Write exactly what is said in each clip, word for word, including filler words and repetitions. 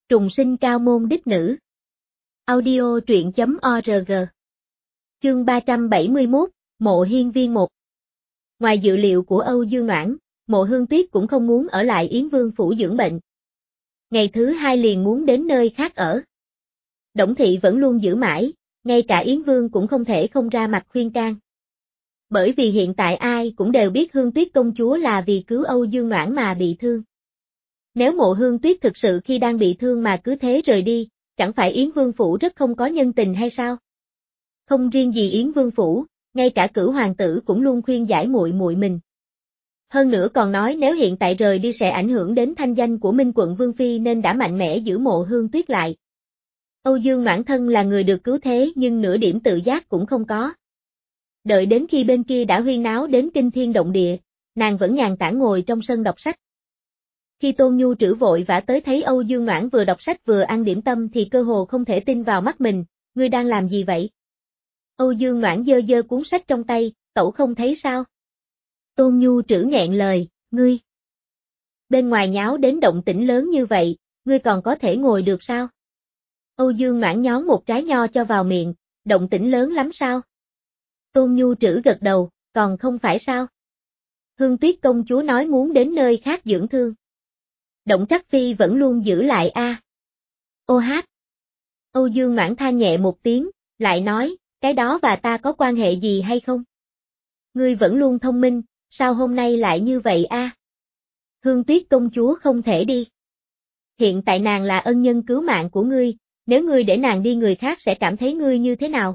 Trùng sinh cao môn đích nữ. Audio truyện chấm org. Chương ba trăm bảy mươi mốt, Mộ Hiên Viên một. Ngoài dự liệu của Âu Dương Noãn, Mộ Hương Tuyết cũng không muốn ở lại Yến Vương phủ dưỡng bệnh. Ngày thứ hai liền muốn đến nơi khác ở. Đổng Thị vẫn luôn giữ mãi, ngay cả Yến Vương cũng không thể không ra mặt khuyên can. Bởi vì hiện tại ai cũng đều biết Hương Tuyết công chúa là vì cứu Âu Dương Noãn mà bị thương. Nếu Mộ Hương Tuyết thực sự khi đang bị thương mà cứ thế rời đi, chẳng phải Yến Vương phủ rất không có nhân tình hay sao? Không riêng gì Yến Vương phủ, ngay cả Cửu hoàng tử cũng luôn khuyên giải muội muội mình. Hơn nữa còn nói nếu hiện tại rời đi sẽ ảnh hưởng đến thanh danh của Minh quận Vương phi nên đã mạnh mẽ giữ Mộ Hương Tuyết lại. Âu Dương Noãn thân là người được cứu thế nhưng nửa điểm tự giác cũng không có. Đợi đến khi bên kia đã huyên náo đến kinh thiên động địa, nàng vẫn nhàn tản ngồi trong sân đọc sách. Khi Tôn Nhu Trữ vội vã tới thấy Âu Dương Noãn vừa đọc sách vừa ăn điểm tâm thì cơ hồ không thể tin vào mắt mình, ngươi đang làm gì vậy? Âu Dương Noãn giơ giơ cuốn sách trong tay, tẩu không thấy sao? Tôn Nhu Trữ nghẹn lời, ngươi. Bên ngoài nháo đến động tĩnh lớn như vậy, ngươi còn có thể ngồi được sao? Âu Dương Noãn nhón một trái nho cho vào miệng, động tĩnh lớn lắm sao? Tôn Nhu Trữ gật đầu, còn không phải sao? Hương Tuyết công chúa nói muốn đến nơi khác dưỡng thương. Động Trắc Phi vẫn luôn giữ lại a. À. Ô hát. Âu Dương Noãn than nhẹ một tiếng, lại nói, cái đó và ta có quan hệ gì hay không? Ngươi vẫn luôn thông minh, sao hôm nay lại như vậy a? À? Hương Tuyết công chúa không thể đi. Hiện tại nàng là ân nhân cứu mạng của ngươi, nếu ngươi để nàng đi người khác sẽ cảm thấy ngươi như thế nào?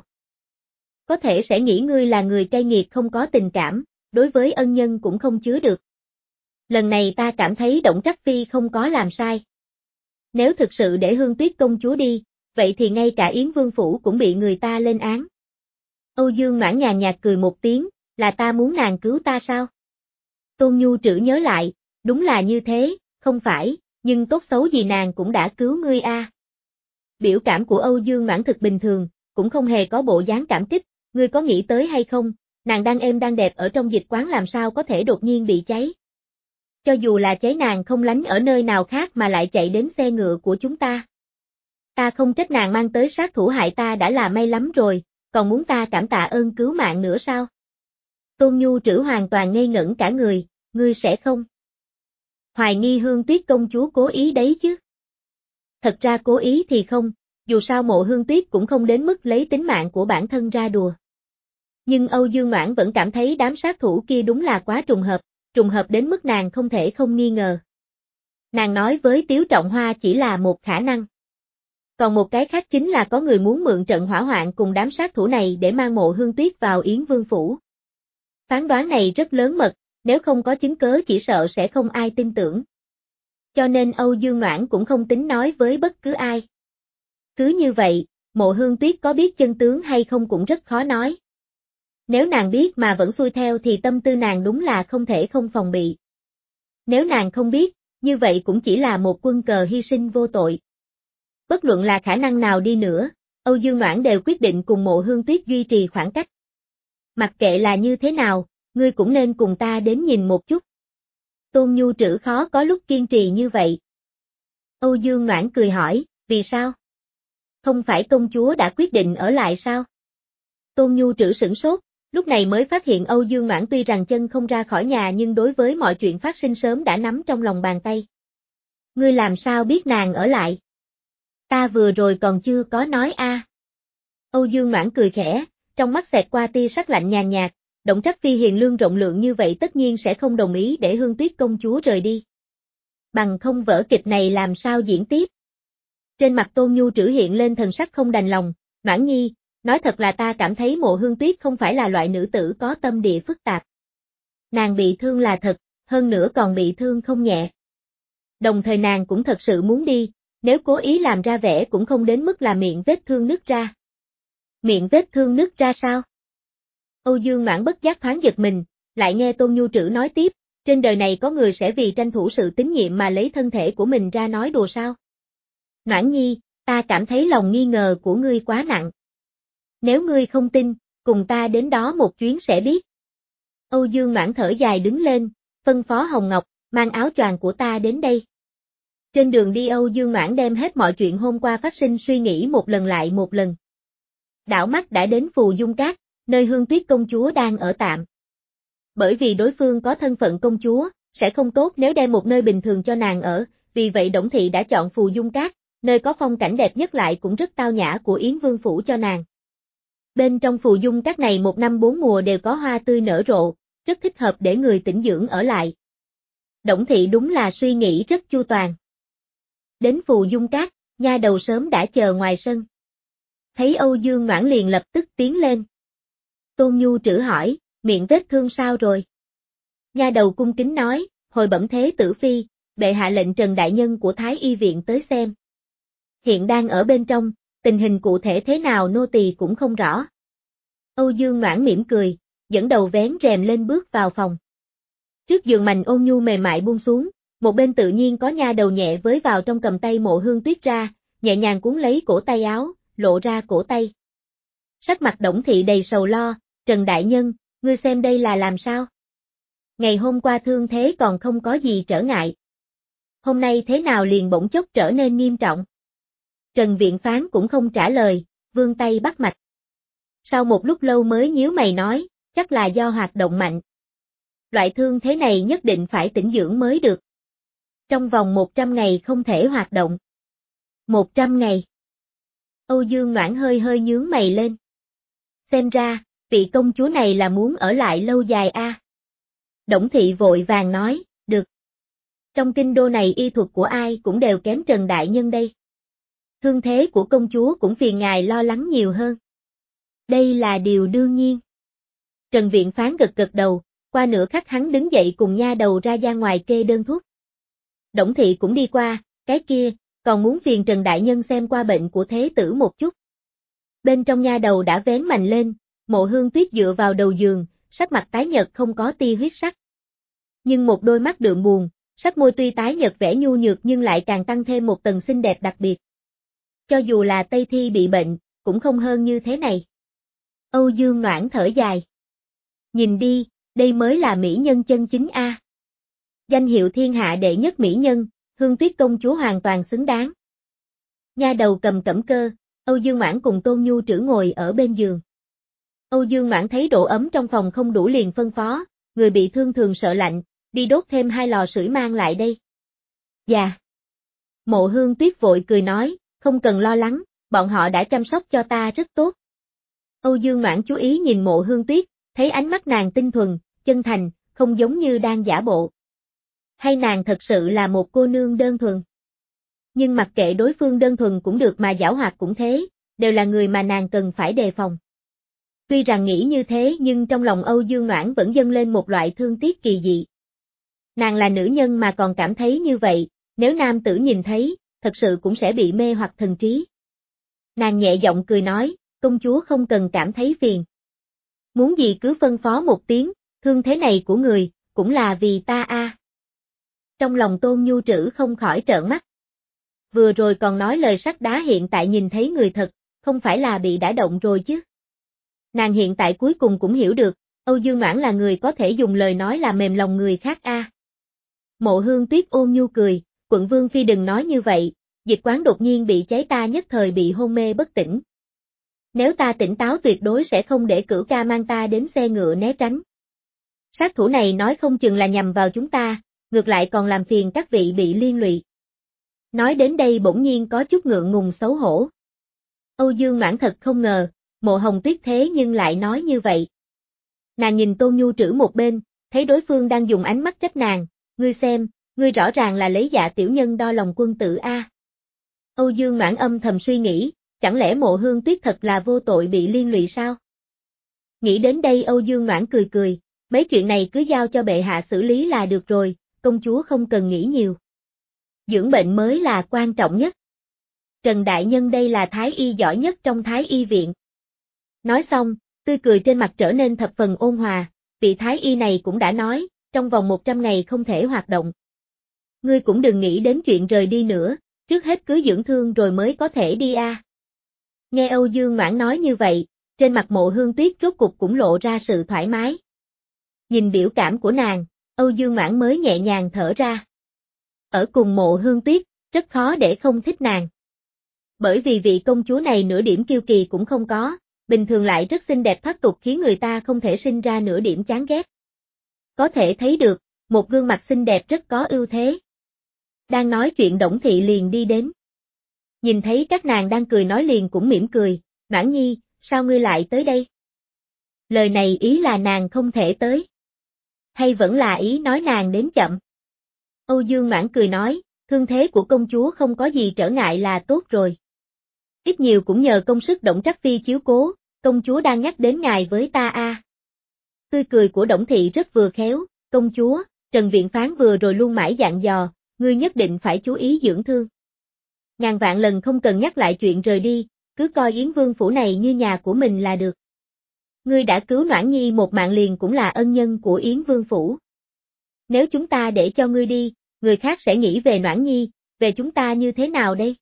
Có thể sẽ nghĩ ngươi là người cay nghiệt không có tình cảm, đối với ân nhân cũng không chứa được. Lần này ta cảm thấy Động Trắc Phi không có làm sai. Nếu thực sự để Hương Tuyết công chúa đi, vậy thì ngay cả Yến Vương phủ cũng bị người ta lên án. Âu Dương Noãn nhàn nhạt cười một tiếng, là ta muốn nàng cứu ta sao? Tôn Nhu Trữ nhớ lại, đúng là như thế, không phải, nhưng tốt xấu gì nàng cũng đã cứu ngươi a. À. Biểu cảm của Âu Dương Noãn thực bình thường, cũng không hề có bộ dáng cảm kích, ngươi có nghĩ tới hay không, nàng đang êm đang đẹp ở trong dịch quán làm sao có thể đột nhiên bị cháy. Cho dù là cháy nàng không lánh ở nơi nào khác mà lại chạy đến xe ngựa của chúng ta. Ta không trách nàng mang tới sát thủ hại ta đã là may lắm rồi, còn muốn ta cảm tạ ơn cứu mạng nữa sao? Tôn Nhu Trữ hoàn toàn ngây ngẩn cả người, ngươi sẽ không hoài nghi Hương Tuyết công chúa cố ý đấy chứ? Thật ra cố ý thì không, dù sao Mộ Hương Tuyết cũng không đến mức lấy tính mạng của bản thân ra đùa. Nhưng Âu Dương Noãn vẫn cảm thấy đám sát thủ kia đúng là quá trùng hợp, trùng hợp đến mức nàng không thể không nghi ngờ. Nàng nói với Tiếu Trọng Hoa chỉ là một khả năng. Còn một cái khác chính là có người muốn mượn trận hỏa hoạn cùng đám sát thủ này để mang Mộ Hương Tuyết vào Yến Vương phủ. Phán đoán này rất lớn mật, nếu không có chứng cớ chỉ sợ sẽ không ai tin tưởng. Cho nên Âu Dương Noãn cũng không tính nói với bất cứ ai. Cứ như vậy, Mộ Hương Tuyết có biết chân tướng hay không cũng rất khó nói. Nếu nàng biết mà vẫn xuôi theo thì tâm tư nàng đúng là không thể không phòng bị. Nếu nàng không biết, như vậy cũng chỉ là một quân cờ hy sinh vô tội. Bất luận là khả năng nào đi nữa, Âu Dương Noãn đều quyết định cùng Mộ Hương Tuyết duy trì khoảng cách. Mặc kệ là như thế nào, ngươi cũng nên cùng ta đến nhìn một chút. Tôn Nhu Trữ khó có lúc kiên trì như vậy. Âu Dương Noãn cười hỏi, vì sao? Không phải công chúa đã quyết định ở lại sao? Tôn Nhu Trữ sửng sốt, lúc này mới phát hiện Âu Dương Noãn tuy rằng chân không ra khỏi nhà nhưng đối với mọi chuyện phát sinh sớm đã nắm trong lòng bàn tay. Ngươi làm sao biết nàng ở lại? Ta vừa rồi còn chưa có nói a. À. Âu Dương Noãn cười khẽ, trong mắt xẹt qua tia sắc lạnh nhàn nhạt, Động Trắc Phi hiền lương rộng lượng như vậy tất nhiên sẽ không đồng ý để Hương Tuyết công chúa rời đi. Bằng không vở kịch này làm sao diễn tiếp? Trên mặt Tôn Nhu Trữ hiện lên thần sắc không đành lòng, Noãn nhi, nói thật là ta cảm thấy Mộ Hương Tuyết không phải là loại nữ tử có tâm địa phức tạp. Nàng bị thương là thật, hơn nữa còn bị thương không nhẹ. Đồng thời nàng cũng thật sự muốn đi, nếu cố ý làm ra vẻ cũng không đến mức là miệng vết thương nứt ra. Miệng vết thương nứt ra sao? Âu Dương Noãn bất giác thoáng giật mình, lại nghe Tôn Nhu Trữ nói tiếp, trên đời này có người sẽ vì tranh thủ sự tín nhiệm mà lấy thân thể của mình ra nói đùa sao? Noãn nhi, ta cảm thấy lòng nghi ngờ của ngươi quá nặng. Nếu ngươi không tin, cùng ta đến đó một chuyến sẽ biết. Âu Dương Noãn thở dài đứng lên, phân phó Hồng Ngọc, mang áo choàng của ta đến đây. Trên đường đi Âu Dương Noãn đem hết mọi chuyện hôm qua phát sinh suy nghĩ một lần lại một lần. Đảo mắt đã đến Phù Dung Các, nơi Hương Tuyết công chúa đang ở tạm. Bởi vì đối phương có thân phận công chúa, sẽ không tốt nếu đem một nơi bình thường cho nàng ở, vì vậy Đổng Thị đã chọn Phù Dung Các, nơi có phong cảnh đẹp nhất lại cũng rất tao nhã của Yến Vương Phủ cho nàng. Bên trong Phù Dung Các này một năm bốn mùa đều có hoa tươi nở rộ, rất thích hợp để người tĩnh dưỡng ở lại. Đổng Thị đúng là suy nghĩ rất chu toàn. Đến Phù Dung Các, nha đầu sớm đã chờ ngoài sân. Thấy Âu Dương Noãn liền lập tức tiến lên. Tôn Nhu Trữ hỏi, miệng vết thương sao rồi? Nha đầu cung kính nói, hồi bẩm thế tử phi, bệ hạ lệnh Trần đại nhân của Thái Y viện tới xem. Hiện đang ở bên trong, tình hình cụ thể thế nào nô tỳ cũng không rõ. Âu Dương Noãn mỉm cười, dẫn đầu vén rèm lên bước vào phòng. Trước giường mành ôn nhu mềm mại buông xuống, một bên tự nhiên có nha đầu nhẹ với vào trong cầm tay Mộ Hương Tuyết ra, nhẹ nhàng cuốn lấy cổ tay áo, lộ ra cổ tay. Sắc mặt Đổng Thị đầy sầu lo, Trần đại nhân, ngươi xem đây là làm sao? Ngày hôm qua thương thế còn không có gì trở ngại. Hôm nay thế nào liền bỗng chốc trở nên nghiêm trọng? Trần Viện Phán cũng không trả lời, vươn tay bắt mạch. Sau một lúc lâu mới nhíu mày nói, chắc là do hoạt động mạnh. Loại thương thế này nhất định phải tĩnh dưỡng mới được. Trong vòng một trăm ngày không thể hoạt động. một trăm ngày. Âu Dương Noãn hơi hơi nhướng mày lên. Xem ra, vị công chúa này là muốn ở lại lâu dài a. À? Đổng Thị vội vàng nói, được. Trong kinh đô này y thuật của ai cũng đều kém Trần đại nhân đây. Thương thế của công chúa cũng phiền ngài lo lắng nhiều hơn. Đây là điều đương nhiên. Trần Viện Phán gật gật đầu, qua nửa khắc hắn đứng dậy cùng nha đầu ra ra ngoài kê đơn thuốc. Đổng Thị cũng đi qua, cái kia, còn muốn phiền Trần đại nhân xem qua bệnh của thế tử một chút. Bên trong nha đầu đã vén mành lên, Mộ Hương Tuyết dựa vào đầu giường, sắc mặt tái nhợt không có tia huyết sắc. Nhưng một đôi mắt đượm buồn, sắc môi tuy tái nhợt vẻ nhu nhược nhưng lại càng tăng thêm một tầng xinh đẹp đặc biệt. Cho dù là Tây Thi bị bệnh, cũng không hơn như thế này. Âu Dương Noãn thở dài. Nhìn đi, đây mới là mỹ nhân chân chính a. À. Danh hiệu thiên hạ đệ nhất mỹ nhân, Hương Tuyết công chúa hoàn toàn xứng đáng. Nha đầu cầm cẩm cơ, Âu Dương Noãn cùng Tôn Nhu Trữ ngồi ở bên giường. Âu Dương Noãn thấy độ ấm trong phòng không đủ liền phân phó, người bị thương thường sợ lạnh, đi đốt thêm hai lò sưởi mang lại đây. Dạ. Mộ Hương Tuyết vội cười nói, không cần lo lắng, bọn họ đã chăm sóc cho ta rất tốt. Âu Dương Noãn chú ý nhìn Mộ Hương Tuyết, thấy ánh mắt nàng tinh thuần, chân thành, không giống như đang giả bộ. Hay nàng thật sự là một cô nương đơn thuần. Nhưng mặc kệ đối phương đơn thuần cũng được mà giảo hoạt cũng thế, đều là người mà nàng cần phải đề phòng. Tuy rằng nghĩ như thế nhưng trong lòng Âu Dương Noãn vẫn dâng lên một loại thương tiếc kỳ dị. Nàng là nữ nhân mà còn cảm thấy như vậy, nếu nam tử nhìn thấy, thật sự cũng sẽ bị mê hoặc thần trí. Nàng nhẹ giọng cười nói, công chúa không cần cảm thấy phiền. Muốn gì cứ phân phó một tiếng, thương thế này của người, cũng là vì ta a. À. Trong lòng Tôn Nhu Trữ không khỏi trợn mắt. Vừa rồi còn nói lời sắt đá hiện tại nhìn thấy người thật, không phải là bị đả động rồi chứ. Nàng hiện tại cuối cùng cũng hiểu được, Âu Dương Noãn là người có thể dùng lời nói là mềm lòng người khác a. À. Mộ Hương Tuyết ôn nhu cười, quận vương phi đừng nói như vậy, dịch quán đột nhiên bị cháy ta nhất thời bị hôn mê bất tỉnh. Nếu ta tỉnh táo tuyệt đối sẽ không để Cửu ca mang ta đến xe ngựa né tránh. Sát thủ này nói không chừng là nhằm vào chúng ta, ngược lại còn làm phiền các vị bị liên lụy. Nói đến đây bỗng nhiên có chút ngượng ngùng xấu hổ. Âu Dương Noãn thật không ngờ, Mộ Hồng Tuyết thế nhưng lại nói như vậy. Nàng nhìn Tôn Nhu Trữ một bên, thấy đối phương đang dùng ánh mắt trách nàng, ngươi xem, ngươi rõ ràng là lấy dạ tiểu nhân đo lòng quân tử a. À. Âu Dương Noãn âm thầm suy nghĩ, chẳng lẽ Mộ Hương Tuyết thật là vô tội bị liên lụy sao? Nghĩ đến đây Âu Dương Noãn cười cười, mấy chuyện này cứ giao cho bệ hạ xử lý là được rồi, công chúa không cần nghĩ nhiều. Dưỡng bệnh mới là quan trọng nhất. Trần đại nhân đây là thái y giỏi nhất trong thái y viện. Nói xong, tươi cười trên mặt trở nên thập phần ôn hòa, vị thái y này cũng đã nói, trong vòng một trăm ngày không thể hoạt động. Ngươi cũng đừng nghĩ đến chuyện rời đi nữa, trước hết cứ dưỡng thương rồi mới có thể đi a. À. Nghe Âu Dương Noãn nói như vậy, trên mặt Mộ Hương Tuyết rốt cục cũng lộ ra sự thoải mái. Nhìn biểu cảm của nàng, Âu Dương Noãn mới nhẹ nhàng thở ra. Ở cùng Mộ Hương Tuyết, rất khó để không thích nàng. Bởi vì vị công chúa này nửa điểm kiêu kỳ cũng không có, bình thường lại rất xinh đẹp thoát tục khiến người ta không thể sinh ra nửa điểm chán ghét. Có thể thấy được, một gương mặt xinh đẹp rất có ưu thế. Đang nói chuyện Đổng Thị liền đi đến. Nhìn thấy các nàng đang cười nói liền cũng mỉm cười, Noãn Nhi, sao ngươi lại tới đây? Lời này ý là nàng không thể tới. Hay vẫn là ý nói nàng đến chậm? Âu Dương Noãn cười nói, thương thế của công chúa không có gì trở ngại là tốt rồi. Ít nhiều cũng nhờ công sức Đổng Trác Phi chiếu cố, công chúa đang nhắc đến ngài với ta a. À. Tươi cười của Đổng Thị rất vừa khéo, công chúa, Trần Viện Phán vừa rồi luôn mãi dặn dò, ngươi nhất định phải chú ý dưỡng thương. Ngàn vạn lần không cần nhắc lại chuyện rời đi, cứ coi Yến Vương phủ này như nhà của mình là được. Ngươi đã cứu Noãn Nhi một mạng liền cũng là ân nhân của Yến Vương phủ. Nếu chúng ta để cho ngươi đi, người khác sẽ nghĩ về Noãn Nhi, về chúng ta như thế nào đây?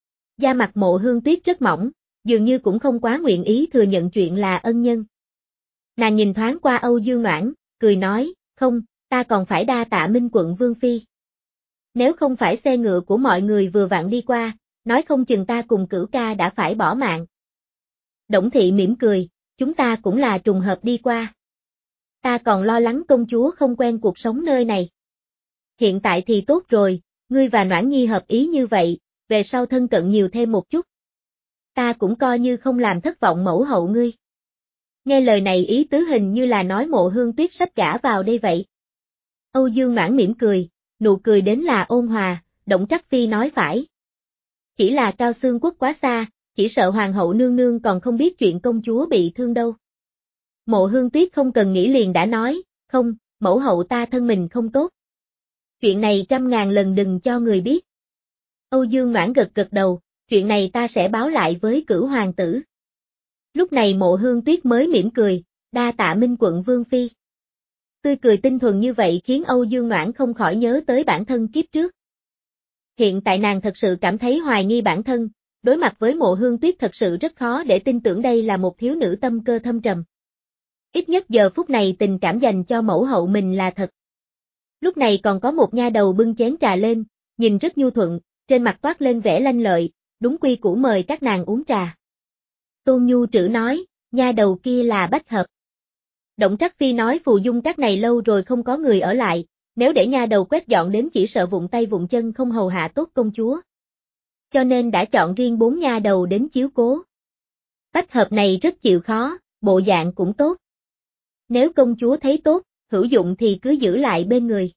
Da mặt Mộ Hương Tuyết rất mỏng, dường như cũng không quá nguyện ý thừa nhận chuyện là ân nhân. Nàng nhìn thoáng qua Âu Dương Noãn, cười nói, không, ta còn phải đa tạ Minh quận Vương Phi. Nếu không phải xe ngựa của mọi người vừa vặn đi qua, nói không chừng ta cùng Cửu ca đã phải bỏ mạng. Đổng Thị mỉm cười, chúng ta cũng là trùng hợp đi qua. Ta còn lo lắng công chúa không quen cuộc sống nơi này. Hiện tại thì tốt rồi, ngươi và Noãn Nhi hợp ý như vậy, về sau thân cận nhiều thêm một chút. Ta cũng coi như không làm thất vọng mẫu hậu ngươi. Nghe lời này ý tứ hình như là nói Mộ Hương Tuyết sắp gả vào đây vậy. Âu Dương Noãn mỉm cười, nụ cười đến là ôn hòa, Đổng Trác Phi nói phải. Chỉ là Cao Xương Quốc quá xa, chỉ sợ hoàng hậu nương nương còn không biết chuyện công chúa bị thương đâu. Mộ Hương Tuyết không cần nghĩ liền đã nói, không, mẫu hậu ta thân mình không tốt. Chuyện này trăm ngàn lần đừng cho người biết. Âu Dương Noãn gật gật đầu, chuyện này ta sẽ báo lại với Cửu hoàng tử. Lúc này Mộ Hương Tuyết mới mỉm cười, đa tạ Minh quận Vương Phi. Tươi cười tinh thuần như vậy khiến Âu Dương Noãn không khỏi nhớ tới bản thân kiếp trước. Hiện tại nàng thật sự cảm thấy hoài nghi bản thân, đối mặt với Mộ Hương Tuyết thật sự rất khó để tin tưởng đây là một thiếu nữ tâm cơ thâm trầm. Ít nhất giờ phút này tình cảm dành cho mẫu hậu mình là thật. Lúc này còn có một nha đầu bưng chén trà lên, nhìn rất nhu thuận, trên mặt toát lên vẻ lanh lợi, đúng quy củ mời các nàng uống trà. Tôn Nhu Trữ nói, nha đầu kia là Bách Hợp. Đổng Trác Phi nói phù dung các này lâu rồi không có người ở lại, nếu để nha đầu quét dọn đến chỉ sợ vụng tay vụng chân không hầu hạ tốt công chúa. Cho nên đã chọn riêng bốn nha đầu đến chiếu cố. Bách Hợp này rất chịu khó, bộ dạng cũng tốt. Nếu công chúa thấy tốt, hữu dụng thì cứ giữ lại bên người.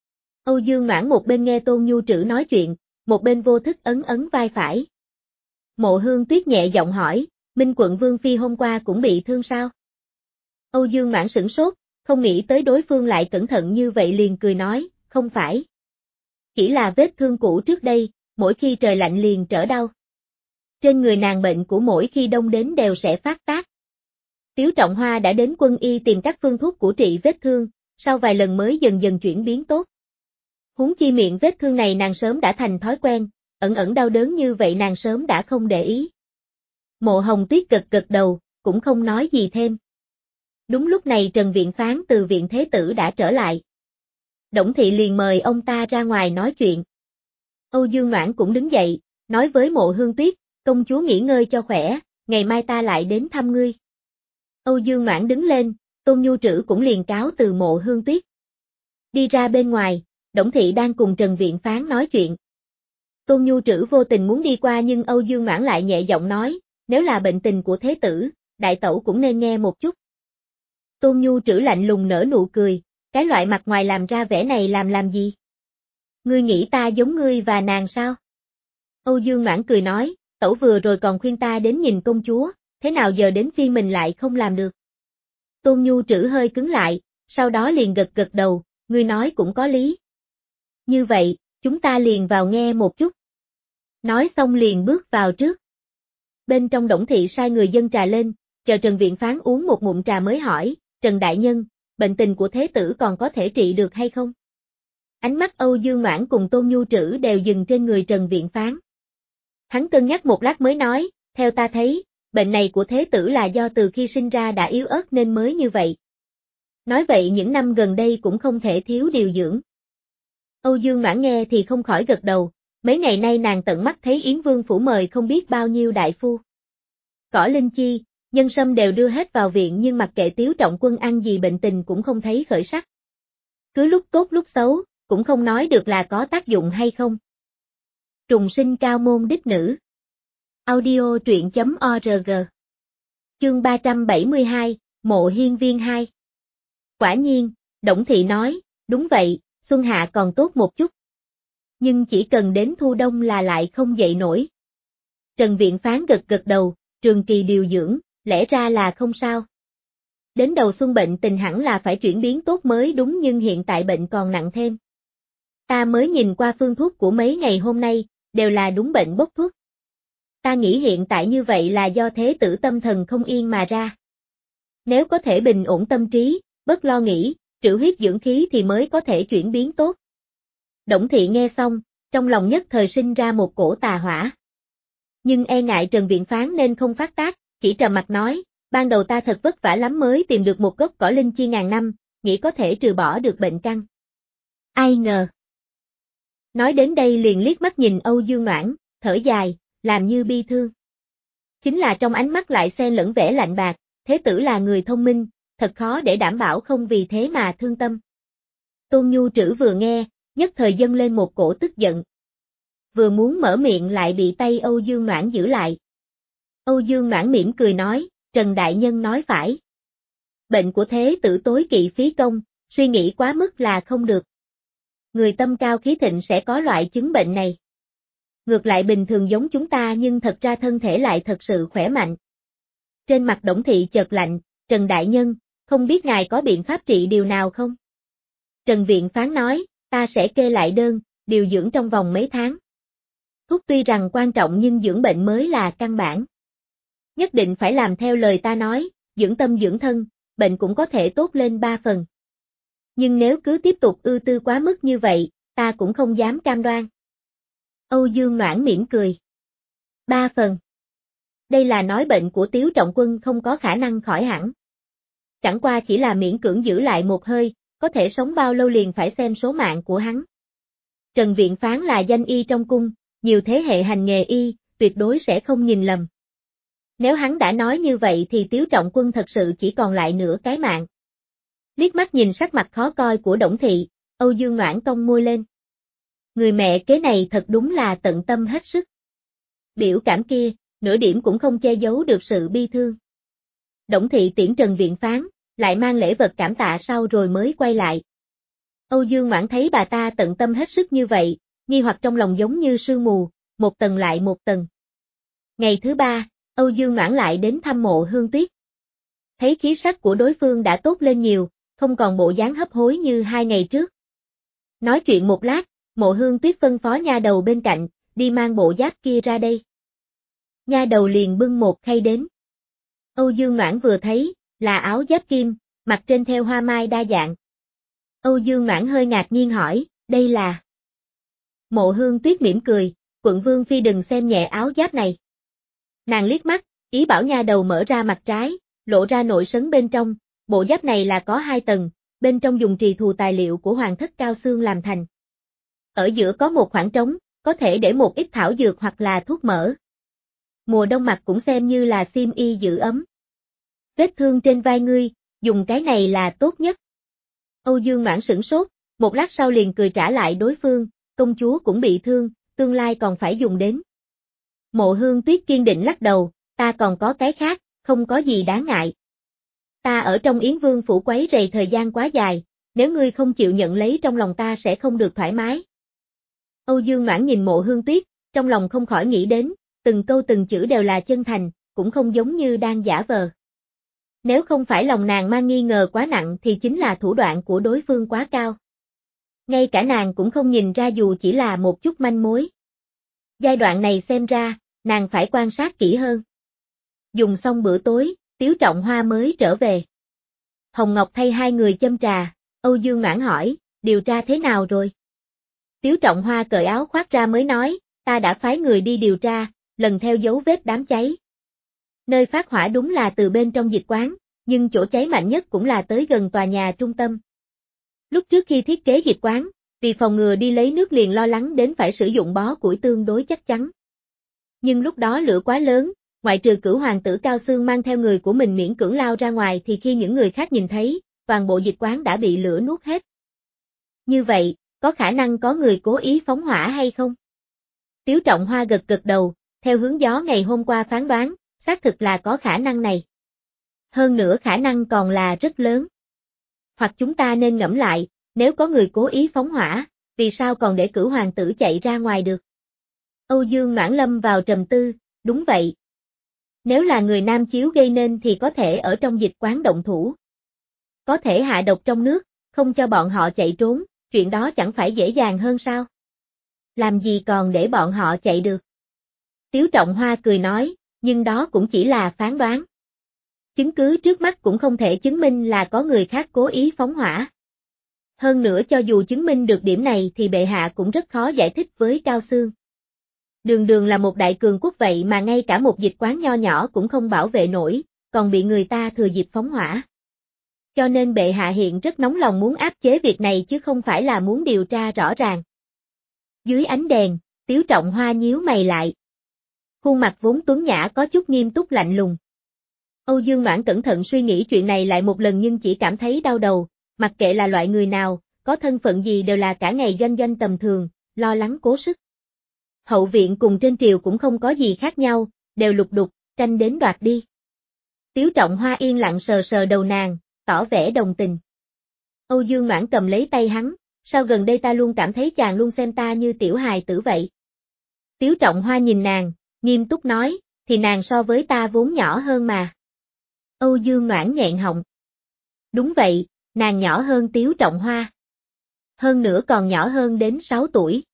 Âu Dương Noãn một bên nghe Tôn Nhu Trữ nói chuyện, một bên vô thức ấn ấn vai phải. Mộ Hương Tuyết nhẹ giọng hỏi, Minh quận Vương Phi hôm qua cũng bị thương sao? Âu Dương Noãn sửng sốt, không nghĩ tới đối phương lại cẩn thận như vậy liền cười nói, không phải. Chỉ là vết thương cũ trước đây, mỗi khi trời lạnh liền trở đau. Trên người nàng bệnh của mỗi khi đông đến đều sẽ phát tác. Tiếu Trọng Hoa đã đến quân y tìm các phương thuốc của trị vết thương, sau vài lần mới dần dần chuyển biến tốt. Huống chi miệng vết thương này nàng sớm đã thành thói quen, ẩn ẩn đau đớn như vậy nàng sớm đã không để ý. Mộ Hồng Tuyết gật gật đầu, cũng không nói gì thêm. Đúng lúc này Trần Viện Phán từ viện thế tử đã trở lại. Đổng Thị liền mời ông ta ra ngoài nói chuyện. Âu Dương Noãn cũng đứng dậy, nói với Mộ Hương Tuyết, công chúa nghỉ ngơi cho khỏe, ngày mai ta lại đến thăm ngươi. Âu Dương Noãn đứng lên, Tôn Nhu Trữ cũng liền cáo từ Mộ Hương Tuyết. Đi ra bên ngoài, Đổng Thị đang cùng Trần Viện Phán nói chuyện. Tôn Nhu Trữ vô tình muốn đi qua nhưng Âu Dương Noãn lại nhẹ giọng nói, nếu là bệnh tình của thế tử, đại tẩu cũng nên nghe một chút. Tôn Nhu Trữ lạnh lùng nở nụ cười, cái loại mặt ngoài làm ra vẻ này làm làm gì? Ngươi nghĩ ta giống ngươi và nàng sao? Âu Dương Noãn cười nói, tẩu vừa rồi còn khuyên ta đến nhìn công chúa, thế nào giờ đến phiên mình lại không làm được? Tôn Nhu Trữ hơi cứng lại, sau đó liền gật gật đầu, ngươi nói cũng có lý. Như vậy, chúng ta liền vào nghe một chút. Nói xong liền bước vào trước. Bên trong Đổng Thị sai người dâng trà lên, chờ Trần Viện Phán uống một ngụm trà mới hỏi, Trần Đại Nhân, bệnh tình của thế tử còn có thể trị được hay không? Ánh mắt Âu Dương Noãn cùng Tôn Nhu Trữ đều dừng trên người Trần Viện Phán. Hắn cân nhắc một lát mới nói, theo ta thấy, bệnh này của thế tử là do từ khi sinh ra đã yếu ớt nên mới như vậy. Nói vậy những năm gần đây cũng không thể thiếu điều dưỡng. Âu Dương Noãn nghe thì không khỏi gật đầu, Mấy ngày nay nàng tận mắt thấy Yến Vương phủ mời không biết bao nhiêu đại phu. Cỏ linh chi, nhân sâm đều đưa hết vào viện nhưng mặc kệ Tiếu Trọng Quân ăn gì bệnh tình cũng không thấy khởi sắc. Cứ lúc tốt lúc xấu, cũng không nói được là có tác dụng hay không. Trùng sinh cao môn đích nữ. Audio truyện chấm org. Chương ba trăm bảy mươi hai, Mộ Hiên Viên hai. Quả nhiên, Đổng Thị nói, đúng vậy, xuân hạ còn tốt một chút. Nhưng chỉ cần đến thu đông là lại không dậy nổi. Trần Viện Phán gật gật đầu, trường kỳ điều dưỡng, lẽ ra là không sao. Đến đầu xuân bệnh tình hẳn là phải chuyển biến tốt mới đúng nhưng hiện tại bệnh còn nặng thêm. Ta mới nhìn qua phương thuốc của mấy ngày hôm nay, đều là đúng bệnh bốc thuốc. Ta nghĩ hiện tại như vậy là do thế tử tâm thần không yên mà ra. Nếu có thể bình ổn tâm trí, bất lo nghĩ, trữ huyết dưỡng khí thì mới có thể chuyển biến tốt. Đổng Thị nghe xong, trong lòng nhất thời sinh ra một cổ tà hỏa. Nhưng e ngại Trần Viện Phán nên không phát tác, chỉ trầm mặt nói, ban đầu ta thật vất vả lắm mới tìm được một gốc cỏ linh chi ngàn năm, nghĩ có thể trừ bỏ được bệnh căn. Ai ngờ. Nói đến đây liền liếc mắt nhìn Âu Dương Noãn, thở dài, làm như bi thương. Chính là trong ánh mắt lại xen lẫn vẻ lạnh bạc, thế tử là người thông minh, thật khó để đảm bảo không vì thế mà thương tâm. Tôn Nhu Trữ vừa nghe, nhất thời dâng lên một cổ tức giận. Vừa muốn mở miệng lại bị tay Âu Dương Noãn giữ lại. Âu Dương Noãn mỉm cười nói, Trần Đại Nhân nói phải. Bệnh của thế tử tối kỵ phí công, suy nghĩ quá mức là không được. Người tâm cao khí thịnh sẽ có loại chứng bệnh này. Ngược lại bình thường giống chúng ta nhưng thật ra thân thể lại thật sự khỏe mạnh. Trên mặt Đổng Thị chợt lạnh, Trần Đại Nhân, không biết ngài có biện pháp trị điều nào không? Trần Viện Phán nói, ta sẽ kê lại đơn, điều dưỡng trong vòng mấy tháng. Thuốc tuy rằng quan trọng nhưng dưỡng bệnh mới là căn bản. Nhất định phải làm theo lời ta nói, dưỡng tâm dưỡng thân, bệnh cũng có thể tốt lên ba phần. Nhưng nếu cứ tiếp tục ưu tư quá mức như vậy, ta cũng không dám cam đoan. Âu Dương Noãn mỉm cười. Ba phần. Đây là nói bệnh của Tiếu Trọng Quân không có khả năng khỏi hẳn. Chẳng qua chỉ là miễn cưỡng giữ lại một hơi, có thể sống bao lâu liền phải xem số mạng của hắn. Trần Viện Phán là danh y trong cung, nhiều thế hệ hành nghề y, tuyệt đối sẽ không nhìn lầm. Nếu hắn đã nói như vậy thì Tiếu Trọng Quân thật sự chỉ còn lại nửa cái mạng. Liếc mắt nhìn sắc mặt khó coi của Đổng Thị, Âu Dương Noãn cong môi lên. Người mẹ kế này thật đúng là tận tâm hết sức. Biểu cảm kia, nửa điểm cũng không che giấu được sự bi thương. Đổng Thị tiễn Trần Viện Phán, lại mang lễ vật cảm tạ sau rồi mới quay lại. Âu Dương Noãn thấy bà ta tận tâm hết sức như vậy, nghi hoặc trong lòng giống như sương mù, một tầng lại một tầng. Ngày thứ ba, Âu Dương Noãn lại đến thăm Mộ Hương Tuyết. Thấy khí sắc của đối phương đã tốt lên nhiều, không còn bộ dáng hấp hối như hai ngày trước. Nói chuyện một lát, Mộ Hương Tuyết phân phó nha đầu bên cạnh, đi mang bộ giáp kia ra đây. Nha đầu liền bưng một khay đến. Âu Dương Noãn vừa thấy, là áo giáp kim, mặt trên theo hoa mai đa dạng. Âu Dương Noãn hơi ngạc nhiên hỏi, đây là... Mộ Hương Tuyết mỉm cười, quận Vương Phi đừng xem nhẹ áo giáp này. Nàng liếc mắt, ý bảo nha đầu mở ra mặt trái, lộ ra nội sấn bên trong, bộ giáp này là có hai tầng, bên trong dùng trì thù tài liệu của hoàng thất cao xương làm thành. Ở giữa có một khoảng trống, có thể để một ít thảo dược hoặc là thuốc mỡ. Mùa đông mặc cũng xem như là xiêm y giữ ấm. Vết thương trên vai ngươi, dùng cái này là tốt nhất. Âu Dương Noãn sửng sốt, một lát sau liền cười trả lại đối phương, công chúa cũng bị thương, tương lai còn phải dùng đến. Mộ Hương Tuyết kiên định lắc đầu, ta còn có cái khác, không có gì đáng ngại. Ta ở trong Yến Vương phủ quấy rầy thời gian quá dài, nếu ngươi không chịu nhận lấy trong lòng ta sẽ không được thoải mái. Âu Dương Noãn nhìn Mộ Hương Tuyết, trong lòng không khỏi nghĩ đến, từng câu từng chữ đều là chân thành, cũng không giống như đang giả vờ. Nếu không phải lòng nàng mang nghi ngờ quá nặng thì chính là thủ đoạn của đối phương quá cao. Ngay cả nàng cũng không nhìn ra dù chỉ là một chút manh mối. Giai đoạn này xem ra, nàng phải quan sát kỹ hơn. Dùng xong bữa tối, Tiếu Trọng Hoa mới trở về. Hồng Ngọc thay hai người châm trà, Âu Dương Noãn hỏi, điều tra thế nào rồi? Tiếu Trọng Hoa cởi áo khoác ra mới nói, ta đã phái người đi điều tra, lần theo dấu vết đám cháy. Nơi phát hỏa đúng là từ bên trong dịch quán, nhưng chỗ cháy mạnh nhất cũng là tới gần tòa nhà trung tâm. Lúc trước khi thiết kế dịch quán, vì phòng ngừa đi lấy nước liền lo lắng đến phải sử dụng bó củi tương đối chắc chắn. Nhưng lúc đó lửa quá lớn, ngoại trừ Cửu hoàng tử Cao Xương mang theo người của mình miễn cưỡng lao ra ngoài thì khi những người khác nhìn thấy, toàn bộ dịch quán đã bị lửa nuốt hết. Như vậy, có khả năng có người cố ý phóng hỏa hay không? Tiếu Trọng Hoa gật gật đầu, theo hướng gió ngày hôm qua phán đoán, xác thực là có khả năng này. Hơn nữa khả năng còn là rất lớn. Hoặc chúng ta nên ngẫm lại, nếu có người cố ý phóng hỏa, vì sao còn để Cửu hoàng tử chạy ra ngoài được? Âu Dương Noãn lâm vào trầm tư, đúng vậy. Nếu là người Nam Chiếu gây nên thì có thể ở trong dịch quán động thủ. Có thể hạ độc trong nước, không cho bọn họ chạy trốn, chuyện đó chẳng phải dễ dàng hơn sao? Làm gì còn để bọn họ chạy được? Tiếu Trọng Hoa cười nói, nhưng đó cũng chỉ là phán đoán. Chứng cứ trước mắt cũng không thể chứng minh là có người khác cố ý phóng hỏa. Hơn nữa cho dù chứng minh được điểm này thì bệ hạ cũng rất khó giải thích với Cao Xương. Đường đường là một đại cường quốc vậy mà ngay cả một dịch quán nho nhỏ cũng không bảo vệ nổi, còn bị người ta thừa dịp phóng hỏa. Cho nên bệ hạ hiện rất nóng lòng muốn áp chế việc này chứ không phải là muốn điều tra rõ ràng. Dưới ánh đèn, Tiếu Trọng Hoa nhíu mày lại. Khuôn mặt vốn tuấn nhã có chút nghiêm túc lạnh lùng. Âu Dương Noãn cẩn thận suy nghĩ chuyện này lại một lần nhưng chỉ cảm thấy đau đầu, mặc kệ là loại người nào, có thân phận gì đều là cả ngày doanh doanh tầm thường, lo lắng cố sức. Hậu viện cùng trên triều cũng không có gì khác nhau, đều lục đục, tranh đến đoạt đi. Tiếu Trọng Hoa yên lặng sờ sờ đầu nàng, tỏ vẻ đồng tình. Âu Dương Noãn cầm lấy tay hắn, sao gần đây ta luôn cảm thấy chàng luôn xem ta như tiểu hài tử vậy? Tiếu Trọng Hoa nhìn nàng, nghiêm túc nói, thì nàng so với ta vốn nhỏ hơn mà. Âu Dương Noãn nghẹn họng. Đúng vậy, nàng nhỏ hơn Tiếu Trọng Hoa. Hơn nữa còn nhỏ hơn đến sáu tuổi.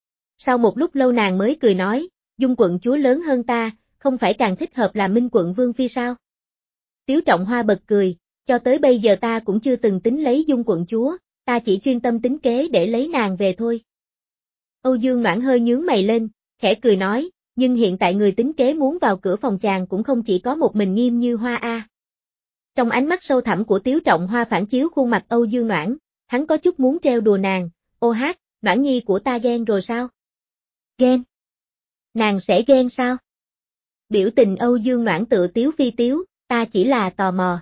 Sau một lúc lâu nàng mới cười nói, Dung quận chúa lớn hơn ta, không phải càng thích hợp là Minh quận vương phi sao? Tiếu Trọng Hoa bật cười, cho tới bây giờ ta cũng chưa từng tính lấy Dung quận chúa, ta chỉ chuyên tâm tính kế để lấy nàng về thôi. Âu Dương Noãn hơi nhướng mày lên, khẽ cười nói, nhưng hiện tại người tính kế muốn vào cửa phòng chàng cũng không chỉ có một mình Nghiêm Như Hoa a. Trong ánh mắt sâu thẳm của Tiếu Trọng Hoa phản chiếu khuôn mặt Âu Dương Noãn, hắn có chút muốn trêu đùa nàng, ô hát, Noãn nhi của ta ghen rồi sao? Ghen? Nàng sẽ ghen sao? Biểu tình Âu Dương Noãn tự tiếu phi tiếu, ta chỉ là tò mò.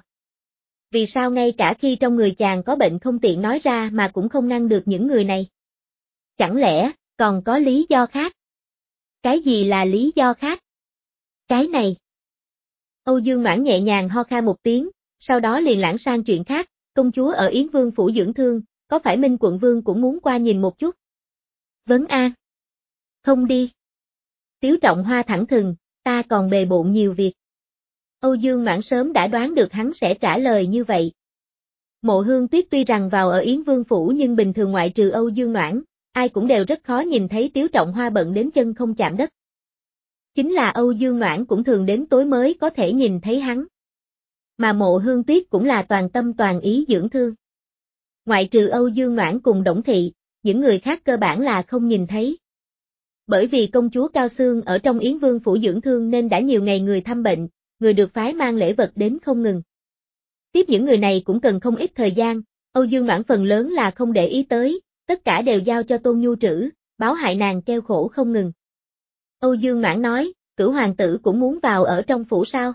Vì sao ngay cả khi trong người chàng có bệnh không tiện nói ra mà cũng không ngăn được những người này? Chẳng lẽ, còn có lý do khác? Cái gì là lý do khác? Cái này. Âu Dương Noãn nhẹ nhàng ho khan một tiếng, sau đó liền lãng sang chuyện khác, công chúa ở Yến Vương phủ dưỡng thương, có phải Minh quận vương cũng muốn qua nhìn một chút? Vấn an. Không đi. Tiếu Trọng Hoa thẳng thừng, ta còn bề bộn nhiều việc. Âu Dương Noãn sớm đã đoán được hắn sẽ trả lời như vậy. Mộ Hương Tuyết tuy rằng vào ở Yến Vương phủ nhưng bình thường ngoại trừ Âu Dương Noãn, ai cũng đều rất khó nhìn thấy Tiếu Trọng Hoa bận đến chân không chạm đất. Chính là Âu Dương Noãn cũng thường đến tối mới có thể nhìn thấy hắn. Mà Mộ Hương Tuyết cũng là toàn tâm toàn ý dưỡng thương. Ngoại trừ Âu Dương Noãn cùng Đổng Thị, những người khác cơ bản là không nhìn thấy. Bởi vì công chúa Cao Xương ở trong Yến Vương phủ dưỡng thương nên đã nhiều ngày người thăm bệnh, người được phái mang lễ vật đến không ngừng. Tiếp những người này cũng cần không ít thời gian, Âu Dương Noãn phần lớn là không để ý tới, tất cả đều giao cho Tôn Nhu Trữ, báo hại nàng kêu khổ không ngừng. Âu Dương Noãn nói, Cửu hoàng tử cũng muốn vào ở trong phủ sao?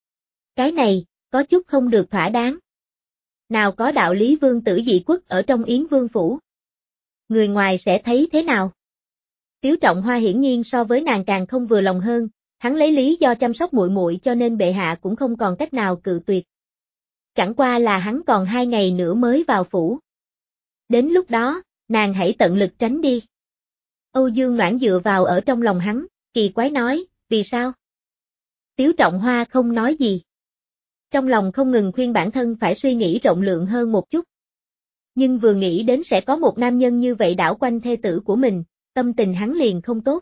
Cái này, có chút không được thỏa đáng. Nào có đạo lý vương tử dị quốc ở trong Yến Vương phủ. Người ngoài sẽ thấy thế nào? Tiếu Trọng Hoa hiển nhiên so với nàng càng không vừa lòng hơn, hắn lấy lý do chăm sóc muội muội cho nên bệ hạ cũng không còn cách nào cự tuyệt. Chẳng qua là hắn còn hai ngày nữa mới vào phủ. Đến lúc đó, nàng hãy tận lực tránh đi. Âu Dương Noãn dựa vào ở trong lòng hắn, kỳ quái nói, vì sao? Tiếu Trọng Hoa không nói gì. Trong lòng không ngừng khuyên bản thân phải suy nghĩ rộng lượng hơn một chút. Nhưng vừa nghĩ đến sẽ có một nam nhân như vậy đảo quanh thê tử của mình, tâm tình hắn liền không tốt.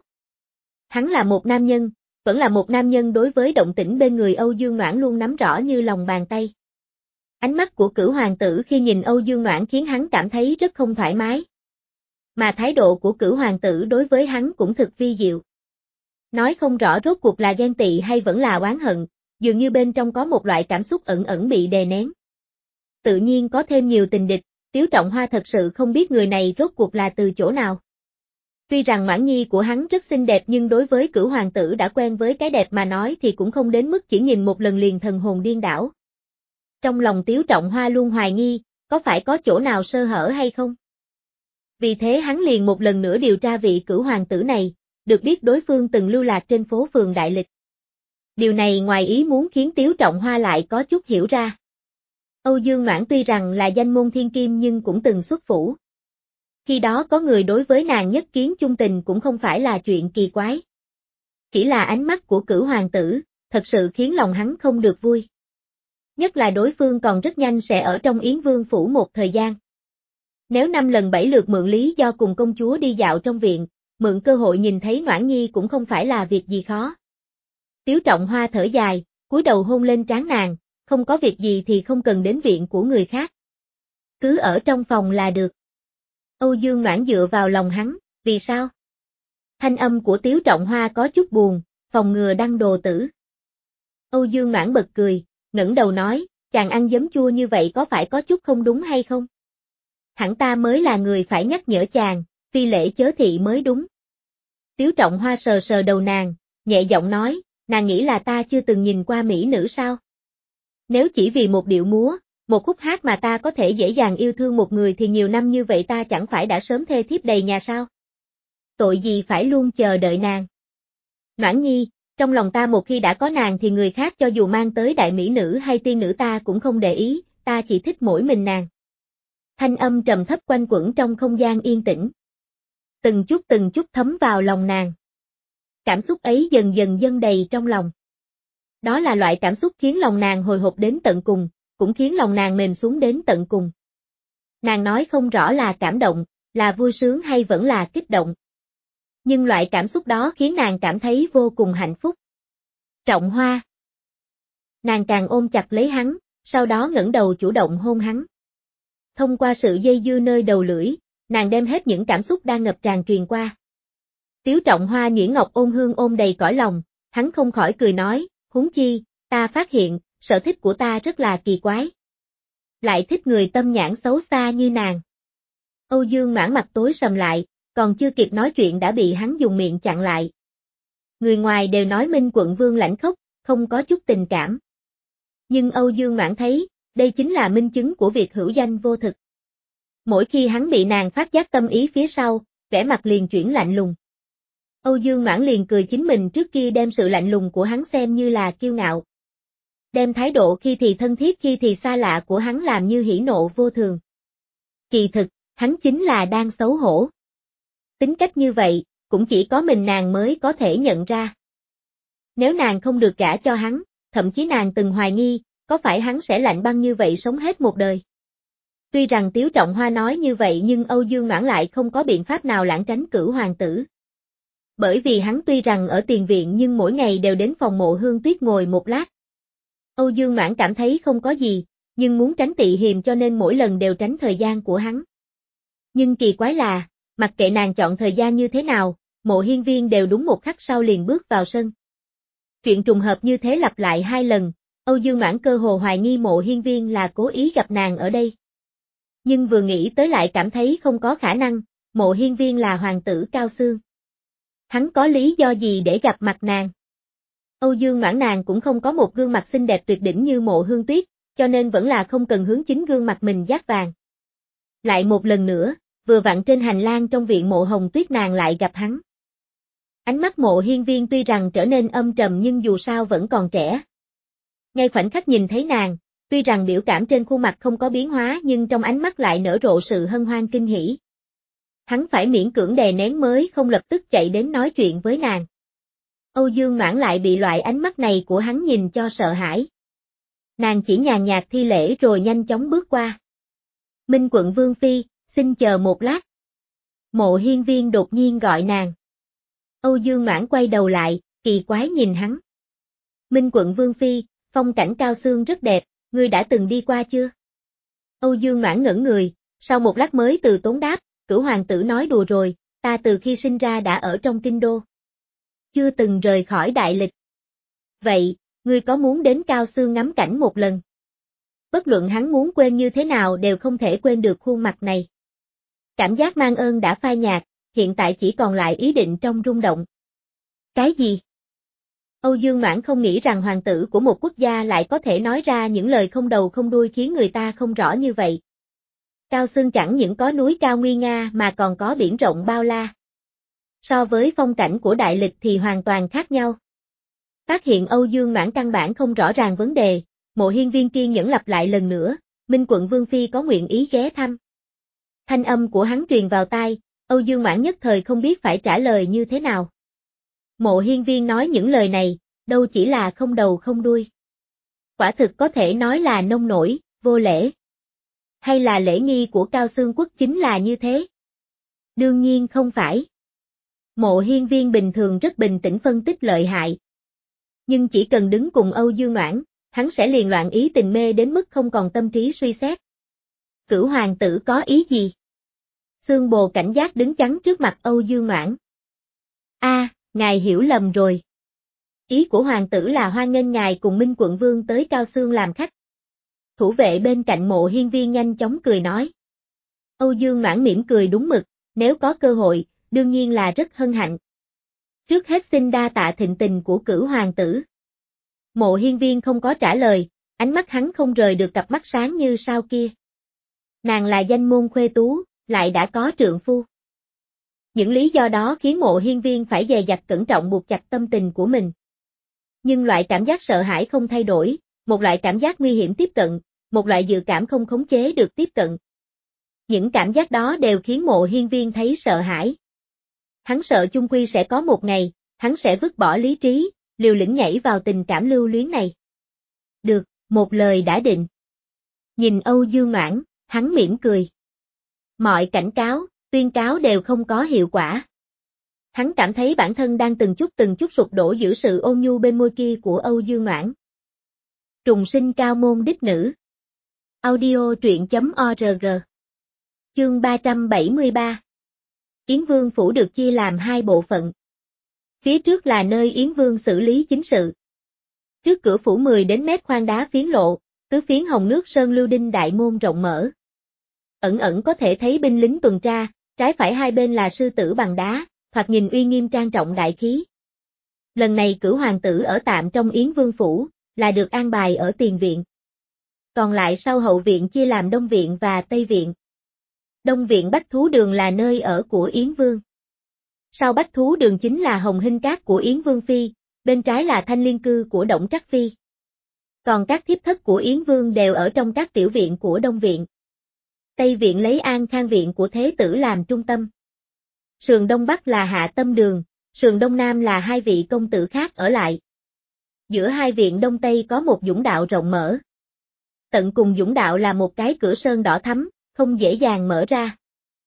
Hắn là một nam nhân, vẫn là một nam nhân đối với động tĩnh bên người Âu Dương Noãn luôn nắm rõ như lòng bàn tay. Ánh mắt của Cửu hoàng tử khi nhìn Âu Dương Noãn khiến hắn cảm thấy rất không thoải mái. Mà thái độ của Cửu hoàng tử đối với hắn cũng thực vi diệu. Nói không rõ rốt cuộc là ghen tị hay vẫn là oán hận, dường như bên trong có một loại cảm xúc ẩn ẩn bị đè nén. Tự nhiên có thêm nhiều tình địch, Tiếu Trọng Hoa thật sự không biết người này rốt cuộc là từ chỗ nào. Tuy rằng Noãn Nhi của hắn rất xinh đẹp nhưng đối với Cửu hoàng tử đã quen với cái đẹp mà nói thì cũng không đến mức chỉ nhìn một lần liền thần hồn điên đảo. Trong lòng Tiếu Trọng Hoa luôn hoài nghi, có phải có chỗ nào sơ hở hay không? Vì thế hắn liền một lần nữa điều tra vị Cửu hoàng tử này, được biết đối phương từng lưu lạc trên phố phường Đại Lịch. Điều này ngoài ý muốn khiến Tiếu Trọng Hoa lại có chút hiểu ra. Âu Dương Noãn tuy rằng là danh môn thiên kim nhưng cũng từng xuất phủ. Khi đó có người đối với nàng nhất kiến chung tình cũng không phải là chuyện kỳ quái. Chỉ là ánh mắt của Cửu hoàng tử, thật sự khiến lòng hắn không được vui. Nhất là đối phương còn rất nhanh sẽ ở trong Yến Vương phủ một thời gian. Nếu năm lần bảy lượt mượn lý do cùng công chúa đi dạo trong viện, mượn cơ hội nhìn thấy Noãn Nhi cũng không phải là việc gì khó. Tiếu Trọng Hoa thở dài, cúi đầu hôn lên trán nàng, không có việc gì thì không cần đến viện của người khác. Cứ ở trong phòng là được. Âu Dương Noãn dựa vào lòng hắn, vì sao? Thanh âm của Tiếu Trọng Hoa có chút buồn, phòng ngừa đăng đồ tử. Âu Dương Noãn bật cười, ngẩng đầu nói, chàng ăn giấm chua như vậy có phải có chút không đúng hay không? Hẳn ta mới là người phải nhắc nhở chàng, phi lễ chớ thị mới đúng. Tiếu Trọng Hoa sờ sờ đầu nàng, nhẹ giọng nói, nàng nghĩ là ta chưa từng nhìn qua mỹ nữ sao? Nếu chỉ vì một điệu múa, một khúc hát mà ta có thể dễ dàng yêu thương một người thì nhiều năm như vậy ta chẳng phải đã sớm thê thiếp đầy nhà sao? Tội gì phải luôn chờ đợi nàng? Noãn Nhi, trong lòng ta một khi đã có nàng thì người khác cho dù mang tới đại mỹ nữ hay tiên nữ ta cũng không để ý, ta chỉ thích mỗi mình nàng. Thanh âm trầm thấp quanh quẩn trong không gian yên tĩnh. Từng chút từng chút thấm vào lòng nàng. Cảm xúc ấy dần dần dâng đầy trong lòng. Đó là loại cảm xúc khiến lòng nàng hồi hộp đến tận cùng, cũng khiến lòng nàng mềm xuống đến tận cùng. Nàng nói không rõ là cảm động, là vui sướng hay vẫn là kích động. Nhưng loại cảm xúc đó khiến nàng cảm thấy vô cùng hạnh phúc. Trọng Hoa. Nàng càng ôm chặt lấy hắn, sau đó ngẩng đầu chủ động hôn hắn. Thông qua sự dây dưa nơi đầu lưỡi, nàng đem hết những cảm xúc đang ngập tràn truyền qua. Tiếu Trọng Hoa nhuyễn ngọc ôn hương ôm đầy cõi lòng, hắn không khỏi cười nói, huống chi, ta phát hiện, sở thích của ta rất là kỳ quái. Lại thích người tâm nhãn xấu xa như nàng. Âu Dương Noãn mặt tối sầm lại, còn chưa kịp nói chuyện đã bị hắn dùng miệng chặn lại. Người ngoài đều nói Minh quận vương lãnh khốc, không có chút tình cảm. Nhưng Âu Dương Noãn thấy, đây chính là minh chứng của việc hữu danh vô thực. Mỗi khi hắn bị nàng phát giác tâm ý phía sau, vẻ mặt liền chuyển lạnh lùng. Âu Dương Noãn liền cười chính mình trước kia đem sự lạnh lùng của hắn xem như là kiêu ngạo. Đem thái độ khi thì thân thiết khi thì xa lạ của hắn làm như hỉ nộ vô thường. Kỳ thực, hắn chính là đang xấu hổ. Tính cách như vậy, cũng chỉ có mình nàng mới có thể nhận ra. Nếu nàng không được gả cho hắn, thậm chí nàng từng hoài nghi, có phải hắn sẽ lạnh băng như vậy sống hết một đời. Tuy rằng Tiếu Trọng Hoa nói như vậy nhưng Âu Dương Noãn lại không có biện pháp nào lảng tránh Cửu hoàng tử. Bởi vì hắn tuy rằng ở tiền viện nhưng mỗi ngày đều đến phòng Mộ Hương Tuyết ngồi một lát. Âu Dương Noãn cảm thấy không có gì, nhưng muốn tránh tị hiềm cho nên mỗi lần đều tránh thời gian của hắn. Nhưng kỳ quái là, mặc kệ nàng chọn thời gian như thế nào, Mộ Hiên Viên đều đúng một khắc sau liền bước vào sân. Chuyện trùng hợp như thế lặp lại hai lần, Âu Dương Noãn cơ hồ hoài nghi Mộ Hiên Viên là cố ý gặp nàng ở đây. Nhưng vừa nghĩ tới lại cảm thấy không có khả năng, Mộ Hiên Viên là hoàng tử Cao Xương. Hắn có lý do gì để gặp mặt nàng? Âu Dương Noãn nàng cũng không có một gương mặt xinh đẹp tuyệt đỉnh như Mộ Hương Tuyết, cho nên vẫn là không cần hướng chính gương mặt mình dát vàng. Lại một lần nữa, vừa vặn trên hành lang trong viện Mộ Hồng Tuyết nàng lại gặp hắn. Ánh mắt Mộ Hiên Viên tuy rằng trở nên âm trầm nhưng dù sao vẫn còn trẻ. Ngay khoảnh khắc nhìn thấy nàng, tuy rằng biểu cảm trên khuôn mặt không có biến hóa nhưng trong ánh mắt lại nở rộ sự hân hoan kinh hỉ. Hắn phải miễn cưỡng đè nén mới không lập tức chạy đến nói chuyện với nàng. Âu Dương Noãn lại bị loại ánh mắt này của hắn nhìn cho sợ hãi. Nàng chỉ nhàn nhạt thi lễ rồi nhanh chóng bước qua. Minh quận Vương Phi, xin chờ một lát. Mộ Hiên Viên đột nhiên gọi nàng. Âu Dương Noãn quay đầu lại, kỳ quái nhìn hắn. Minh quận Vương Phi, phong cảnh Cao Xương rất đẹp, ngươi đã từng đi qua chưa? Âu Dương Noãn ngẩn người, sau một lát mới từ tốn đáp, Cửu hoàng tử nói đùa rồi, ta từ khi sinh ra đã ở trong kinh đô. Chưa từng rời khỏi Đại Lịch. Vậy, ngươi có muốn đến Cao Xương ngắm cảnh một lần? bất luận hắn muốn quên như thế nào đều không thể quên được khuôn mặt này. Cảm giác mang ơn đã phai nhạt, hiện tại chỉ còn lại ý định trong rung động. Cái gì? Âu Dương Noãn không nghĩ rằng hoàng tử của một quốc gia lại có thể nói ra những lời không đầu không đuôi khiến người ta không rõ như vậy. Cao Xương chẳng những có núi cao nguy nga mà còn có biển rộng bao la. So với phong cảnh của Đại Lịch thì hoàn toàn khác nhau. Phát hiện Âu Dương Noãn căn bản không rõ ràng vấn đề, Mộ Hiên Viên kiên nhẫn lặp lại lần nữa, Minh quận Vương Phi có nguyện ý ghé thăm. Thanh âm của hắn truyền vào tai, Âu Dương Noãn nhất thời không biết phải trả lời như thế nào. Mộ Hiên Viên nói những lời này, đâu chỉ là không đầu không đuôi. Quả thực có thể nói là nông nổi, vô lễ. Hay là lễ nghi của Cao Xương Quốc chính là như thế? Đương nhiên không phải. Mộ Hiên Viên bình thường rất bình tĩnh phân tích lợi hại. Nhưng chỉ cần đứng cùng Âu Dương Noãn, hắn sẽ liền loạn ý tình mê đến mức không còn tâm trí suy xét. Cửu hoàng tử có ý gì? Xương Bồ cảnh giác đứng chắn trước mặt Âu Dương Noãn. A, ngài hiểu lầm rồi. Ý của hoàng tử là hoan nghênh ngài cùng Minh quận vương tới Cao Xương làm khách. Thủ vệ bên cạnh Mộ Hiên Viên nhanh chóng cười nói. Âu Dương Noãn mỉm cười đúng mực, nếu có cơ hội, đương nhiên là rất hân hạnh. Trước hết xin đa tạ thịnh tình của cửu hoàng tử. Mộ Hiên Viên không có trả lời, ánh mắt hắn không rời được cặp mắt sáng như sao kia. Nàng là danh môn khuê tú, lại đã có trượng phu. Những lý do đó khiến Mộ Hiên Viên phải dè dặt cẩn trọng buộc chặt tâm tình của mình. Nhưng loại cảm giác sợ hãi không thay đổi, một loại cảm giác nguy hiểm tiếp cận, một loại dự cảm không khống chế được tiếp cận. Những cảm giác đó đều khiến Mộ Hiên Viên thấy sợ hãi. Hắn sợ chung quy sẽ có một ngày, hắn sẽ vứt bỏ lý trí, liều lĩnh nhảy vào tình cảm lưu luyến này. Được, một lời đã định. Nhìn Âu Dương Noãn, hắn mỉm cười. Mọi cảnh cáo, tuyên cáo đều không có hiệu quả. Hắn cảm thấy bản thân đang từng chút từng chút sụp đổ giữa sự ôn nhu bên môi kia của Âu Dương Noãn. Trùng sinh cao môn đích nữ. Audio truyện chấm org. Chương ba trăm bảy mươi ba. Yến Vương Phủ được chia làm hai bộ phận. Phía trước là nơi Yến Vương xử lý chính sự. Trước cửa phủ mười đến mét khoan đá phiến lộ, tứ phiến hồng nước sơn lưu đinh đại môn rộng mở. Ẩn ẩn có thể thấy binh lính tuần tra, trái phải hai bên là sư tử bằng đá, thoạt nhìn uy nghiêm trang trọng đại khí. Lần này cửu hoàng tử ở tạm trong Yến Vương Phủ, là được an bài ở tiền viện. Còn lại sau hậu viện chia làm Đông viện và Tây viện. Đông viện Bách Thú Đường là nơi ở của Yến Vương. Sau Bách Thú Đường chính là Hồng Hinh Cát của Yến Vương Phi, bên trái là Thanh Liên Cư của Đổng Trắc Phi. Còn các thiếp thất của Yến Vương đều ở trong các tiểu viện của Đông viện. Tây viện lấy An Khang viện của Thế Tử làm trung tâm. Sườn Đông Bắc là Hạ Tâm Đường, sườn Đông Nam là hai vị công tử khác ở lại. Giữa hai viện Đông Tây có một dũng đạo rộng mở. Tận cùng dũng đạo là một cái cửa sơn đỏ thắm, không dễ dàng mở ra.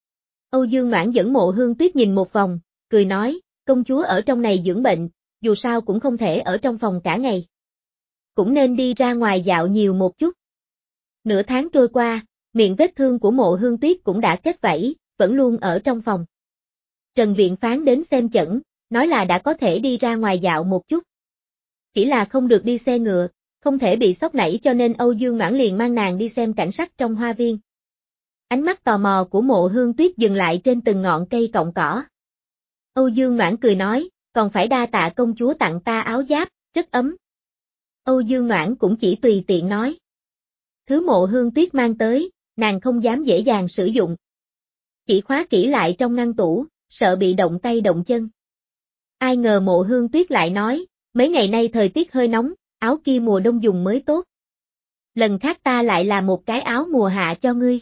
Âu Dương Noãn dẫn Mộ Hương Tuyết nhìn một vòng, cười nói, công chúa ở trong này dưỡng bệnh, dù sao cũng không thể ở trong phòng cả ngày. Cũng nên đi ra ngoài dạo nhiều một chút. Nửa tháng trôi qua, miệng vết thương của Mộ Hương Tuyết cũng đã kết vảy, vẫn luôn ở trong phòng. Trần Viện Phán đến xem chẩn, nói là đã có thể đi ra ngoài dạo một chút. Chỉ là không được đi xe ngựa, không thể bị sốc nảy cho nên Âu Dương Noãn liền mang nàng đi xem cảnh sắc trong hoa viên. Ánh mắt tò mò của Mộ Hương Tuyết dừng lại trên từng ngọn cây cọng cỏ. Âu Dương Noãn cười nói, còn phải đa tạ công chúa tặng ta áo giáp, rất ấm. Âu Dương Noãn cũng chỉ tùy tiện nói. Thứ Mộ Hương Tuyết mang tới, nàng không dám dễ dàng sử dụng. Chỉ khóa kỹ lại trong ngăn tủ, sợ bị động tay động chân. Ai ngờ Mộ Hương Tuyết lại nói, mấy ngày nay thời tiết hơi nóng, áo kia mùa đông dùng mới tốt. Lần khác ta lại làm một cái áo mùa hạ cho ngươi.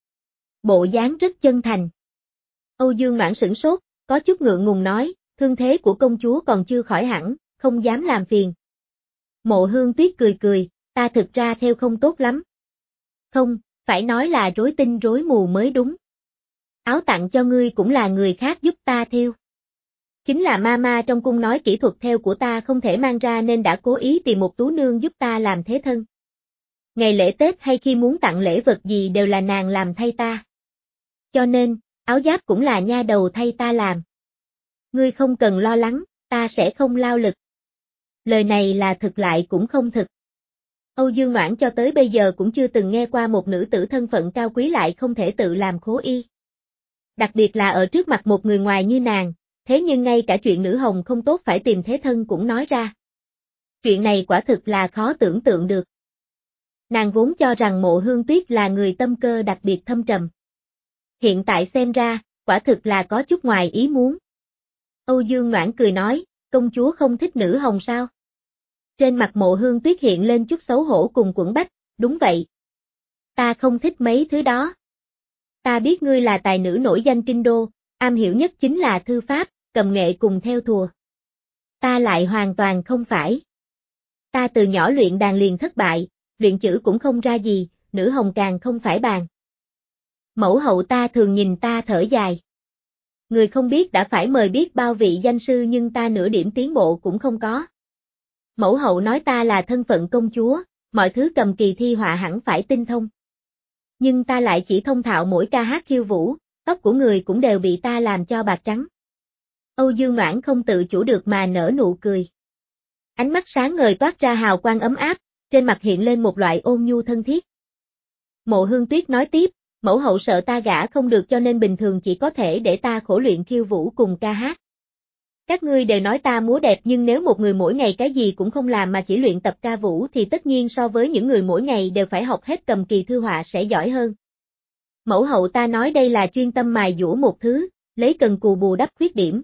Bộ dáng rất chân thành. Âu Dương Noãn sửng sốt, có chút ngượng ngùng nói, thương thế của công chúa còn chưa khỏi hẳn, không dám làm phiền. Mộ Hương Tuyết cười cười, ta thực ra theo không tốt lắm. Không, phải nói là rối tinh rối mù mới đúng. Áo tặng cho ngươi cũng là người khác giúp ta theo. Chính là mama trong cung nói kỹ thuật theo của ta không thể mang ra nên đã cố ý tìm một tú nương giúp ta làm thế thân. Ngày lễ Tết hay khi muốn tặng lễ vật gì đều là nàng làm thay ta. Cho nên, áo giáp cũng là nha đầu thay ta làm. Ngươi không cần lo lắng, ta sẽ không lao lực. Lời này là thực lại cũng không thực. Âu Dương Noãn cho tới bây giờ cũng chưa từng nghe qua một nữ tử thân phận cao quý lại không thể tự làm khố y. Đặc biệt là ở trước mặt một người ngoài như nàng, thế nhưng ngay cả chuyện nữ hồng không tốt phải tìm thế thân cũng nói ra. Chuyện này quả thực là khó tưởng tượng được. Nàng vốn cho rằng Mộ Hương Tuyết là người tâm cơ đặc biệt thâm trầm. Hiện tại xem ra, quả thực là có chút ngoài ý muốn. Âu Dương Noãn cười nói, công chúa không thích nữ hồng sao? Trên mặt Mộ Hương Tuyết hiện lên chút xấu hổ cùng quẫn bách, đúng vậy. Ta không thích mấy thứ đó. Ta biết ngươi là tài nữ nổi danh kinh đô, am hiểu nhất chính là thư pháp, cầm nghệ cùng theo thùa. Ta lại hoàn toàn không phải. Ta từ nhỏ luyện đàn liền thất bại, luyện chữ cũng không ra gì, nữ hồng càng không phải bàn. Mẫu hậu ta thường nhìn ta thở dài. Người không biết đã phải mời biết bao vị danh sư nhưng ta nửa điểm tiến bộ cũng không có. Mẫu hậu nói ta là thân phận công chúa, mọi thứ cầm kỳ thi họa hẳn phải tinh thông. Nhưng ta lại chỉ thông thạo mỗi ca hát khiêu vũ, tóc của người cũng đều bị ta làm cho bạc trắng. Âu Dương Noãn không tự chủ được mà nở nụ cười. Ánh mắt sáng ngời toát ra hào quang ấm áp, trên mặt hiện lên một loại ôn nhu thân thiết. Mộ Hương Tuyết nói tiếp, mẫu hậu sợ ta gả không được cho nên bình thường chỉ có thể để ta khổ luyện khiêu vũ cùng ca hát. Các ngươi đều nói ta múa đẹp nhưng nếu một người mỗi ngày cái gì cũng không làm mà chỉ luyện tập ca vũ thì tất nhiên so với những người mỗi ngày đều phải học hết cầm kỳ thư họa sẽ giỏi hơn. Mẫu hậu ta nói đây là chuyên tâm mài dũa một thứ, lấy cần cù bù đắp khuyết điểm.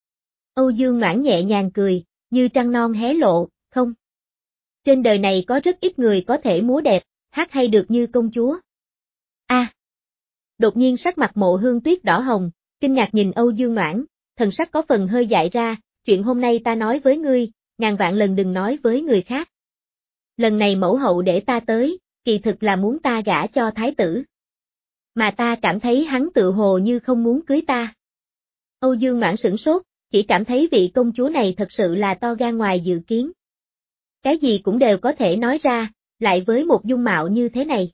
Âu Dương Noãn nhẹ nhàng cười, như trăng non hé lộ, không. Trên đời này có rất ít người có thể múa đẹp, hát hay được như công chúa. A. À. Đột nhiên sắc mặt Mộ Hương Tuyết đỏ hồng, kinh ngạc nhìn Âu Dương Noãn, thần sắc có phần hơi dại ra, chuyện hôm nay ta nói với ngươi, ngàn vạn lần đừng nói với người khác. Lần này mẫu hậu để ta tới, kỳ thực là muốn ta gả cho thái tử. Mà ta cảm thấy hắn tự hồ như không muốn cưới ta. Âu Dương Noãn sửng sốt, chỉ cảm thấy vị công chúa này thật sự là to gan ngoài dự kiến. Cái gì cũng đều có thể nói ra, lại với một dung mạo như thế này.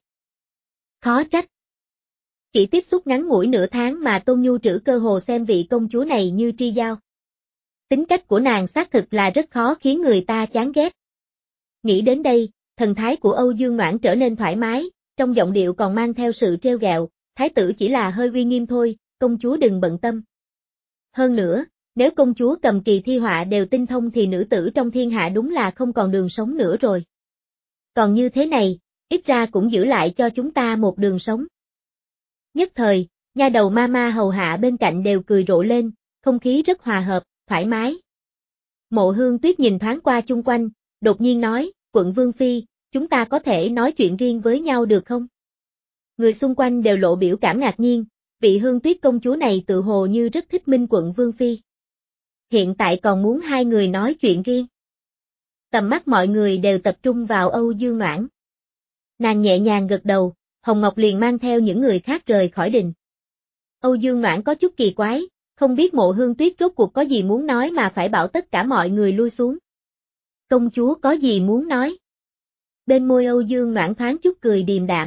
Khó trách. Chỉ tiếp xúc ngắn ngủi nửa tháng mà Tôn Nhu Trữ cơ hồ xem vị công chúa này như tri giao. Tính cách của nàng xác thực là rất khó khiến người ta chán ghét. Nghĩ đến đây, thần thái của Âu Dương Noãn trở nên thoải mái, trong giọng điệu còn mang theo sự trêu ghẹo, thái tử chỉ là hơi uy nghiêm thôi, công chúa đừng bận tâm. Hơn nữa, nếu công chúa cầm kỳ thi họa đều tinh thông thì nữ tử trong thiên hạ đúng là không còn đường sống nữa rồi. Còn như thế này, ít ra cũng giữ lại cho chúng ta một đường sống. Nhất thời, nha đầu ma ma hầu hạ bên cạnh đều cười rộ lên, không khí rất hòa hợp, thoải mái. Mộ Hương Tuyết nhìn thoáng qua chung quanh, đột nhiên nói, quận Vương Phi, chúng ta có thể nói chuyện riêng với nhau được không? Người xung quanh đều lộ biểu cảm ngạc nhiên, vị Hương Tuyết công chúa này tự hồ như rất thích Minh quận Vương Phi. Hiện tại còn muốn hai người nói chuyện riêng. Tầm mắt mọi người đều tập trung vào Âu Dương Noãn. Nàng nhẹ nhàng gật đầu, Hồng Ngọc liền mang theo những người khác rời khỏi đình. Âu Dương Noãn có chút kỳ quái, không biết Mộ Hương Tuyết rốt cuộc có gì muốn nói mà phải bảo tất cả mọi người lui xuống. Công chúa có gì muốn nói? Bên môi Âu Dương Noãn thoáng chút cười điềm đạm.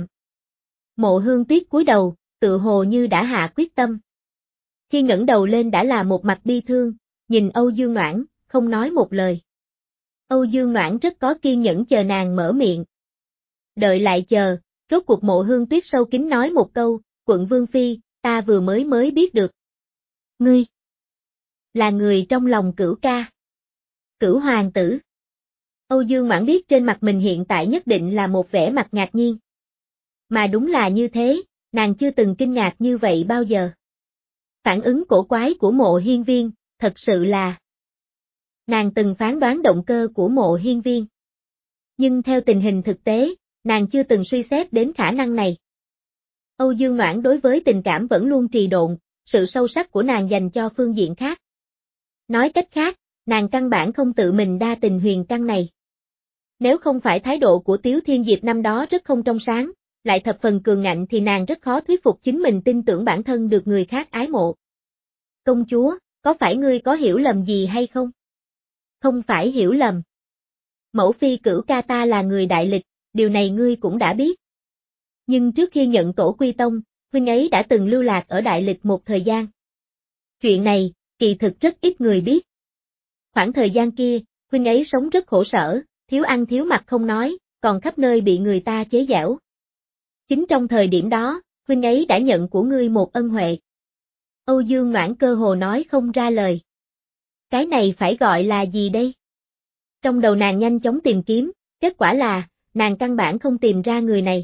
Mộ Hương Tuyết cúi đầu, tự hồ như đã hạ quyết tâm. Khi ngẩng đầu lên đã là một mặt bi thương, nhìn Âu Dương Noãn, không nói một lời. Âu Dương Noãn rất có kiên nhẫn chờ nàng mở miệng. Đợi lại chờ, rốt cuộc Mộ Hương Tuyết sâu kín nói một câu, quận Vương Phi, ta vừa mới mới biết được. Ngươi là người trong lòng Cửu ca. Cửu hoàng tử. Âu Dương Noãn biết trên mặt mình hiện tại nhất định là một vẻ mặt ngạc nhiên. Mà đúng là như thế, nàng chưa từng kinh ngạc như vậy bao giờ. Phản ứng cổ quái của Mộ Hiên Viên, thật sự là... Nàng từng phán đoán động cơ của Mộ Hiên Viên. Nhưng theo tình hình thực tế, nàng chưa từng suy xét đến khả năng này. Âu Dương Noãn đối với tình cảm vẫn luôn trì độn, sự sâu sắc của nàng dành cho phương diện khác. Nói cách khác, nàng căn bản không tự mình đa tình huyền căn này. Nếu không phải thái độ của Tiếu Thiên Diệp năm đó rất không trong sáng, lại thập phần cường ngạnh thì nàng rất khó thuyết phục chính mình tin tưởng bản thân được người khác ái mộ. Công chúa, có phải ngươi có hiểu lầm gì hay không? Không phải hiểu lầm. Mẫu phi Cửu ca ta là người đại lịch, điều này ngươi cũng đã biết. Nhưng trước khi nhận tổ quy tông, huynh ấy đã từng lưu lạc ở đại lịch một thời gian. Chuyện này, kỳ thực rất ít người biết. Khoảng thời gian kia, huynh ấy sống rất khổ sở, thiếu ăn thiếu mặc không nói, còn khắp nơi bị người ta chế giễu. Chính trong thời điểm đó, huynh ấy đã nhận của ngươi một ân huệ. Âu Dương Noãn cơ hồ nói không ra lời. Cái này phải gọi là gì đây? Trong đầu nàng nhanh chóng tìm kiếm, kết quả là, nàng căn bản không tìm ra người này.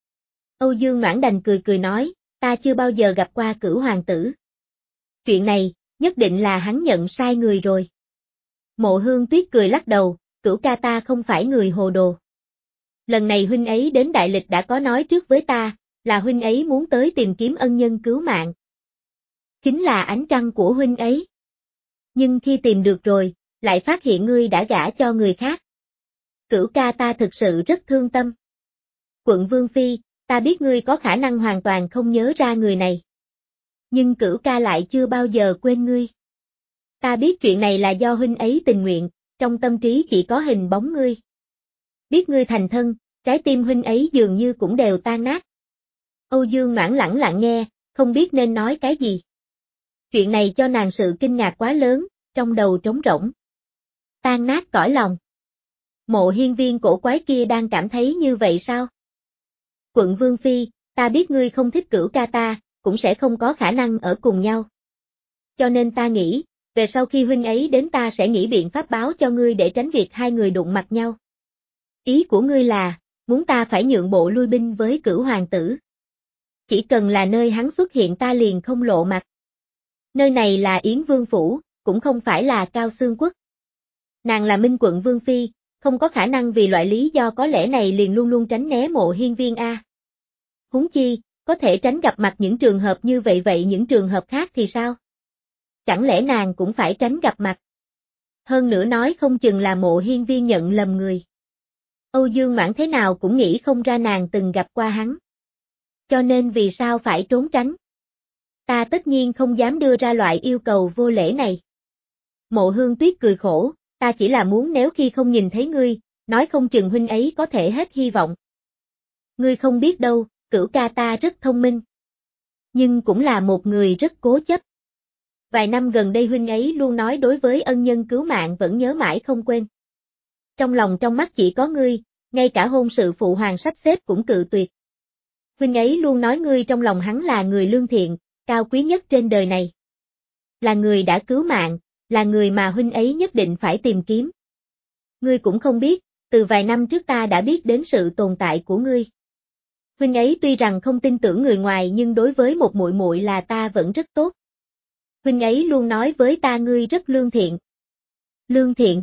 Âu Dương Noãn đành cười cười nói, ta chưa bao giờ gặp qua Cửu hoàng tử. Chuyện này, nhất định là hắn nhận sai người rồi. Mộ Hương Tuyết cười lắc đầu, Cửu ca ta không phải người hồ đồ. Lần này huynh ấy đến đại lịch đã có nói trước với ta, là huynh ấy muốn tới tìm kiếm ân nhân cứu mạng. Chính là ánh trăng của huynh ấy. Nhưng khi tìm được rồi, lại phát hiện ngươi đã gả cho người khác. Cửu ca ta thực sự rất thương tâm. Quận Vương Phi, ta biết ngươi có khả năng hoàn toàn không nhớ ra người này. Nhưng Cửu ca lại chưa bao giờ quên ngươi. Ta biết chuyện này là do huynh ấy tình nguyện, trong tâm trí chỉ có hình bóng ngươi. Biết ngươi thành thân, trái tim huynh ấy dường như cũng đều tan nát. Âu Dương Noãn lẳng lặng nghe, không biết nên nói cái gì. Chuyện này cho nàng sự kinh ngạc quá lớn, trong đầu trống rỗng. Tan nát cõi lòng. Mộ hiên viên cổ quái kia đang cảm thấy như vậy sao? Quận Vương Phi, ta biết ngươi không thích Cửu ca ta, cũng sẽ không có khả năng ở cùng nhau. Cho nên ta nghĩ, về sau khi huynh ấy đến ta sẽ nghĩ biện pháp báo cho ngươi để tránh việc hai người đụng mặt nhau. Ý của ngươi là, muốn ta phải nhượng bộ lui binh với Cửu hoàng tử. Chỉ cần là nơi hắn xuất hiện ta liền không lộ mặt. Nơi này là Yến Vương Phủ, cũng không phải là Cao Xương Quốc. Nàng là Minh quận Vương Phi, không có khả năng vì loại lý do có lẽ này liền luôn luôn tránh né Mộ hiên viên a. Huống chi, có thể tránh gặp mặt những trường hợp như vậy vậy những trường hợp khác thì sao? Chẳng lẽ nàng cũng phải tránh gặp mặt? Hơn nữa nói không chừng là Mộ hiên viên nhận lầm người. Âu Dương Noãn thế nào cũng nghĩ không ra nàng từng gặp qua hắn. Cho nên vì sao phải trốn tránh? Ta tất nhiên không dám đưa ra loại yêu cầu vô lễ này. Mộ Hương Tuyết cười khổ, ta chỉ là muốn nếu khi không nhìn thấy ngươi, nói không chừng huynh ấy có thể hết hy vọng. Ngươi không biết đâu, Cửu ca ta rất thông minh. Nhưng cũng là một người rất cố chấp. Vài năm gần đây huynh ấy luôn nói đối với ân nhân cứu mạng vẫn nhớ mãi không quên. Trong lòng trong mắt chỉ có ngươi, ngay cả hôn sự phụ hoàng sắp xếp cũng cự tuyệt. Huynh ấy luôn nói ngươi trong lòng hắn là người lương thiện, cao quý nhất trên đời này. Là người đã cứu mạng, là người mà huynh ấy nhất định phải tìm kiếm. Ngươi cũng không biết, từ vài năm trước ta đã biết đến sự tồn tại của ngươi. Huynh ấy tuy rằng không tin tưởng người ngoài nhưng đối với một muội muội là ta vẫn rất tốt. Huynh ấy luôn nói với ta ngươi rất lương thiện. Lương thiện.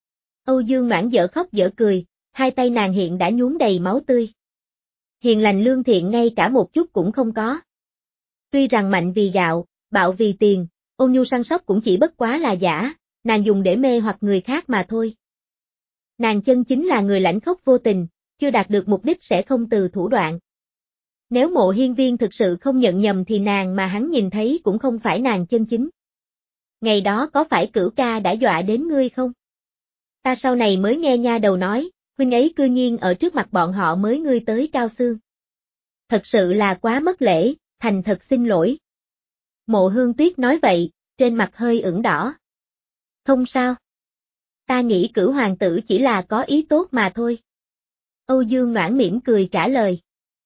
Âu Dương Noãn dở khóc dở cười, hai tay nàng hiện đã nhuốm đầy máu tươi. Hiền lành lương thiện ngay cả một chút cũng không có. Tuy rằng mạnh vì gạo, bạo vì tiền, ôn nhu săn sóc cũng chỉ bất quá là giả, nàng dùng để mê hoặc người khác mà thôi. Nàng chân chính là người lãnh khốc vô tình, chưa đạt được mục đích sẽ không từ thủ đoạn. Nếu Mộ hiên viên thực sự không nhận nhầm thì nàng mà hắn nhìn thấy cũng không phải nàng chân chính. Ngày đó có phải Cửu ca đã dọa đến ngươi không? Ta sau này mới nghe nha đầu nói, huynh ấy cư nhiên ở trước mặt bọn họ mới ngươi tới Cao Xương. Thật sự là quá mất lễ, thành thật xin lỗi. Mộ Hương Tuyết nói vậy, trên mặt hơi ửng đỏ. Không sao. Ta nghĩ Cửu hoàng tử chỉ là có ý tốt mà thôi. Âu Dương Noãn mỉm cười trả lời.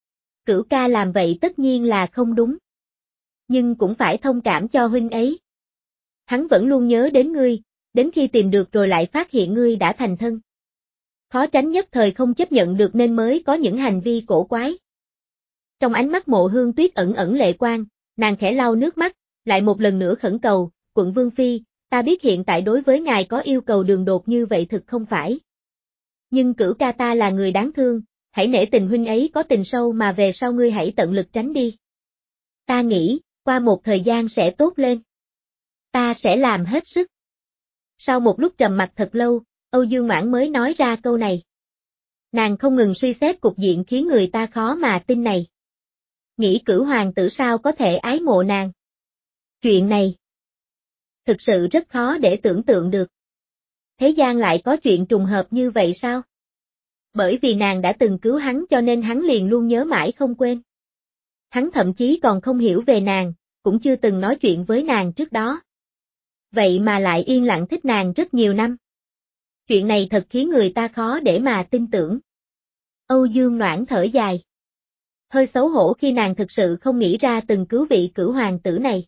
Cửu ca làm vậy tất nhiên là không đúng. Nhưng cũng phải thông cảm cho huynh ấy. Hắn vẫn luôn nhớ đến ngươi, đến khi tìm được rồi lại phát hiện ngươi đã thành thân. Khó tránh nhất thời không chấp nhận được nên mới có những hành vi cổ quái. Trong ánh mắt Mộ Hương Tuyết ẩn ẩn lệ quang, nàng khẽ lau nước mắt, lại một lần nữa khẩn cầu, quận Vương Phi, ta biết hiện tại đối với ngài có yêu cầu đường đột như vậy thực không phải. Nhưng Cửu ca ta là người đáng thương, hãy nể tình huynh ấy có tình sâu mà về sau ngươi hãy tận lực tránh đi. Ta nghĩ, qua một thời gian sẽ tốt lên. Ta sẽ làm hết sức. Sau một lúc trầm mặc thật lâu, Âu Dương Noãn mới nói ra câu này. Nàng không ngừng suy xét cục diện khiến người ta khó mà tin này. Nghĩ Cửu hoàng tử sao có thể ái mộ nàng. Chuyện này thực sự rất khó để tưởng tượng được. Thế gian lại có chuyện trùng hợp như vậy sao? Bởi vì nàng đã từng cứu hắn cho nên hắn liền luôn nhớ mãi không quên. Hắn thậm chí còn không hiểu về nàng, cũng chưa từng nói chuyện với nàng trước đó. Vậy mà lại yên lặng thích nàng rất nhiều năm. Chuyện này thật khiến người ta khó để mà tin tưởng. Âu Dương Noãn thở dài. Hơi xấu hổ khi nàng thực sự không nghĩ ra từng cứu vị cửu hoàng tử này.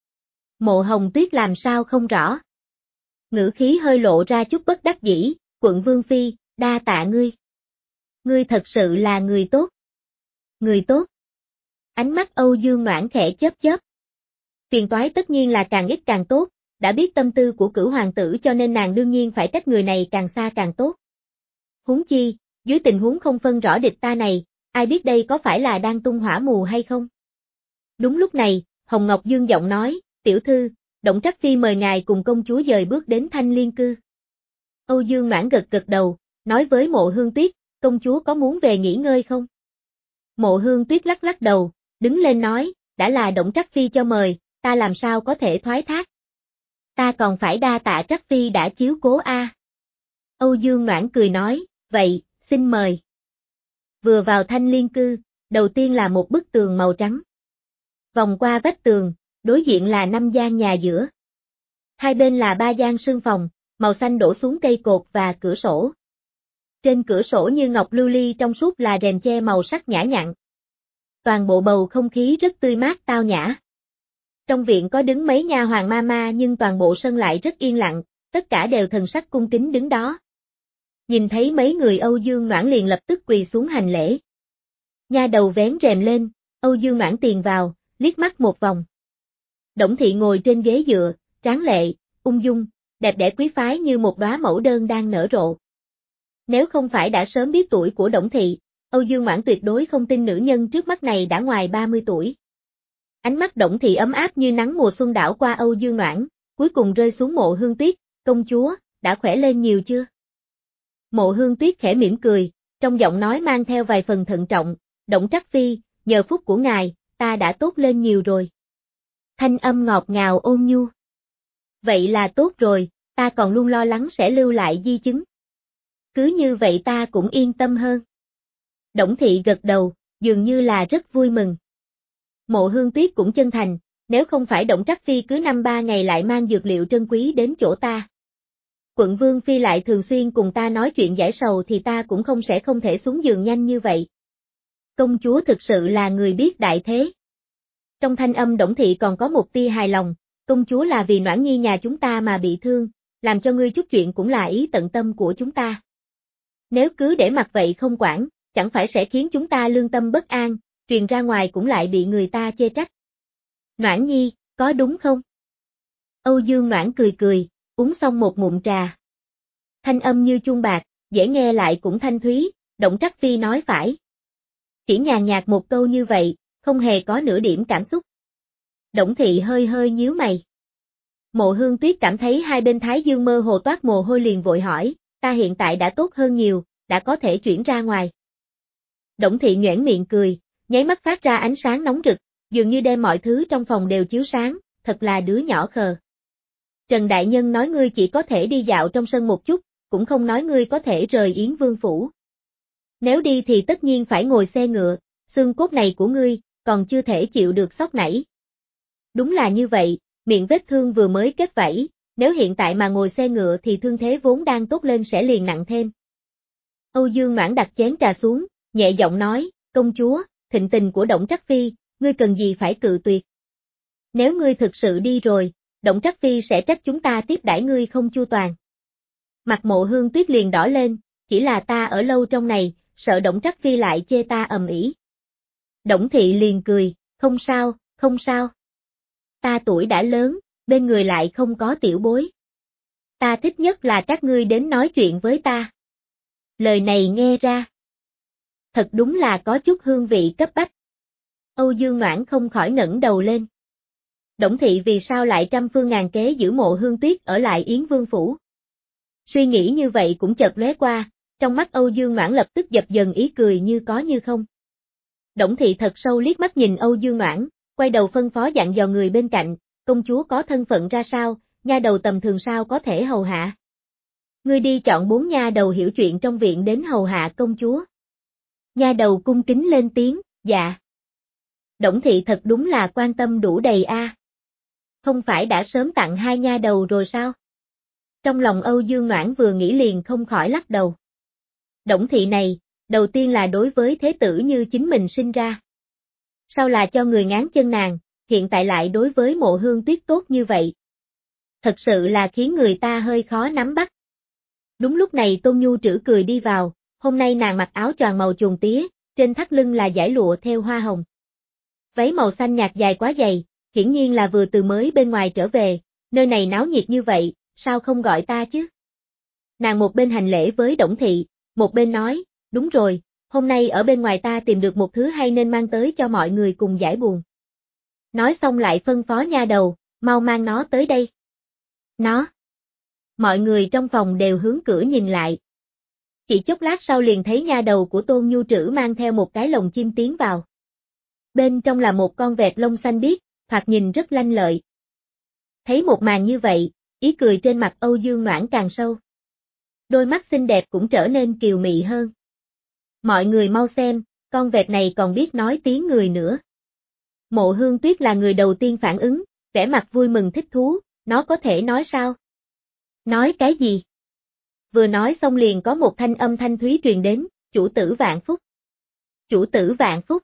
Mộ Hồng Tuyết làm sao không rõ. Ngữ khí hơi lộ ra chút bất đắc dĩ, quận Vương Phi, đa tạ ngươi. Ngươi thật sự là người tốt. Người tốt. Ánh mắt Âu Dương Noãn khẽ chớp chớp. Phiền toái tất nhiên là càng ít càng tốt, đã biết tâm tư của cửu hoàng tử cho nên nàng đương nhiên phải trách người này càng xa càng tốt. Huống chi, dưới tình huống không phân rõ địch ta này, ai biết đây có phải là đang tung hỏa mù hay không? Đúng lúc này, Hồng Ngọc Dương giọng nói, tiểu thư, Động Trắc Phi mời ngài cùng công chúa dời bước đến Thanh Liên Cư. Âu Dương Noãn gật gật đầu, nói với Mộ Hương Tuyết, công chúa có muốn về nghỉ ngơi không? Mộ Hương Tuyết lắc lắc đầu, đứng lên nói, đã là Động Trắc Phi cho mời, ta làm sao có thể thoái thác? Ta còn phải đa tạ Trắc Phi đã chiếu cố a. Âu Dương Noãn cười nói, vậy, xin mời. Vừa vào Thanh Liên Cư, đầu tiên là một bức tường màu trắng. Vòng qua vách tường, đối diện là năm gian nhà giữa. Hai bên là ba gian sương phòng, màu xanh đổ xuống cây cột và cửa sổ. Trên cửa sổ như ngọc lưu ly trong suốt là rèm che màu sắc nhã nhặn. Toàn bộ bầu không khí rất tươi mát tao nhã. Trong viện có đứng mấy nha hoàng ma ma nhưng toàn bộ sân lại rất yên lặng, tất cả đều thần sắc cung kính đứng đó. Nhìn thấy mấy người Âu Dương Noãn liền lập tức quỳ xuống hành lễ. Nha đầu vén rèm lên, Âu Dương Noãn tiền vào, liếc mắt một vòng. Đổng thị ngồi trên ghế dựa, tráng lệ, ung dung, đẹp đẽ quý phái như một đóa mẫu đơn đang nở rộ. Nếu không phải đã sớm biết tuổi của Đổng thị, Âu Dương Noãn tuyệt đối không tin nữ nhân trước mắt này đã ngoài ba mươi tuổi. Ánh mắt Đổng thị ấm áp như nắng mùa xuân đảo qua Âu Dương Noãn, cuối cùng rơi xuống Mộ Hương Tuyết, công chúa, đã khỏe lên nhiều chưa? Mộ Hương Tuyết khẽ mỉm cười, trong giọng nói mang theo vài phần thận trọng, Động Trắc Phi, nhờ phúc của ngài, ta đã tốt lên nhiều rồi. Thanh âm ngọt ngào ôn nhu. Vậy là tốt rồi, ta còn luôn lo lắng sẽ lưu lại di chứng. Cứ như vậy ta cũng yên tâm hơn. Đổng thị gật đầu, dường như là rất vui mừng. Mộ Hương Tuyết cũng chân thành, nếu không phải Động Trắc Phi cứ năm ba ngày lại mang dược liệu trân quý đến chỗ ta. Quận Vương Phi lại thường xuyên cùng ta nói chuyện giải sầu thì ta cũng không sẽ không thể xuống giường nhanh như vậy. Công chúa thực sự là người biết đại thế. Trong thanh âm Đổng thị còn có một tia hài lòng, công chúa là vì Noãn Nhi nhà chúng ta mà bị thương, làm cho ngươi chút chuyện cũng là ý tận tâm của chúng ta. Nếu cứ để mặc vậy không quản, chẳng phải sẽ khiến chúng ta lương tâm bất an, truyền ra ngoài cũng lại bị người ta chê trách. Noãn Nhi, có đúng không? Âu Dương Noãn cười cười, uống xong một ngụm trà. Thanh âm như chuông bạc, dễ nghe lại cũng thanh thúy, Động Trắc Phi nói phải. Chỉ nhàn nhạt một câu như vậy, không hề có nửa điểm cảm xúc. Đổng thị hơi hơi nhíu mày. Mộ Hương Tuyết cảm thấy hai bên thái dương mơ hồ toát mồ hôi liền vội hỏi, ta hiện tại đã tốt hơn nhiều, đã có thể chuyển ra ngoài. Đổng thị nhoẻn miệng cười, nháy mắt phát ra ánh sáng nóng rực, dường như đem mọi thứ trong phòng đều chiếu sáng, thật là đứa nhỏ khờ. Trần Đại Nhân nói ngươi chỉ có thể đi dạo trong sân một chút, cũng không nói ngươi có thể rời Yến Vương Phủ. Nếu đi thì tất nhiên phải ngồi xe ngựa, xương cốt này của ngươi, còn chưa thể chịu được sốc nảy. Đúng là như vậy, miệng vết thương vừa mới kết vảy, nếu hiện tại mà ngồi xe ngựa thì thương thế vốn đang tốt lên sẽ liền nặng thêm. Âu Dương Noãn đặt chén trà xuống, nhẹ giọng nói, công chúa, thịnh tình của Động Trắc Phi, ngươi cần gì phải cự tuyệt. Nếu ngươi thực sự đi rồi, Động Trắc Phi sẽ trách chúng ta tiếp đãi ngươi không chu toàn. Mặt Mộ Hương Tuyết liền đỏ lên, chỉ là ta ở lâu trong này, sợ Động Trắc Phi lại chê ta ầm ĩ. Đổng thị liền cười, không sao, không sao. Ta tuổi đã lớn, bên người lại không có tiểu bối. Ta thích nhất là các ngươi đến nói chuyện với ta. Lời này nghe ra. Thật đúng là có chút hương vị cấp bách. Âu Dương Noãn không khỏi ngẩng đầu lên. Đổng thị vì sao lại trăm phương ngàn kế giữ Mộ Hương Tuyết ở lại Yến Vương Phủ? Suy nghĩ như vậy cũng chợt lóe qua, trong mắt Âu Dương Noãn lập tức dập dần ý cười như có như không. Đổng thị thật sâu liếc mắt nhìn Âu Dương Noãn, quay đầu phân phó dặn dò người bên cạnh, công chúa có thân phận ra sao, nha đầu tầm thường sao có thể hầu hạ. Ngươi đi chọn bốn nha đầu hiểu chuyện trong viện đến hầu hạ công chúa. Nha đầu cung kính lên tiếng, dạ. Đổng thị thật đúng là quan tâm đủ đầy a. À. Không phải đã sớm tặng hai nha đầu rồi sao? Trong lòng Âu Dương Noãn vừa nghĩ liền không khỏi lắc đầu. Đổng thị này, đầu tiên là đối với thế tử như chính mình sinh ra. Sau là cho người ngáng chân nàng, hiện tại lại đối với Mộ Hương Tuyết tốt như vậy. Thật sự là khiến người ta hơi khó nắm bắt. Đúng lúc này Tôn Nhu Trữ cười đi vào, hôm nay nàng mặc áo choàng màu chuồn tía, trên thắt lưng là dải lụa theo hoa hồng. Váy màu xanh nhạt dài quá dày, hiển nhiên là vừa từ mới bên ngoài trở về, nơi này náo nhiệt như vậy, sao không gọi ta chứ? Nàng một bên hành lễ với Đổng Thị, một bên nói, đúng rồi, hôm nay ở bên ngoài ta tìm được một thứ hay nên mang tới cho mọi người cùng giải buồn. Nói xong lại phân phó nha đầu, mau mang nó tới đây. Nó. Mọi người trong phòng đều hướng cửa nhìn lại. Chỉ chốc lát sau liền thấy nha đầu của Tôn Nhu Trữ mang theo một cái lồng chim tiến vào. Bên trong là một con vẹt lông xanh biếc, thoạt nhìn rất lanh lợi. Thấy một màn như vậy, ý cười trên mặt Âu Dương Noãn càng sâu. Đôi mắt xinh đẹp cũng trở nên kiều mị hơn. Mọi người mau xem, con vẹt này còn biết nói tiếng người nữa. Mộ Hương Tuyết là người đầu tiên phản ứng, vẻ mặt vui mừng thích thú, nó có thể nói sao? Nói cái gì? Vừa nói xong liền có một thanh âm thanh thúy truyền đến, chủ tử vạn phúc. Chủ tử vạn phúc.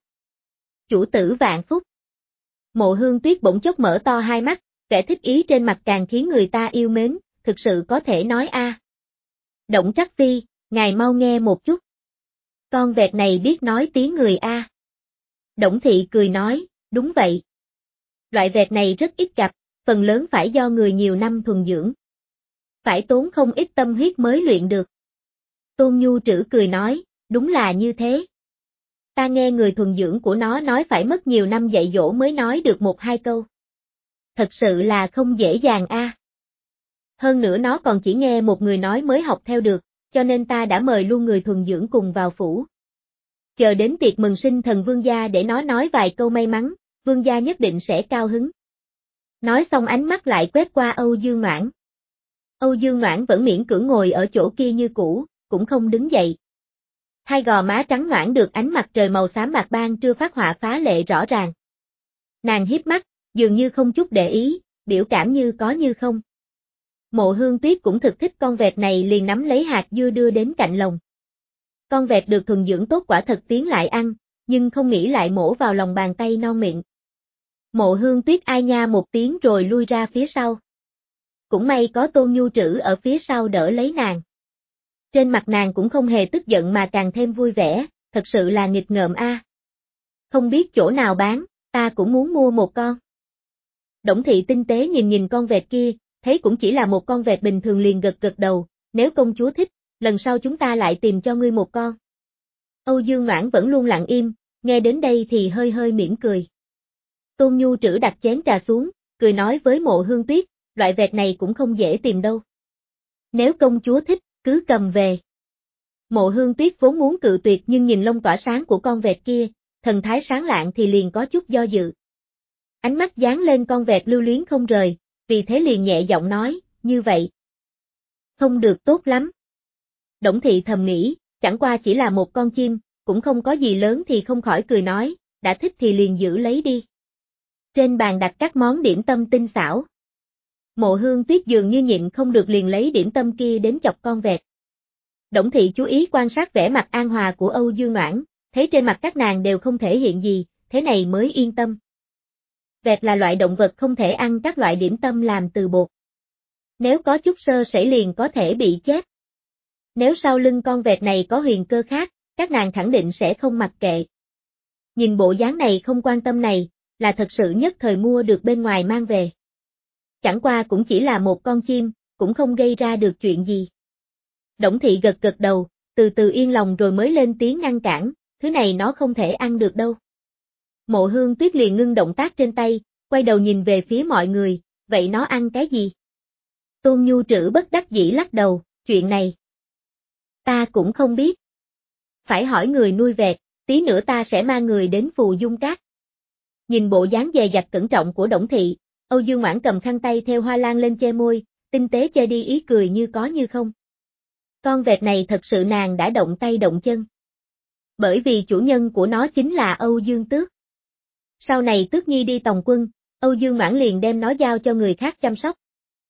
Chủ tử vạn phúc. Mộ Hương Tuyết bỗng chốc mở to hai mắt, vẻ thích ý trên mặt càng khiến người ta yêu mến, thực sự có thể nói a. À. Động Trắc Phi, ngài mau nghe một chút. Con vẹt này biết nói tiếng người a. À. Đổng Thị cười nói, đúng vậy. Loại vẹt này rất ít gặp, phần lớn phải do người nhiều năm thuần dưỡng. Phải tốn không ít tâm huyết mới luyện được. Tôn Nhu Trữ cười nói, đúng là như thế. Ta nghe người thuần dưỡng của nó nói phải mất nhiều năm dạy dỗ mới nói được một hai câu. Thật sự là không dễ dàng a. À. Hơn nữa nó còn chỉ nghe một người nói mới học theo được, cho nên ta đã mời luôn người thuần dưỡng cùng vào phủ. Chờ đến tiệc mừng sinh thần vương gia để nó nói vài câu may mắn, vương gia nhất định sẽ cao hứng. Nói xong ánh mắt lại quét qua Âu Dương Noãn. Âu Dương Noãn vẫn miễn cưỡng ngồi ở chỗ kia như cũ, cũng không đứng dậy. Hai gò má trắng nõn được ánh mặt trời màu xám bạc ban trưa phát họa phá lệ rõ ràng. Nàng híp mắt, dường như không chút để ý, biểu cảm như có như không. Mộ Hương Tuyết cũng thực thích con vẹt này liền nắm lấy hạt dưa đưa đến cạnh lồng. Con vẹt được thuần dưỡng tốt quả thật tiến lại ăn, nhưng không nghĩ lại mổ vào lòng bàn tay non miệng. Mộ Hương Tuyết ai nha một tiếng rồi lui ra phía sau. Cũng may có Tôn Nhu Trữ ở phía sau đỡ lấy nàng. Trên mặt nàng cũng không hề tức giận mà càng thêm vui vẻ, thật sự là nghịch ngợm a. À. Không biết chỗ nào bán, ta cũng muốn mua một con. Đổng Thị tinh tế nhìn nhìn con vẹt kia, thấy cũng chỉ là một con vẹt bình thường liền gật gật đầu, nếu công chúa thích, lần sau chúng ta lại tìm cho ngươi một con. Âu Dương Noãn vẫn luôn lặng im, nghe đến đây thì hơi hơi mỉm cười. Tôn Nhu Trữ đặt chén trà xuống, cười nói với Mộ Hương Tuyết, loại vẹt này cũng không dễ tìm đâu. Nếu công chúa thích, cứ cầm về. Mộ Hương Tuyết vốn muốn cự tuyệt nhưng nhìn lông tỏa sáng của con vẹt kia, thần thái sáng lạng thì liền có chút do dự. Ánh mắt dán lên con vẹt lưu luyến không rời, vì thế liền nhẹ giọng nói, như vậy. Không được tốt lắm. Đổng Thị thầm nghĩ, chẳng qua chỉ là một con chim, cũng không có gì lớn thì không khỏi cười nói, đã thích thì liền giữ lấy đi. Trên bàn đặt các món điểm tâm tinh xảo. Mộ Hương Tuyết dường như nhịn không được liền lấy điểm tâm kia đến chọc con vẹt. Đổng Thị chú ý quan sát vẻ mặt an hòa của Âu Dương Noãn, thấy trên mặt các nàng đều không thể hiện gì, thế này mới yên tâm. Vẹt là loại động vật không thể ăn các loại điểm tâm làm từ bột. Nếu có chút sơ sẩy liền có thể bị chết. Nếu sau lưng con vẹt này có huyền cơ khác, các nàng khẳng định sẽ không mặc kệ. Nhìn bộ dáng này không quan tâm này, là thật sự nhất thời mua được bên ngoài mang về. Chẳng qua cũng chỉ là một con chim, cũng không gây ra được chuyện gì. Đổng Thị gật gật đầu, từ từ yên lòng rồi mới lên tiếng ngăn cản, thứ này nó không thể ăn được đâu. Mộ Hương Tuyết liền ngưng động tác trên tay, quay đầu nhìn về phía mọi người, vậy nó ăn cái gì? Tôn Nhu Trữ bất đắc dĩ lắc đầu, chuyện này. Ta cũng không biết. Phải hỏi người nuôi vẹt, tí nữa ta sẽ mang người đến Phù Dung Các. Nhìn bộ dáng dè dặt cẩn trọng của Đổng Thị, Âu Dương Noãn cầm khăn tay theo hoa lan lên che môi, tinh tế che đi ý cười như có như không. Con vẹt này thật sự nàng đã động tay động chân. Bởi vì chủ nhân của nó chính là Âu Dương Tước. Sau này Tước Nhi đi tòng quân, Âu Dương Noãn liền đem nó giao cho người khác chăm sóc.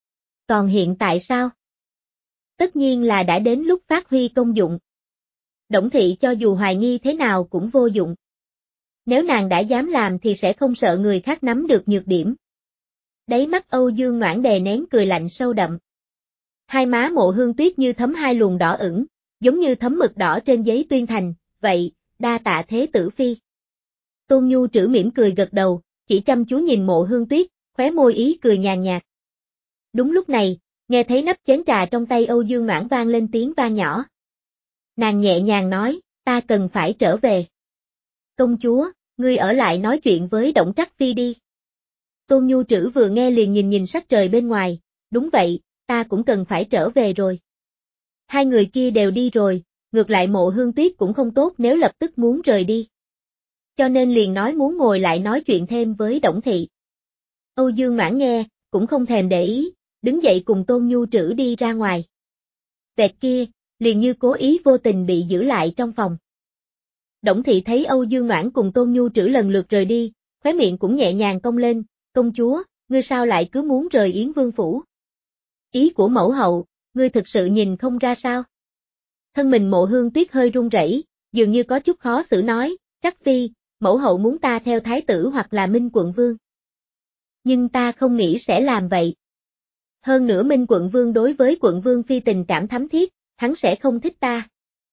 Còn hiện tại sao? Tất nhiên là đã đến lúc phát huy công dụng. Đổng Thị cho dù hoài nghi thế nào cũng vô dụng. Nếu nàng đã dám làm thì sẽ không sợ người khác nắm được nhược điểm. Đáy mắt Âu Dương Noãn đè nén cười lạnh sâu đậm. Hai má Mộ Hương Tuyết như thấm hai luồng đỏ ửng, giống như thấm mực đỏ trên giấy tuyên thành, vậy, đa tạ thế tử phi. Tôn Nhu Trữ mỉm cười gật đầu, chỉ chăm chú nhìn Mộ Hương Tuyết, khóe môi ý cười nhàn nhạt. Đúng lúc này, nghe thấy nắp chén trà trong tay Âu Dương Noãn vang lên tiếng vang nhỏ. Nàng nhẹ nhàng nói, ta cần phải trở về. Công chúa, ngươi ở lại nói chuyện với Đổng Trắc Phi đi. Tôn Nhu Trữ vừa nghe liền nhìn nhìn sắc trời bên ngoài, đúng vậy, ta cũng cần phải trở về rồi. Hai người kia đều đi rồi, ngược lại Mộ Hương Tuyết cũng không tốt nếu lập tức muốn rời đi. Cho nên liền nói muốn ngồi lại nói chuyện thêm với Đổng Thị. Âu Dương Noãn nghe, cũng không thèm để ý, đứng dậy cùng Tôn Nhu Trữ đi ra ngoài. Vẹt kia, liền như cố ý vô tình bị giữ lại trong phòng. Đổng Thị thấy Âu Dương Noãn cùng Tôn Nhu Trữ lần lượt rời đi, khóe miệng cũng nhẹ nhàng cong lên, công chúa, ngươi sao lại cứ muốn rời Yến Vương Phủ? Ý của mẫu hậu, ngươi thực sự nhìn không ra sao? Thân mình Mộ Hương Tuyết hơi run rẩy, dường như có chút khó xử nói, Trắc Phi, mẫu hậu muốn ta theo thái tử hoặc là Minh Quận Vương. Nhưng ta không nghĩ sẽ làm vậy. Hơn nữa Minh Quận Vương đối với Quận Vương Phi tình cảm thắm thiết, hắn sẽ không thích ta.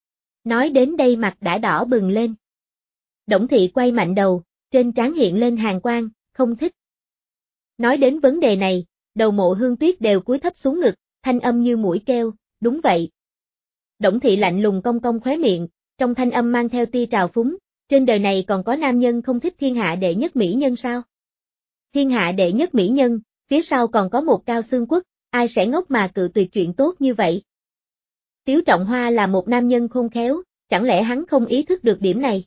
Nói đến đây mặt đã đỏ bừng lên. Đổng Thị quay mạnh đầu, trên trán hiện lên hàn quang, không thích. Nói đến vấn đề này, đầu Mộ Hương Tuyết đều cúi thấp xuống ngực, thanh âm như mũi kêu, đúng vậy. Đổng Thị lạnh lùng cong cong khóe miệng, trong thanh âm mang theo tia trào phúng, trên đời này còn có nam nhân không thích thiên hạ đệ nhất mỹ nhân sao? Thiên hạ đệ nhất mỹ nhân, phía sau còn có một Cao Xương Quốc, ai sẽ ngốc mà cự tuyệt chuyện tốt như vậy? Tiếu Trọng Hoa là một nam nhân khôn khéo, chẳng lẽ hắn không ý thức được điểm này?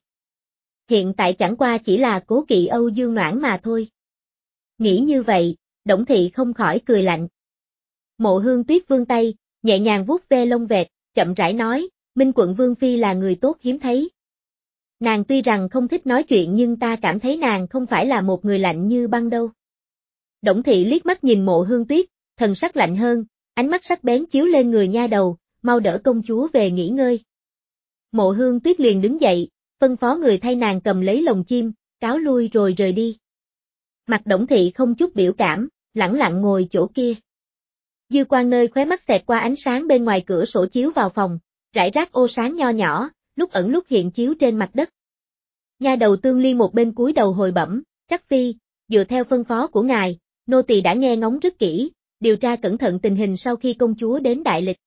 Hiện tại chẳng qua chỉ là cố kỵ Âu Dương Noãn mà thôi. Nghĩ như vậy, Đổng Thị không khỏi cười lạnh. Mộ Hương Tuyết vươn tay, nhẹ nhàng vuốt ve lông vẹt, chậm rãi nói, Minh Quận Vương Phi là người tốt hiếm thấy. Nàng tuy rằng không thích nói chuyện nhưng ta cảm thấy nàng không phải là một người lạnh như băng đâu. Đổng Thị liếc mắt nhìn Mộ Hương Tuyết, thần sắc lạnh hơn, ánh mắt sắc bén chiếu lên người nha đầu, mau đỡ công chúa về nghỉ ngơi. Mộ Hương Tuyết liền đứng dậy, phân phó người thay nàng cầm lấy lồng chim, cáo lui rồi rời đi. Mặt Đổng Thị không chút biểu cảm, lẳng lặng ngồi chỗ kia. Dư quang nơi khóe mắt xẹt qua ánh sáng bên ngoài cửa sổ chiếu vào phòng, rải rác ô sáng nho nhỏ, lúc ẩn lúc hiện chiếu trên mặt đất. Nha đầu Tương Liên một bên cúi đầu hồi bẩm, Trắc Phi, dựa theo phân phó của ngài, nô tỳ đã nghe ngóng rất kỹ, điều tra cẩn thận tình hình sau khi công chúa đến đại lịch.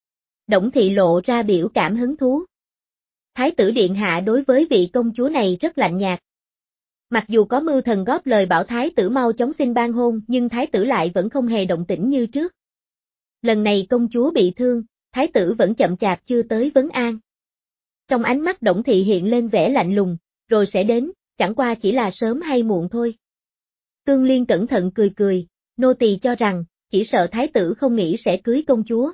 Đổng Thị lộ ra biểu cảm hứng thú. Thái tử điện hạ đối với vị công chúa này rất lạnh nhạt. Mặc dù có mưu thần góp lời bảo thái tử mau chóng xin ban hôn nhưng thái tử lại vẫn không hề động tĩnh như trước. Lần này công chúa bị thương, thái tử vẫn chậm chạp chưa tới vấn an. Trong ánh mắt Đổng Thị hiện lên vẻ lạnh lùng, rồi sẽ đến, chẳng qua chỉ là sớm hay muộn thôi. Tương Liên cẩn thận cười cười, nô tỳ cho rằng, chỉ sợ thái tử không nghĩ sẽ cưới công chúa.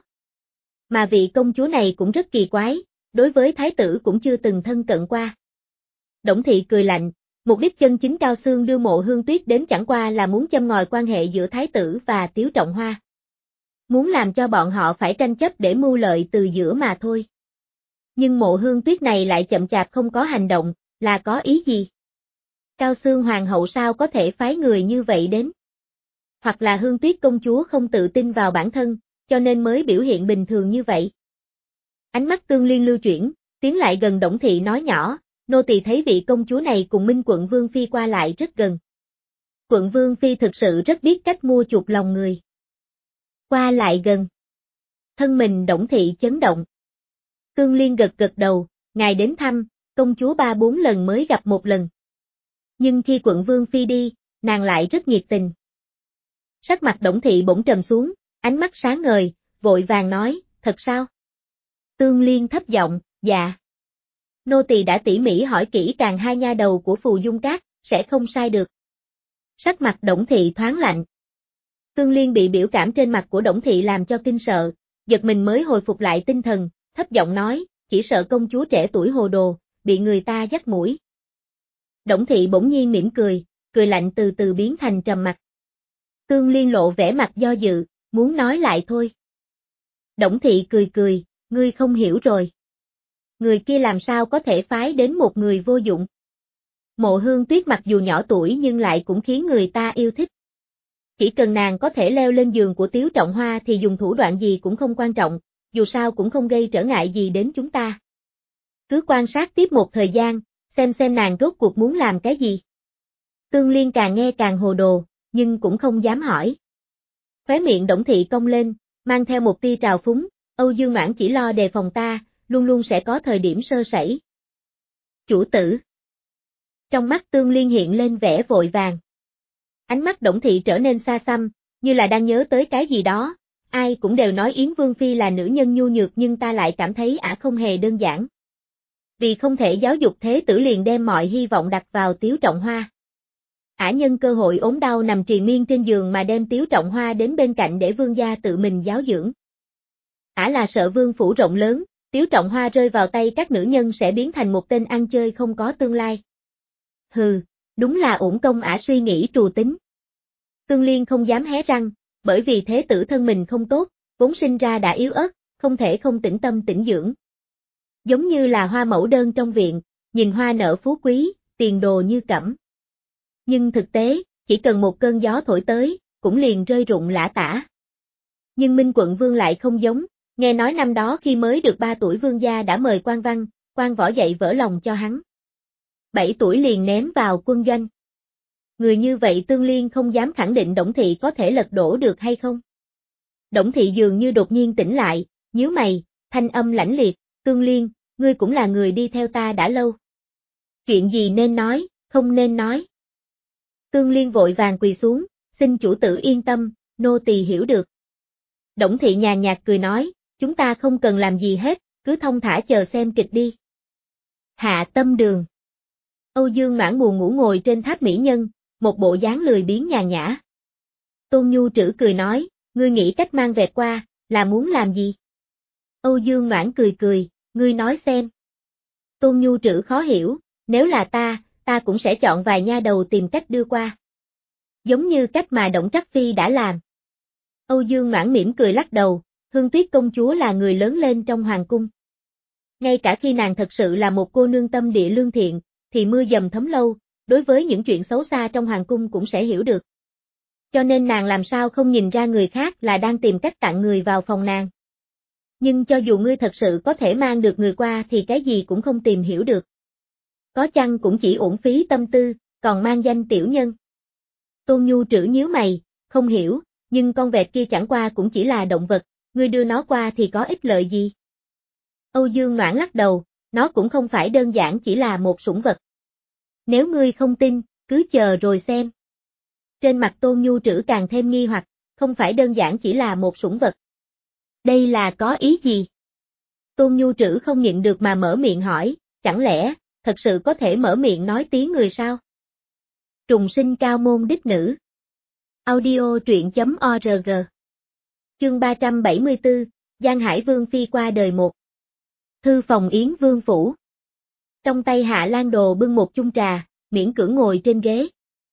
Mà vị công chúa này cũng rất kỳ quái, đối với thái tử cũng chưa từng thân cận qua. Đổng Thị cười lạnh, mục đích chân chính Cao Xương đưa Mộ Hương Tuyết đến chẳng qua là muốn châm ngòi quan hệ giữa thái tử và Tiếu Trọng Hoa. Muốn làm cho bọn họ phải tranh chấp để mưu lợi từ giữa mà thôi. Nhưng Mộ Hương Tuyết này lại chậm chạp không có hành động, là có ý gì? Cao Xương Hoàng hậu sao có thể phái người như vậy đến? Hoặc là Hương Tuyết công chúa không tự tin vào bản thân, cho nên mới biểu hiện bình thường như vậy. Ánh mắt Tương Liên lưu chuyển, tiến lại gần Đổng Thị nói nhỏ, nô tỳ thấy vị công chúa này cùng Minh Quận Vương Phi qua lại rất gần. Quận Vương Phi thực sự rất biết cách mua chuộc lòng người. Qua lại gần. Thân mình Đổng Thị chấn động. Tương Liên gật gật đầu, ngài đến thăm, công chúa ba bốn lần mới gặp một lần. Nhưng khi Quận Vương Phi đi, nàng lại rất nhiệt tình. Sắc mặt Đổng Thị bỗng trầm xuống, ánh mắt sáng ngời, vội vàng nói, thật sao? Tương Liên thấp giọng, dạ. Nô tỳ đã tỉ mỉ hỏi kỹ càng hai nha đầu của Phù Dung Các, sẽ không sai được. Sắc mặt Đổng Thị thoáng lạnh. Tương Liên bị biểu cảm trên mặt của Đổng Thị làm cho kinh sợ, giật mình mới hồi phục lại tinh thần, thấp giọng nói, chỉ sợ công chúa trẻ tuổi hồ đồ, bị người ta dắt mũi. Đổng Thị bỗng nhiên mỉm cười, cười lạnh từ từ biến thành trầm mặc. Tương Liên lộ vẻ mặt do dự, muốn nói lại thôi. Đổng Thị cười cười, ngươi không hiểu rồi. người kia làm sao có thể phái đến một người vô dụng. Mộ Hương Tuyết mặc dù nhỏ tuổi nhưng lại cũng khiến người ta yêu thích. Chỉ cần nàng có thể leo lên giường của Tiếu Trọng Hoa thì dùng thủ đoạn gì cũng không quan trọng, dù sao cũng không gây trở ngại gì đến chúng ta. Cứ quan sát tiếp một thời gian, xem xem nàng rốt cuộc muốn làm cái gì. Tương Liên càng nghe càng hồ đồ, nhưng cũng không dám hỏi. Khóe miệng Đổng Thị cong lên, mang theo một tia trào phúng, Âu Dương Noãn chỉ lo đề phòng ta, luôn luôn sẽ có thời điểm sơ sẩy. Chủ tử. Trong mắt Tương Liên hiện lên vẻ vội vàng. Ánh mắt Đổng Thị trở nên xa xăm, như là đang nhớ tới cái gì đó, ai cũng đều nói Yến Vương Phi là nữ nhân nhu nhược nhưng ta lại cảm thấy ả không hề đơn giản. Vì không thể giáo dục thế tử liền đem mọi hy vọng đặt vào Tiếu Trọng Hoa. Ả nhân cơ hội ốm đau nằm triền miên trên giường mà đem Tiếu Trọng Hoa đến bên cạnh để vương gia tự mình giáo dưỡng. Ả là sợ vương phủ rộng lớn, Tiếu Trọng Hoa rơi vào tay các nữ nhân sẽ biến thành một tên ăn chơi không có tương lai. Hừ, đúng là uổng công ả suy nghĩ trù tính. Tương Liên không dám hé răng, bởi vì thế tử thân mình không tốt, vốn sinh ra đã yếu ớt, không thể không tĩnh tâm tĩnh dưỡng. Giống như là hoa mẫu đơn trong viện, nhìn hoa nở phú quý, tiền đồ như cẩm. Nhưng thực tế, chỉ cần một cơn gió thổi tới, cũng liền rơi rụng lả tả. Nhưng Minh Quận Vương lại không giống, nghe nói năm đó khi mới được ba tuổi vương gia đã mời quan văn, quan võ dạy vỡ lòng cho hắn. bảy tuổi liền ném vào quân doanh. Người như vậy Tương Liên không dám khẳng định Đổng Thị có thể lật đổ được hay không. Đổng Thị dường như đột nhiên tỉnh lại, nhíu mày, thanh âm lãnh liệt, Tương Liên, ngươi cũng là người đi theo ta đã lâu. Chuyện gì nên nói, không nên nói. Tương Liên vội vàng quỳ xuống, xin chủ tử yên tâm, nô tỳ hiểu được. Đổng Thị nhàn nhạt cười nói, chúng ta không cần làm gì hết, cứ thông thả chờ xem kịch đi. Hạ Tâm Đường. Âu Dương Noãn buồn ngủ ngồi trên tháp mỹ nhân, một bộ dáng lười biếng nhàn nhã. Tôn Nhu Trữ cười nói, ngươi nghĩ cách mang vẹt qua, là muốn làm gì? Âu Dương Noãn cười cười, ngươi nói xem. Tôn Nhu Trữ khó hiểu, nếu là ta, ta cũng sẽ chọn vài nha đầu tìm cách đưa qua. Giống như cách mà Đổng Trắc Phi đã làm. Âu Dương Noãn mỉm cười lắc đầu, Hương Tuyết công chúa là người lớn lên trong hoàng cung. Ngay cả khi nàng thật sự là một cô nương tâm địa lương thiện, thì mưa dầm thấm lâu, đối với những chuyện xấu xa trong hoàng cung cũng sẽ hiểu được. Cho nên nàng làm sao không nhìn ra người khác là đang tìm cách tặng người vào phòng nàng. Nhưng cho dù ngươi thật sự có thể mang được người qua thì cái gì cũng không tìm hiểu được. Có chăng cũng chỉ uổng phí tâm tư, còn mang danh tiểu nhân. Tôn Nhu Trữ nhíu mày, không hiểu, nhưng con vẹt kia chẳng qua cũng chỉ là động vật, ngươi đưa nó qua thì có ích lợi gì? Âu Dương Noãn lắc đầu, nó cũng không phải đơn giản chỉ là một sủng vật. Nếu ngươi không tin, cứ chờ rồi xem. Trên mặt Tôn Nhu Trữ càng thêm nghi hoặc, không phải đơn giản chỉ là một sủng vật. Đây là có ý gì? Tôn Nhu Trữ không nhịn được mà mở miệng hỏi, chẳng lẽ, thật sự có thể mở miệng nói tiếng người sao? Trùng sinh cao môn đích nữ. Audio truyện chấm org. Chương ba trăm bảy mươi tư, Giang Hải Vương Phi qua đời một. Thư phòng Yến Vương Phủ. Trong tay Hạ Lan Đồ bưng một chung trà, miễn cưỡng ngồi trên ghế.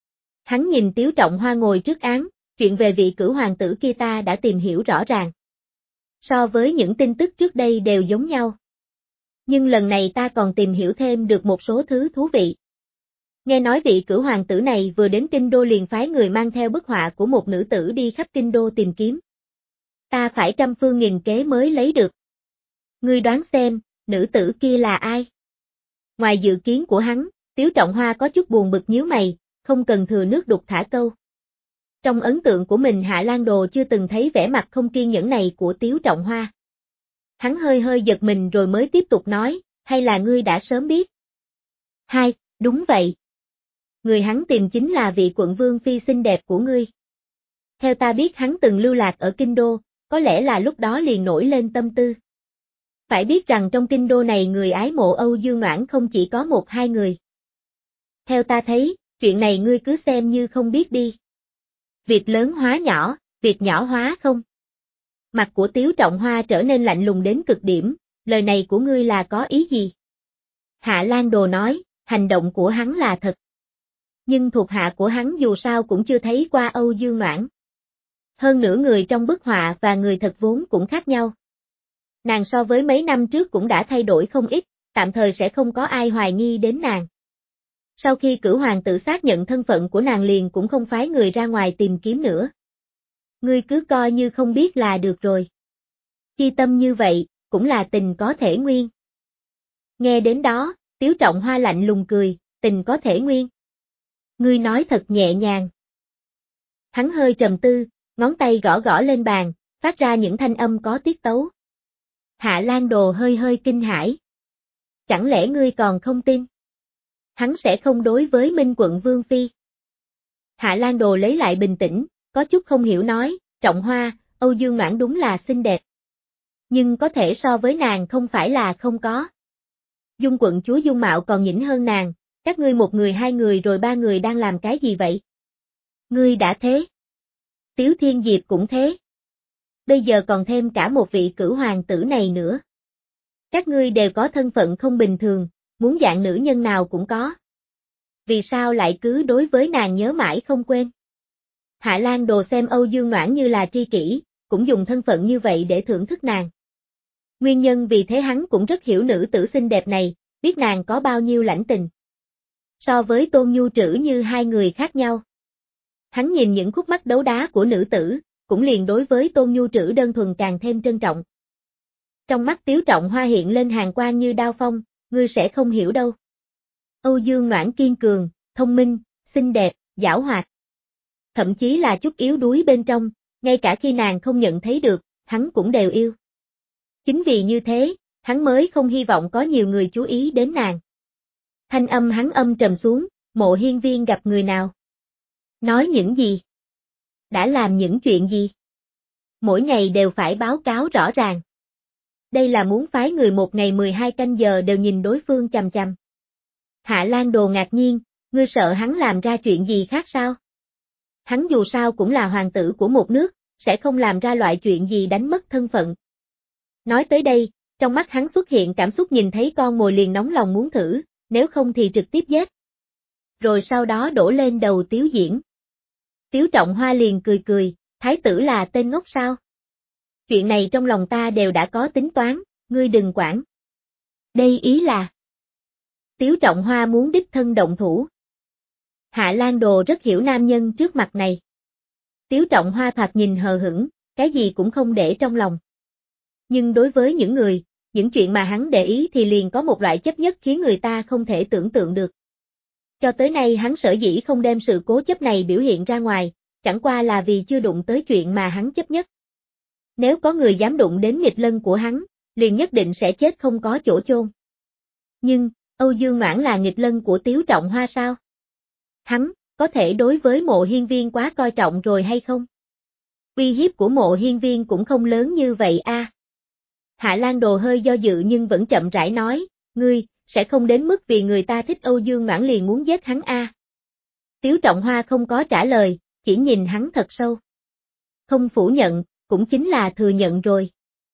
Hắn nhìn Tiếu Trọng Hoa ngồi trước án, chuyện về vị cửu hoàng tử kia ta đã tìm hiểu rõ ràng. So với những tin tức trước đây đều giống nhau. Nhưng lần này ta còn tìm hiểu thêm được một số thứ thú vị. Nghe nói vị cửu hoàng tử này vừa đến kinh đô liền phái người mang theo bức họa của một nữ tử đi khắp kinh đô tìm kiếm. Ta phải trăm phương nghìn kế mới lấy được. Ngươi đoán xem, nữ tử kia là ai? Ngoài dự kiến của hắn, Tiếu Trọng Hoa có chút buồn bực nhíu mày, không cần thừa nước đục thả câu. Trong ấn tượng của mình Hạ Lan Đồ chưa từng thấy vẻ mặt không kiên nhẫn này của Tiếu Trọng Hoa. Hắn hơi hơi giật mình rồi mới tiếp tục nói, hay là ngươi đã sớm biết? Hai, đúng vậy. Người hắn tìm chính là vị quận vương phi xinh đẹp của ngươi. Theo ta biết hắn từng lưu lạc ở kinh đô, có lẽ là lúc đó liền nổi lên tâm tư. Phải biết rằng trong kinh đô này người ái mộ Âu Dương Noãn không chỉ có một hai người. Theo ta thấy, chuyện này ngươi cứ xem như không biết đi. Việc lớn hóa nhỏ, việc nhỏ hóa không. Mặt của Tiếu Trọng Hoa trở nên lạnh lùng đến cực điểm, lời này của ngươi là có ý gì? Hạ Lan Đồ nói, hành động của hắn là thật. Nhưng thuộc hạ của hắn dù sao cũng chưa thấy qua Âu Dương Noãn. Hơn nữa người trong bức họa và người thật vốn cũng khác nhau. Nàng so với mấy năm trước cũng đã thay đổi không ít, tạm thời sẽ không có ai hoài nghi đến nàng. Sau khi cửu hoàng tử xác nhận thân phận của nàng liền cũng không phái người ra ngoài tìm kiếm nữa. Ngươi cứ coi như không biết là được rồi. Chi tâm như vậy, cũng là tình có thể nguyên. Nghe đến đó, Tiếu Trọng Hoa lạnh lùng cười, tình có thể nguyên. Ngươi nói thật nhẹ nhàng. Hắn hơi trầm tư, ngón tay gõ gõ lên bàn, phát ra những thanh âm có tiết tấu. Hạ Lan Đồ hơi hơi kinh hãi. Chẳng lẽ ngươi còn không tin? Hắn sẽ không đối với Minh quận Vương Phi. Hạ Lan Đồ lấy lại bình tĩnh, có chút không hiểu nói, Trọng Hoa, Âu Dương Noãn đúng là xinh đẹp. Nhưng có thể so với nàng không phải là không có. Dung quận chúa dung mạo còn nhỉnh hơn nàng, các ngươi một người hai người rồi ba người đang làm cái gì vậy? Ngươi đã thế. Tiếu Thiên Diệp cũng thế. Bây giờ còn thêm cả một vị cửu hoàng tử này nữa. Các ngươi đều có thân phận không bình thường, muốn dạng nữ nhân nào cũng có. Vì sao lại cứ đối với nàng nhớ mãi không quên? Hạ Lan Đồ xem Âu Dương Noãn như là tri kỷ, cũng dùng thân phận như vậy để thưởng thức nàng. Nguyên nhân vì thế hắn cũng rất hiểu nữ tử xinh đẹp này, biết nàng có bao nhiêu lãnh tình. So với Tôn Nhu Trữ như hai người khác nhau. Hắn nhìn những khúc mắc đấu đá của nữ tử, cũng liền đối với Tôn Nhu Trữ đơn thuần càng thêm trân trọng. Trong mắt Tiếu Trọng Hoa hiện lên hàn quang như đao phong, ngươi sẽ không hiểu đâu. Âu Dương Noãn kiên cường, thông minh, xinh đẹp, giảo hoạt. Thậm chí là chút yếu đuối bên trong, ngay cả khi nàng không nhận thấy được, hắn cũng đều yêu. Chính vì như thế, hắn mới không hy vọng có nhiều người chú ý đến nàng. Thanh âm hắn âm trầm xuống, Mộ Hiên Viên gặp người nào? Nói những gì? Đã làm những chuyện gì? Mỗi ngày đều phải báo cáo rõ ràng. Đây là muốn phái người một ngày mười hai canh giờ đều nhìn đối phương chằm chằm. Hạ Lan Đồ ngạc nhiên, ngươi sợ hắn làm ra chuyện gì khác sao? Hắn dù sao cũng là hoàng tử của một nước, sẽ không làm ra loại chuyện gì đánh mất thân phận. Nói tới đây, trong mắt hắn xuất hiện cảm xúc nhìn thấy con mồi liền nóng lòng muốn thử, nếu không thì trực tiếp giết. Rồi sau đó đổ lên đầu Tiếu Diễn. Tiếu Trọng Hoa liền cười cười, thái tử là tên ngốc sao? Chuyện này trong lòng ta đều đã có tính toán, ngươi đừng quản. Đây ý là... Tiếu Trọng Hoa muốn đích thân động thủ. Hạ Lan Đồ rất hiểu nam nhân trước mặt này. Tiếu Trọng Hoa thoạt nhìn hờ hững, cái gì cũng không để trong lòng. Nhưng đối với những người, những chuyện mà hắn để ý thì liền có một loại chấp nhất khiến người ta không thể tưởng tượng được. Cho tới nay hắn sở dĩ không đem sự cố chấp này biểu hiện ra ngoài, chẳng qua là vì chưa đụng tới chuyện mà hắn chấp nhất. Nếu có người dám đụng đến nghịch lân của hắn, liền nhất định sẽ chết không có chỗ chôn. Nhưng, Âu Dương Noãn là nghịch lân của Tiếu Trọng Hoa sao? Hắn, có thể đối với Mộ Hiên Viên quá coi trọng rồi hay không? Uy hiếp của Mộ Hiên Viên cũng không lớn như vậy a. À. Hạ Lan Đồ hơi do dự nhưng vẫn chậm rãi nói, ngươi, sẽ không đến mức vì người ta thích Âu Dương Noãn liền muốn giết hắn a. À. Tiếu Trọng Hoa không có trả lời, chỉ nhìn hắn thật sâu. Không phủ nhận, cũng chính là thừa nhận rồi.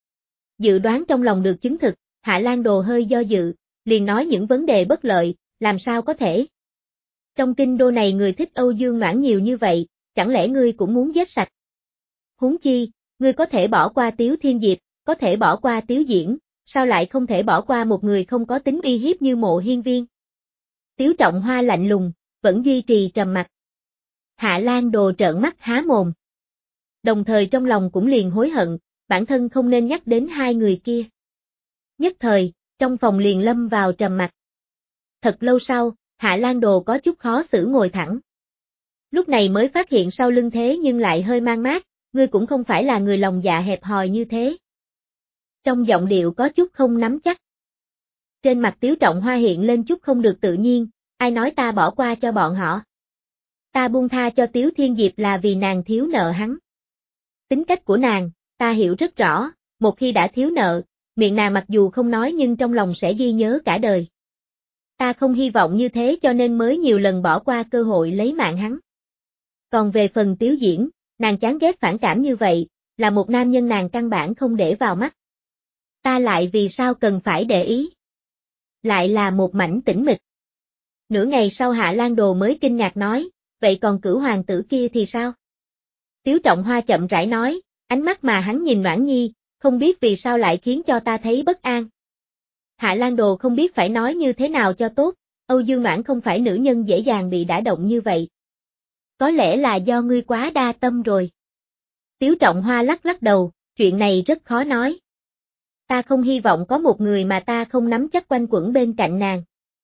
Dự đoán trong lòng được chứng thực, Hạ Lan Đồ hơi do dự, liền nói những vấn đề bất lợi, làm sao có thể. Trong kinh đô này người thích Âu Dương Noãn nhiều như vậy, chẳng lẽ ngươi cũng muốn giết sạch? Huống chi, ngươi có thể bỏ qua Tiếu Thiên Diệp, có thể bỏ qua Tiếu Diễn, sao lại không thể bỏ qua một người không có tính uy hiếp như Mộ Hiên Viên? Tiếu Trọng Hoa lạnh lùng, vẫn duy trì trầm mặc. Hạ Lan Đồ trợn mắt há mồm. Đồng thời trong lòng cũng liền hối hận, bản thân không nên nhắc đến hai người kia. Nhất thời, trong phòng liền lâm vào trầm mặc. Thật lâu sau, Hạ Lan Đồ có chút khó xử ngồi thẳng. Lúc này mới phát hiện sau lưng thế nhưng lại hơi mang mát, ngươi cũng không phải là người lòng dạ hẹp hòi như thế. Trong giọng điệu có chút không nắm chắc. Trên mặt Tiếu Trọng Hoa hiện lên chút không được tự nhiên, ai nói ta bỏ qua cho bọn họ. Ta buông tha cho Tiếu Thiên Diệp là vì nàng thiếu nợ hắn. Tính cách của nàng, ta hiểu rất rõ, một khi đã thiếu nợ, miệng nàng mặc dù không nói nhưng trong lòng sẽ ghi nhớ cả đời. Ta không hy vọng như thế cho nên mới nhiều lần bỏ qua cơ hội lấy mạng hắn. Còn về phần Tiếu Diễn, nàng chán ghét phản cảm như vậy, là một nam nhân nàng căn bản không để vào mắt. Ta lại vì sao cần phải để ý? Lại là một mảnh tĩnh mịch. Nửa ngày sau Hạ Lan Đồ mới kinh ngạc nói, vậy còn cửu hoàng tử kia thì sao? Tiếu Trọng Hoa chậm rãi nói, ánh mắt mà hắn nhìn Noãn Nhi, không biết vì sao lại khiến cho ta thấy bất an. Hạ Lan Đồ không biết phải nói như thế nào cho tốt, Âu Dương Noãn không phải nữ nhân dễ dàng bị đả động như vậy. Có lẽ là do ngươi quá đa tâm rồi. Tiếu Trọng Hoa lắc lắc đầu, chuyện này rất khó nói. Ta không hy vọng có một người mà ta không nắm chắc quanh quẩn bên cạnh nàng.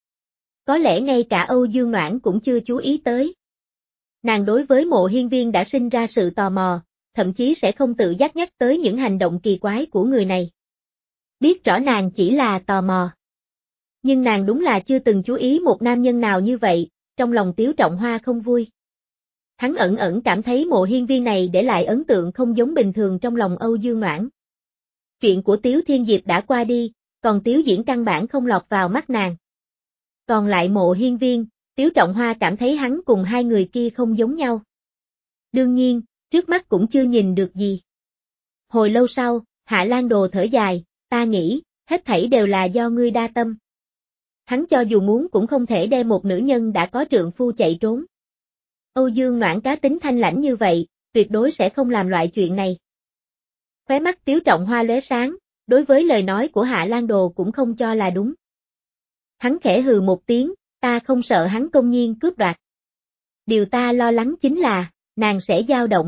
Có lẽ ngay cả Âu Dương Noãn cũng chưa chú ý tới. Nàng đối với Mộ Hiên Viên đã sinh ra sự tò mò, thậm chí sẽ không tự giác nhắc tới những hành động kỳ quái của người này. Biết rõ nàng chỉ là tò mò. Nhưng nàng đúng là chưa từng chú ý một nam nhân nào như vậy, trong lòng Tiếu Trọng Hoa không vui. Hắn ẩn ẩn cảm thấy Mộ Hiên Viên này để lại ấn tượng không giống bình thường trong lòng Âu Dương Noãn. Chuyện của Tiếu Thiên Diệp đã qua đi, còn Tiếu Diễn căn bản không lọt vào mắt nàng. Còn lại Mộ Hiên Viên, Tiếu Trọng Hoa cảm thấy hắn cùng hai người kia không giống nhau. Đương nhiên, trước mắt cũng chưa nhìn được gì. Hồi lâu sau, Hạ Lan Đồ thở dài, ta nghĩ, hết thảy đều là do ngươi đa tâm. Hắn cho dù muốn cũng không thể đem một nữ nhân đã có trượng phu chạy trốn. Âu Dương Noãn cá tính thanh lãnh như vậy, tuyệt đối sẽ không làm loại chuyện này. Khóe mắt Tiếu Trọng Hoa lóe sáng, đối với lời nói của Hạ Lan Đồ cũng không cho là đúng. Hắn khẽ hừ một tiếng, ta không sợ hắn công nhiên cướp đoạt. Điều ta lo lắng chính là, nàng sẽ dao động.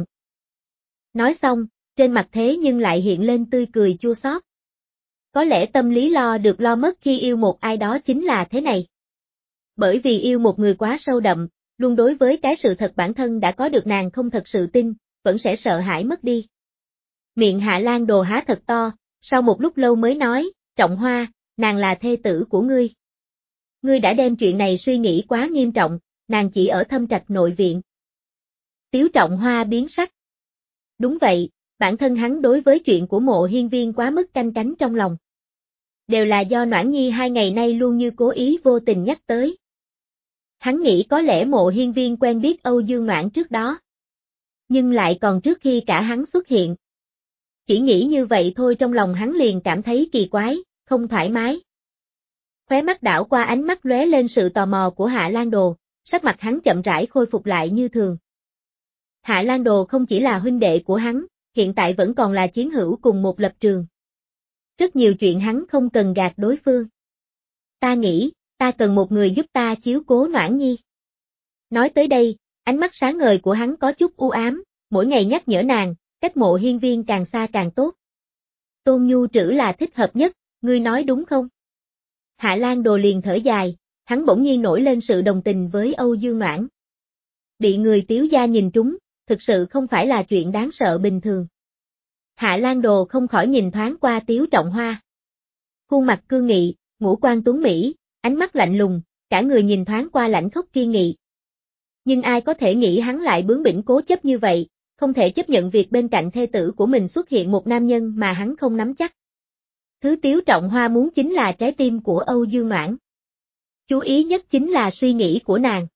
Nói xong, trên mặt thế nhưng lại hiện lên tươi cười chua xót. Có lẽ tâm lý lo được lo mất khi yêu một ai đó chính là thế này. Bởi vì yêu một người quá sâu đậm, luôn đối với cái sự thật bản thân đã có được nàng không thật sự tin, vẫn sẽ sợ hãi mất đi. Miệng Hạ Lan Đồ há thật to, sau một lúc lâu mới nói, Trọng Hoa, nàng là thê tử của ngươi. Ngươi đã đem chuyện này suy nghĩ quá nghiêm trọng, nàng chỉ ở Thâm Trạch nội viện. Tiếu Trọng Hoa biến sắc. Đúng vậy, bản thân hắn đối với chuyện của Mộ Hiên Viên quá mức canh cánh trong lòng. Đều là do Noãn Nhi hai ngày nay luôn như cố ý vô tình nhắc tới. Hắn nghĩ có lẽ Mộ Hiên Viên quen biết Âu Dương Noãn trước đó. Nhưng lại còn trước khi cả hắn xuất hiện. Chỉ nghĩ như vậy thôi trong lòng hắn liền cảm thấy kỳ quái, không thoải mái. Khóe mắt đảo qua ánh mắt lóe lên sự tò mò của Hạ Lan Đồ, sắc mặt hắn chậm rãi khôi phục lại như thường. Hạ Lan Đồ không chỉ là huynh đệ của hắn, hiện tại vẫn còn là chiến hữu cùng một lập trường. Rất nhiều chuyện hắn không cần gạt đối phương. Ta nghĩ, ta cần một người giúp ta chiếu cố Noãn Nhi. Nói tới đây, ánh mắt sáng ngời của hắn có chút u ám, mỗi ngày nhắc nhở nàng, cách Mộ Hiên Viên càng xa càng tốt. Tôn Nhu Trữ là thích hợp nhất, ngươi nói đúng không? Hạ Lan Đồ liền thở dài, hắn bỗng nhiên nổi lên sự đồng tình với Âu Dương Noãn. Bị người Tiếu gia nhìn trúng, thực sự không phải là chuyện đáng sợ bình thường. Hạ Lan Đồ không khỏi nhìn thoáng qua Tiếu Trọng Hoa. Khuôn mặt cương nghị, ngũ quan tuấn mỹ, ánh mắt lạnh lùng, cả người nhìn thoáng qua lãnh khốc kiên nghị. Nhưng ai có thể nghĩ hắn lại bướng bỉnh cố chấp như vậy, không thể chấp nhận việc bên cạnh thê tử của mình xuất hiện một nam nhân mà hắn không nắm chắc. Thứ Tiếu Trọng Hoa muốn chính là trái tim của Âu Dương Noãn. Chú ý nhất chính là suy nghĩ của nàng.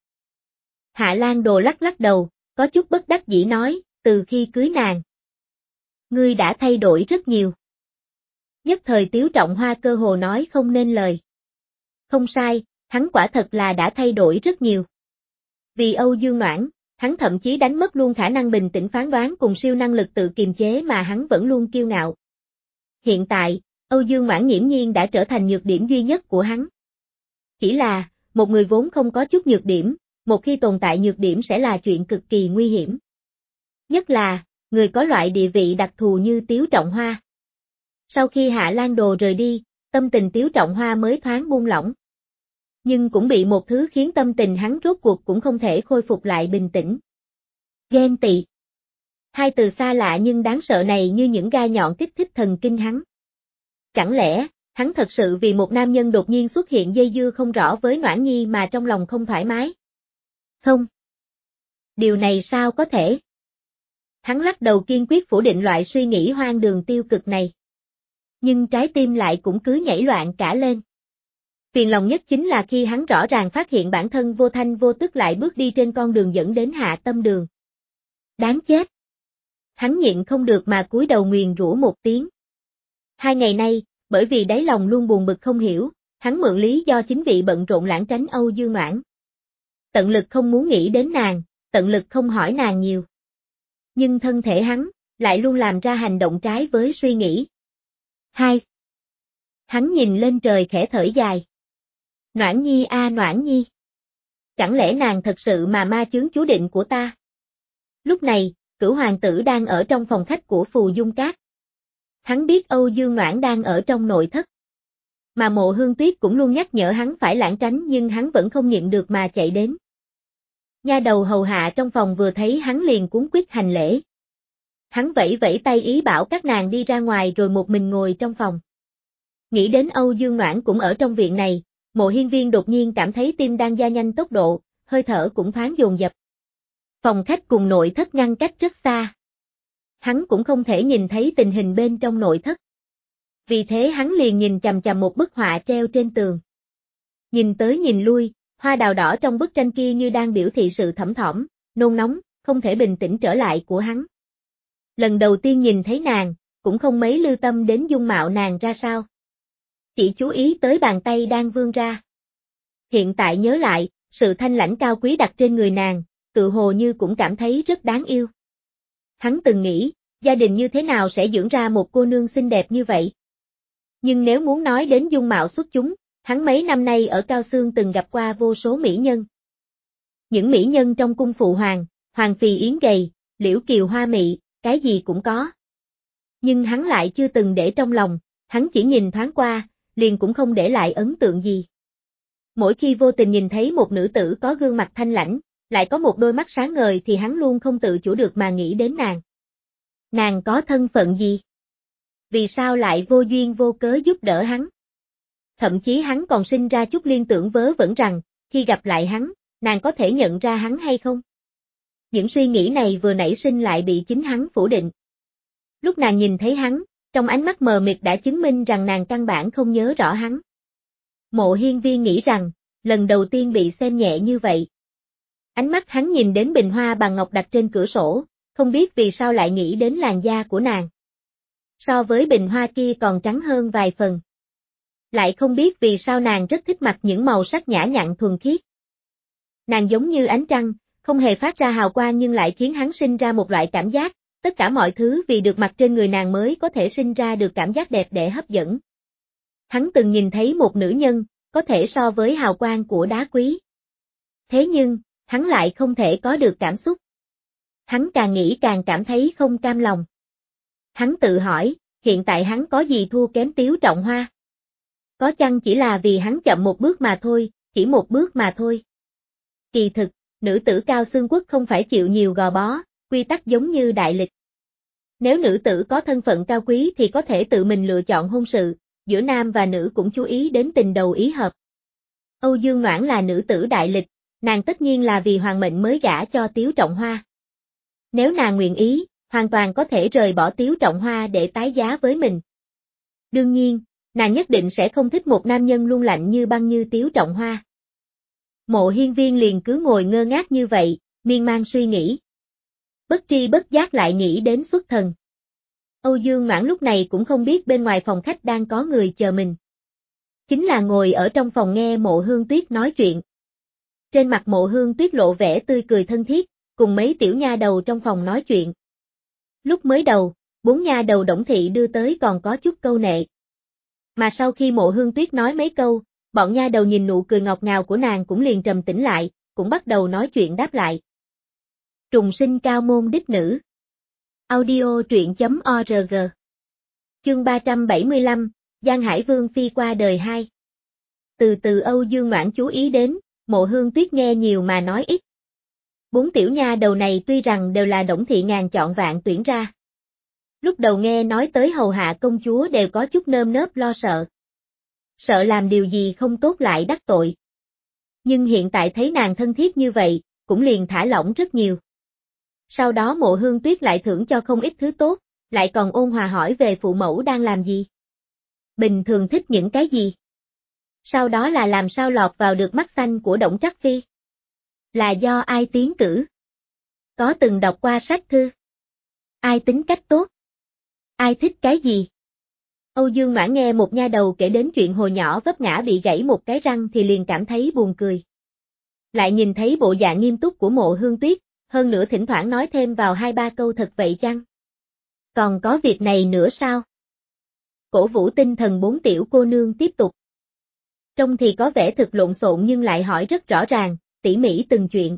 Hạ Lan Đồ lắc lắc đầu, có chút bất đắc dĩ nói, từ khi cưới nàng. Ngươi đã thay đổi rất nhiều. Nhất thời Tiếu Trọng Hoa cơ hồ nói không nên lời. Không sai, hắn quả thật là đã thay đổi rất nhiều. Vì Âu Dương Noãn, hắn thậm chí đánh mất luôn khả năng bình tĩnh phán đoán cùng siêu năng lực tự kiềm chế mà hắn vẫn luôn kiêu ngạo. Hiện tại, Âu Dương Noãn nghiễm nhiên đã trở thành nhược điểm duy nhất của hắn. Chỉ là, một người vốn không có chút nhược điểm, một khi tồn tại nhược điểm sẽ là chuyện cực kỳ nguy hiểm. Nhất là, người có loại địa vị đặc thù như Tiếu Trọng Hoa. Sau khi Hạ Lan Đồ rời đi, tâm tình Tiếu Trọng Hoa mới thoáng buông lỏng. Nhưng cũng bị một thứ khiến tâm tình hắn rốt cuộc cũng không thể khôi phục lại bình tĩnh. Ghen tị. Hai từ xa lạ nhưng đáng sợ này như những gai nhọn kích thích thần kinh hắn. Chẳng lẽ, hắn thật sự vì một nam nhân đột nhiên xuất hiện dây dưa không rõ với Noãn Nhi mà trong lòng không thoải mái? Không. Điều này sao có thể? Hắn lắc đầu kiên quyết phủ định loại suy nghĩ hoang đường tiêu cực này. Nhưng trái tim lại cũng cứ nhảy loạn cả lên. Phiền lòng nhất chính là khi hắn rõ ràng phát hiện bản thân vô thanh vô tức lại bước đi trên con đường dẫn đến Hạ Tâm Đường. Đáng chết. Hắn nhịn không được mà cúi đầu nguyền rủa một tiếng. Hai ngày nay, bởi vì đáy lòng luôn buồn bực không hiểu, hắn mượn lý do chính vị bận rộn lãng tránh Âu Dương Noãn. Tận lực không muốn nghĩ đến nàng, tận lực không hỏi nàng nhiều. Nhưng thân thể hắn, lại luôn làm ra hành động trái với suy nghĩ. Hai. Hắn nhìn lên trời khẽ thở dài. Noãn Nhi a à, Noãn Nhi. Chẳng lẽ nàng thật sự mà ma chướng chú định của ta? Lúc này, Cửu hoàng tử đang ở trong phòng khách của Phù Dung Các. Hắn biết Âu Dương Noãn đang ở trong nội thất. Mà Mộ Hương Tuyết cũng luôn nhắc nhở hắn phải lảng tránh nhưng hắn vẫn không nhịn được mà chạy đến. Nha đầu hầu hạ trong phòng vừa thấy hắn liền cuống quýt hành lễ. Hắn vẫy vẫy tay ý bảo các nàng đi ra ngoài rồi một mình ngồi trong phòng. Nghĩ đến Âu Dương Noãn cũng ở trong viện này, Mộ Hiên Viên đột nhiên cảm thấy tim đang gia nhanh tốc độ, hơi thở cũng thoáng dồn dập. Phòng khách cùng nội thất ngăn cách rất xa. Hắn cũng không thể nhìn thấy tình hình bên trong nội thất. Vì thế hắn liền nhìn chằm chằm một bức họa treo trên tường. Nhìn tới nhìn lui, hoa đào đỏ trong bức tranh kia như đang biểu thị sự thẩm thỏm, nôn nóng, không thể bình tĩnh trở lại của hắn. Lần đầu tiên nhìn thấy nàng, cũng không mấy lưu tâm đến dung mạo nàng ra sao. Chỉ chú ý tới bàn tay đang vươn ra. Hiện tại nhớ lại, sự thanh lãnh cao quý đặt trên người nàng, tự hồ như cũng cảm thấy rất đáng yêu. Hắn từng nghĩ, gia đình như thế nào sẽ dưỡng ra một cô nương xinh đẹp như vậy. Nhưng nếu muốn nói đến dung mạo xuất chúng, hắn mấy năm nay ở Cao Xương từng gặp qua vô số mỹ nhân. Những mỹ nhân trong cung phụ hoàng, Hoàng Phi Yến gầy, Liễu Kiều hoa mị, cái gì cũng có. Nhưng hắn lại chưa từng để trong lòng, hắn chỉ nhìn thoáng qua, liền cũng không để lại ấn tượng gì. Mỗi khi vô tình nhìn thấy một nữ tử có gương mặt thanh lãnh, lại có một đôi mắt sáng ngời thì hắn luôn không tự chủ được mà nghĩ đến nàng. Nàng có thân phận gì? Vì sao lại vô duyên vô cớ giúp đỡ hắn? Thậm chí hắn còn sinh ra chút liên tưởng vớ vẩn rằng, khi gặp lại hắn, nàng có thể nhận ra hắn hay không? Những suy nghĩ này vừa nảy sinh lại bị chính hắn phủ định. Lúc nàng nhìn thấy hắn, trong ánh mắt mờ mịt đã chứng minh rằng nàng căn bản không nhớ rõ hắn. Mộ Hiên Viên nghĩ rằng, lần đầu tiên bị xem nhẹ như vậy. Ánh mắt hắn nhìn đến bình hoa bằng ngọc đặt trên cửa sổ, không biết vì sao lại nghĩ đến làn da của nàng. So với bình hoa kia còn trắng hơn vài phần. Lại không biết vì sao nàng rất thích mặc những màu sắc nhã nhặn thuần khiết. Nàng giống như ánh trăng, không hề phát ra hào quang nhưng lại khiến hắn sinh ra một loại cảm giác, tất cả mọi thứ vì được mặc trên người nàng mới có thể sinh ra được cảm giác đẹp đẽ hấp dẫn. Hắn từng nhìn thấy một nữ nhân, có thể so với hào quang của đá quý. Thế nhưng, hắn lại không thể có được cảm xúc. Hắn càng nghĩ càng cảm thấy không cam lòng. Hắn tự hỏi, hiện tại hắn có gì thua kém Tiếu Trọng Hoa? Có chăng chỉ là vì hắn chậm một bước mà thôi, chỉ một bước mà thôi. Kỳ thực, nữ tử Cao Xương Quốc không phải chịu nhiều gò bó, quy tắc giống như đại lịch. Nếu nữ tử có thân phận cao quý thì có thể tự mình lựa chọn hôn sự, giữa nam và nữ cũng chú ý đến tình đầu ý hợp. Âu Dương Noãn là nữ tử đại lịch, nàng tất nhiên là vì hoàng mệnh mới gả cho Tiếu Trọng Hoa. Nếu nàng nguyện ý, hoàn toàn có thể rời bỏ Tiếu Trọng Hoa để tái giá với mình. Đương nhiên, nàng nhất định sẽ không thích một nam nhân luôn lạnh như băng như Tiếu Trọng Hoa. Mộ Hiên Viên liền cứ ngồi ngơ ngác như vậy, miên man suy nghĩ. Bất tri bất giác lại nghĩ đến xuất thần. Âu Dương Noãn lúc này cũng không biết bên ngoài phòng khách đang có người chờ mình. Chính là ngồi ở trong phòng nghe Mộ Hương Tuyết nói chuyện. Trên mặt Mộ Hương Tuyết lộ vẻ tươi cười thân thiết, cùng mấy tiểu nha đầu trong phòng nói chuyện. Lúc mới đầu, bốn nha đầu Đổng Thị đưa tới còn có chút câu nệ. Mà sau khi Mộ Hương Tuyết nói mấy câu, bọn nha đầu nhìn nụ cười ngọt ngào của nàng cũng liền trầm tĩnh lại, cũng bắt đầu nói chuyện đáp lại. Trùng sinh cao môn đích nữ. Audio truyện chấm org. Chương ba trăm bảy mươi lăm, Giang Hải Vương phi qua đời hai. Từ từ Âu Dương Noãn chú ý đến, Mộ Hương Tuyết nghe nhiều mà nói ít. Bốn tiểu nha đầu này tuy rằng đều là Đổng Thị ngàn chọn vạn tuyển ra. Lúc đầu nghe nói tới hầu hạ công chúa đều có chút nơm nớp lo sợ. Sợ làm điều gì không tốt lại đắc tội. Nhưng hiện tại thấy nàng thân thiết như vậy, cũng liền thả lỏng rất nhiều. Sau đó Mộ Hương Tuyết lại thưởng cho không ít thứ tốt, lại còn ôn hòa hỏi về phụ mẫu đang làm gì. Bình thường thích những cái gì. Sau đó là làm sao lọt vào được mắt xanh của Đổng Trắc Phi. Là do ai tiến cử. Có từng đọc qua sách thư. Ai tính cách tốt. Ai thích cái gì. Âu Dương Noãn nghe một nha đầu kể đến chuyện hồi nhỏ vấp ngã bị gãy một cái răng thì liền cảm thấy buồn cười. Lại nhìn thấy bộ dạng nghiêm túc của Mộ Hương Tuyết, hơn nữa thỉnh thoảng nói thêm vào hai ba câu thật vậy chăng? Còn có việc này nữa sao? cổ vũ tinh thần bốn tiểu cô nương tiếp tục. Trông thì có vẻ thực lộn xộn nhưng lại hỏi rất rõ ràng, tỉ mỉ từng chuyện.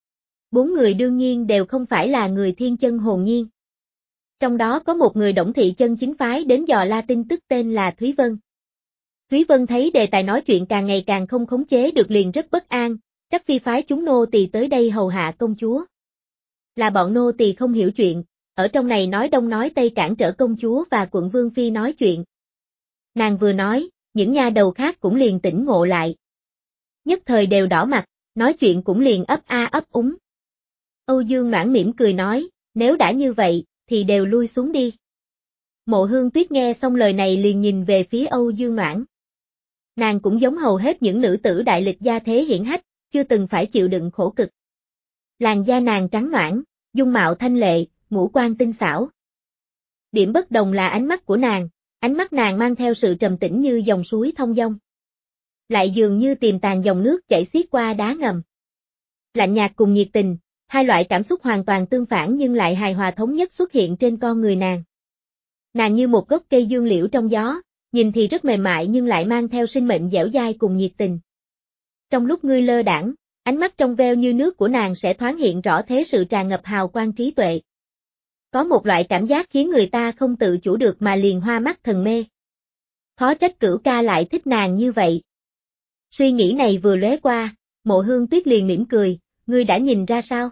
Bốn người đương nhiên đều không phải là người thiên chân hồn nhiên. Trong đó có một người Đổng thị chân chính phái đến dò la tin tức tên là Thúy Vân. Thúy Vân thấy đề tài nói chuyện càng ngày càng không khống chế được liền rất bất an, trắc phi phái chúng nô tỳ tới đây hầu hạ công chúa. Là bọn nô tỳ không hiểu chuyện, ở trong này nói đông nói tây cản trở công chúa và quận vương phi nói chuyện. Nàng vừa nói, những nha đầu khác cũng liền tỉnh ngộ lại. Nhất thời đều đỏ mặt, nói chuyện cũng liền ấp a ấp úng. Âu Dương Noãn mỉm cười nói, nếu đã như vậy, thì đều lui xuống đi. Mộ Hương Tuyết nghe xong lời này liền nhìn về phía Âu Dương Noãn. Nàng cũng giống hầu hết những nữ tử đại lịch gia thế hiển hách, chưa từng phải chịu đựng khổ cực. Làn da nàng trắng nõn, dung mạo thanh lệ, ngũ quan tinh xảo. Điểm bất đồng là ánh mắt của nàng, ánh mắt nàng mang theo sự trầm tĩnh như dòng suối thông dong. Lại dường như tiềm tàng dòng nước chảy xiết qua đá ngầm. Lạnh nhạt cùng nhiệt tình, hai loại cảm xúc hoàn toàn tương phản nhưng lại hài hòa thống nhất xuất hiện trên con người nàng. Nàng như một gốc cây dương liễu trong gió, nhìn thì rất mềm mại nhưng lại mang theo sinh mệnh dẻo dai cùng nhiệt tình. Trong lúc ngươi lơ đãng, ánh mắt trong veo như nước của nàng sẽ thoáng hiện rõ thế sự tràn ngập hào quang trí tuệ. Có một loại cảm giác khiến người ta không tự chủ được mà liền hoa mắt thần mê. Khó trách Cửu ca lại thích nàng như vậy. Suy nghĩ này vừa lóe qua, Mộ Hương Tuyết liền mỉm cười, ngươi đã nhìn ra sao?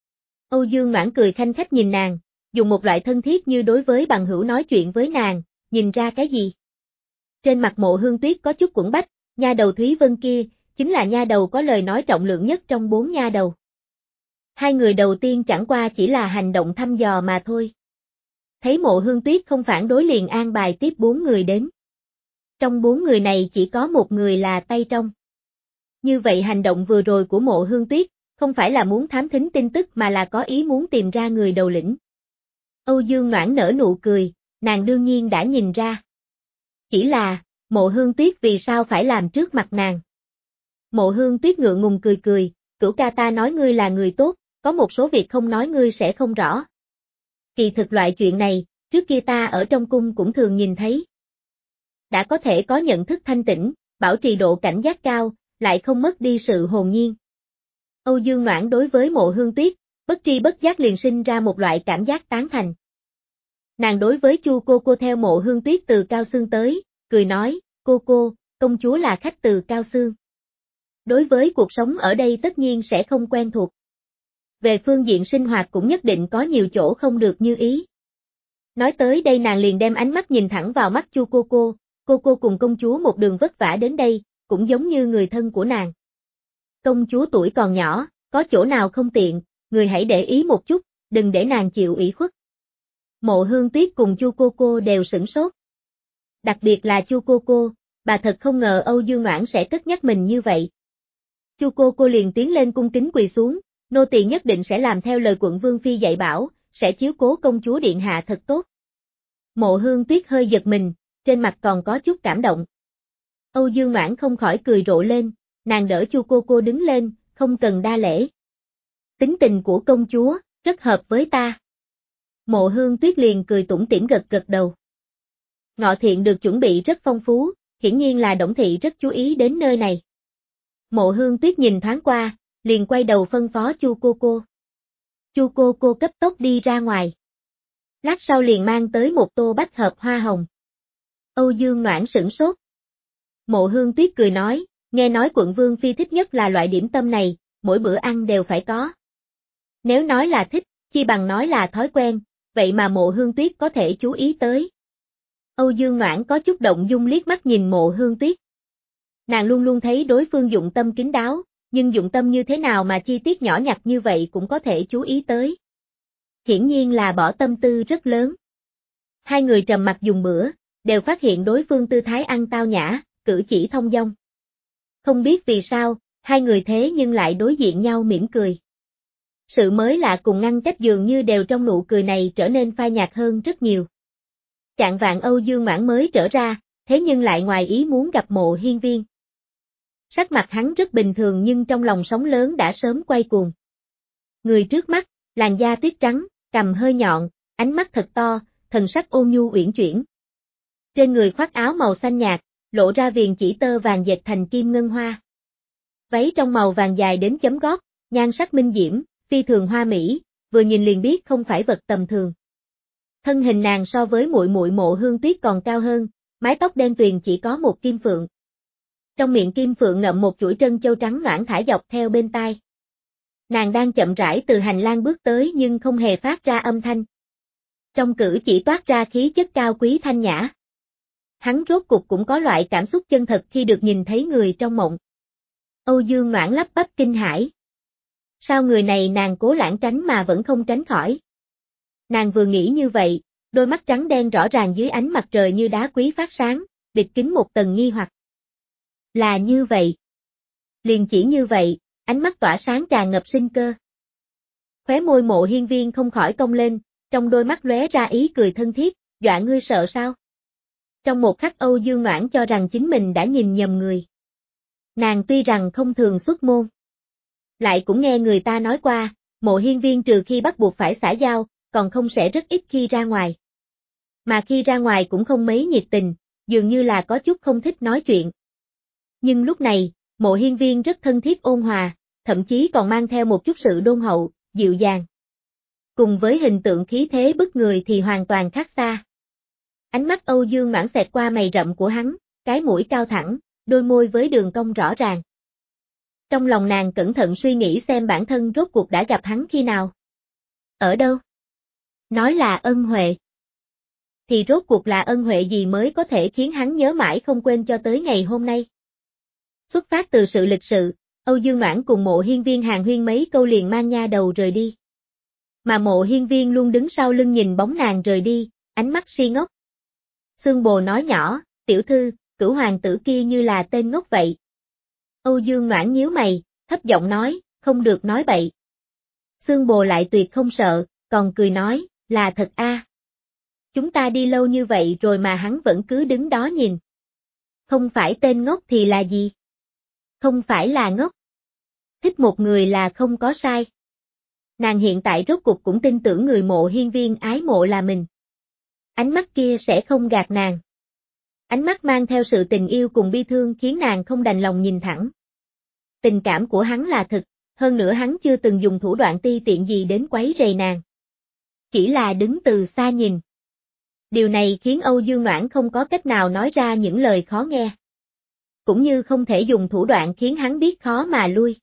Âu Dương Noãn cười khanh khách nhìn nàng, dùng một loại thân thiết như đối với bằng hữu nói chuyện với nàng, nhìn ra cái gì? Trên mặt Mộ Hương Tuyết có chút quẫn bách, nha đầu Thúy Vân kia, chính là nha đầu có lời nói trọng lượng nhất trong bốn nha đầu. Hai người đầu tiên chẳng qua chỉ là hành động thăm dò mà thôi. Thấy Mộ Hương Tuyết không phản đối liền an bài tiếp bốn người đến. Trong bốn người này chỉ có một người là tay trong. Như vậy hành động vừa rồi của Mộ Hương Tuyết, không phải là muốn thám thính tin tức mà là có ý muốn tìm ra người đầu lĩnh. Âu Dương Noãn nở nụ cười, nàng đương nhiên đã nhìn ra. Chỉ là, Mộ Hương Tuyết vì sao phải làm trước mặt nàng? Mộ Hương Tuyết ngượng ngùng cười cười, Cửu ca ta nói ngươi là người tốt, có một số việc không nói ngươi sẽ không rõ. Kỳ thực loại chuyện này, trước kia ta ở trong cung cũng thường nhìn thấy. Đã có thể có nhận thức thanh tĩnh, bảo trì độ cảnh giác cao, lại không mất đi sự hồn nhiên. Âu Dương Noãn đối với Mộ Hương Tuyết, bất tri bất giác liền sinh ra một loại cảm giác tán thành. Nàng đối với Chu cô cô theo Mộ Hương Tuyết từ Cao Xương tới, cười nói, cô cô, công chúa là khách từ Cao Xương. Đối với cuộc sống ở đây tất nhiên sẽ không quen thuộc. Về phương diện sinh hoạt cũng nhất định có nhiều chỗ không được như ý. Nói tới đây nàng liền đem ánh mắt nhìn thẳng vào mắt Chu cô cô, cô cô cùng công chúa một đường vất vả đến đây, cũng giống như người thân của nàng. Công chúa tuổi còn nhỏ, có chỗ nào không tiện, người hãy để ý một chút, đừng để nàng chịu ủy khuất. Mộ Hương Tuyết cùng Chu cô cô đều sửng sốt. Đặc biệt là Chu cô cô, bà thật không ngờ Âu Dương Noãn sẽ cất nhắc mình như vậy. Chu cô cô liền tiến lên cung kính quỳ xuống, nô tỳ nhất định sẽ làm theo lời quận vương phi dạy bảo, sẽ chiếu cố công chúa điện hạ thật tốt. Mộ Hương Tuyết hơi giật mình, trên mặt còn có chút cảm động. Âu Dương Noãn không khỏi cười rộ lên, nàng đỡ Chu cô cô đứng lên, không cần đa lễ. Tính tình của công chúa, rất hợp với ta. Mộ Hương Tuyết liền cười tủm tỉm gật gật đầu. Ngọ thiện được chuẩn bị rất phong phú, hiển nhiên là Đổng thị rất chú ý đến nơi này. Mộ Hương Tuyết nhìn thoáng qua, liền quay đầu phân phó Chu cô cô. Chu cô cô cấp tốc đi ra ngoài. Lát sau liền mang tới một tô bách hợp hoa hồng. Âu Dương Noãn sửng sốt. Mộ Hương Tuyết cười nói, nghe nói quận vương phi thích nhất là loại điểm tâm này, mỗi bữa ăn đều phải có. Nếu nói là thích, chi bằng nói là thói quen, vậy mà Mộ Hương Tuyết có thể chú ý tới. Âu Dương Noãn có chút động dung liếc mắt nhìn Mộ Hương Tuyết. Nàng luôn luôn thấy đối phương dụng tâm kín đáo, nhưng dụng tâm như thế nào mà chi tiết nhỏ nhặt như vậy cũng có thể chú ý tới. Hiển nhiên là bỏ tâm tư rất lớn. Hai người trầm mặc dùng bữa, đều phát hiện đối phương tư thái ăn tao nhã, cử chỉ thông dong. Không biết vì sao, hai người thế nhưng lại đối diện nhau mỉm cười. Sự mới lạ cùng ngăn cách dường như đều trong nụ cười này trở nên phai nhạt hơn rất nhiều. Chạng vạn Âu Dương Noãn mới trở ra, thế nhưng lại ngoài ý muốn gặp Mộ Hiên Viên. Sắc mặt hắn rất bình thường nhưng trong lòng sóng lớn đã sớm quay cuồng. Người trước mắt, làn da tuyết trắng, cằm hơi nhọn, ánh mắt thật to, thần sắc ôn nhu uyển chuyển. Trên người khoác áo màu xanh nhạt, lộ ra viền chỉ tơ vàng dệt thành kim ngân hoa. Váy trong màu vàng dài đến chấm gót, nhan sắc minh diễm, phi thường hoa mỹ, vừa nhìn liền biết không phải vật tầm thường. Thân hình nàng so với muội muội Mộ Hương Tuyết còn cao hơn, mái tóc đen tuyền chỉ có một kim phượng. Trong miệng kim phượng ngậm một chuỗi trân châu trắng noãn thả dọc theo bên tai. Nàng đang chậm rãi từ hành lang bước tới nhưng không hề phát ra âm thanh. Trong cử chỉ toát ra khí chất cao quý thanh nhã. Hắn rốt cuộc cũng có loại cảm xúc chân thật khi được nhìn thấy người trong mộng. Âu Dương Noãn lắp bắp kinh hãi. Sao người này nàng cố lãng tránh mà vẫn không tránh khỏi? Nàng vừa nghĩ như vậy, đôi mắt trắng đen rõ ràng dưới ánh mặt trời như đá quý phát sáng, bịt kín một tầng nghi hoặc. Là như vậy. Liền chỉ như vậy, ánh mắt tỏa sáng tràn ngập sinh cơ. Khóe môi Mộ Hiên Viên không khỏi cong lên, trong đôi mắt lóe ra ý cười thân thiết, dọa ngươi sợ sao? Trong một khắc Âu Dương Noãn cho rằng chính mình đã nhìn nhầm người. Nàng tuy rằng không thường xuất môn, lại cũng nghe người ta nói qua, Mộ Hiên Viên trừ khi bắt buộc phải xã giao, còn không sẽ rất ít khi ra ngoài. Mà khi ra ngoài cũng không mấy nhiệt tình, dường như là có chút không thích nói chuyện. Nhưng lúc này, Mộ Hiên Viên rất thân thiết ôn hòa, thậm chí còn mang theo một chút sự đôn hậu, dịu dàng. Cùng với hình tượng khí thế bức người thì hoàn toàn khác xa. Ánh mắt Âu Dương Noãn xẹt qua mày rậm của hắn, cái mũi cao thẳng, đôi môi với đường cong rõ ràng. Trong lòng nàng cẩn thận suy nghĩ xem bản thân rốt cuộc đã gặp hắn khi nào. Ở đâu? Nói là ân huệ. Thì rốt cuộc là ân huệ gì mới có thể khiến hắn nhớ mãi không quên cho tới ngày hôm nay? Xuất phát từ sự lịch sự, Âu Dương Noãn cùng Mộ Hiên Viên hàn huyên mấy câu liền mang nha đầu rời đi. Mà Mộ Hiên Viên luôn đứng sau lưng nhìn bóng nàng rời đi, ánh mắt si ngốc. Xương Bồ nói nhỏ, tiểu thư, cửu hoàng tử kia như là tên ngốc vậy. Âu Dương Noãn nhíu mày, thấp giọng nói, không được nói bậy. Xương Bồ lại tuyệt không sợ, còn cười nói, là thật a. À. Chúng ta đi lâu như vậy rồi mà hắn vẫn cứ đứng đó nhìn. Không phải tên ngốc thì là gì? Không phải là ngốc. Thích một người là không có sai. Nàng hiện tại rốt cuộc cũng tin tưởng người Mộ Hiên Viên ái mộ là mình. Ánh mắt kia sẽ không gạt nàng. Ánh mắt mang theo sự tình yêu cùng bi thương khiến nàng không đành lòng nhìn thẳng. Tình cảm của hắn là thực, hơn nữa hắn chưa từng dùng thủ đoạn ti tiện gì đến quấy rầy nàng. Chỉ là đứng từ xa nhìn. Điều này khiến Âu Dương Noãn không có cách nào nói ra những lời khó nghe. Cũng như không thể dùng thủ đoạn khiến hắn biết khó mà lui.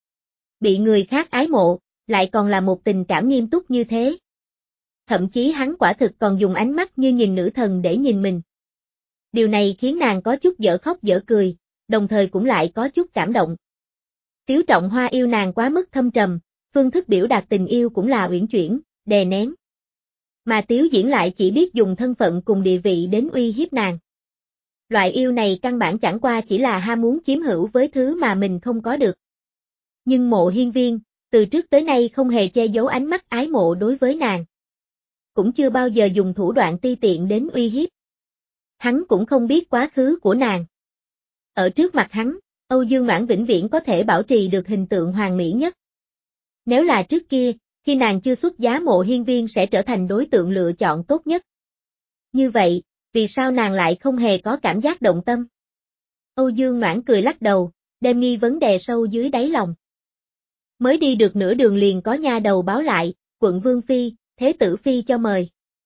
Bị người khác ái mộ, lại còn là một tình cảm nghiêm túc như thế. Thậm chí hắn quả thực còn dùng ánh mắt như nhìn nữ thần để nhìn mình. Điều này khiến nàng có chút dở khóc dở cười, đồng thời cũng lại có chút cảm động. Tiếu Trọng Hoa yêu nàng quá mức thâm trầm, phương thức biểu đạt tình yêu cũng là uyển chuyển, đè nén. Mà Tiếu Diễn lại chỉ biết dùng thân phận cùng địa vị đến uy hiếp nàng. Loại yêu này căn bản chẳng qua chỉ là ham muốn chiếm hữu với thứ mà mình không có được. Nhưng Mộ Hiên Viên, từ trước tới nay không hề che giấu ánh mắt ái mộ đối với nàng. Cũng chưa bao giờ dùng thủ đoạn ti tiện đến uy hiếp. Hắn cũng không biết quá khứ của nàng. Ở trước mặt hắn, Âu Dương Noãn vĩnh viễn có thể bảo trì được hình tượng hoàn mỹ nhất. Nếu là trước kia, khi nàng chưa xuất giá Mộ Hiên Viên sẽ trở thành đối tượng lựa chọn tốt nhất. Như vậy, vì sao nàng lại không hề có cảm giác động tâm? Âu Dương Noãn cười lắc đầu, đem nghi vấn đề sâu dưới đáy lòng. Mới đi được nửa đường liền có nha đầu báo lại, quận Vương Phi, Thế Tử Phi cho mời.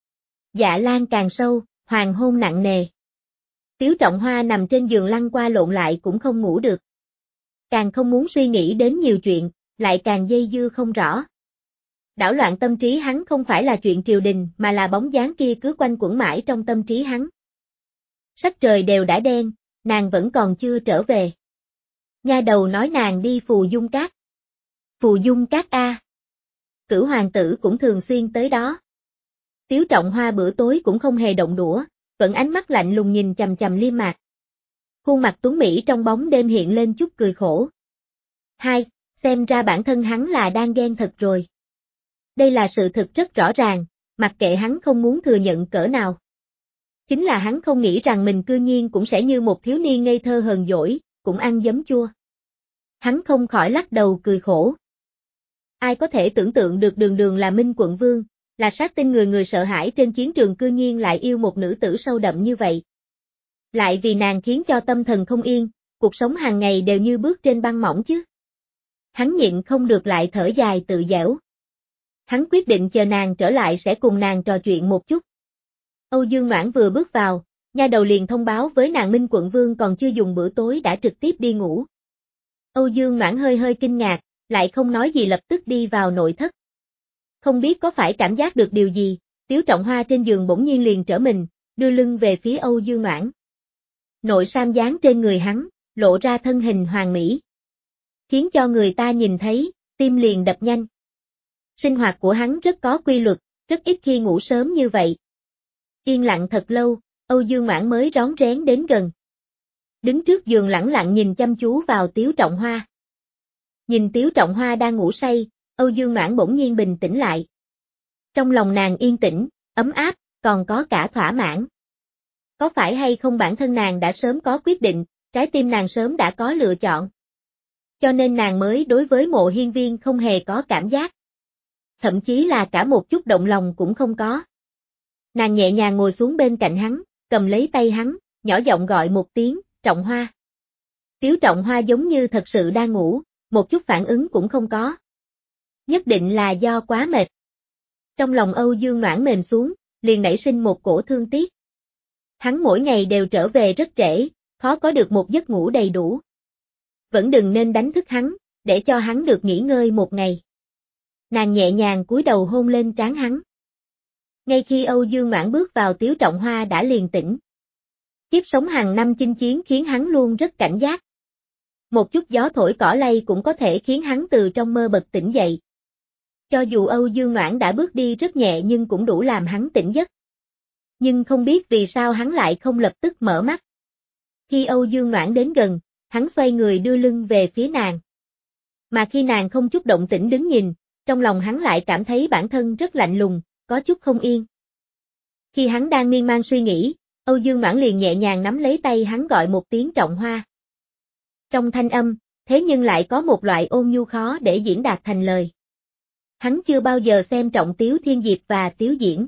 Dạ lan càng sâu, hoàng hôn nặng nề. Tiếu Trọng Hoa nằm trên giường lăn qua lộn lại cũng không ngủ được. Càng không muốn suy nghĩ đến nhiều chuyện, lại càng dây dưa không rõ. Đảo loạn tâm trí hắn không phải là chuyện triều đình mà là bóng dáng kia cứ quanh quẩn mãi trong tâm trí hắn. Sắc trời đều đã đen, nàng vẫn còn chưa trở về. Nha đầu nói nàng đi Phù Dung Các. Phù Dung Các a. Cửu hoàng tử cũng thường xuyên tới đó. Tiếu Trọng Hoa bữa tối cũng không hề động đũa, vẫn ánh mắt lạnh lùng nhìn chằm chằm Liêm Mạc. Khuôn mặt tuấn mỹ trong bóng đêm hiện lên chút cười khổ. Hai, xem ra bản thân hắn là đang ghen thật rồi. Đây là sự thực rất rõ ràng, mặc kệ hắn không muốn thừa nhận cỡ nào. Chính là hắn không nghĩ rằng mình cư nhiên cũng sẽ như một thiếu niên ngây thơ hờn dỗi, cũng ăn giấm chua. Hắn không khỏi lắc đầu cười khổ. Ai có thể tưởng tượng được Đường Đường là Minh Quận Vương, là sát tinh người người sợ hãi trên chiến trường cư nhiên lại yêu một nữ tử sâu đậm như vậy, lại vì nàng khiến cho tâm thần không yên, cuộc sống hàng ngày đều như bước trên băng mỏng chứ. Hắn nhịn không được lại thở dài tự giễu. Hắn quyết định chờ nàng trở lại sẽ cùng nàng trò chuyện một chút. Âu Dương Noãn vừa bước vào, nha đầu liền thông báo với nàng Minh quận vương còn chưa dùng bữa tối đã trực tiếp đi ngủ. Âu Dương Noãn hơi hơi kinh ngạc, lại không nói gì lập tức đi vào nội thất. Không biết có phải cảm giác được điều gì, Tiếu Trọng Hoa trên giường bỗng nhiên liền trở mình, đưa lưng về phía Âu Dương Noãn. Nội sam dán trên người hắn, lộ ra thân hình hoàn mỹ, khiến cho người ta nhìn thấy, tim liền đập nhanh. Sinh hoạt của hắn rất có quy luật, rất ít khi ngủ sớm như vậy. Yên lặng thật lâu, Âu Dương Noãn mới rón rén đến gần. Đứng trước giường lẳng lặng nhìn chăm chú vào Tiếu Trọng Hoa. Nhìn Tiếu Trọng Hoa đang ngủ say, Âu Dương Noãn bỗng nhiên bình tĩnh lại. Trong lòng nàng yên tĩnh, ấm áp, còn có cả thỏa mãn. Có phải hay không bản thân nàng đã sớm có quyết định, trái tim nàng sớm đã có lựa chọn. Cho nên nàng mới đối với Mộ Hiên Viên không hề có cảm giác. Thậm chí là cả một chút động lòng cũng không có. Nàng nhẹ nhàng ngồi xuống bên cạnh hắn, cầm lấy tay hắn, nhỏ giọng gọi một tiếng, Trọng Hoa. Tiếu Trọng Hoa giống như thật sự đang ngủ, một chút phản ứng cũng không có. Nhất định là do quá mệt. Trong lòng Âu Dương Noãn mềm xuống, liền nảy sinh một cổ thương tiếc. Hắn mỗi ngày đều trở về rất trễ, khó có được một giấc ngủ đầy đủ. Vẫn đừng nên đánh thức hắn, để cho hắn được nghỉ ngơi một ngày. Nàng nhẹ nhàng cúi đầu hôn lên trán hắn. Ngay khi Âu Dương Noãn bước vào Tiếu Trọng Hoa đã liền tỉnh. Kiếp sống hàng năm chinh chiến khiến hắn luôn rất cảnh giác. Một chút gió thổi cỏ lay cũng có thể khiến hắn từ trong mơ bật tỉnh dậy. Cho dù Âu Dương Noãn đã bước đi rất nhẹ nhưng cũng đủ làm hắn tỉnh giấc. Nhưng không biết vì sao hắn lại không lập tức mở mắt. Khi Âu Dương Noãn đến gần, hắn xoay người đưa lưng về phía nàng. Mà khi nàng không chút động tĩnh đứng nhìn, trong lòng hắn lại cảm thấy bản thân rất lạnh lùng, có chút không yên. Khi hắn đang miên man suy nghĩ, Âu Dương Noãn liền nhẹ nhàng nắm lấy tay hắn gọi một tiếng Trọng Hoa. Trong thanh âm, thế nhưng lại có một loại ôn nhu khó để diễn đạt thành lời. Hắn chưa bao giờ xem trọng Tiếu Thiên Diệp và Tiếu Diễn.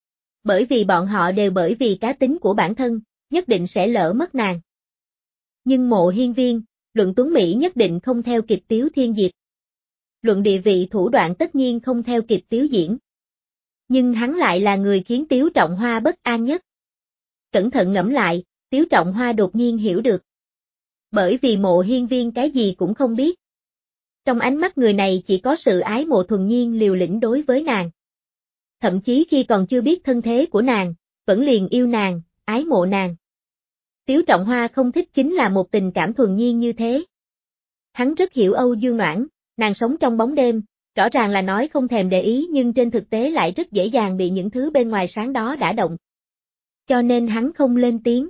Bởi vì bọn họ đều bởi vì cá tính của bản thân, nhất định sẽ lỡ mất nàng. Nhưng Mộ Hiên Viên, luận tuấn Mỹ nhất định không theo kịp Tiếu Thiên Diệp. Luận địa vị thủ đoạn tất nhiên không theo kịp Tiếu Diễn. Nhưng hắn lại là người khiến Tiếu Trọng Hoa bất an nhất. Cẩn thận ngẫm lại, Tiếu Trọng Hoa đột nhiên hiểu được. Bởi vì Mộ Hiên Viên cái gì cũng không biết. Trong ánh mắt người này chỉ có sự ái mộ thuần nhiên liều lĩnh đối với nàng. Thậm chí khi còn chưa biết thân thế của nàng, vẫn liền yêu nàng, ái mộ nàng. Tiếu Trọng Hoa không thích chính là một tình cảm thuần nhiên như thế. Hắn rất hiểu Âu Dương Noãn, nàng sống trong bóng đêm, rõ ràng là nói không thèm để ý nhưng trên thực tế lại rất dễ dàng bị những thứ bên ngoài sáng đó đả động. Cho nên hắn không lên tiếng.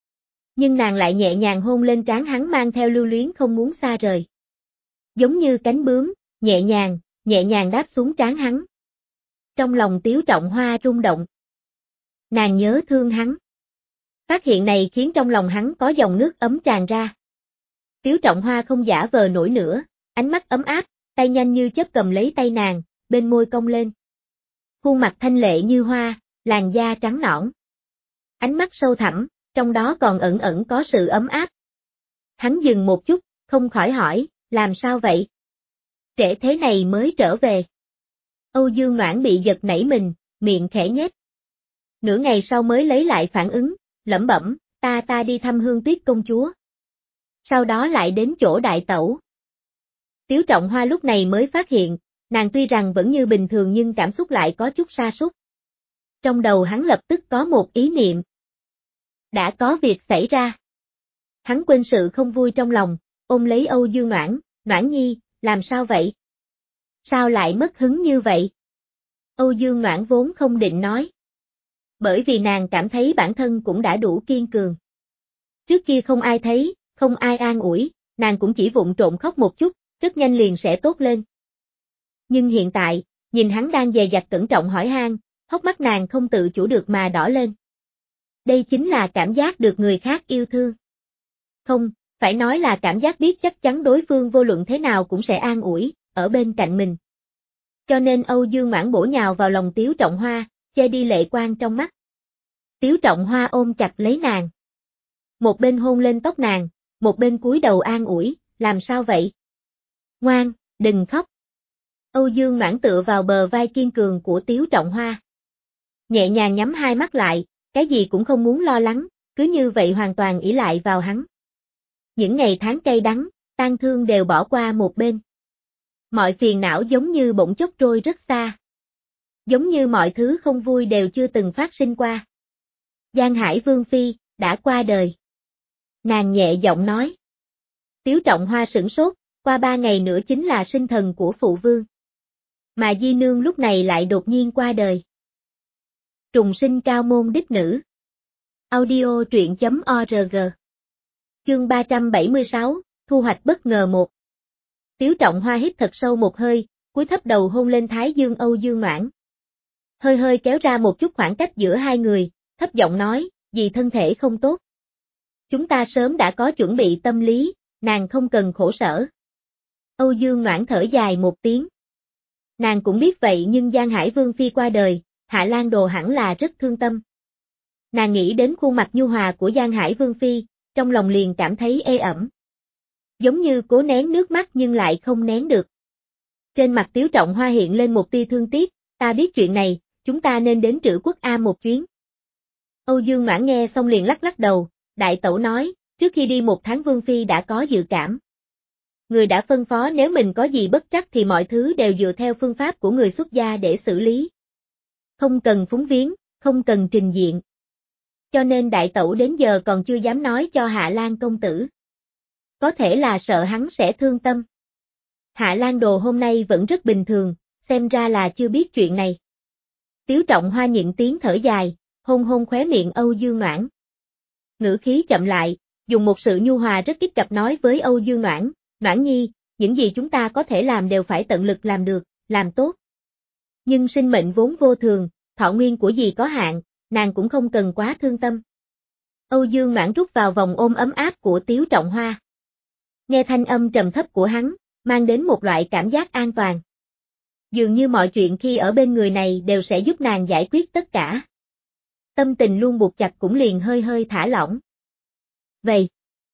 Nhưng nàng lại nhẹ nhàng hôn lên trán hắn mang theo lưu luyến không muốn xa rời. Giống như cánh bướm, nhẹ nhàng, nhẹ nhàng đáp xuống trán hắn. Trong lòng Tiếu Trọng Hoa rung động. Nàng nhớ thương hắn. Phát hiện này khiến trong lòng hắn có dòng nước ấm tràn ra. Tiếu Trọng Hoa không giả vờ nổi nữa, ánh mắt ấm áp, tay nhanh như chớp cầm lấy tay nàng, bên môi cong lên. Khuôn mặt thanh lệ như hoa, làn da trắng nõn. Ánh mắt sâu thẳm, trong đó còn ẩn ẩn có sự ấm áp. Hắn dừng một chút, không khỏi hỏi, làm sao vậy? Trễ thế này mới trở về. Âu Dương Noãn bị giật nảy mình, miệng khẽ nhếch. Nửa ngày sau mới lấy lại phản ứng, lẩm bẩm, ta ta đi thăm Hương Tuyết công chúa. Sau đó lại đến chỗ đại tẩu. Tiếu Trọng Hoa lúc này mới phát hiện, nàng tuy rằng vẫn như bình thường nhưng cảm xúc lại có chút sa sút. Trong đầu hắn lập tức có một ý niệm. Đã có việc xảy ra. Hắn quên sự không vui trong lòng, ôm lấy Âu Dương Noãn, Noãn nhi, làm sao vậy? Sao lại mất hứng như vậy? Âu Dương Noãn vốn không định nói. Bởi vì nàng cảm thấy bản thân cũng đã đủ kiên cường. Trước kia không ai thấy, không ai an ủi, nàng cũng chỉ vụng trộm khóc một chút, rất nhanh liền sẽ tốt lên. Nhưng hiện tại, nhìn hắn đang dè dặt cẩn trọng hỏi han, hốc mắt nàng không tự chủ được mà đỏ lên. Đây chính là cảm giác được người khác yêu thương. Không, phải nói là cảm giác biết chắc chắn đối phương vô luận thế nào cũng sẽ an ủi, ở bên cạnh mình. Cho nên Âu Dương Noãn bổ nhào vào lòng Tiếu Trọng Hoa, che đi lệ quang trong mắt. Tiếu Trọng Hoa ôm chặt lấy nàng. Một bên hôn lên tóc nàng, một bên cúi đầu an ủi, làm sao vậy? Ngoan, đừng khóc. Âu Dương Noãn tựa vào bờ vai kiên cường của Tiếu Trọng Hoa. Nhẹ nhàng nhắm hai mắt lại, cái gì cũng không muốn lo lắng, cứ như vậy hoàn toàn ỷ lại vào hắn. Những ngày tháng cay đắng, tang thương đều bỏ qua một bên. Mọi phiền não giống như bỗng chốc trôi rất xa. Giống như mọi thứ không vui đều chưa từng phát sinh qua. Giang Hải Vương Phi, đã qua đời. Nàng nhẹ giọng nói. Tiếu Trọng Hoa sửng sốt, qua ba ngày nữa chính là sinh thần của phụ vương. Mà Di Nương lúc này lại đột nhiên qua đời. Trùng sinh cao môn đích nữ. Audio truyện chấm org. Chương ba trăm bảy mươi sáu, thu hoạch bất ngờ một. Tiếu Trọng Hoa hít thật sâu một hơi, cúi thấp đầu hôn lên thái dương Âu Dương Noãn. Hơi hơi kéo ra một chút khoảng cách giữa hai người, thấp giọng nói, dì thân thể không tốt. Chúng ta sớm đã có chuẩn bị tâm lý, nàng không cần khổ sở. Âu Dương Noãn thở dài một tiếng. Nàng cũng biết vậy nhưng Giang Hải Vương Phi qua đời, Hạ Lan Đồ hẳn là rất thương tâm. Nàng nghĩ đến khuôn mặt nhu hòa của Giang Hải Vương Phi, trong lòng liền cảm thấy ê ẩm. Giống như cố nén nước mắt nhưng lại không nén được. Trên mặt Tiếu Trọng Hoa hiện lên một tia thương tiếc, ta biết chuyện này, chúng ta nên đến Trữ Quốc A một chuyến. Âu Dương Noãn nghe xong liền lắc lắc đầu, đại tẩu nói, trước khi đi một tháng Vương Phi đã có dự cảm. Người đã phân phó nếu mình có gì bất trắc thì mọi thứ đều dựa theo phương pháp của người xuất gia để xử lý. Không cần phúng viếng, không cần trình diện. Cho nên đại tẩu đến giờ còn chưa dám nói cho Hạ Lan công tử. Có thể là sợ hắn sẽ thương tâm. Hạ Lan Đồ hôm nay vẫn rất bình thường, xem ra là chưa biết chuyện này. Tiếu Trọng Hoa nhịn tiếng thở dài, hôn hôn khóe miệng Âu Dương Noãn. Ngữ khí chậm lại, dùng một sự nhu hòa rất kích cập nói với Âu Dương Noãn, Noãn nhi, những gì chúng ta có thể làm đều phải tận lực làm được, làm tốt. Nhưng sinh mệnh vốn vô thường, thọ nguyên của dì có hạn, nàng cũng không cần quá thương tâm. Âu Dương Noãn rút vào vòng ôm ấm áp của Tiếu Trọng Hoa. Nghe thanh âm trầm thấp của hắn, mang đến một loại cảm giác an toàn. Dường như mọi chuyện khi ở bên người này đều sẽ giúp nàng giải quyết tất cả. Tâm tình luôn buộc chặt cũng liền hơi hơi thả lỏng. Vậy,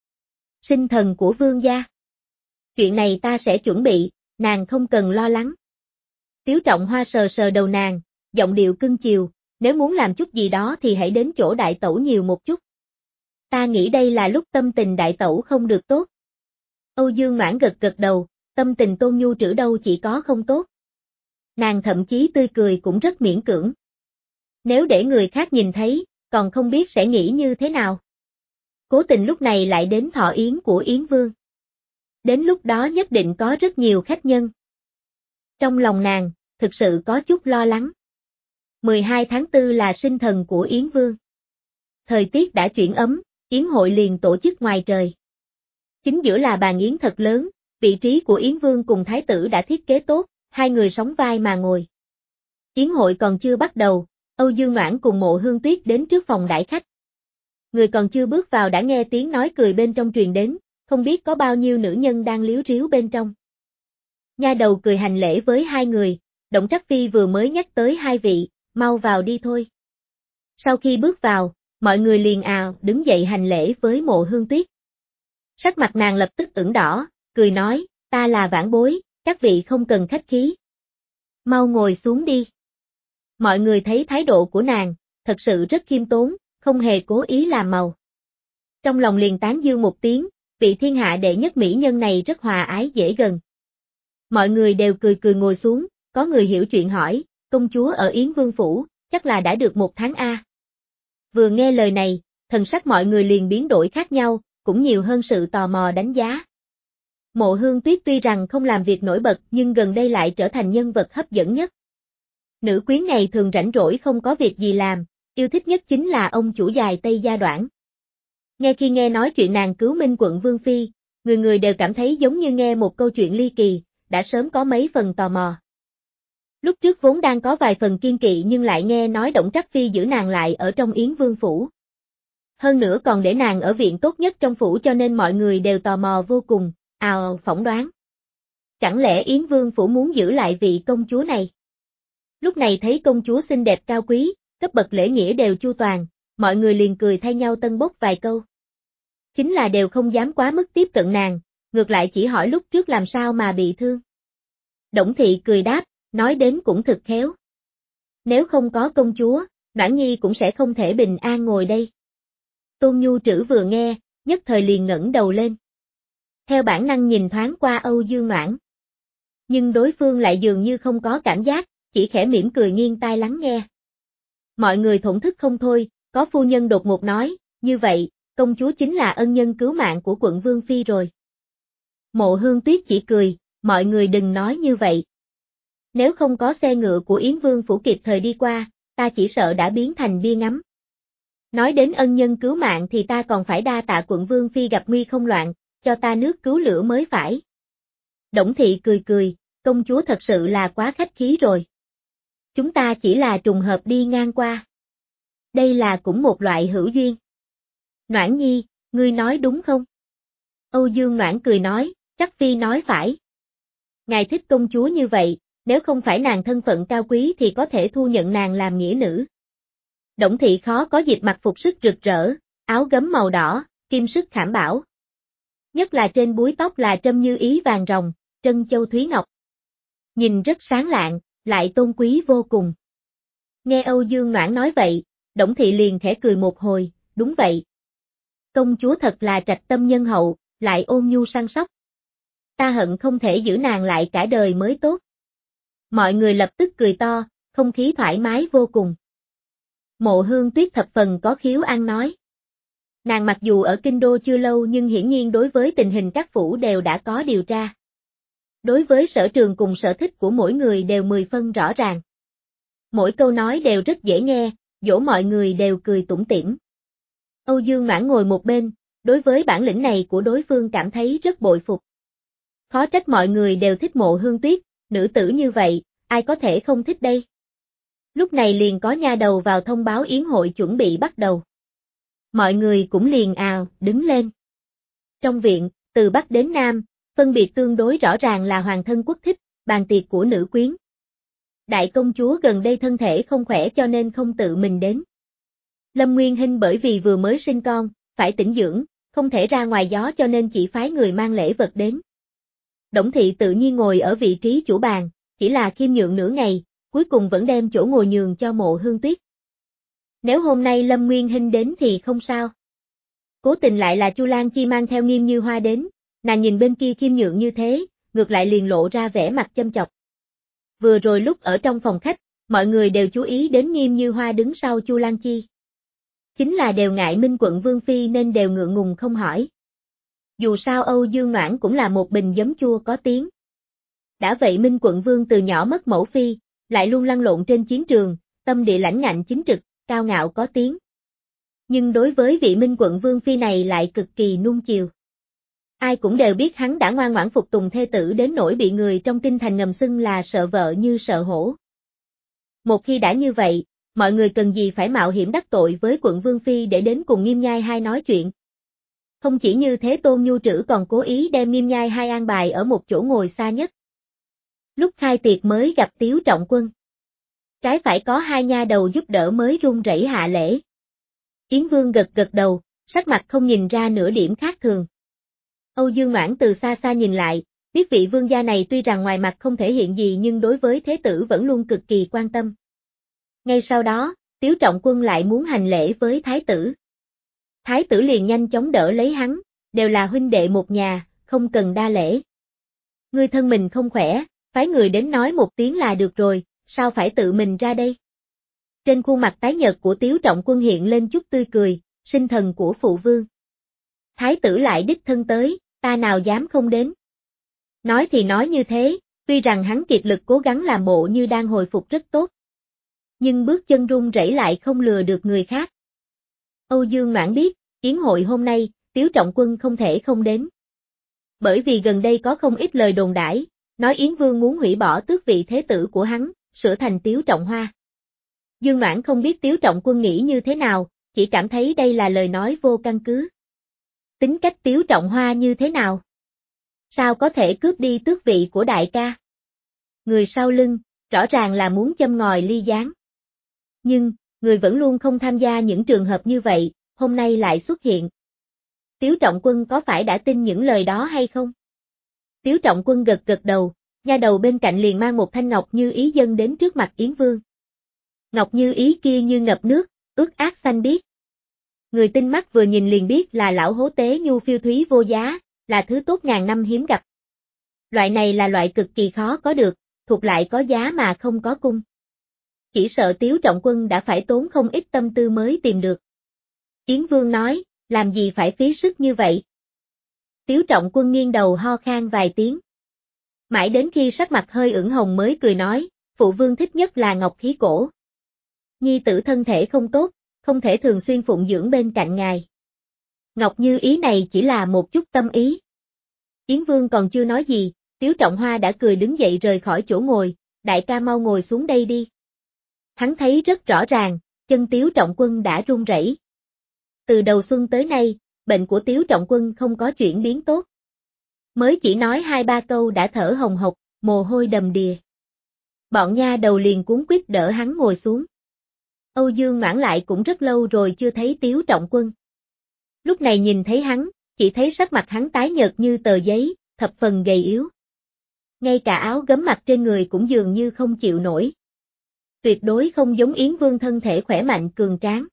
sinh thần của vương gia. Chuyện này ta sẽ chuẩn bị, nàng không cần lo lắng. Tiếu Trọng Hoa sờ sờ đầu nàng, giọng điệu cưng chiều, nếu muốn làm chút gì đó thì hãy đến chỗ đại tẩu nhiều một chút. Ta nghĩ đây là lúc tâm tình đại tẩu không được tốt. Âu Dương Noãn gật gật đầu, tâm tình Tôn Nhu Trữ đâu chỉ có không tốt. Nàng thậm chí tươi cười cũng rất miễn cưỡng. Nếu để người khác nhìn thấy, còn không biết sẽ nghĩ như thế nào. Cố tình lúc này lại đến thọ yến của Yến Vương. Đến lúc đó nhất định có rất nhiều khách nhân. Trong lòng nàng, thực sự có chút lo lắng. mười hai tháng tư là sinh thần của Yến Vương. Thời tiết đã chuyển ấm, yến hội liền tổ chức ngoài trời. Chính giữa là bàn yến thật lớn, vị trí của Yến Vương cùng Thái tử đã thiết kế tốt, hai người sóng vai mà ngồi. Yến hội còn chưa bắt đầu, Âu Dương Noãn cùng Mộ Hương Tuyết đến trước phòng đãi khách. Người còn chưa bước vào đã nghe tiếng nói cười bên trong truyền đến, không biết có bao nhiêu nữ nhân đang líu ríu bên trong. Nha đầu cười hành lễ với hai người, Động Trắc Phi vừa mới nhắc tới hai vị, mau vào đi thôi. Sau khi bước vào, mọi người liền ào đứng dậy hành lễ với Mộ Hương Tuyết. Sắc mặt nàng lập tức ửng đỏ, cười nói, ta là vãn bối, các vị không cần khách khí. Mau ngồi xuống đi. Mọi người thấy thái độ của nàng, thật sự rất khiêm tốn, không hề cố ý làm màu. Trong lòng liền tán dương một tiếng, vị thiên hạ đệ nhất mỹ nhân này rất hòa ái dễ gần. Mọi người đều cười cười ngồi xuống, có người hiểu chuyện hỏi, công chúa ở Yến Vương Phủ, chắc là đã được một tháng a. Vừa nghe lời này, thần sắc mọi người liền biến đổi khác nhau, cũng nhiều hơn sự tò mò đánh giá. Mộ Hương Tuyết tuy rằng không làm việc nổi bật nhưng gần đây lại trở thành nhân vật hấp dẫn nhất. Nữ quyến này thường rảnh rỗi không có việc gì làm, yêu thích nhất chính là ông chủ dài Tây Gia Đoản. Nghe khi nghe nói chuyện nàng cứu Minh quận Vương Phi, người người đều cảm thấy giống như nghe một câu chuyện ly kỳ, đã sớm có mấy phần tò mò. Lúc trước vốn đang có vài phần kiên kỵ nhưng lại nghe nói Động Trắc Phi giữ nàng lại ở trong Yến Vương Phủ. Hơn nữa còn để nàng ở viện tốt nhất trong phủ cho nên mọi người đều tò mò vô cùng, ào phỏng đoán. Chẳng lẽ Yến Vương Phủ muốn giữ lại vị công chúa này? Lúc này thấy công chúa xinh đẹp cao quý, cấp bậc lễ nghĩa đều chu toàn, mọi người liền cười thay nhau tân bốc vài câu. Chính là đều không dám quá mức tiếp cận nàng, ngược lại chỉ hỏi lúc trước làm sao mà bị thương. Đổng Thị cười đáp, nói đến cũng thực khéo. Nếu không có công chúa, Noãn Nhi cũng sẽ không thể bình an ngồi đây. Tôn Nhu Trữ vừa nghe, nhất thời liền ngẩng đầu lên. Theo bản năng nhìn thoáng qua Âu Dương Noãn. Nhưng đối phương lại dường như không có cảm giác, chỉ khẽ mỉm cười nghiêng tai lắng nghe. Mọi người thổn thức không thôi, có phu nhân đột ngột nói, như vậy, công chúa chính là ân nhân cứu mạng của quận Vương Phi rồi. Mộ Hương Tuyết chỉ cười, mọi người đừng nói như vậy. Nếu không có xe ngựa của Yến Vương phủ kịp thời đi qua, ta chỉ sợ đã biến thành bia ngắm. Nói đến ân nhân cứu mạng thì ta còn phải đa tạ quận Vương Phi gặp nguy không loạn, cho ta nước cứu lửa mới phải. Đổng Thị cười cười, công chúa thật sự là quá khách khí rồi. Chúng ta chỉ là trùng hợp đi ngang qua. Đây là cũng một loại hữu duyên. Noãn Nhi, ngươi nói đúng không? Âu Dương Noãn cười nói, Trắc Phi nói phải. Ngài thích công chúa như vậy, nếu không phải nàng thân phận cao quý thì có thể thu nhận nàng làm nghĩa nữ. Đổng Thị khó có dịp mặc phục sức rực rỡ, áo gấm màu đỏ, kim sức khảm bảo. Nhất là trên búi tóc là trâm như ý vàng ròng, trân châu thúy ngọc. Nhìn rất sáng lạng, lại tôn quý vô cùng. Nghe Âu Dương Noãn nói vậy, Đổng Thị liền khẽ cười một hồi, đúng vậy. Công chúa thật là trạch tâm nhân hậu, lại ôn nhu săn sóc. Ta hận không thể giữ nàng lại cả đời mới tốt. Mọi người lập tức cười to, không khí thoải mái vô cùng. Mộ Hương Tuyết thập phần có khiếu ăn nói. Nàng mặc dù ở kinh đô chưa lâu nhưng hiển nhiên đối với tình hình các phủ đều đã có điều tra. Đối với sở trường cùng sở thích của mỗi người đều mười phân rõ ràng. Mỗi câu nói đều rất dễ nghe, dỗ mọi người đều cười tủm tỉm. Âu Dương Noãn ngồi một bên, đối với bản lĩnh này của đối phương cảm thấy rất bội phục. Khó trách mọi người đều thích Mộ Hương Tuyết, nữ tử như vậy, ai có thể không thích đây. Lúc này liền có nha đầu vào thông báo yến hội chuẩn bị bắt đầu. Mọi người cũng liền ào, đứng lên. Trong viện, từ Bắc đến Nam, phân biệt tương đối rõ ràng là hoàng thân quốc thích, bàn tiệc của nữ quyến. Đại công chúa gần đây thân thể không khỏe cho nên không tự mình đến. Lâm Nguyên Hinh bởi vì vừa mới sinh con, phải tĩnh dưỡng, không thể ra ngoài gió cho nên chỉ phái người mang lễ vật đến. Đổng Thị tự nhiên ngồi ở vị trí chủ bàn, chỉ là khiêm nhượng nửa ngày, cuối cùng vẫn đem chỗ ngồi nhường cho Mộ Hương Tuyết. Nếu hôm nay Lâm Nguyên Hinh đến thì không sao. Cố tình lại là Chu Lan Chi mang theo Nghiêm Như Hoa đến, nàng nhìn bên kia khiêm nhượng như thế, ngược lại liền lộ ra vẻ mặt châm chọc. Vừa rồi lúc ở trong phòng khách, mọi người đều chú ý đến Nghiêm Như Hoa đứng sau Chu Lan Chi. Chính là đều ngại Minh quận Vương Phi nên đều ngượng ngùng không hỏi. Dù sao Âu Dương Noãn cũng là một bình giấm chua có tiếng. Đã vậy Minh quận Vương từ nhỏ mất mẫu phi, lại luôn lăn lộn trên chiến trường, tâm địa lãnh ngạnh chính trực, cao ngạo có tiếng. Nhưng đối với vị Minh quận Vương Phi này lại cực kỳ nuông chiều. Ai cũng đều biết hắn đã ngoan ngoãn phục tùng thê tử đến nỗi bị người trong kinh thành ngầm xưng là sợ vợ như sợ hổ. Một khi đã như vậy, mọi người cần gì phải mạo hiểm đắc tội với quận Vương Phi để đến cùng Nghiêm Nhai hai nói chuyện. Không chỉ như thế Tôn Nhu Trữ còn cố ý đem Nghiêm Nhai hai an bài ở một chỗ ngồi xa nhất. Lúc khai tiệc mới gặp Tiếu Trọng Quân. Trái phải có hai nha đầu giúp đỡ mới run rẩy hạ lễ. Yến Vương gật gật đầu, sắc mặt không nhìn ra nửa điểm khác thường. Âu Dương Noãn từ xa xa nhìn lại, biết vị vương gia này tuy rằng ngoài mặt không thể hiện gì nhưng đối với thế tử vẫn luôn cực kỳ quan tâm. Ngay sau đó, Tiếu Trọng Quân lại muốn hành lễ với thái tử. Thái tử liền nhanh chóng đỡ lấy hắn, đều là huynh đệ một nhà, không cần đa lễ. Ngươi thân mình không khỏe, phái người đến nói một tiếng là được rồi, sao phải tự mình ra đây? Trên khuôn mặt tái nhợt của Tiếu Trọng Quân hiện lên chút tươi cười, sinh thần của phụ vương. Thái tử lại đích thân tới, ta nào dám không đến. Nói thì nói như thế, tuy rằng hắn kiệt lực cố gắng làm bộ như đang hồi phục rất tốt. Nhưng bước chân run rẩy lại không lừa được người khác. Âu Dương Noãn biết, yến hội hôm nay, Tiếu Trọng Quân không thể không đến. Bởi vì gần đây có không ít lời đồn đãi, nói Yến Vương muốn hủy bỏ tước vị thế tử của hắn, sửa thành Tiếu Trọng Hoa. Dương Noãn không biết Tiếu Trọng Quân nghĩ như thế nào, chỉ cảm thấy đây là lời nói vô căn cứ. Tính cách Tiếu Trọng Hoa như thế nào? Sao có thể cướp đi tước vị của đại ca? Người sau lưng, rõ ràng là muốn châm ngòi ly gián. Nhưng, người vẫn luôn không tham gia những trường hợp như vậy, hôm nay lại xuất hiện. Tiếu Trọng Quân có phải đã tin những lời đó hay không? Tiếu Trọng Quân gật gật đầu, nha đầu bên cạnh liền mang một thanh ngọc như ý dâng đến trước mặt Yến Vương. Ngọc như ý kia như ngập nước, ướt át xanh biếc. Người tinh mắt vừa nhìn liền biết là lão hố tế nhu phiêu thúy vô giá, là thứ tốt ngàn năm hiếm gặp. Loại này là loại cực kỳ khó có được, thuộc lại có giá mà không có cung. Chỉ sợ Tiếu Trọng Quân đã phải tốn không ít tâm tư mới tìm được. Yến Vương nói, làm gì phải phí sức như vậy? Tiếu Trọng Quân nghiêng đầu ho khan vài tiếng. Mãi đến khi sắc mặt hơi ửng hồng mới cười nói, phụ vương thích nhất là ngọc khí cổ. Nhi tử thân thể không tốt, không thể thường xuyên phụng dưỡng bên cạnh ngài. Ngọc như ý này chỉ là một chút tâm ý. Yến Vương còn chưa nói gì, Tiếu Trọng Hoa đã cười đứng dậy rời khỏi chỗ ngồi, đại ca mau ngồi xuống đây đi. Hắn thấy rất rõ ràng, chân Tiếu Trọng Quân đã run rẩy. Từ đầu xuân tới nay, bệnh của Tiếu Trọng Quân không có chuyển biến tốt. Mới chỉ nói hai ba câu đã thở hồng hộc, mồ hôi đầm đìa. Bọn nha đầu liền cuống quýt đỡ hắn ngồi xuống. Âu Dương Noãn lại cũng rất lâu rồi chưa thấy Tiếu Trọng Quân. Lúc này nhìn thấy hắn, chỉ thấy sắc mặt hắn tái nhợt như tờ giấy, thập phần gầy yếu. Ngay cả áo gấm mặc trên người cũng dường như không chịu nổi. Tuyệt đối không giống Yến Vương thân thể khỏe mạnh cường tráng.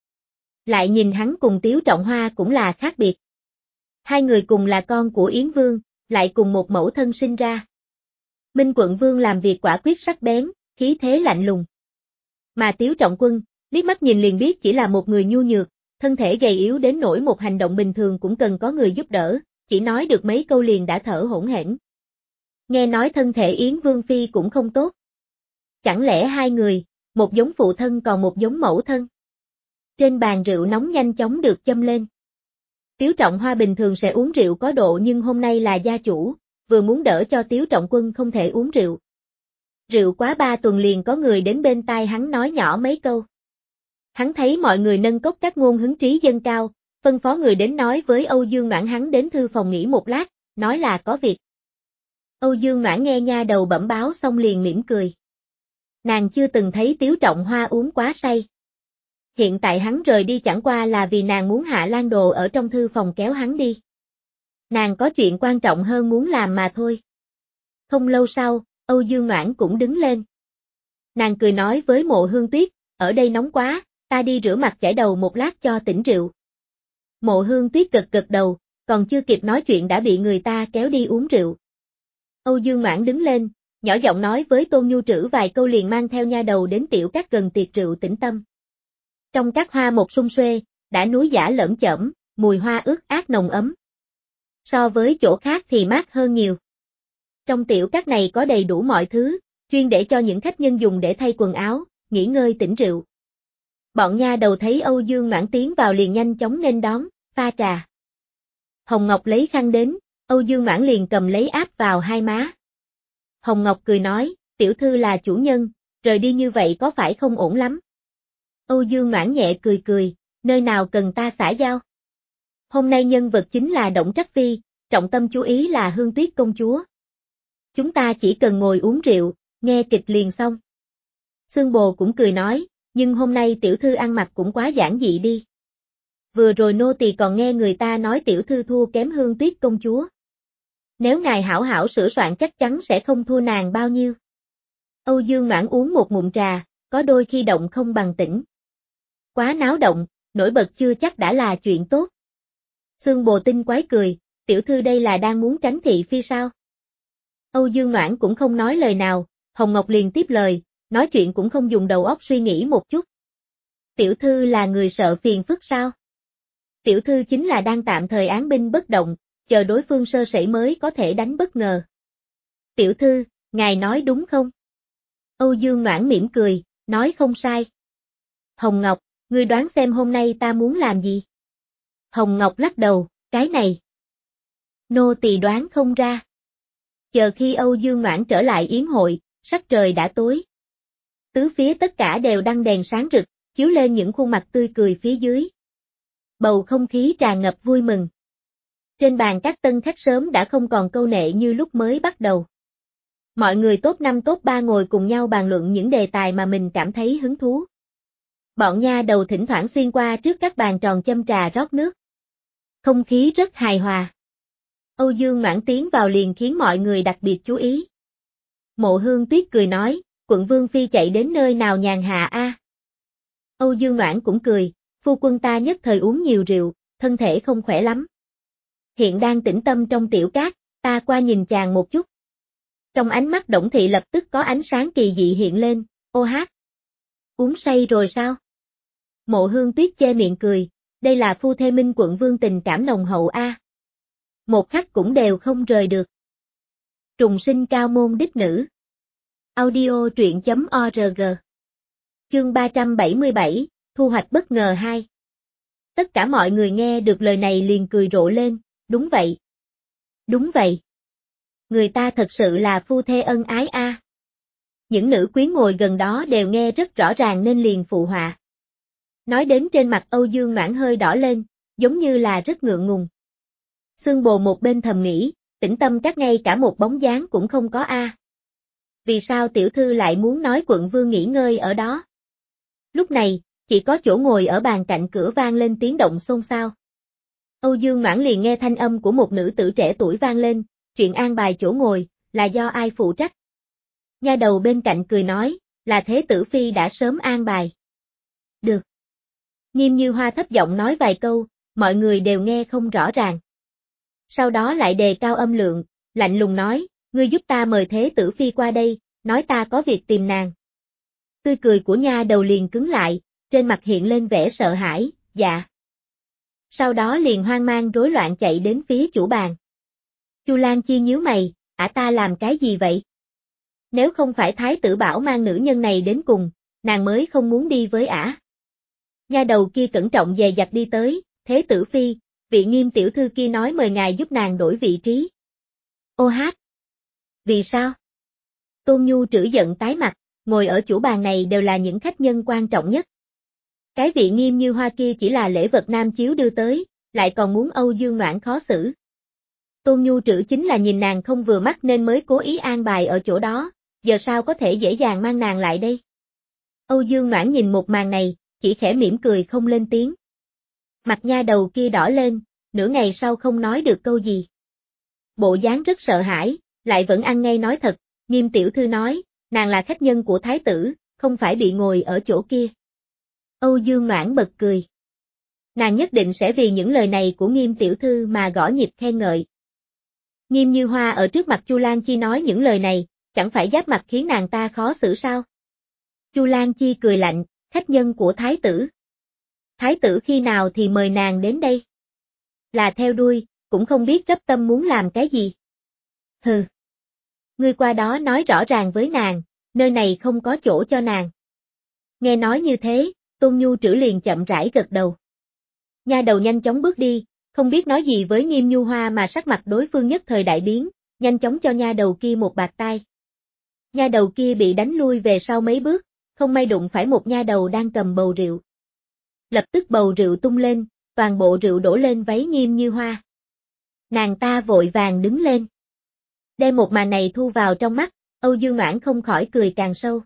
Lại nhìn hắn cùng Tiếu Trọng Hoa cũng là khác biệt. Hai người cùng là con của Yến Vương, lại cùng một mẫu thân sinh ra. Minh Quận Vương làm việc quả quyết sắc bén, khí thế lạnh lùng. Mà Tiếu Trọng Quân, liếc mắt nhìn liền biết chỉ là một người nhu nhược, thân thể gầy yếu đến nỗi một hành động bình thường cũng cần có người giúp đỡ, chỉ nói được mấy câu liền đã thở hổn hển. Nghe nói thân thể Yến Vương Phi cũng không tốt. Chẳng lẽ hai người, một giống phụ thân còn một giống mẫu thân? Trên bàn rượu nóng nhanh chóng được châm lên. Tiếu Trọng Hoa bình thường sẽ uống rượu có độ nhưng hôm nay là gia chủ, vừa muốn đỡ cho Tiếu Trọng Quân không thể uống rượu. Rượu quá ba tuần liền có người đến bên tai hắn nói nhỏ mấy câu. Hắn thấy mọi người nâng cốc các ngôn hứng trí dâng cao, phân phó người đến nói với Âu Dương Noãn hắn đến thư phòng nghỉ một lát, nói là có việc. Âu Dương Noãn nghe nha đầu bẩm báo xong liền mỉm cười. Nàng chưa từng thấy Tiếu Trọng Hoa uống quá say. Hiện tại hắn rời đi chẳng qua là vì nàng muốn Hạ Lan Đồ ở trong thư phòng kéo hắn đi. Nàng có chuyện quan trọng hơn muốn làm mà thôi. Không lâu sau, Âu Dương Noãn cũng đứng lên. Nàng cười nói với Mộ Hương Tuyết, ở đây nóng quá, ta đi rửa mặt chải đầu một lát cho tỉnh rượu. Mộ Hương Tuyết gật gật đầu, còn chưa kịp nói chuyện đã bị người ta kéo đi uống rượu. Âu Dương Noãn đứng lên, nhỏ giọng nói với Tôn Nhu Trữ vài câu liền mang theo nha đầu đến tiểu các gần tiệc rượu tĩnh tâm. Trong các hoa một sum xuê, đã núi giả lởm chởm, mùi hoa ướt át nồng ấm. So với chỗ khác thì mát hơn nhiều. Trong tiểu các này có đầy đủ mọi thứ, chuyên để cho những khách nhân dùng để thay quần áo, nghỉ ngơi tỉnh rượu. Bọn nha đầu thấy Âu Dương Noãn tiến vào liền nhanh chóng nên đón, pha trà. Hồng Ngọc lấy khăn đến, Âu Dương Noãn liền cầm lấy áp vào hai má. Hồng Ngọc cười nói, tiểu thư là chủ nhân, rời đi như vậy có phải không ổn lắm. Âu Dương Noãn nhẹ cười cười, nơi nào cần ta xả giao. Hôm nay nhân vật chính là Động Trắc Phi, trọng tâm chú ý là Hương Tuyết công chúa. Chúng ta chỉ cần ngồi uống rượu, nghe kịch liền xong. Xương Bồ cũng cười nói, nhưng hôm nay tiểu thư ăn mặc cũng quá giản dị đi. Vừa rồi nô tỳ còn nghe người ta nói tiểu thư thua kém Hương Tuyết công chúa. Nếu ngài hảo hảo sửa soạn chắc chắn sẽ không thua nàng bao nhiêu. Âu Dương Noãn uống một ngụm trà, có đôi khi động không bằng tĩnh. Quá náo động, nổi bật chưa chắc đã là chuyện tốt. Xương Bồ tinh quái cười, tiểu thư đây là đang muốn tránh thị phi sao? Âu Dương Noãn cũng không nói lời nào, Hồng Ngọc liền tiếp lời, nói chuyện cũng không dùng đầu óc suy nghĩ một chút. Tiểu thư là người sợ phiền phức sao? Tiểu thư chính là đang tạm thời án binh bất động, chờ đối phương sơ sẩy mới có thể đánh bất ngờ. Tiểu thư, ngài nói đúng không? Âu Dương Noãn mỉm cười, nói không sai. Hồng Ngọc, ngươi đoán xem hôm nay ta muốn làm gì? Hồng Ngọc lắc đầu, cái này. Nô tỳ đoán không ra. Chờ khi Âu Dương Noãn trở lại yến hội, sắc trời đã tối. Tứ phía tất cả đều đăng đèn sáng rực, chiếu lên những khuôn mặt tươi cười phía dưới. Bầu không khí tràn ngập vui mừng. Trên bàn các tân khách sớm đã không còn câu nệ như lúc mới bắt đầu. Mọi người top năm top ba ngồi cùng nhau bàn luận những đề tài mà mình cảm thấy hứng thú. Bọn nha đầu thỉnh thoảng xuyên qua trước các bàn tròn châm trà rót nước. Không khí rất hài hòa. Âu Dương Noãn tiến vào liền khiến mọi người đặc biệt chú ý. Mộ Hương Tuyết cười nói, quận Vương Phi chạy đến nơi nào nhàn hạ a? À? Âu Dương Noãn cũng cười, phu quân ta nhất thời uống nhiều rượu, thân thể không khỏe lắm. Hiện đang tĩnh tâm trong tiểu cát, ta qua nhìn chàng một chút. Trong ánh mắt Đổng Thị lập tức có ánh sáng kỳ dị hiện lên, ô hát. Uống say rồi sao? Mộ Hương Tuyết che miệng cười, đây là phu thê minh quận vương tình cảm nồng hậu a. À. Một khắc cũng đều không rời được. Trùng sinh cao môn đích nữ. Audio truyện chấm org. Chương ba trăm bảy mươi bảy, thu hoạch bất ngờ hai. Tất cả mọi người nghe được lời này liền cười rộ lên, đúng vậy. Đúng vậy. Người ta thật sự là phu thê ân ái a. À. Những nữ quyến ngồi gần đó đều nghe rất rõ ràng nên liền phụ họa. Nói đến trên mặt Âu Dương Noãn hơi đỏ lên, giống như là rất ngượng ngùng. Xương Bồ một bên thầm nghĩ, tĩnh tâm các ngay cả một bóng dáng cũng không có a. À. Vì sao tiểu thư lại muốn nói quận vương nghỉ ngơi ở đó? Lúc này, chỉ có chỗ ngồi ở bàn cạnh cửa vang lên tiếng động xôn xao. Âu Dương Noãn liền nghe thanh âm của một nữ tử trẻ tuổi vang lên, chuyện an bài chỗ ngồi, là do ai phụ trách? Nha đầu bên cạnh cười nói, là Thế Tử Phi đã sớm an bài. Được. Nghiêm Như Hoa thấp giọng nói vài câu, mọi người đều nghe không rõ ràng. Sau đó lại đề cao âm lượng, lạnh lùng nói, ngươi giúp ta mời Thế Tử Phi qua đây, nói ta có việc tìm nàng. Tươi cười của nha đầu liền cứng lại, trên mặt hiện lên vẻ sợ hãi, dạ. Sau đó liền hoang mang rối loạn chạy đến phía chủ bàn. Chu Lan Chi nhíu mày, ả ta làm cái gì vậy? Nếu không phải Thái tử bảo mang nữ nhân này đến cùng, nàng mới không muốn đi với ả. Nha đầu kia cẩn trọng dè dặt đi tới, Thế Tử Phi, vị Nghiêm tiểu thư kia nói mời ngài giúp nàng đổi vị trí. Ô hát! Vì sao? Tôn Nhu trữ giận tái mặt, ngồi ở chủ bàn này đều là những khách nhân quan trọng nhất. Cái vị Nghiêm Như Hoa kia chỉ là lễ vật nam chiếu đưa tới, lại còn muốn Âu Dương Noãn khó xử. Tôn Nhu trữ chính là nhìn nàng không vừa mắt nên mới cố ý an bài ở chỗ đó, giờ sao có thể dễ dàng mang nàng lại đây. Âu Dương Noãn nhìn một màn này, chỉ khẽ mỉm cười không lên tiếng. Mặt nha đầu kia đỏ lên, nửa ngày sau không nói được câu gì. Bộ dáng rất sợ hãi, lại vẫn ăn ngay nói thật, Nghiêm tiểu thư nói, nàng là khách nhân của thái tử, không phải bị ngồi ở chỗ kia. Âu Dương Noãn bật cười. Nàng nhất định sẽ vì những lời này của Nghiêm tiểu thư mà gõ nhịp khen ngợi. Nghiêm Như Hoa ở trước mặt Chu Lan Chi nói những lời này, chẳng phải giáp mặt khiến nàng ta khó xử sao? Chu Lan Chi cười lạnh, khách nhân của thái tử. Thái tử khi nào thì mời nàng đến đây? Là theo đuôi, cũng không biết gấp tâm muốn làm cái gì. Hừ. Ngươi qua đó nói rõ ràng với nàng, nơi này không có chỗ cho nàng. Nghe nói như thế, Tôn Nhu trữ liền chậm rãi gật đầu. Nha đầu nhanh chóng bước đi, không biết nói gì với Nghiêm Nhu Hoa mà sắc mặt đối phương nhất thời đại biến, nhanh chóng cho nha đầu kia một bạt tai. Nha đầu kia bị đánh lui về sau mấy bước, không may đụng phải một nha đầu đang cầm bầu rượu. Lập tức bầu rượu tung lên, toàn bộ rượu đổ lên váy Nghiêm Như Hoa. Nàng ta vội vàng đứng lên. Đem một màn này thu vào trong mắt, Âu Dương Noãn không khỏi cười càng sâu.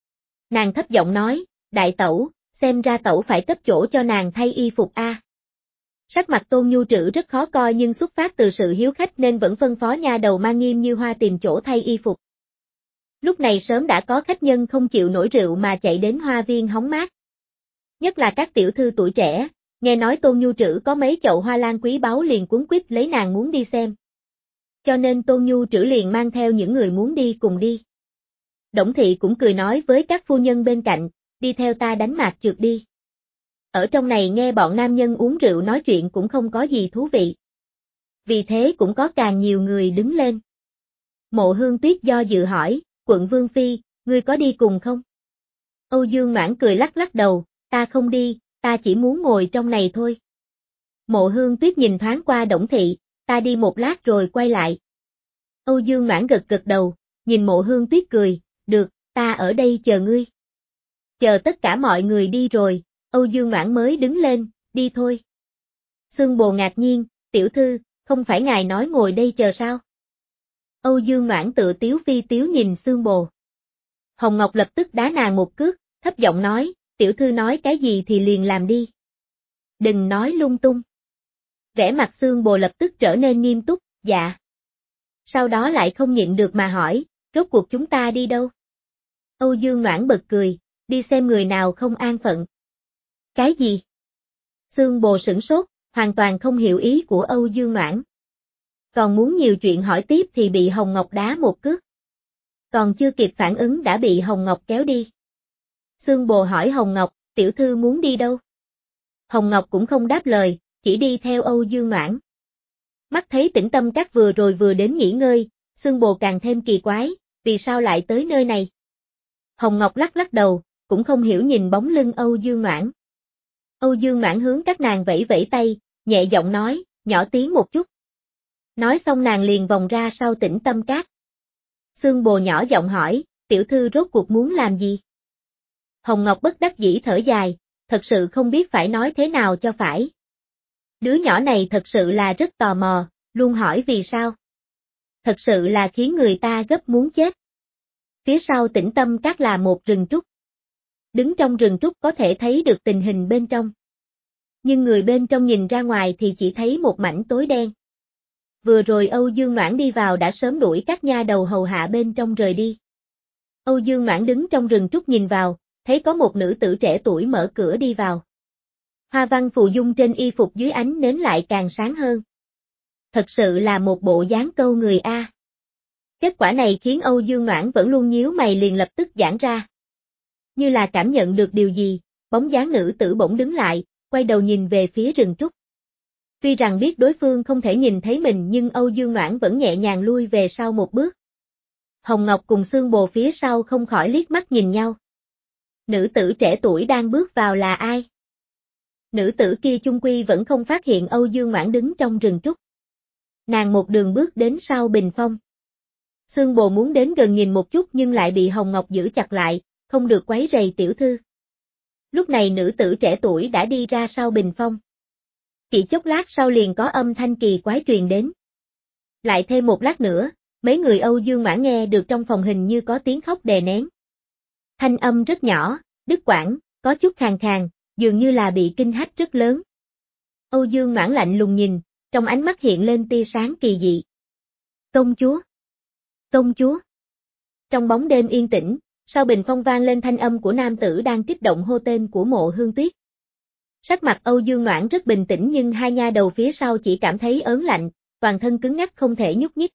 Nàng thấp giọng nói, đại tẩu, xem ra tẩu phải cấp chỗ cho nàng thay y phục a. À. Sắc mặt Tôn Nhu trữ rất khó coi nhưng xuất phát từ sự hiếu khách nên vẫn phân phó nha đầu mang Nghiêm Như Hoa tìm chỗ thay y phục. Lúc này sớm đã có khách nhân không chịu nổi rượu mà chạy đến hoa viên hóng mát. Nhất là các tiểu thư tuổi trẻ, nghe nói Tôn Nhu trữ có mấy chậu hoa lan quý báu liền cuống quýt lấy nàng muốn đi xem. Cho nên Tôn Nhu trữ liền mang theo những người muốn đi cùng đi. Đổng Thị cũng cười nói với các phu nhân bên cạnh, đi theo ta đánh mạc trượt đi. Ở trong này nghe bọn nam nhân uống rượu nói chuyện cũng không có gì thú vị. Vì thế cũng có càng nhiều người đứng lên. Mộ Hương Tuyết do dự hỏi, quận Vương Phi, ngươi có đi cùng không? Âu Dương Noãn cười lắc lắc đầu, ta không đi, ta chỉ muốn ngồi trong này thôi. Mộ Hương Tuyết nhìn thoáng qua Đổng Thị, ta đi một lát rồi quay lại. Âu Dương Noãn gật gật đầu, nhìn Mộ Hương Tuyết cười, được, ta ở đây chờ ngươi. Chờ tất cả mọi người đi rồi, Âu Dương Noãn mới đứng lên, đi thôi. Xương Bồ ngạc nhiên, tiểu thư, không phải ngài nói ngồi đây chờ sao? Âu Dương Noãn tự tiếu phi tiếu nhìn Xương Bồ. Hồng Ngọc lập tức đá nàng một cước, thấp giọng nói, tiểu thư nói cái gì thì liền làm đi. Đừng nói lung tung. Vẻ mặt Xương Bồ lập tức trở nên nghiêm túc, dạ. Sau đó lại không nhịn được mà hỏi, rốt cuộc chúng ta đi đâu? Âu Dương Noãn bật cười, đi xem người nào không an phận. Cái gì? Xương Bồ sửng sốt, hoàn toàn không hiểu ý của Âu Dương Noãn. Còn muốn nhiều chuyện hỏi tiếp thì bị Hồng Ngọc đá một cước. Còn chưa kịp phản ứng đã bị Hồng Ngọc kéo đi. Xương Bồ hỏi Hồng Ngọc, tiểu thư muốn đi đâu? Hồng Ngọc cũng không đáp lời, chỉ đi theo Âu Dương Noãn. Mắt thấy Tĩnh Tâm Các vừa rồi vừa đến nghỉ ngơi, Xương Bồ càng thêm kỳ quái, vì sao lại tới nơi này? Hồng Ngọc lắc lắc đầu, cũng không hiểu nhìn bóng lưng Âu Dương Noãn. Âu Dương Noãn hướng các nàng vẫy vẫy tay, nhẹ giọng nói, nhỏ tiếng một chút. Nói xong nàng liền vòng ra sau Tĩnh Tâm Các. Xương Bồ nhỏ giọng hỏi, tiểu thư rốt cuộc muốn làm gì? Hồng Ngọc bất đắc dĩ thở dài, thật sự không biết phải nói thế nào cho phải. Đứa nhỏ này thật sự là rất tò mò, luôn hỏi vì sao. Thật sự là khiến người ta gấp muốn chết. Phía sau Tĩnh Tâm Các là một rừng trúc. Đứng trong rừng trúc có thể thấy được tình hình bên trong. Nhưng người bên trong nhìn ra ngoài thì chỉ thấy một mảnh tối đen. Vừa rồi Âu Dương Noãn đi vào đã sớm đuổi các nha đầu hầu hạ bên trong rời đi. Âu Dương Noãn đứng trong rừng trúc nhìn vào, thấy có một nữ tử trẻ tuổi mở cửa đi vào. Hoa văn phù dung trên y phục dưới ánh nến lại càng sáng hơn. Thật sự là một bộ dáng câu người A. Kết quả này khiến Âu Dương Noãn vẫn luôn nhíu mày liền lập tức giãn ra. Như là cảm nhận được điều gì, bóng dáng nữ tử bỗng đứng lại, quay đầu nhìn về phía rừng trúc. Tuy rằng biết đối phương không thể nhìn thấy mình nhưng Âu Dương Noãn vẫn nhẹ nhàng lui về sau một bước. Hồng Ngọc cùng Xương Bồ phía sau không khỏi liếc mắt nhìn nhau. Nữ tử trẻ tuổi đang bước vào là ai? Nữ tử kia chung quy vẫn không phát hiện Âu Dương Noãn đứng trong rừng trúc. Nàng một đường bước đến sau bình phong. Xương Bồ muốn đến gần nhìn một chút nhưng lại bị Hồng Ngọc giữ chặt lại, không được quấy rầy tiểu thư. Lúc này nữ tử trẻ tuổi đã đi ra sau bình phong. Chỉ chốc lát sau liền có âm thanh kỳ quái truyền đến. Lại thêm một lát nữa, mấy người Âu Dương Noãn nghe được trong phòng hình như có tiếng khóc đè nén. Thanh âm rất nhỏ, đứt quãng, có chút khàn khàn, dường như là bị kinh hách rất lớn. Âu Dương Noãn lạnh lùng nhìn, trong ánh mắt hiện lên tia sáng kỳ dị. Công chúa! Công chúa! Trong bóng đêm yên tĩnh, sau bình phong vang lên thanh âm của nam tử đang kích động hô tên của Mộ Hương Tuyết. Sắc mặt Âu Dương Noãn rất bình tĩnh nhưng hai nha đầu phía sau chỉ cảm thấy ớn lạnh, toàn thân cứng ngắc không thể nhúc nhích.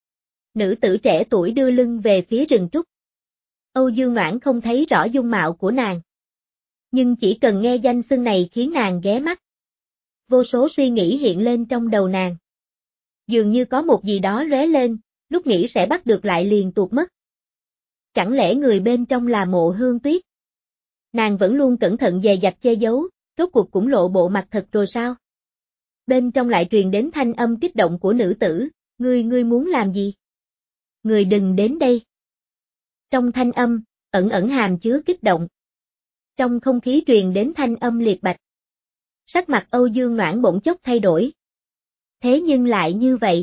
Nữ tử trẻ tuổi đưa lưng về phía rừng trúc. Âu Dương Noãn không thấy rõ dung mạo của nàng. Nhưng chỉ cần nghe danh xưng này khiến nàng ghé mắt. Vô số suy nghĩ hiện lên trong đầu nàng. Dường như có một gì đó lóe lên, lúc nghĩ sẽ bắt được lại liền tuột mất. Chẳng lẽ người bên trong là Mộ Hương Tuyết? Nàng vẫn luôn cẩn thận dè dặt che giấu, rốt cuộc cũng lộ bộ mặt thật rồi sao? Bên trong lại truyền đến thanh âm kích động của nữ tử, ngươi ngươi muốn làm gì? Ngươi đừng đến đây. Trong thanh âm, ẩn ẩn hàm chứa kích động. Trong không khí truyền đến thanh âm liệt bạch. Sắc mặt Âu Dương Noãn bỗng chốc thay đổi. Thế nhưng lại như vậy.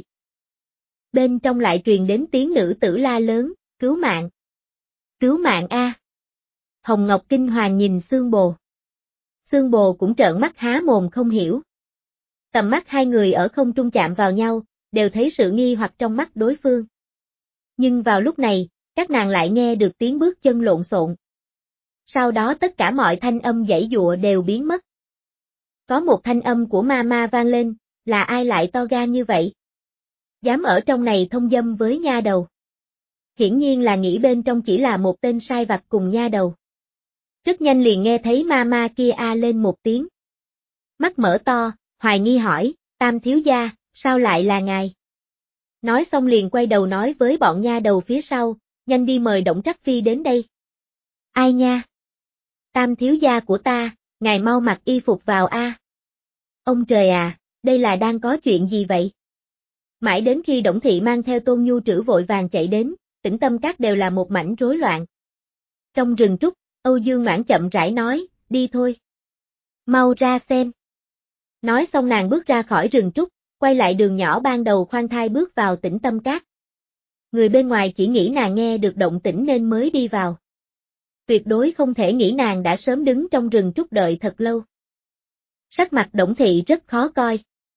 Bên trong lại truyền đến tiếng nữ tử la lớn, cứu mạng. Cứu mạng a! Hồng Ngọc kinh hoàng nhìn Xương Bồ. Xương Bồ cũng trợn mắt há mồm không hiểu. Tầm mắt hai người ở không trung chạm vào nhau, đều thấy sự nghi hoặc trong mắt đối phương. Nhưng vào lúc này, các nàng lại nghe được tiếng bước chân lộn xộn. Sau đó tất cả mọi thanh âm giãy giụa đều biến mất. Có một thanh âm của ma ma vang lên, là ai lại to gan như vậy? Dám ở trong này thông dâm với nha đầu. Hiển nhiên là nghĩ bên trong chỉ là một tên sai vặt cùng nha đầu. Rất nhanh liền nghe thấy ma ma kia a lên một tiếng. Mắt mở to, hoài nghi hỏi, Tam thiếu gia, sao lại là ngài? Nói xong liền quay đầu nói với bọn nha đầu phía sau, nhanh đi mời Động Trắc Phi đến đây. Ai nha? Tam thiếu gia của ta, ngài mau mặc y phục vào a. Ông trời à, đây là đang có chuyện gì vậy? Mãi đến khi Đổng Thị mang theo Tôn Nhu Trữ vội vàng chạy đến, Tĩnh Tâm Các đều là một mảnh rối loạn. Trong rừng trúc, Âu Dương Noãn chậm rãi nói, đi thôi. Mau ra xem. Nói xong nàng bước ra khỏi rừng trúc, quay lại đường nhỏ ban đầu khoan thai bước vào Tĩnh Tâm Các. Người bên ngoài chỉ nghĩ nàng nghe được động tĩnh nên mới đi vào. Tuyệt đối không thể nghĩ nàng đã sớm đứng trong rừng trúc đợi thật lâu. Sắc mặt Đổng Thị rất khó coi.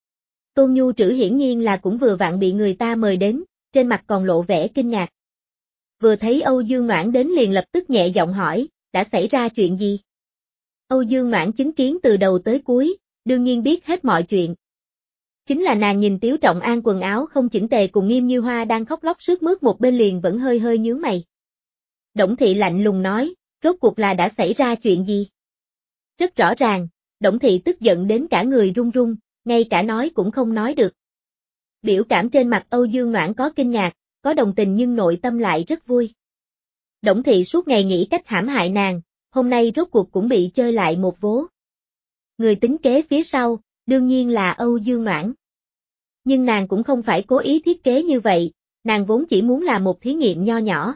Tôn Nhu Trữ hiển nhiên là cũng vừa vặn bị người ta mời đến, trên mặt còn lộ vẻ kinh ngạc. Vừa thấy Âu Dương Noãn đến liền lập tức nhẹ giọng hỏi, đã xảy ra chuyện gì? Âu Dương Noãn chứng kiến từ đầu tới cuối, đương nhiên biết hết mọi chuyện. Chính là nàng nhìn Tiếu Trọng An quần áo không chỉnh tề cùng Nghiêm Như Hoa đang khóc lóc sướt mướt một bên liền vẫn hơi hơi nhướng mày. Đổng Thị lạnh lùng nói, rốt cuộc là đã xảy ra chuyện gì? Rất rõ ràng, Đổng Thị tức giận đến cả người run run, ngay cả nói cũng không nói được. Biểu cảm trên mặt Âu Dương Noãn có kinh ngạc, có đồng tình nhưng nội tâm lại rất vui. Đổng Thị suốt ngày nghĩ cách hãm hại nàng, hôm nay rốt cuộc cũng bị chơi lại một vố. Người tính kế phía sau, đương nhiên là Âu Dương Noãn. Nhưng nàng cũng không phải cố ý thiết kế như vậy, nàng vốn chỉ muốn làm một thí nghiệm nho nhỏ.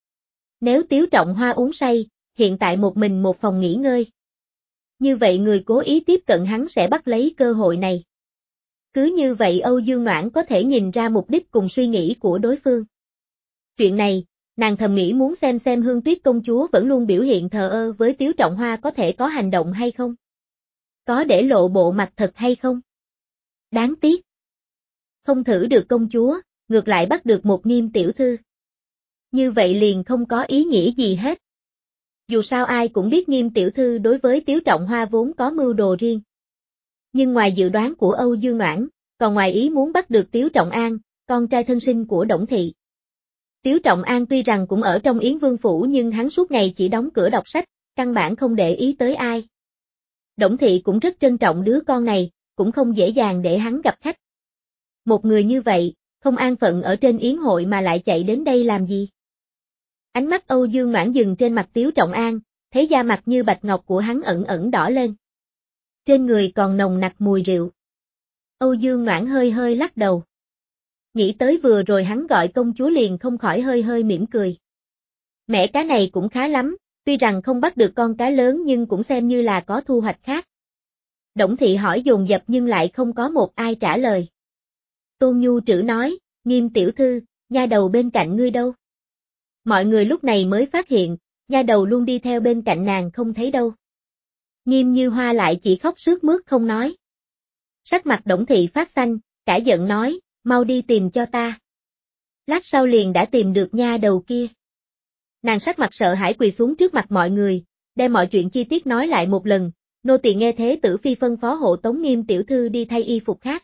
Nếu Tiếu Trọng Hoa uống say, hiện tại một mình một phòng nghỉ ngơi. Như vậy người cố ý tiếp cận hắn sẽ bắt lấy cơ hội này. Cứ như vậy Âu Dương Noãn có thể nhìn ra mục đích cùng suy nghĩ của đối phương. Chuyện này, nàng thầm nghĩ muốn xem xem Hương Tuyết công chúa vẫn luôn biểu hiện thờ ơ với Tiếu Trọng Hoa có thể có hành động hay không? Có để lộ bộ mặt thật hay không? Đáng tiếc. Không thử được công chúa, ngược lại bắt được một Nghiêm tiểu thư. Như vậy liền không có ý nghĩa gì hết. Dù sao ai cũng biết Nghiêm tiểu thư đối với Tiếu Trọng Hoa vốn có mưu đồ riêng. Nhưng ngoài dự đoán của Âu Dương Noãn, còn ngoài ý muốn bắt được Tiếu Trọng An, con trai thân sinh của Đổng Thị. Tiếu Trọng An tuy rằng cũng ở trong Yến Vương Phủ nhưng hắn suốt ngày chỉ đóng cửa đọc sách, căn bản không để ý tới ai. Đổng Thị cũng rất trân trọng đứa con này, cũng không dễ dàng để hắn gặp khách. Một người như vậy, không an phận ở trên yến hội mà lại chạy đến đây làm gì? Ánh mắt Âu Dương Noãn dừng trên mặt Tiếu Trọng An, thấy da mặt như bạch ngọc của hắn ẩn ẩn đỏ lên. Trên người còn nồng nặc mùi rượu. Âu Dương Noãn hơi hơi lắc đầu. Nghĩ tới vừa rồi hắn gọi công chúa liền không khỏi hơi hơi mỉm cười. Mẻ cá này cũng khá lắm, tuy rằng không bắt được con cá lớn nhưng cũng xem như là có thu hoạch khác. Đổng Thị hỏi dồn dập nhưng lại không có một ai trả lời. Tôn Nhu Trữ nói, Nghiêm tiểu thư, nha đầu bên cạnh ngươi đâu? Mọi người lúc này mới phát hiện, nha đầu luôn đi theo bên cạnh nàng không thấy đâu. Nghiêm Như Hoa lại chỉ khóc sướt mướt không nói. Sắc mặt Đổng Thị phát xanh, cả giận nói, mau đi tìm cho ta. Lát sau liền đã tìm được nha đầu kia. Nàng sắc mặt sợ hãi quỳ xuống trước mặt mọi người, đem mọi chuyện chi tiết nói lại một lần, nô tỳ nghe thế Tử Phi phân phó hộ tống Nghiêm tiểu thư đi thay y phục khác.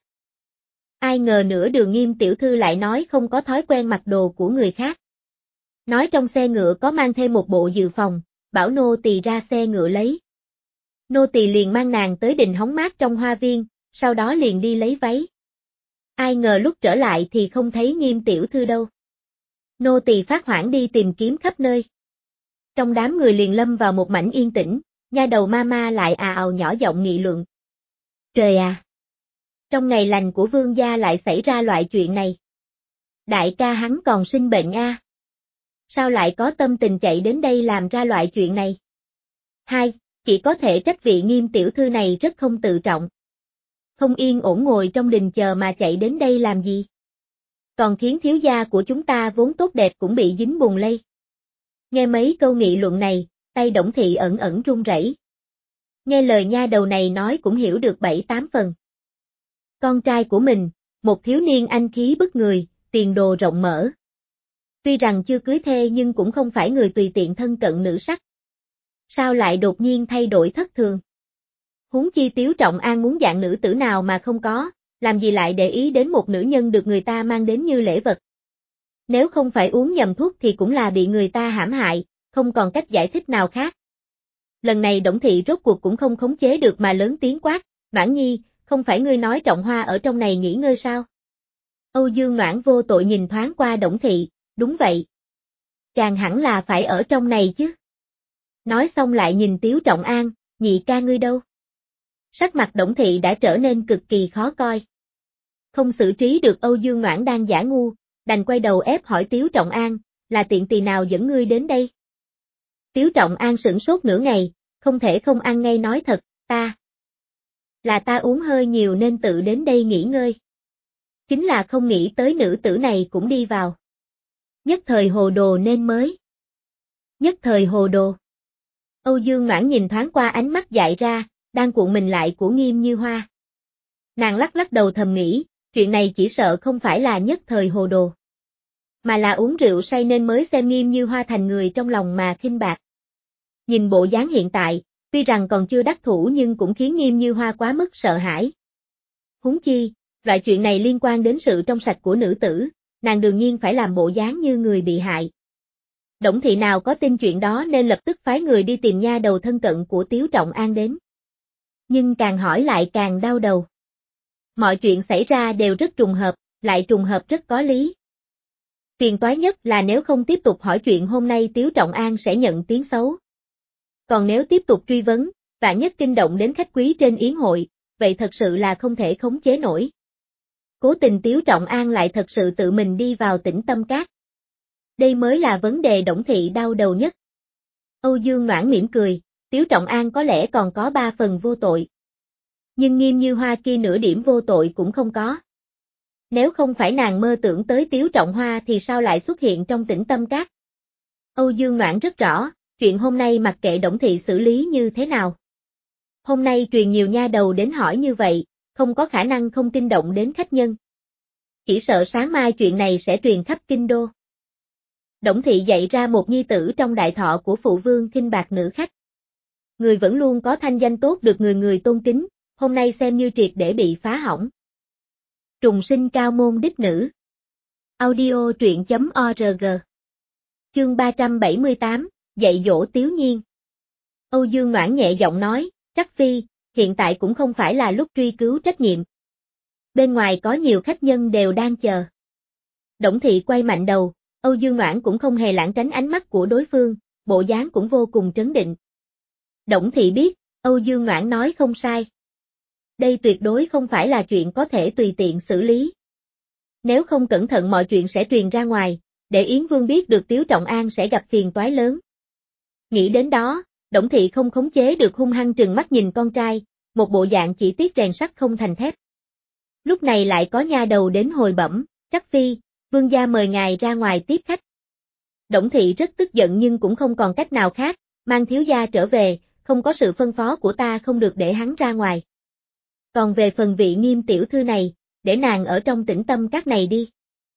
Ai ngờ nửa đường Nghiêm tiểu thư lại nói không có thói quen mặc đồ của người khác. Nói trong xe ngựa có mang thêm một bộ dự phòng, bảo nô tỳ ra xe ngựa lấy. Nô tỳ liền mang nàng tới đình hóng mát trong hoa viên, sau đó liền đi lấy váy. Ai ngờ lúc trở lại thì không thấy Nghiêm tiểu thư đâu. Nô tỳ phát hoảng đi tìm kiếm khắp nơi. Trong đám người liền lâm vào một mảnh yên tĩnh, nha đầu ma ma lại à ào nhỏ giọng nghị luận. Trời à! Trong ngày lành của vương gia lại xảy ra loại chuyện này. Đại ca hắn còn sinh bệnh a. À? Sao lại có tâm tình chạy đến đây làm ra loại chuyện này? Hai, chỉ có thể trách vị Nghiêm tiểu thư này rất không tự trọng. Không yên ổn ngồi trong đình chờ mà chạy đến đây làm gì? Còn khiến thiếu gia của chúng ta vốn tốt đẹp cũng bị dính bùn lây. Nghe mấy câu nghị luận này, tay Đổng Thị ẩn ẩn run rẩy. Nghe lời nha đầu này nói cũng hiểu được bảy tám phần. Con trai của mình, một thiếu niên anh khí bức người, tiền đồ rộng mở. Tuy rằng chưa cưới thê nhưng cũng không phải người tùy tiện thân cận nữ sắc. Sao lại đột nhiên thay đổi thất thường? Huống chi Tiếu Trọng An muốn dạng nữ tử nào mà không có, làm gì lại để ý đến một nữ nhân được người ta mang đến như lễ vật. Nếu không phải uống nhầm thuốc thì cũng là bị người ta hãm hại, không còn cách giải thích nào khác. Lần này Đổng Thị rốt cuộc cũng không khống chế được mà lớn tiếng quát, Noãn Nhi, không phải ngươi nói Trọng Hoa ở trong này nghỉ ngơi sao? Âu Dương Noãn vô tội nhìn thoáng qua Đổng Thị, đúng vậy. Chàng hẳn là phải ở trong này chứ. Nói xong lại nhìn Tiếu Trọng An, nhị ca ngươi đâu? Sắc mặt Đổng Thị đã trở nên cực kỳ khó coi. Không xử trí được Âu Dương Noãn đang giả ngu, đành quay đầu ép hỏi Tiếu Trọng An, là tiện tỳ nào dẫn ngươi đến đây? Tiếu Trọng An sửng sốt nửa ngày, không thể không ăn ngay nói thật, ta. Là ta uống hơi nhiều nên tự đến đây nghỉ ngơi. Chính là không nghĩ tới nữ tử này cũng đi vào. Nhất thời hồ đồ nên mới. Nhất thời hồ đồ. Âu Dương Noãn nhìn thoáng qua ánh mắt dại ra, đang cuộn mình lại của Nghiêm Như Hoa. Nàng lắc lắc đầu thầm nghĩ, chuyện này chỉ sợ không phải là nhất thời hồ đồ, mà là uống rượu say nên mới xem Nghiêm Như Hoa thành người trong lòng mà khinh bạc. Nhìn bộ dáng hiện tại, tuy rằng còn chưa đắc thủ nhưng cũng khiến Nghiêm Như Hoa quá mức sợ hãi. Huống chi, loại chuyện này liên quan đến sự trong sạch của nữ tử, nàng đương nhiên phải làm bộ dáng như người bị hại. Đổng thị nào có tin chuyện đó nên lập tức phái người đi tìm nha đầu thân cận của Tiếu Trọng An đến. Nhưng càng hỏi lại càng đau đầu. Mọi chuyện xảy ra đều rất trùng hợp, lại trùng hợp rất có lý. Phiền toái nhất là nếu không tiếp tục hỏi chuyện hôm nay Tiếu Trọng An sẽ nhận tiếng xấu. Còn nếu tiếp tục truy vấn, vạn nhất kinh động đến khách quý trên yến hội, vậy thật sự là không thể khống chế nổi. Cố tình Tiếu Trọng An lại thật sự tự mình đi vào Tĩnh Tâm Các. Đây mới là vấn đề Đổng thị đau đầu nhất. Âu Dương Noãn mỉm cười, Tiếu Trọng An có lẽ còn có ba phần vô tội. Nhưng Nghiêm Như Hoa kia nửa điểm vô tội cũng không có. Nếu không phải nàng mơ tưởng tới Tiếu Trọng Hoa thì sao lại xuất hiện trong Tĩnh Tâm Các? Âu Dương Noãn rất rõ, chuyện hôm nay mặc kệ Đổng thị xử lý như thế nào. Hôm nay truyền nhiều nha đầu đến hỏi như vậy, không có khả năng không kinh động đến khách nhân. Chỉ sợ sáng mai chuyện này sẽ truyền khắp kinh đô. Đổng thị dạy ra một nhi tử trong đại thọ của phụ vương khinh bạc nữ khách. Người vẫn luôn có thanh danh tốt được người người tôn kính, hôm nay xem như triệt để bị phá hỏng. Trùng sinh cao môn đích nữ. Audio truyện chấm org. Chương ba trăm bảy mươi tám, dạy dỗ Tiếu Nhiên. Âu Dương Noãn nhẹ giọng nói, Trắc Phi, hiện tại cũng không phải là lúc truy cứu trách nhiệm. Bên ngoài có nhiều khách nhân đều đang chờ. Đổng thị quay mạnh đầu, Âu Dương Noãn cũng không hề lãng tránh ánh mắt của đối phương, bộ dáng cũng vô cùng trấn định. Đổng thị biết, Âu Dương Noãn nói không sai. Đây tuyệt đối không phải là chuyện có thể tùy tiện xử lý. Nếu không cẩn thận mọi chuyện sẽ truyền ra ngoài, để Yến Vương biết được Tiếu Trọng An sẽ gặp phiền toái lớn. Nghĩ đến đó, Đổng thị không khống chế được hung hăng trừng mắt nhìn con trai, một bộ dạng chỉ tiếc rèn sắt không thành thép. Lúc này lại có nha đầu đến hồi bẩm, Trắc Phi, Vương gia mời ngài ra ngoài tiếp khách. Đổng thị rất tức giận nhưng cũng không còn cách nào khác, mang thiếu gia trở về, không có sự phân phó của ta không được để hắn ra ngoài. Còn về phần vị Nghiêm tiểu thư này, để nàng ở trong Tĩnh Tâm Các này đi.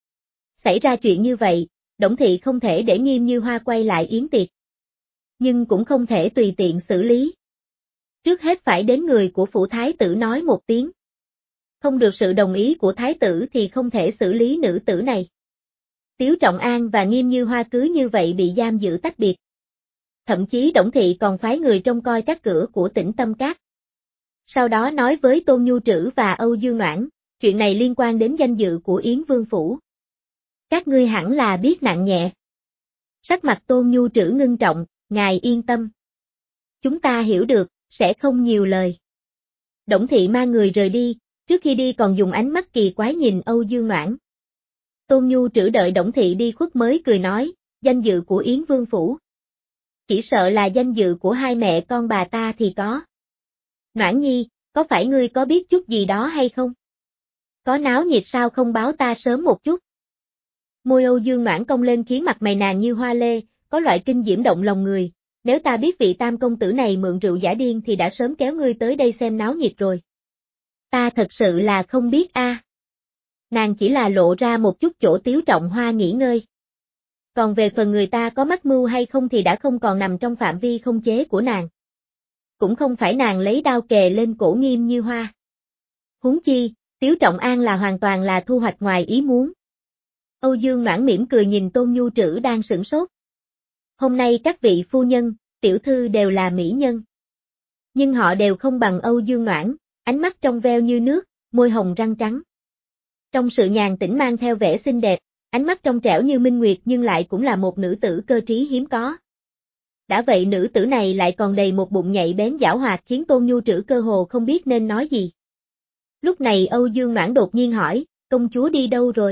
Xảy ra chuyện như vậy, Đổng thị không thể để Nghiêm Như Hoa quay lại yến tiệc. Nhưng cũng không thể tùy tiện xử lý. Trước hết phải đến người của phủ thái tử nói một tiếng. Không được sự đồng ý của thái tử thì không thể xử lý nữ tử này. Tiếu Trọng An và Nghiêm Như Hoa cứ như vậy bị giam giữ tách biệt. Thậm chí Đổng thị còn phái người trông coi các cửa của Tĩnh Tâm Các. Sau đó nói với Tôn Nhu Trữ và Âu Dương Noãn, chuyện này liên quan đến danh dự của Yến Vương phủ. Các ngươi hẳn là biết nặng nhẹ. Sắc mặt Tôn Nhu Trữ ngưng trọng, ngài yên tâm. Chúng ta hiểu được, sẽ không nhiều lời. Đổng thị mang người rời đi, trước khi đi còn dùng ánh mắt kỳ quái nhìn Âu Dương Noãn. Tôn Nhu Trữ đợi Đổng thị đi khuất mới cười nói, danh dự của Yến Vương phủ. Chỉ sợ là danh dự của hai mẹ con bà ta thì có. Noãn nhi, có phải ngươi có biết chút gì đó hay không? Có náo nhiệt sao không báo ta sớm một chút? Môi Âu Dương Noãn cong lên khiến mặt mày nàng như hoa lê, có loại kinh diễm động lòng người. Nếu ta biết vị tam công tử này mượn rượu giả điên thì đã sớm kéo ngươi tới đây xem náo nhiệt rồi. Ta thật sự là không biết a. À. Nàng chỉ là lộ ra một chút chỗ Tiếu Trọng Hoa nghỉ ngơi. Còn về phần người ta có mắc mưu hay không thì đã không còn nằm trong phạm vi không chế của nàng. Cũng không phải nàng lấy đao kề lên cổ Nghiêm Như Hoa. Huống chi, Tiếu Trọng An là hoàn toàn là thu hoạch ngoài ý muốn. Âu Dương Noãn mỉm cười nhìn Tôn Nhu Trữ đang sửng sốt. Hôm nay các vị phu nhân, tiểu thư đều là mỹ nhân. Nhưng họ đều không bằng Âu Dương Noãn, ánh mắt trong veo như nước, môi hồng răng trắng. Trong sự nhàn tĩnh mang theo vẻ xinh đẹp, ánh mắt trong trẻo như minh nguyệt nhưng lại cũng là một nữ tử cơ trí hiếm có. Đã vậy nữ tử này lại còn đầy một bụng nhạy bén giảo hoạt khiến Tôn Nhu Trữ cơ hồ không biết nên nói gì. Lúc này Âu Dương Noãn đột nhiên hỏi, công chúa đi đâu rồi?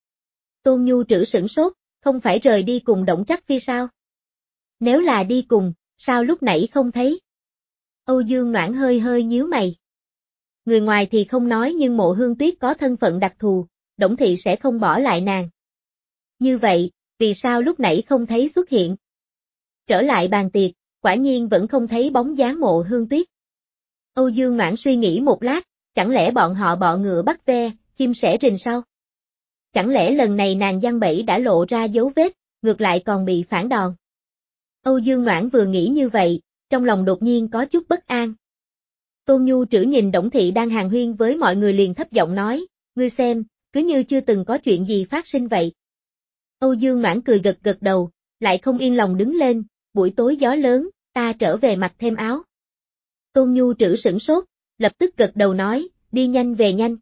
Tôn Nhu Trữ sửng sốt, không phải rời đi cùng Đổng Trắc Phi sao? Nếu là đi cùng, sao lúc nãy không thấy? Âu Dương Noãn hơi hơi nhíu mày. Người ngoài thì không nói nhưng Mộ Hương Tuyết có thân phận đặc thù, Đổng thị sẽ không bỏ lại nàng. Như vậy, vì sao lúc nãy không thấy xuất hiện? Trở lại bàn tiệc, quả nhiên vẫn không thấy bóng dáng Mộ Hương Tuyết. Âu Dương Noãn suy nghĩ một lát, chẳng lẽ bọn họ bọ ngựa bắt ve, chim sẻ rình sao? Chẳng lẽ lần này nàng giăng bẫy đã lộ ra dấu vết, ngược lại còn bị phản đòn? Âu Dương Noãn vừa nghĩ như vậy, trong lòng đột nhiên có chút bất an. Tôn Nhu Trữ nhìn Đổng Thị đang hàn huyên với mọi người liền thấp giọng nói, ngươi xem, cứ như chưa từng có chuyện gì phát sinh vậy. Âu Dương Noãn cười gật gật đầu, lại không yên lòng đứng lên, buổi tối gió lớn, ta trở về mặc thêm áo. Tôn Nhu Trữ sửng sốt, lập tức gật đầu nói, đi nhanh về nhanh.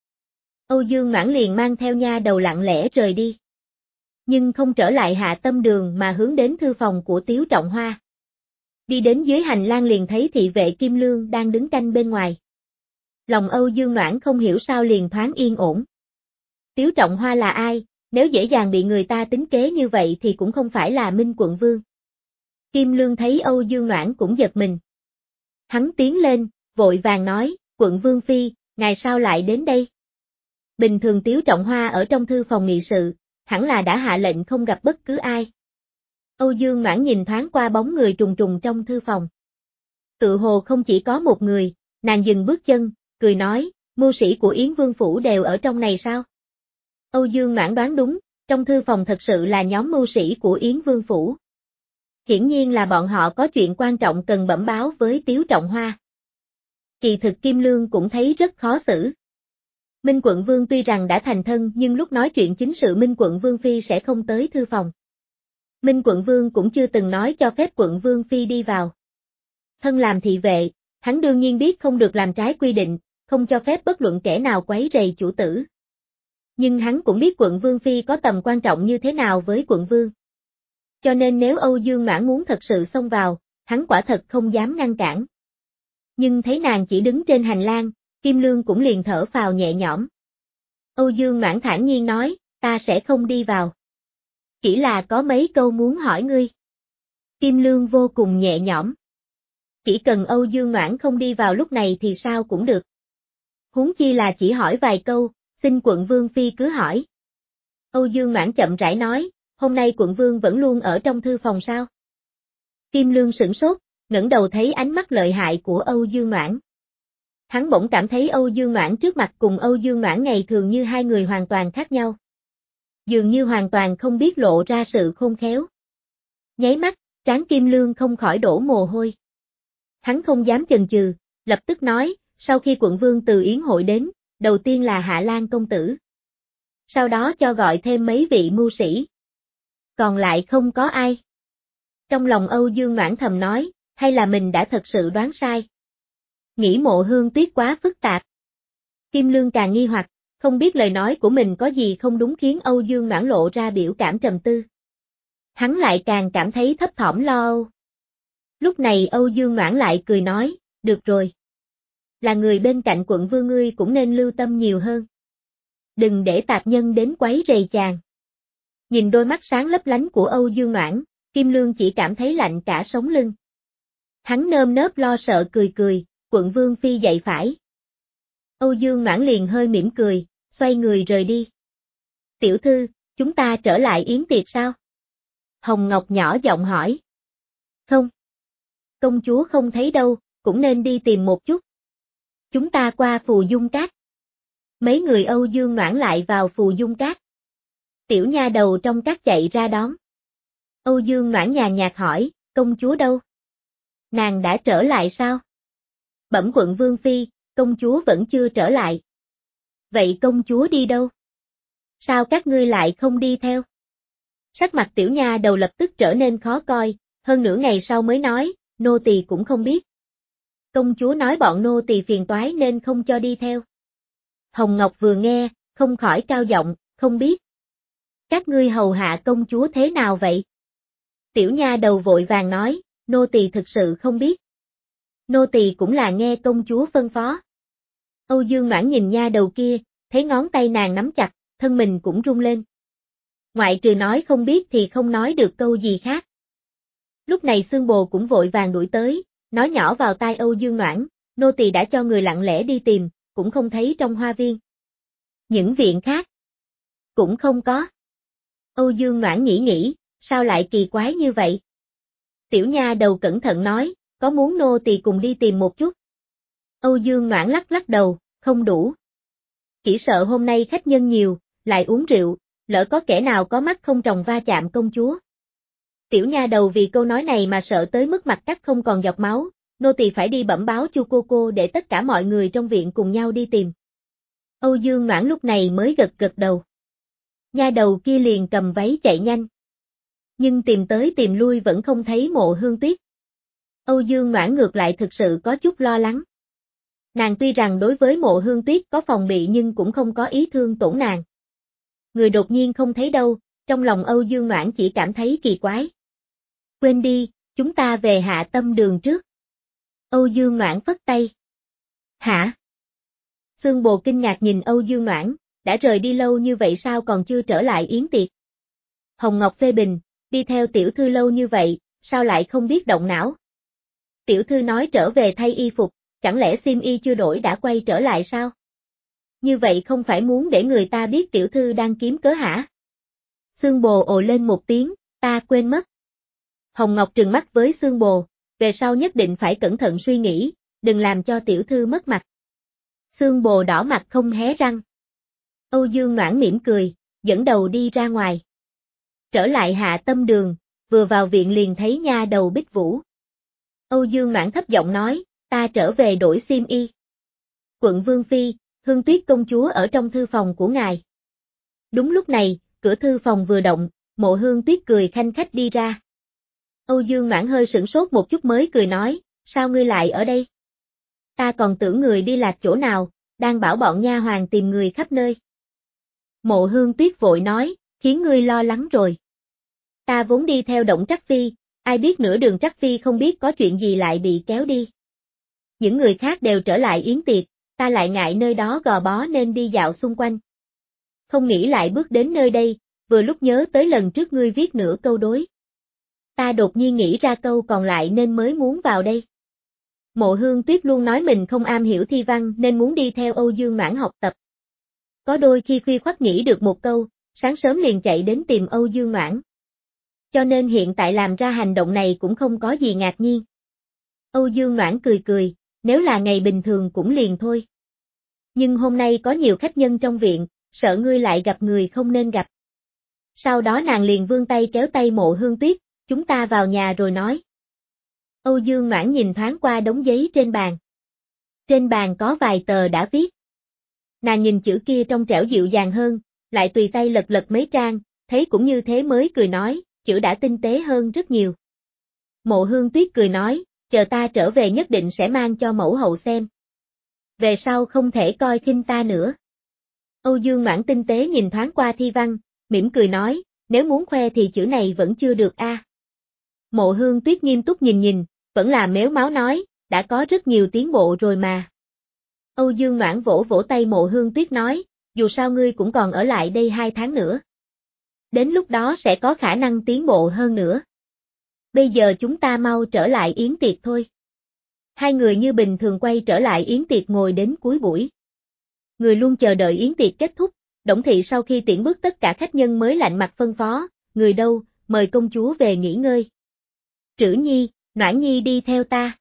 Âu Dương Noãn liền mang theo nha đầu lặng lẽ rời đi. Nhưng không trở lại Hạ Tâm Đường mà hướng đến thư phòng của Tiếu Trọng Hoa. Đi đến dưới hành lang liền thấy thị vệ Kim Lương đang đứng canh bên ngoài. Lòng Âu Dương Noãn không hiểu sao liền thoáng yên ổn. Tiếu Trọng Hoa là ai, nếu dễ dàng bị người ta tính kế như vậy thì cũng không phải là Minh Quận Vương. Kim Lương thấy Âu Dương Noãn cũng giật mình. Hắn tiến lên, vội vàng nói, Quận Vương Phi, ngài sao lại đến đây? Bình thường Tiếu Trọng Hoa ở trong thư phòng nghị sự, hẳn là đã hạ lệnh không gặp bất cứ ai. Âu Dương Noãn nhìn thoáng qua bóng người trùng trùng trong thư phòng. Tự hồ không chỉ có một người, nàng dừng bước chân, cười nói, mưu sĩ của Yến Vương Phủ đều ở trong này sao? Âu Dương Noãn đoán đúng, trong thư phòng thật sự là nhóm mưu sĩ của Yến Vương Phủ. Hiển nhiên là bọn họ có chuyện quan trọng cần bẩm báo với Tiếu Trọng Hoa. Kỳ thực Kim Lương cũng thấy rất khó xử. Minh Quận Vương tuy rằng đã thành thân nhưng lúc nói chuyện chính sự Minh Quận Vương Phi sẽ không tới thư phòng. Minh Quận Vương cũng chưa từng nói cho phép Quận Vương Phi đi vào. Thân làm thị vệ, hắn đương nhiên biết không được làm trái quy định, không cho phép bất luận kẻ nào quấy rầy chủ tử. Nhưng hắn cũng biết Quận Vương Phi có tầm quan trọng như thế nào với Quận Vương. Cho nên nếu Âu Dương Noãn muốn thật sự xông vào, hắn quả thật không dám ngăn cản. Nhưng thấy nàng chỉ đứng trên hành lang, Kim Lương cũng liền thở phào nhẹ nhõm. Âu Dương Noãn thản nhiên nói, ta sẽ không đi vào. Chỉ là có mấy câu muốn hỏi ngươi. Kim Lương vô cùng nhẹ nhõm. Chỉ cần Âu Dương Noãn không đi vào lúc này thì sao cũng được. Huống chi là chỉ hỏi vài câu, xin Quận Vương Phi cứ hỏi. Âu Dương Noãn chậm rãi nói, hôm nay Quận Vương vẫn luôn ở trong thư phòng sao? Kim Lương sửng sốt, ngẩng đầu thấy ánh mắt lợi hại của Âu Dương Noãn. Hắn bỗng cảm thấy Âu Dương Noãn trước mặt cùng Âu Dương Noãn ngày thường như hai người hoàn toàn khác nhau. Dường như hoàn toàn không biết lộ ra sự khôn khéo. Nháy mắt, trán Kim Lương không khỏi đổ mồ hôi. Hắn không dám chần chừ, lập tức nói, sau khi Quận Vương từ Yến hội đến, đầu tiên là Hạ Lan công tử. Sau đó cho gọi thêm mấy vị mưu sĩ. Còn lại không có ai. Trong lòng Âu Dương Noãn thầm nói, hay là mình đã thật sự đoán sai. Nghĩ Mộ Hương Tuyết quá phức tạp. Kim Lương càng nghi hoặc, không biết lời nói của mình có gì không đúng khiến Âu Dương Noãn lộ ra biểu cảm trầm tư. Hắn lại càng cảm thấy thấp thỏm lo âu. Lúc này Âu Dương Noãn lại cười nói, được rồi. Là người bên cạnh Quận Vương ngươi cũng nên lưu tâm nhiều hơn. Đừng để tạp nhân đến quấy rầy chàng. Nhìn đôi mắt sáng lấp lánh của Âu Dương Noãn, Kim Lương chỉ cảm thấy lạnh cả sống lưng. Hắn nơm nớp lo sợ cười cười, Quận Vương Phi dạy phải. Âu Dương Noãn liền hơi mỉm cười, xoay người rời đi. Tiểu thư, chúng ta trở lại yến tiệc sao? Hồng Ngọc nhỏ giọng hỏi. Không. Công chúa không thấy đâu, cũng nên đi tìm một chút. Chúng ta qua Phù Dung Cát. Mấy người Âu Dương Noãn lại vào Phù Dung Cát. Tiểu nha đầu trong cát chạy ra đón. Âu Dương Noãn nhàn nhạt hỏi, công chúa đâu? Nàng đã trở lại sao? Bẩm Quận Vương Phi, công chúa vẫn chưa trở lại. Vậy công chúa đi đâu? Sao các ngươi lại không đi theo? Sắc mặt tiểu nha đầu lập tức trở nên khó coi, hơn nửa ngày sau mới nói, nô tỳ cũng không biết. Công chúa nói bọn nô tỳ phiền toái nên không cho đi theo. Hồng Ngọc vừa nghe, không khỏi cao giọng, không biết. Các ngươi hầu hạ công chúa thế nào vậy? Tiểu nha đầu vội vàng nói, nô tỳ thực sự không biết. Nô tỳ cũng là nghe công chúa phân phó. Âu Dương Noãn nhìn nha đầu kia, thấy ngón tay nàng nắm chặt, thân mình cũng run lên. Ngoại trừ nói không biết thì không nói được câu gì khác. Lúc này Xương Bồ cũng vội vàng đuổi tới, nói nhỏ vào tai Âu Dương Noãn, nô tỳ đã cho người lặng lẽ đi tìm, cũng không thấy trong hoa viên. Những viện khác cũng không có. Âu Dương Noãn nghĩ nghĩ, sao lại kỳ quái như vậy? Tiểu nha đầu cẩn thận nói, có muốn nô tỳ cùng đi tìm một chút? Âu Dương Noãn lắc lắc đầu, không đủ. Chỉ sợ hôm nay khách nhân nhiều, lại uống rượu, lỡ có kẻ nào có mắt không tròng va chạm công chúa. Tiểu nha đầu vì câu nói này mà sợ tới mức mặt cắt không còn giọt máu, nô tỳ phải đi bẩm báo Chu cô cô để tất cả mọi người trong viện cùng nhau đi tìm. Âu Dương Noãn lúc này mới gật gật đầu. Nha đầu kia liền cầm váy chạy nhanh. Nhưng tìm tới tìm lui vẫn không thấy Mộ Hương Tuyết. Âu Dương Noãn ngược lại thực sự có chút lo lắng. Nàng tuy rằng đối với Mộ Hương Tuyết có phòng bị nhưng cũng không có ý thương tổn nàng. Người đột nhiên không thấy đâu, trong lòng Âu Dương Noãn chỉ cảm thấy kỳ quái. Quên đi, chúng ta về Hạ Tâm Đường trước. Âu Dương Noãn phất tay. Hả? Xương Bồ kinh ngạc nhìn Âu Dương Noãn, đã rời đi lâu như vậy sao còn chưa trở lại yến tiệc? Hồng Ngọc phê bình, đi theo tiểu thư lâu như vậy, sao lại không biết động não? Tiểu thư nói trở về thay y phục, chẳng lẽ xiêm y chưa đổi đã quay trở lại sao? Như vậy không phải muốn để người ta biết tiểu thư đang kiếm cớ hả? Xương Bồ ồ lên một tiếng, ta quên mất. Hồng Ngọc trừng mắt với Xương Bồ, về sau nhất định phải cẩn thận suy nghĩ, đừng làm cho tiểu thư mất mặt. Xương Bồ đỏ mặt không hé răng. Âu Dương Noãn mỉm cười, dẫn đầu đi ra ngoài. Trở lại Hạ Tâm Đường, vừa vào viện liền thấy nha đầu Bích Vũ. Âu Dương Noãn thấp giọng nói, ta trở về đổi xiêm y. Quận Vương Phi, Hương Tuyết công chúa ở trong thư phòng của ngài. Đúng lúc này, cửa thư phòng vừa động, Mộ Hương Tuyết cười khanh khách đi ra. Âu Dương Noãn hơi sửng sốt một chút mới cười nói, sao ngươi lại ở đây? Ta còn tưởng người đi lạc chỗ nào, đang bảo bọn nha hoàn tìm người khắp nơi. Mộ Hương Tuyết vội nói, khiến ngươi lo lắng rồi. Ta vốn đi theo Động Trắc Phi, ai biết nửa đường Trắc Phi không biết có chuyện gì lại bị kéo đi. Những người khác đều trở lại yến tiệc, ta lại ngại nơi đó gò bó nên đi dạo xung quanh. Không nghĩ lại bước đến nơi đây, vừa lúc nhớ tới lần trước ngươi viết nửa câu đối. Ta đột nhiên nghĩ ra câu còn lại nên mới muốn vào đây. Mộ Hương Tuyết luôn nói mình không am hiểu thi văn nên muốn đi theo Âu Dương Noãn học tập. Có đôi khi khuya khoắt nghĩ được một câu, sáng sớm liền chạy đến tìm Âu Dương Noãn. Cho nên hiện tại làm ra hành động này cũng không có gì ngạc nhiên. Âu Dương Noãn cười cười, nếu là ngày bình thường cũng liền thôi. Nhưng hôm nay có nhiều khách nhân trong viện, sợ ngươi lại gặp người không nên gặp. Sau đó nàng liền vươn tay kéo tay Mộ Hương Tuyết, chúng ta vào nhà rồi nói. Âu Dương Noãn nhìn thoáng qua đống giấy trên bàn. Trên bàn có vài tờ đã viết. Nàng nhìn chữ kia trong trẻo dịu dàng hơn, lại tùy tay lật lật mấy trang, thấy cũng như thế mới cười nói, chữ đã tinh tế hơn rất nhiều. Mộ Hương Tuyết cười nói, chờ ta trở về nhất định sẽ mang cho mẫu hậu xem. Về sau không thể coi khinh ta nữa. Âu Dương Noãn tinh tế nhìn thoáng qua thi văn, mỉm cười nói, nếu muốn khoe thì chữ này vẫn chưa được a. À. Mộ Hương Tuyết nghiêm túc nhìn nhìn, vẫn là mếu máo nói, đã có rất nhiều tiến bộ rồi mà. Âu Dương Noãn vỗ vỗ tay Mộ Hương Tuyết nói, dù sao ngươi cũng còn ở lại đây hai tháng nữa. Đến lúc đó sẽ có khả năng tiến bộ hơn nữa. Bây giờ chúng ta mau trở lại yến tiệc thôi. Hai người như bình thường quay trở lại yến tiệc ngồi đến cuối buổi. Người luôn chờ đợi yến tiệc kết thúc, Đổng Thị sau khi tiễn bước tất cả khách nhân mới lạnh mặt phân phó, người đâu, mời công chúa về nghỉ ngơi. Trữ Nhi, Noãn Nhi đi theo ta.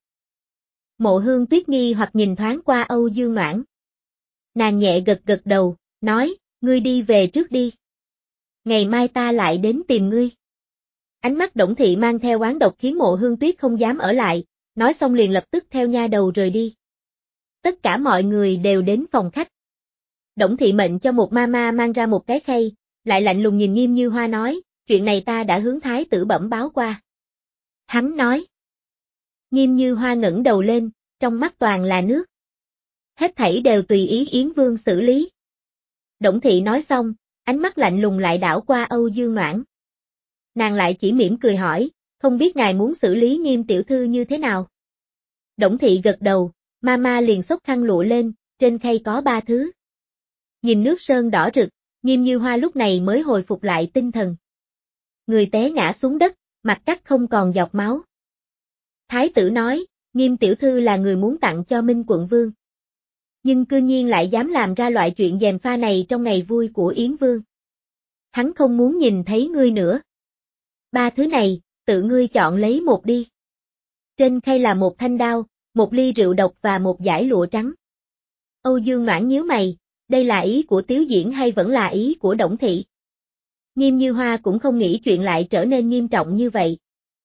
Mộ Hương Tuyết nghi hoặc nhìn thoáng qua Âu Dương Noãn. Nàng nhẹ gật gật đầu, nói, ngươi đi về trước đi. Ngày mai ta lại đến tìm ngươi. Ánh mắt Đổng Thị mang theo oán độc khiến Mộ Hương Tuyết không dám ở lại, nói xong liền lập tức theo nha đầu rời đi. Tất cả mọi người đều đến phòng khách. Đổng Thị mệnh cho một mama mang ra một cái khay, lại lạnh lùng nhìn Nghiêm Như Hoa nói, chuyện này ta đã hướng thái tử bẩm báo qua. Hắn nói. Nghiêm Như Hoa ngẩng đầu lên, trong mắt toàn là nước. Hết thảy đều tùy ý Yến Vương xử lý. Đổng Thị nói xong, ánh mắt lạnh lùng lại đảo qua Âu Dương Noãn. Nàng lại chỉ mỉm cười hỏi, không biết ngài muốn xử lý Nghiêm tiểu thư như thế nào? Đổng Thị gật đầu, mama liền xốc khăn lụa lên, trên khay có ba thứ. Nhìn nước sơn đỏ rực, Nghiêm Như Hoa lúc này mới hồi phục lại tinh thần. Người té ngã xuống đất, mặt cắt không còn giọt máu. Thái tử nói, Nghiêm tiểu thư là người muốn tặng cho Minh quận vương. Nhưng cư nhiên lại dám làm ra loại chuyện gièm pha này trong ngày vui của Yến Vương. Hắn không muốn nhìn thấy ngươi nữa. Ba thứ này, tự ngươi chọn lấy một đi. Trên khay là một thanh đao, một ly rượu độc và một dải lụa trắng. Âu Dương Noãn nhíu mày, đây là ý của Tiếu Diễn hay vẫn là ý của Đổng Thị? Nghiêm Như Hoa cũng không nghĩ chuyện lại trở nên nghiêm trọng như vậy.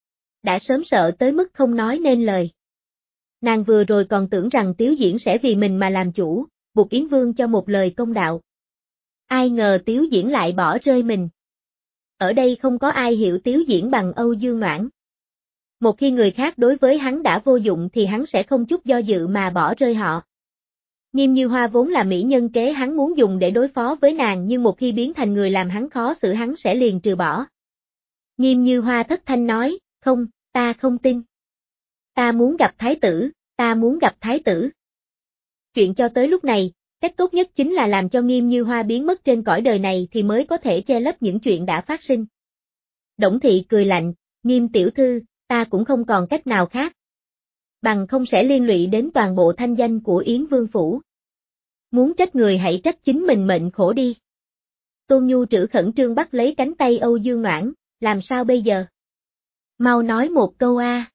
Đã sớm sợ tới mức không nói nên lời. Nàng vừa rồi còn tưởng rằng Tiếu Diễn sẽ vì mình mà làm chủ, buộc Yến Vương cho một lời công đạo. Ai ngờ Tiếu Diễn lại bỏ rơi mình. Ở đây không có ai hiểu Tiếu Diễn bằng Âu Dương Noãn. Một khi người khác đối với hắn đã vô dụng thì hắn sẽ không chút do dự mà bỏ rơi họ. Nghiêm Như Hoa vốn là mỹ nhân kế hắn muốn dùng để đối phó với nàng, nhưng một khi biến thành người làm hắn khó xử hắn sẽ liền trừ bỏ. Nghiêm Như Hoa thất thanh nói, không, ta không tin. Ta muốn gặp thái tử, ta muốn gặp thái tử. Chuyện cho tới lúc này, cách tốt nhất chính là làm cho Nghiêm Như Hoa biến mất trên cõi đời này thì mới có thể che lấp những chuyện đã phát sinh. Đổng Thị cười lạnh, Nghiêm tiểu thư, ta cũng không còn cách nào khác. Bằng không sẽ liên lụy đến toàn bộ thanh danh của Yến Vương Phủ. Muốn trách người hãy trách chính mình mệnh khổ đi. Tôn Nhu Trữ khẩn trương bắt lấy cánh tay Âu Dương Noãn, làm sao bây giờ? Mau nói một câu a. À.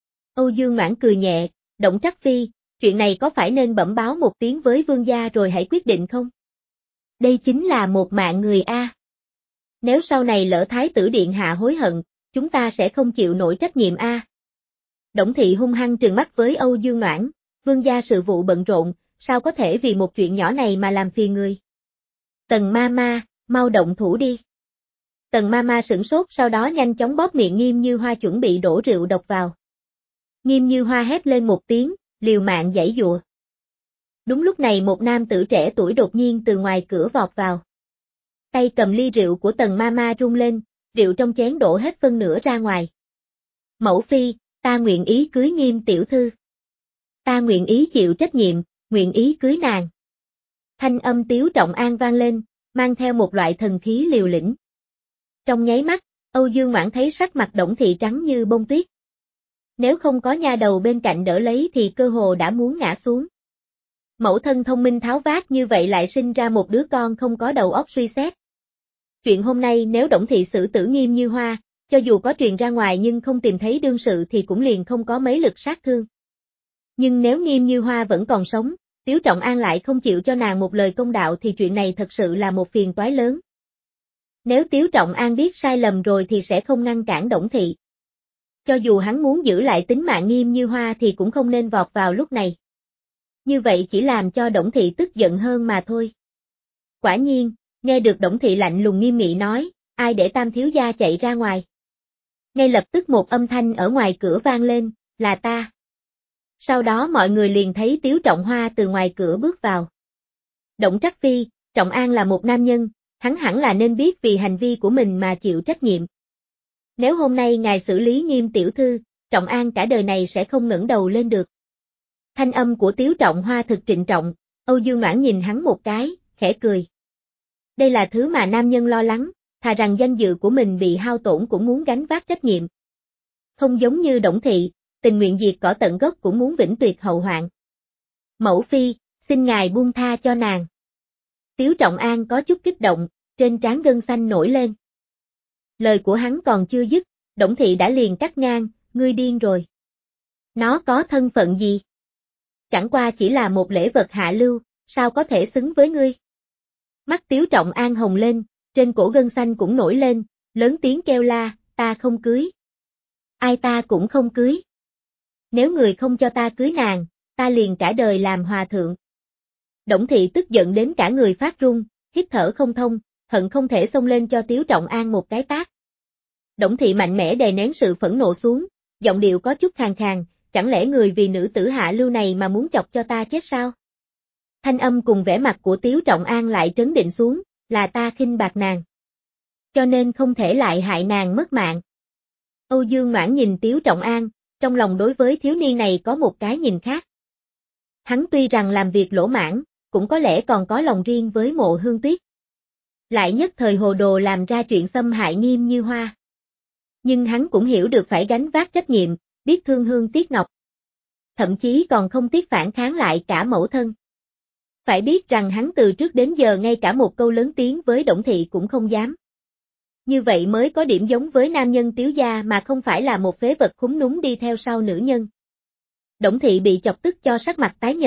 Âu Dương Noãn cười nhẹ, Đổng Trắc Phi, chuyện này có phải nên bẩm báo một tiếng với vương gia rồi hãy quyết định không? Đây chính là một mạng người a. À. Nếu sau này lỡ thái tử điện hạ hối hận, chúng ta sẽ không chịu nổi trách nhiệm a. À. Đổng Thị hung hăng trừng mắt với Âu Dương Noãn, vương gia sự vụ bận rộn, sao có thể vì một chuyện nhỏ này mà làm phiền người? Tần ma ma, mau động thủ đi. Tần ma ma sửng sốt sau đó nhanh chóng bóp miệng Nghiêm Như Hoa chuẩn bị đổ rượu độc vào. Nghiêm Như Hoa hét lên một tiếng, liều mạng giãy giụa. Đúng lúc này một nam tử trẻ tuổi đột nhiên từ ngoài cửa vọt vào. Tay cầm ly rượu của Tần ma ma rung lên, rượu trong chén đổ hết phân nửa ra ngoài. Mẫu phi, ta nguyện ý cưới Nghiêm tiểu thư. Ta nguyện ý chịu trách nhiệm, nguyện ý cưới nàng. Thanh âm Tiếu Trọng An vang lên, mang theo một loại thần khí liều lĩnh. Trong nháy mắt, Âu Dương Noãn thấy sắc mặt Đổng Thị trắng như bông tuyết. Nếu không có nha đầu bên cạnh đỡ lấy thì cơ hồ đã muốn ngã xuống. Mẫu thân thông minh tháo vát như vậy lại sinh ra một đứa con không có đầu óc suy xét. Chuyện hôm nay nếu Đổng Thị xử tử Nghiêm Như Hoa, cho dù có truyền ra ngoài nhưng không tìm thấy đương sự thì cũng liền không có mấy lực sát thương. Nhưng nếu Nghiêm Như Hoa vẫn còn sống, Tiếu Trọng An lại không chịu cho nàng một lời công đạo thì chuyện này thật sự là một phiền toái lớn. Nếu Tiếu Trọng An biết sai lầm rồi thì sẽ không ngăn cản Đổng Thị. Cho dù hắn muốn giữ lại tính mạng Nghiêm Như Hoa thì cũng không nên vọt vào lúc này. Như vậy chỉ làm cho Đổng Thị tức giận hơn mà thôi. Quả nhiên, nghe được Đổng Thị lạnh lùng nghiêm nghị nói, ai để Tam thiếu gia chạy ra ngoài. Ngay lập tức một âm thanh ở ngoài cửa vang lên, là ta. Sau đó mọi người liền thấy Tiếu Trọng Hoa từ ngoài cửa bước vào. Đổng Trắc Phi, Trọng An là một nam nhân, hắn hẳn là nên biết vì hành vi của mình mà chịu trách nhiệm. Nếu hôm nay ngài xử lý Nghiêm tiểu thư, Trọng An cả đời này sẽ không ngẩng đầu lên được. Thanh âm của Tiếu Trọng Hoa thực trịnh trọng, Âu Dương Noãn nhìn hắn một cái, khẽ cười. Đây là thứ mà nam nhân lo lắng, thà rằng danh dự của mình bị hao tổn cũng muốn gánh vác trách nhiệm. Không giống như Đổng Thị, tình nguyện diệt cỏ tận gốc cũng muốn vĩnh tuyệt hậu hoạn. Mẫu phi, xin ngài buông tha cho nàng. Tiếu Trọng An có chút kích động, trên trán gân xanh nổi lên. Lời của hắn còn chưa dứt, Đổng Thị đã liền cắt ngang, ngươi điên rồi. Nó có thân phận gì? Chẳng qua chỉ là một lễ vật hạ lưu, sao có thể xứng với ngươi? Mắt Tiếu Trọng An hồng lên, trên cổ gân xanh cũng nổi lên, lớn tiếng kêu la, ta không cưới. Ai ta cũng không cưới. Nếu người không cho ta cưới nàng, ta liền cả đời làm hòa thượng. Đổng Thị tức giận đến cả người phát run, hít thở không thông, hận không thể xông lên cho Tiếu Trọng An một cái tát. Đổng Thị mạnh mẽ đè nén sự phẫn nộ xuống, giọng điệu có chút khàn khàn, chẳng lẽ người vì nữ tử hạ lưu này mà muốn chọc cho ta chết sao? Thanh âm cùng vẻ mặt của Tiếu Trọng An lại trấn định xuống, là ta khinh bạc nàng. Cho nên không thể lại hại nàng mất mạng. Âu Dương Noãn nhìn Tiếu Trọng An, trong lòng đối với thiếu niên này có một cái nhìn khác. Hắn tuy rằng làm việc lỗ mãn, cũng có lẽ còn có lòng riêng với Mộ Hương Tuyết. Lại nhất thời hồ đồ làm ra chuyện xâm hại Nghiêm Như Hoa. Nhưng hắn cũng hiểu được phải gánh vác trách nhiệm, biết thương Hương Tuyết Ngọc. Thậm chí còn không tiếc phản kháng lại cả mẫu thân. Phải biết rằng hắn từ trước đến giờ ngay cả một câu lớn tiếng với Đổng Thị cũng không dám. Như vậy mới có điểm giống với nam nhân Tiếu gia mà không phải là một phế vật khúm núm đi theo sau nữ nhân. Đổng Thị bị chọc tức cho sắc mặt tái nhợt,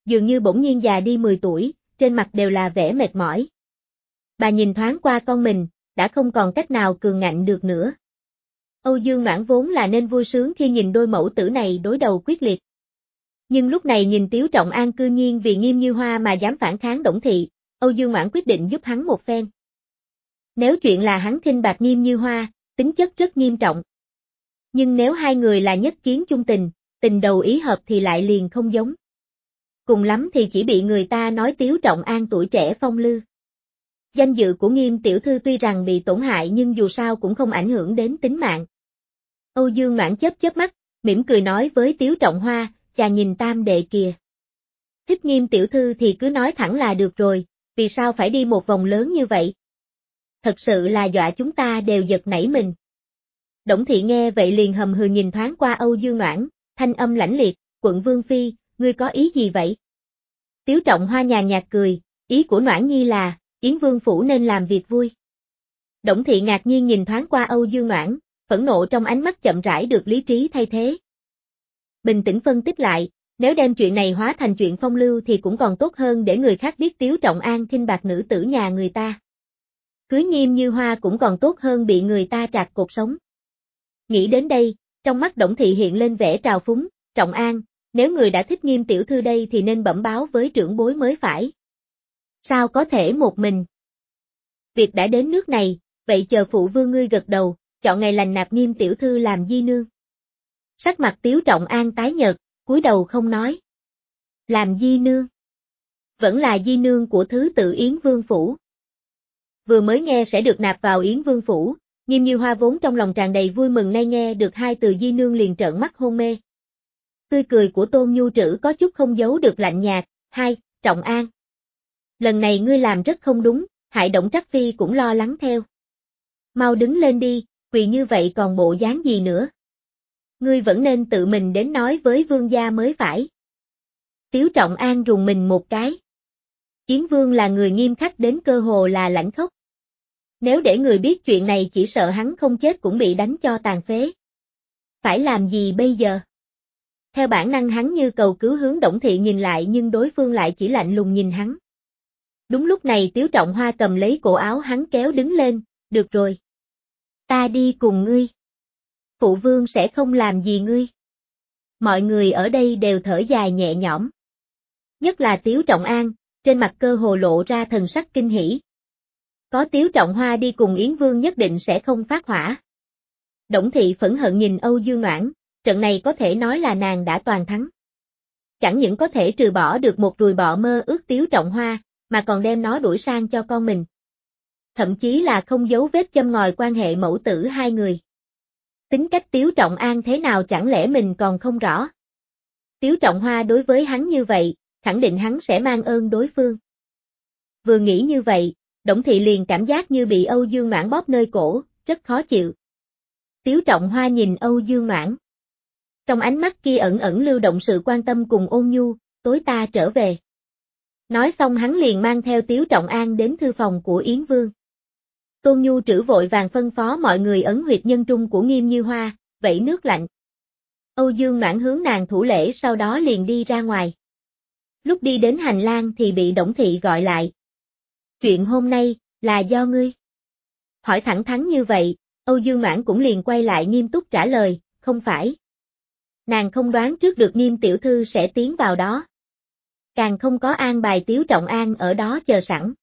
dường như bỗng nhiên già đi mười tuổi, trên mặt đều là vẻ mệt mỏi. Bà nhìn thoáng qua con mình, đã không còn cách nào cường ngạnh được nữa. Âu Dương Noãn vốn là nên vui sướng khi nhìn đôi mẫu tử này đối đầu quyết liệt. Nhưng lúc này nhìn Tiếu Trọng An cư nhiên vì Nghiêm Như Hoa mà dám phản kháng Đổng Thị, Âu Dương Noãn quyết định giúp hắn một phen. Nếu chuyện là hắn khinh bạc Nghiêm Như Hoa, tính chất rất nghiêm trọng. Nhưng nếu hai người là nhất kiến chung tình, tình đầu ý hợp thì lại liền không giống. Cùng lắm thì chỉ bị người ta nói Tiếu Trọng An tuổi trẻ phong lưu. Danh dự của Nghiêm tiểu thư tuy rằng bị tổn hại nhưng dù sao cũng không ảnh hưởng đến tính mạng. Âu Dương Noãn chớp chớp mắt, mỉm cười nói với Tiếu Trọng Hoa, chàng nhìn tam đệ kìa. Thích Nghiêm tiểu thư thì cứ nói thẳng là được rồi, vì sao phải đi một vòng lớn như vậy? Thật sự là dọa chúng ta đều giật nảy mình. Đổng Thị nghe vậy liền hầm hừ nhìn thoáng qua Âu Dương Noãn, thanh âm lãnh liệt, quận Vương Phi, ngươi có ý gì vậy? Tiếu Trọng Hoa nhàn nhạt cười, ý của Noãn Nhi là, Yến Vương Phủ nên làm việc vui. Đổng Thị ngạc nhiên nhìn thoáng qua Âu Dương Noãn, phẫn nộ trong ánh mắt chậm rãi được lý trí thay thế. Bình tĩnh phân tích lại, nếu đem chuyện này hóa thành chuyện phong lưu thì cũng còn tốt hơn để người khác biết Tiếu Trọng An khinh bạc nữ tử nhà người ta. Cưới Nghiêm Như Hoa cũng còn tốt hơn bị người ta trạc cột sống. Nghĩ đến đây, trong mắt Đổng Thị hiện lên vẻ trào phúng, Trọng An, nếu người đã thích Nghiêm tiểu thư đây thì nên bẩm báo với trưởng bối mới phải. Sao có thể một mình? Việc đã đến nước này, vậy chờ phụ vương ngươi gật đầu, chọn ngày lành nạp Nghiêm tiểu thư làm di nương. Sắc mặt Tiếu Trọng An tái nhợt, cúi đầu không nói. Làm di nương? Vẫn là di nương của thứ tự Yến Vương Phủ. Vừa mới nghe sẽ được nạp vào Yến Vương Phủ, Nghiêm Như Hoa vốn trong lòng tràn đầy vui mừng, nay nghe được hai từ di nương liền trợn mắt hôn mê. Tươi cười của Tôn Nhu Trữ có chút không giấu được lạnh nhạt, hai, Trọng An. Lần này ngươi làm rất không đúng, hại Đổng Trắc Phi cũng lo lắng theo. Mau đứng lên đi, quỳ như vậy còn bộ dáng gì nữa. Ngươi vẫn nên tự mình đến nói với vương gia mới phải. Tiếu Trọng An rùng mình một cái. Yến Vương là người nghiêm khắc đến cơ hồ là lãnh khốc. Nếu để người biết chuyện này chỉ sợ hắn không chết cũng bị đánh cho tàn phế. Phải làm gì bây giờ? Theo bản năng hắn như cầu cứu hướng Đổng Thị nhìn lại nhưng đối phương lại chỉ lạnh lùng nhìn hắn. Đúng lúc này Tiếu Trọng Hoa cầm lấy cổ áo hắn kéo đứng lên, được rồi. Ta đi cùng ngươi. Phụ vương sẽ không làm gì ngươi. Mọi người ở đây đều thở dài nhẹ nhõm. Nhất là Tiếu Trọng An, trên mặt cơ hồ lộ ra thần sắc kinh hỉ. Có Tiếu Trọng Hoa đi cùng Yến Vương nhất định sẽ không phát hỏa. Đổng Thị phẫn hận nhìn Âu Dương Noãn, trận này có thể nói là nàng đã toàn thắng. Chẳng những có thể trừ bỏ được một ruồi bọ mơ ước Tiếu Trọng Hoa, mà còn đem nó đuổi sang cho con mình. Thậm chí là không giấu vết châm ngòi quan hệ mẫu tử hai người. Tính cách Tiếu Trọng An thế nào chẳng lẽ mình còn không rõ. Tiếu Trọng Hoa đối với hắn như vậy, khẳng định hắn sẽ mang ơn đối phương. Vừa nghĩ như vậy, Đổng Thị liền cảm giác như bị Âu Dương Noãn bóp nơi cổ, rất khó chịu. Tiếu Trọng Hoa nhìn Âu Dương Noãn. Trong ánh mắt kia ẩn ẩn lưu động sự quan tâm cùng ôn nhu, tối ta trở về. Nói xong hắn liền mang theo Tiếu Trọng An đến thư phòng của Yến Vương. Tôn Nhu Trữ vội vàng phân phó mọi người ấn huyệt nhân trung của Nghiêm Như Hoa, vẩy nước lạnh. Âu Dương Noãn hướng nàng thủ lễ sau đó liền đi ra ngoài. Lúc đi đến hành lang thì bị Đổng Thị gọi lại. Chuyện hôm nay, là do ngươi. Hỏi thẳng thắn như vậy, Âu Dương Noãn cũng liền quay lại nghiêm túc trả lời, không phải. Nàng không đoán trước được Nghiêm tiểu thư sẽ tiến vào đó. Càng không có an bài Tiếu Trọng An ở đó chờ sẵn.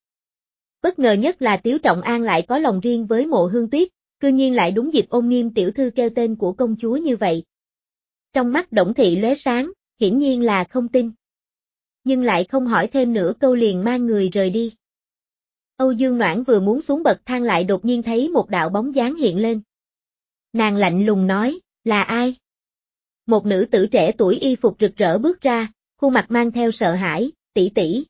Bất ngờ nhất là Tiếu Trọng An lại có lòng riêng với Mộ Hương Tuyết, cư nhiên lại đúng dịp ôm Nghiêm tiểu thư kêu tên của công chúa như vậy. Trong mắt Đổng Thị lóe sáng, hiển nhiên là không tin. Nhưng lại không hỏi thêm nửa câu liền mang người rời đi. Âu Dương Noãn vừa muốn xuống bậc thang lại đột nhiên thấy một đạo bóng dáng hiện lên. Nàng lạnh lùng nói, là ai? Một nữ tử trẻ tuổi y phục rực rỡ bước ra, khuôn mặt mang theo sợ hãi, tỷ tỷ.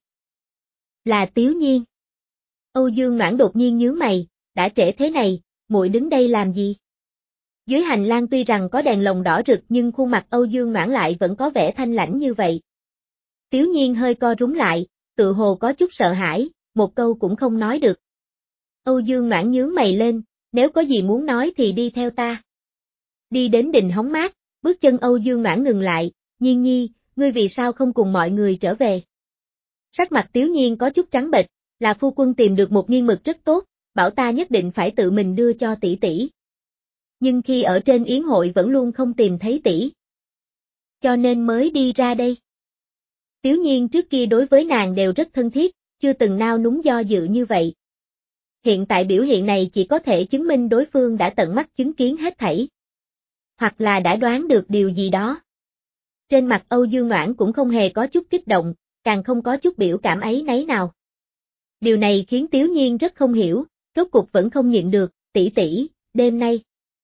Là Tiếu Nhiên. Âu Dương Noãn đột nhiên nhướng mày, đã trễ thế này, muội đứng đây làm gì? Dưới hành lang tuy rằng có đèn lồng đỏ rực nhưng khuôn mặt Âu Dương Noãn lại vẫn có vẻ thanh lãnh như vậy. Tiếu Nhiên hơi co rúm lại, tự hồ có chút sợ hãi, một câu cũng không nói được. Âu Dương Noãn nhướng mày lên, nếu có gì muốn nói thì đi theo ta. Đi đến đình hóng mát, bước chân Âu Dương Noãn ngừng lại, Nhiên nhi, ngươi vì sao không cùng mọi người trở về? Sắc mặt Tiếu Nhiên có chút trắng bệch, là phu quân tìm được một nghiên mực rất tốt, bảo ta nhất định phải tự mình đưa cho tỷ tỷ. Nhưng khi ở trên yến hội vẫn luôn không tìm thấy tỷ. Cho nên mới đi ra đây. Tiếu Nhiên trước kia đối với nàng đều rất thân thiết, chưa từng nao núng do dự như vậy. Hiện tại biểu hiện này chỉ có thể chứng minh đối phương đã tận mắt chứng kiến hết thảy. Hoặc là đã đoán được điều gì đó. Trên mặt Âu Dương Noãn cũng không hề có chút kích động, càng không có chút biểu cảm ấy nấy nào. Điều này khiến Tiếu Nhiên rất không hiểu, rốt cuộc vẫn không nhịn được, tỷ tỷ, đêm nay.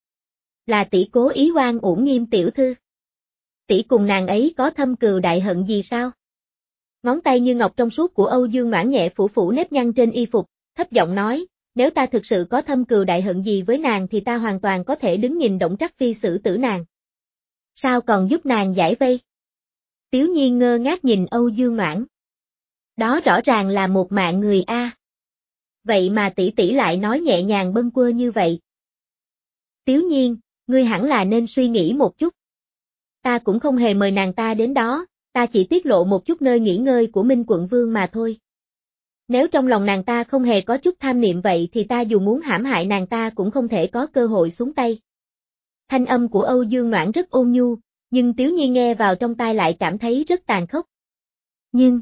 Là tỷ cố ý oan uổng Nghiêm tiểu thư. Tỷ cùng nàng ấy có thâm cừu đại hận gì sao? Ngón tay như ngọc trong suốt của Âu Dương Noãn nhẹ phủ phủ nếp nhăn trên y phục, thấp giọng nói, nếu ta thực sự có thâm cừu đại hận gì với nàng thì ta hoàn toàn có thể đứng nhìn Động Trắc Phi xử tử nàng. Sao còn giúp nàng giải vây? Tiếu Nhiên ngơ ngác nhìn Âu Dương Noãn. Đó rõ ràng là một mạng người a. Vậy mà tỷ tỷ lại nói nhẹ nhàng bâng quơ như vậy. Tiếu Nhiên, ngươi hẳn là nên suy nghĩ một chút. Ta cũng không hề mời nàng ta đến đó, ta chỉ tiết lộ một chút nơi nghỉ ngơi của Minh Quận Vương mà thôi. Nếu trong lòng nàng ta không hề có chút tham niệm vậy thì ta dù muốn hãm hại nàng ta cũng không thể có cơ hội xuống tay. Thanh âm của Âu Dương Noãn rất ôn nhu, nhưng Tiếu Nhiên nghe vào trong tai lại cảm thấy rất tàn khốc. Nhưng,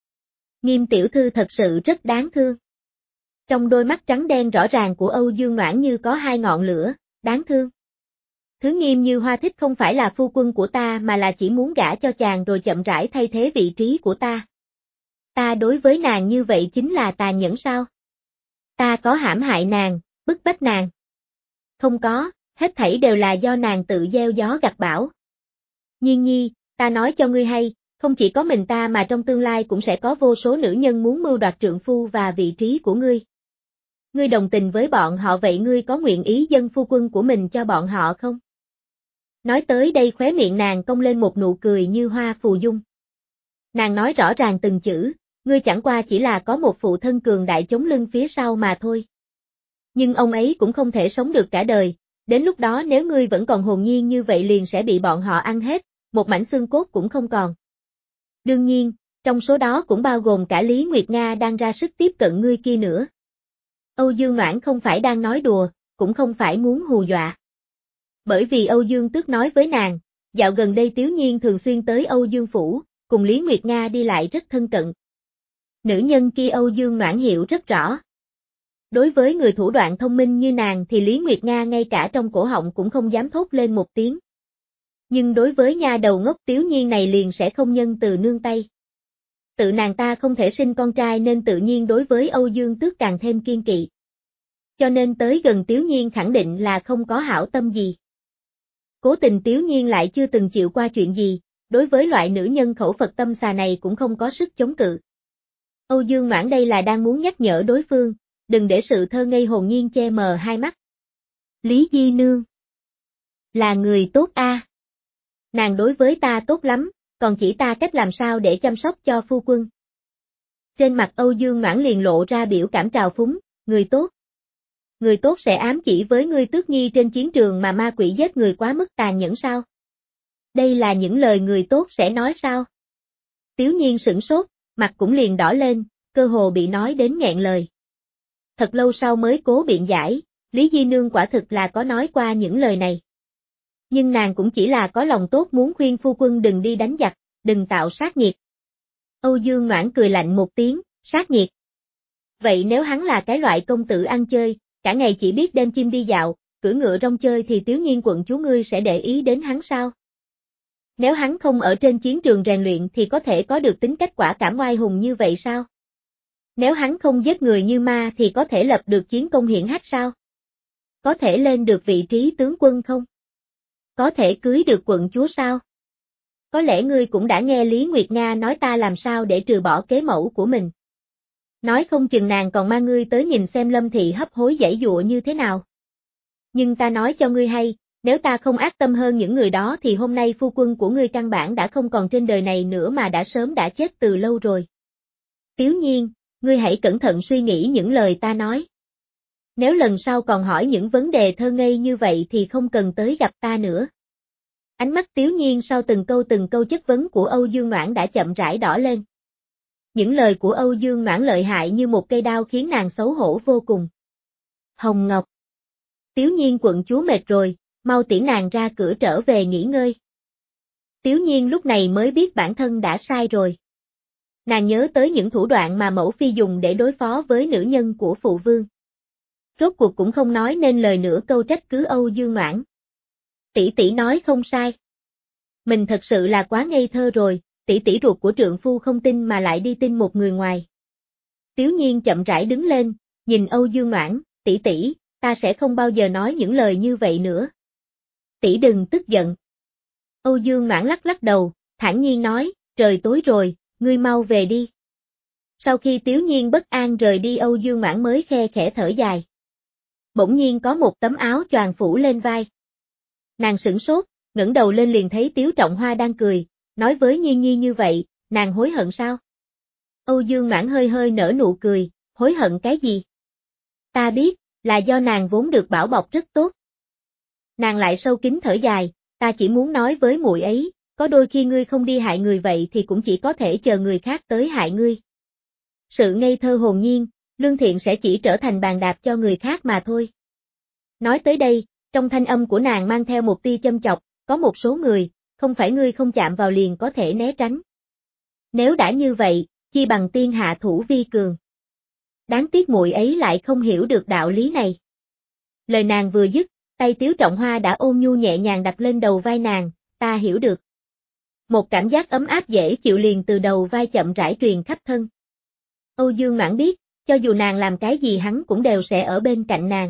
Nghiêm tiểu thư thật sự rất đáng thương. Trong đôi mắt trắng đen rõ ràng của Âu Dương Noãn như có hai ngọn lửa, đáng thương. Thứ Nghiêm như Hoa thích không phải là phu quân của ta mà là chỉ muốn gả cho chàng rồi chậm rãi thay thế vị trí của ta. Ta đối với nàng như vậy chính là tàn nhẫn sao? Ta có hãm hại nàng, bức bách nàng. Không có, hết thảy đều là do nàng tự gieo gió gặt bão. Nhiên nhi, ta nói cho ngươi hay, không chỉ có mình ta mà trong tương lai cũng sẽ có vô số nữ nhân muốn mưu đoạt trượng phu và vị trí của ngươi. Ngươi đồng tình với bọn họ vậy ngươi có nguyện ý dâng phu quân của mình cho bọn họ không? Nói tới đây khóe miệng nàng cong lên một nụ cười như hoa phù dung. Nàng nói rõ ràng từng chữ, ngươi chẳng qua chỉ là có một phụ thân cường đại chống lưng phía sau mà thôi. Nhưng ông ấy cũng không thể sống được cả đời, đến lúc đó nếu ngươi vẫn còn hồn nhiên như vậy liền sẽ bị bọn họ ăn hết, một mảnh xương cốt cũng không còn. Đương nhiên, trong số đó cũng bao gồm cả Lý Nguyệt Nga đang ra sức tiếp cận ngươi kia nữa. Âu Dương Noãn không phải đang nói đùa, cũng không phải muốn hù dọa. Bởi vì Âu Dương Tước nói với nàng, dạo gần đây Tiếu Nhiên thường xuyên tới Âu Dương Phủ, cùng Lý Nguyệt Nga đi lại rất thân cận. Nữ nhân kia Âu Dương Noãn hiểu rất rõ. Đối với người thủ đoạn thông minh như nàng thì Lý Nguyệt Nga ngay cả trong cổ họng cũng không dám thốt lên một tiếng. Nhưng đối với nha đầu ngốc Tiếu Nhiên này liền sẽ không nhân từ nương tay. Tự nàng ta không thể sinh con trai nên tự nhiên đối với Âu Dương Tước càng thêm kiên kỵ. Cho nên tới gần Tiếu Nhiên khẳng định là không có hảo tâm gì. Cố tình Tiếu Nhiên lại chưa từng chịu qua chuyện gì, đối với loại nữ nhân khẩu Phật tâm xà này cũng không có sức chống cự. Âu Dương Noãn đây là đang muốn nhắc nhở đối phương, đừng để sự thơ ngây hồn nhiên che mờ hai mắt. Lý Di Nương là người tốt a. Nàng đối với ta tốt lắm, còn chỉ ta cách làm sao để chăm sóc cho phu quân. Trên mặt Âu Dương Noãn liền lộ ra biểu cảm trào phúng, người tốt. Người tốt sẽ ám chỉ với ngươi Tước Nhi trên chiến trường mà ma quỷ giết người quá mức tàn nhẫn sao? Đây là những lời người tốt sẽ nói sao? Tiếu Nhiên sửng sốt, mặt cũng liền đỏ lên, cơ hồ bị nói đến nghẹn lời. Thật lâu sau mới cố biện giải, Lý Di Nương quả thực là có nói qua những lời này. Nhưng nàng cũng chỉ là có lòng tốt muốn khuyên phu quân đừng đi đánh giặc, đừng tạo sát nghiệt. Âu Dương Noãn cười lạnh một tiếng, sát nghiệt. Vậy nếu hắn là cái loại công tử ăn chơi, cả ngày chỉ biết đem chim đi dạo, cưỡi ngựa rong chơi thì Tiếu Nhiên quận chúa ngươi sẽ để ý đến hắn sao? Nếu hắn không ở trên chiến trường rèn luyện thì có thể có được tính cách quả cảm oai hùng như vậy sao? Nếu hắn không giết người như ma thì có thể lập được chiến công hiển hách sao? Có thể lên được vị trí tướng quân không? Có thể cưới được quận chúa sao? Có lẽ ngươi cũng đã nghe Lý Nguyệt Nga nói ta làm sao để trừ bỏ kế mẫu của mình. Nói không chừng nàng còn mang ngươi tới nhìn xem Lâm Thị hấp hối giãy giụa như thế nào. Nhưng ta nói cho ngươi hay, nếu ta không ác tâm hơn những người đó thì hôm nay phu quân của ngươi căn bản đã không còn trên đời này nữa mà đã sớm đã chết từ lâu rồi. Tiếu Nhiên, ngươi hãy cẩn thận suy nghĩ những lời ta nói. Nếu lần sau còn hỏi những vấn đề thơ ngây như vậy thì không cần tới gặp ta nữa. Ánh mắt Tiếu Nhiên sau từng câu từng câu chất vấn của Âu Dương Noãn đã chậm rãi đỏ lên. Những lời của Âu Dương Noãn lợi hại như một cây đao khiến nàng xấu hổ vô cùng. Hồng Ngọc. Tiếu Nhiên quận chúa mệt rồi, mau tiễn nàng ra cửa trở về nghỉ ngơi. Tiếu Nhiên lúc này mới biết bản thân đã sai rồi. Nàng nhớ tới những thủ đoạn mà mẫu phi dùng để đối phó với nữ nhân của phụ vương. Rốt cuộc cũng không nói nên lời nữa câu trách cứ Âu Dương Noãn. Tỷ tỷ nói không sai. Mình thật sự là quá ngây thơ rồi, tỷ tỷ ruột của trượng phu không tin mà lại đi tin một người ngoài. Tiếu Nhiên chậm rãi đứng lên, nhìn Âu Dương Noãn, tỷ tỷ, ta sẽ không bao giờ nói những lời như vậy nữa. Tỷ đừng tức giận. Âu Dương Noãn lắc lắc đầu, thản nhiên nói, trời tối rồi, ngươi mau về đi. Sau khi Tiếu Nhiên bất an rời đi Âu Dương Noãn mới khe khẽ thở dài. Bỗng nhiên có một tấm áo choàng phủ lên vai. Nàng sửng sốt, ngẩng đầu lên liền thấy Tiếu Trọng Hoa đang cười, nói với Nhiên Nhi như vậy, nàng hối hận sao? Âu Dương Noãn hơi hơi nở nụ cười, hối hận cái gì? Ta biết, là do nàng vốn được bảo bọc rất tốt. Nàng lại sâu kín thở dài, ta chỉ muốn nói với muội ấy, có đôi khi ngươi không đi hại người vậy thì cũng chỉ có thể chờ người khác tới hại ngươi. Sự ngây thơ hồn nhiên, lương thiện sẽ chỉ trở thành bàn đạp cho người khác mà thôi. Nói tới đây, trong thanh âm của nàng mang theo một tia châm chọc, có một số người, không phải ngươi không chạm vào liền có thể né tránh. Nếu đã như vậy, chi bằng tiên hạ thủ vi cường. Đáng tiếc muội ấy lại không hiểu được đạo lý này. Lời nàng vừa dứt, tay Tiếu Trọng Hoa đã ôn nhu nhẹ nhàng đặt lên đầu vai nàng, ta hiểu được. Một cảm giác ấm áp dễ chịu liền từ đầu vai chậm rãi truyền khắp thân. Âu Dương Noãn biết, cho dù nàng làm cái gì hắn cũng đều sẽ ở bên cạnh nàng.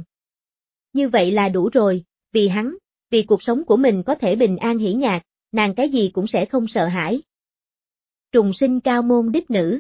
Như vậy là đủ rồi, vì hắn, vì cuộc sống của mình có thể bình an hỷ nhạc, nàng cái gì cũng sẽ không sợ hãi. Trùng sinh cao môn đích nữ.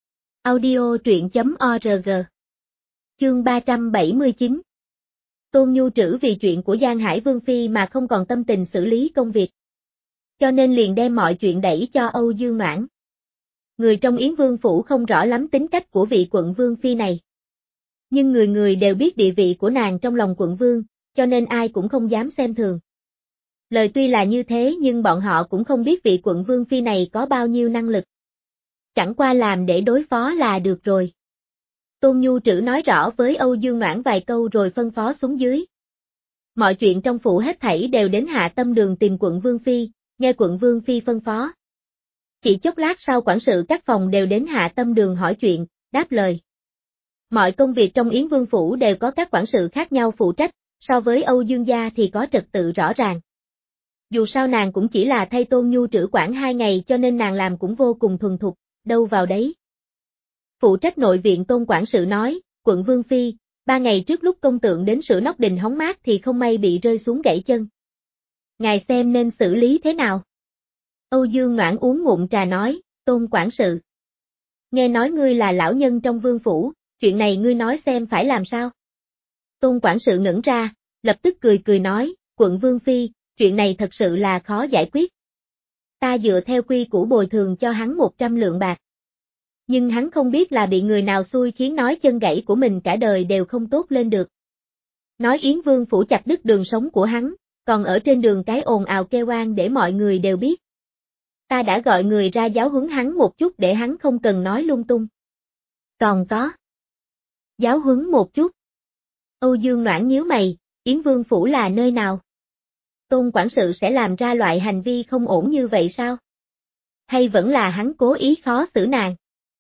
Audio truyện chấm org. Chương ba trăm bảy mươi chín. Tôn Nhu Trữ vì chuyện của Giang Hải Vương Phi mà không còn tâm tình xử lý công việc. Cho nên liền đem mọi chuyện đẩy cho Âu Dương Noãn. Người trong Yến Vương Phủ không rõ lắm tính cách của vị quận Vương Phi này. Nhưng người người đều biết địa vị của nàng trong lòng quận Vương, cho nên ai cũng không dám xem thường. Lời tuy là như thế nhưng bọn họ cũng không biết vị quận Vương Phi này có bao nhiêu năng lực. Chẳng qua làm để đối phó là được rồi. Tôn Nhu Trữ nói rõ với Âu Dương Noãn vài câu rồi phân phó xuống dưới. Mọi chuyện trong phủ hết thảy đều đến Hạ Tâm Đường tìm quận Vương Phi, nghe quận Vương Phi phân phó. Chỉ chốc lát sau quản sự các phòng đều đến Hạ Tâm Đường hỏi chuyện, đáp lời. Mọi công việc trong Yến Vương Phủ đều có các quản sự khác nhau phụ trách, so với Âu Dương gia thì có trật tự rõ ràng. Dù sao nàng cũng chỉ là thay Tôn Nhu Trữ quản hai ngày cho nên nàng làm cũng vô cùng thuần thục, đâu vào đấy. Phụ trách nội viện Tôn quản sự nói, quận Vương Phi, ba ngày trước lúc công tượng đến sửa nóc đình hóng mát thì không may bị rơi xuống gãy chân. Ngài xem nên xử lý thế nào? Âu Dương Noãn uống ngụm trà nói, Tôn quản sự. Nghe nói ngươi là lão nhân trong vương phủ, chuyện này ngươi nói xem phải làm sao? Tôn quản sự ngẩn ra, lập tức cười cười nói, quận Vương Phi, chuyện này thật sự là khó giải quyết. Ta dựa theo quy củ bồi thường cho hắn một trăm lượng bạc. Nhưng hắn không biết là bị người nào xui khiến nói chân gãy của mình cả đời đều không tốt lên được. Nói Yến Vương Phủ chặt đứt đường sống của hắn, còn ở trên đường cái ồn ào kêu oan để mọi người đều biết. Ta đã gọi người ra giáo huấn hắn một chút để hắn không cần nói lung tung. Còn có. Giáo huấn một chút. Âu Dương Noãn nhíu mày, Yến Vương Phủ là nơi nào? Tôn quản sự sẽ làm ra loại hành vi không ổn như vậy sao? Hay vẫn là hắn cố ý khó xử nàng?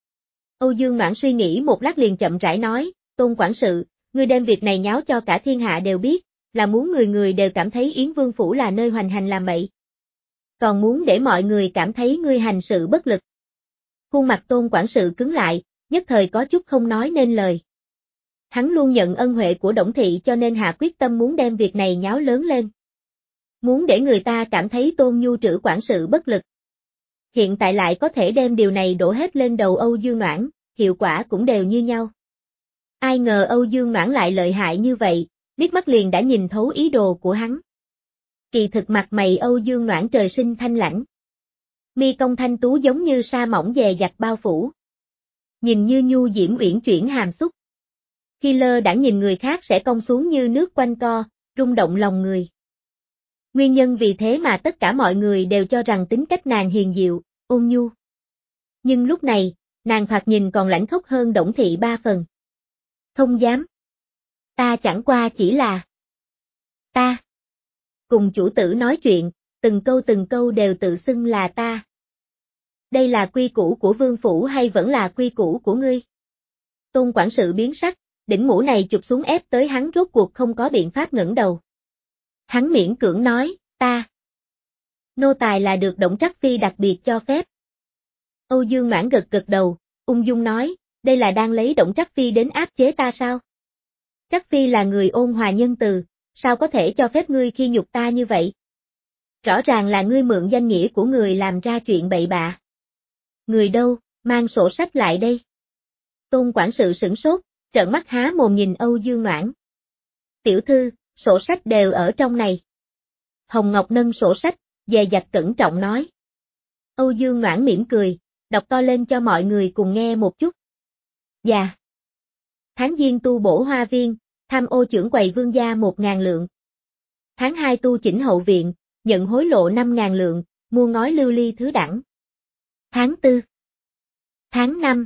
Âu Dương Noãn suy nghĩ một lát liền chậm rãi nói, Tôn quản sự, ngươi đem việc này nháo cho cả thiên hạ đều biết, là muốn người người đều cảm thấy Yến Vương Phủ là nơi hoành hành làm bậy. Còn muốn để mọi người cảm thấy ngươi hành sự bất lực. Khuôn mặt Tôn quản sự cứng lại, nhất thời có chút không nói nên lời. Hắn luôn nhận ân huệ của Đổng Thị cho nên hạ quyết tâm muốn đem việc này nháo lớn lên. Muốn để người ta cảm thấy Tôn Nhu Trữ quản sự bất lực. Hiện tại lại có thể đem điều này đổ hết lên đầu Âu Dương Noãn, hiệu quả cũng đều như nhau. Ai ngờ Âu Dương Noãn lại lợi hại như vậy, liếc mắt liền đã nhìn thấu ý đồ của hắn. Kỳ thực mặt mày Âu Dương Noãn trời sinh thanh lãnh. Mi cong thanh tú giống như sa mỏng dè dặt bao phủ. Nhìn như nhu diễm uyển chuyển hàm xúc. Khi lơ đãng nhìn người khác sẽ cong xuống như nước quanh co, rung động lòng người. Nguyên nhân vì thế mà tất cả mọi người đều cho rằng tính cách nàng hiền diệu, ôn nhu. Nhưng lúc này, nàng thoạt nhìn còn lãnh khốc hơn Đổng Thị ba phần. Không dám. Ta chẳng qua chỉ là... Ta. Cùng chủ tử nói chuyện, từng câu từng câu đều tự xưng là ta. Đây là quy củ của vương phủ hay vẫn là quy củ của ngươi? Tôn quản sự biến sắc, đỉnh mũ này chụp xuống ép tới hắn rốt cuộc không có biện pháp ngẩng đầu. Hắn miễn cưỡng nói, ta. Nô tài là được Đổng Trắc Phi đặc biệt cho phép. Âu Dương Noãn gật gật đầu, ung dung nói, đây là đang lấy Đổng Trắc Phi đến áp chế ta sao? Trắc Phi là người ôn hòa nhân từ, sao có thể cho phép ngươi khi nhục ta như vậy? Rõ ràng là ngươi mượn danh nghĩa của người làm ra chuyện bậy bạ. Người đâu, mang sổ sách lại đây. Tôn quản sự sửng sốt, trợn mắt há mồm nhìn Âu Dương Noãn. Tiểu thư, sổ sách đều ở trong này. Hồng Ngọc nâng sổ sách, dè dặt cẩn trọng nói. Âu Dương Noãn mỉm cười, đọc to lên cho mọi người cùng nghe một chút. Dạ. Tháng Giêng tu bổ hoa viên, tham ô trưởng quầy vương gia một ngàn lượng. Tháng hai tu chỉnh hậu viện, nhận hối lộ năm ngàn lượng, mua ngói lưu ly thứ đẳng. Tháng tư. Tháng năm.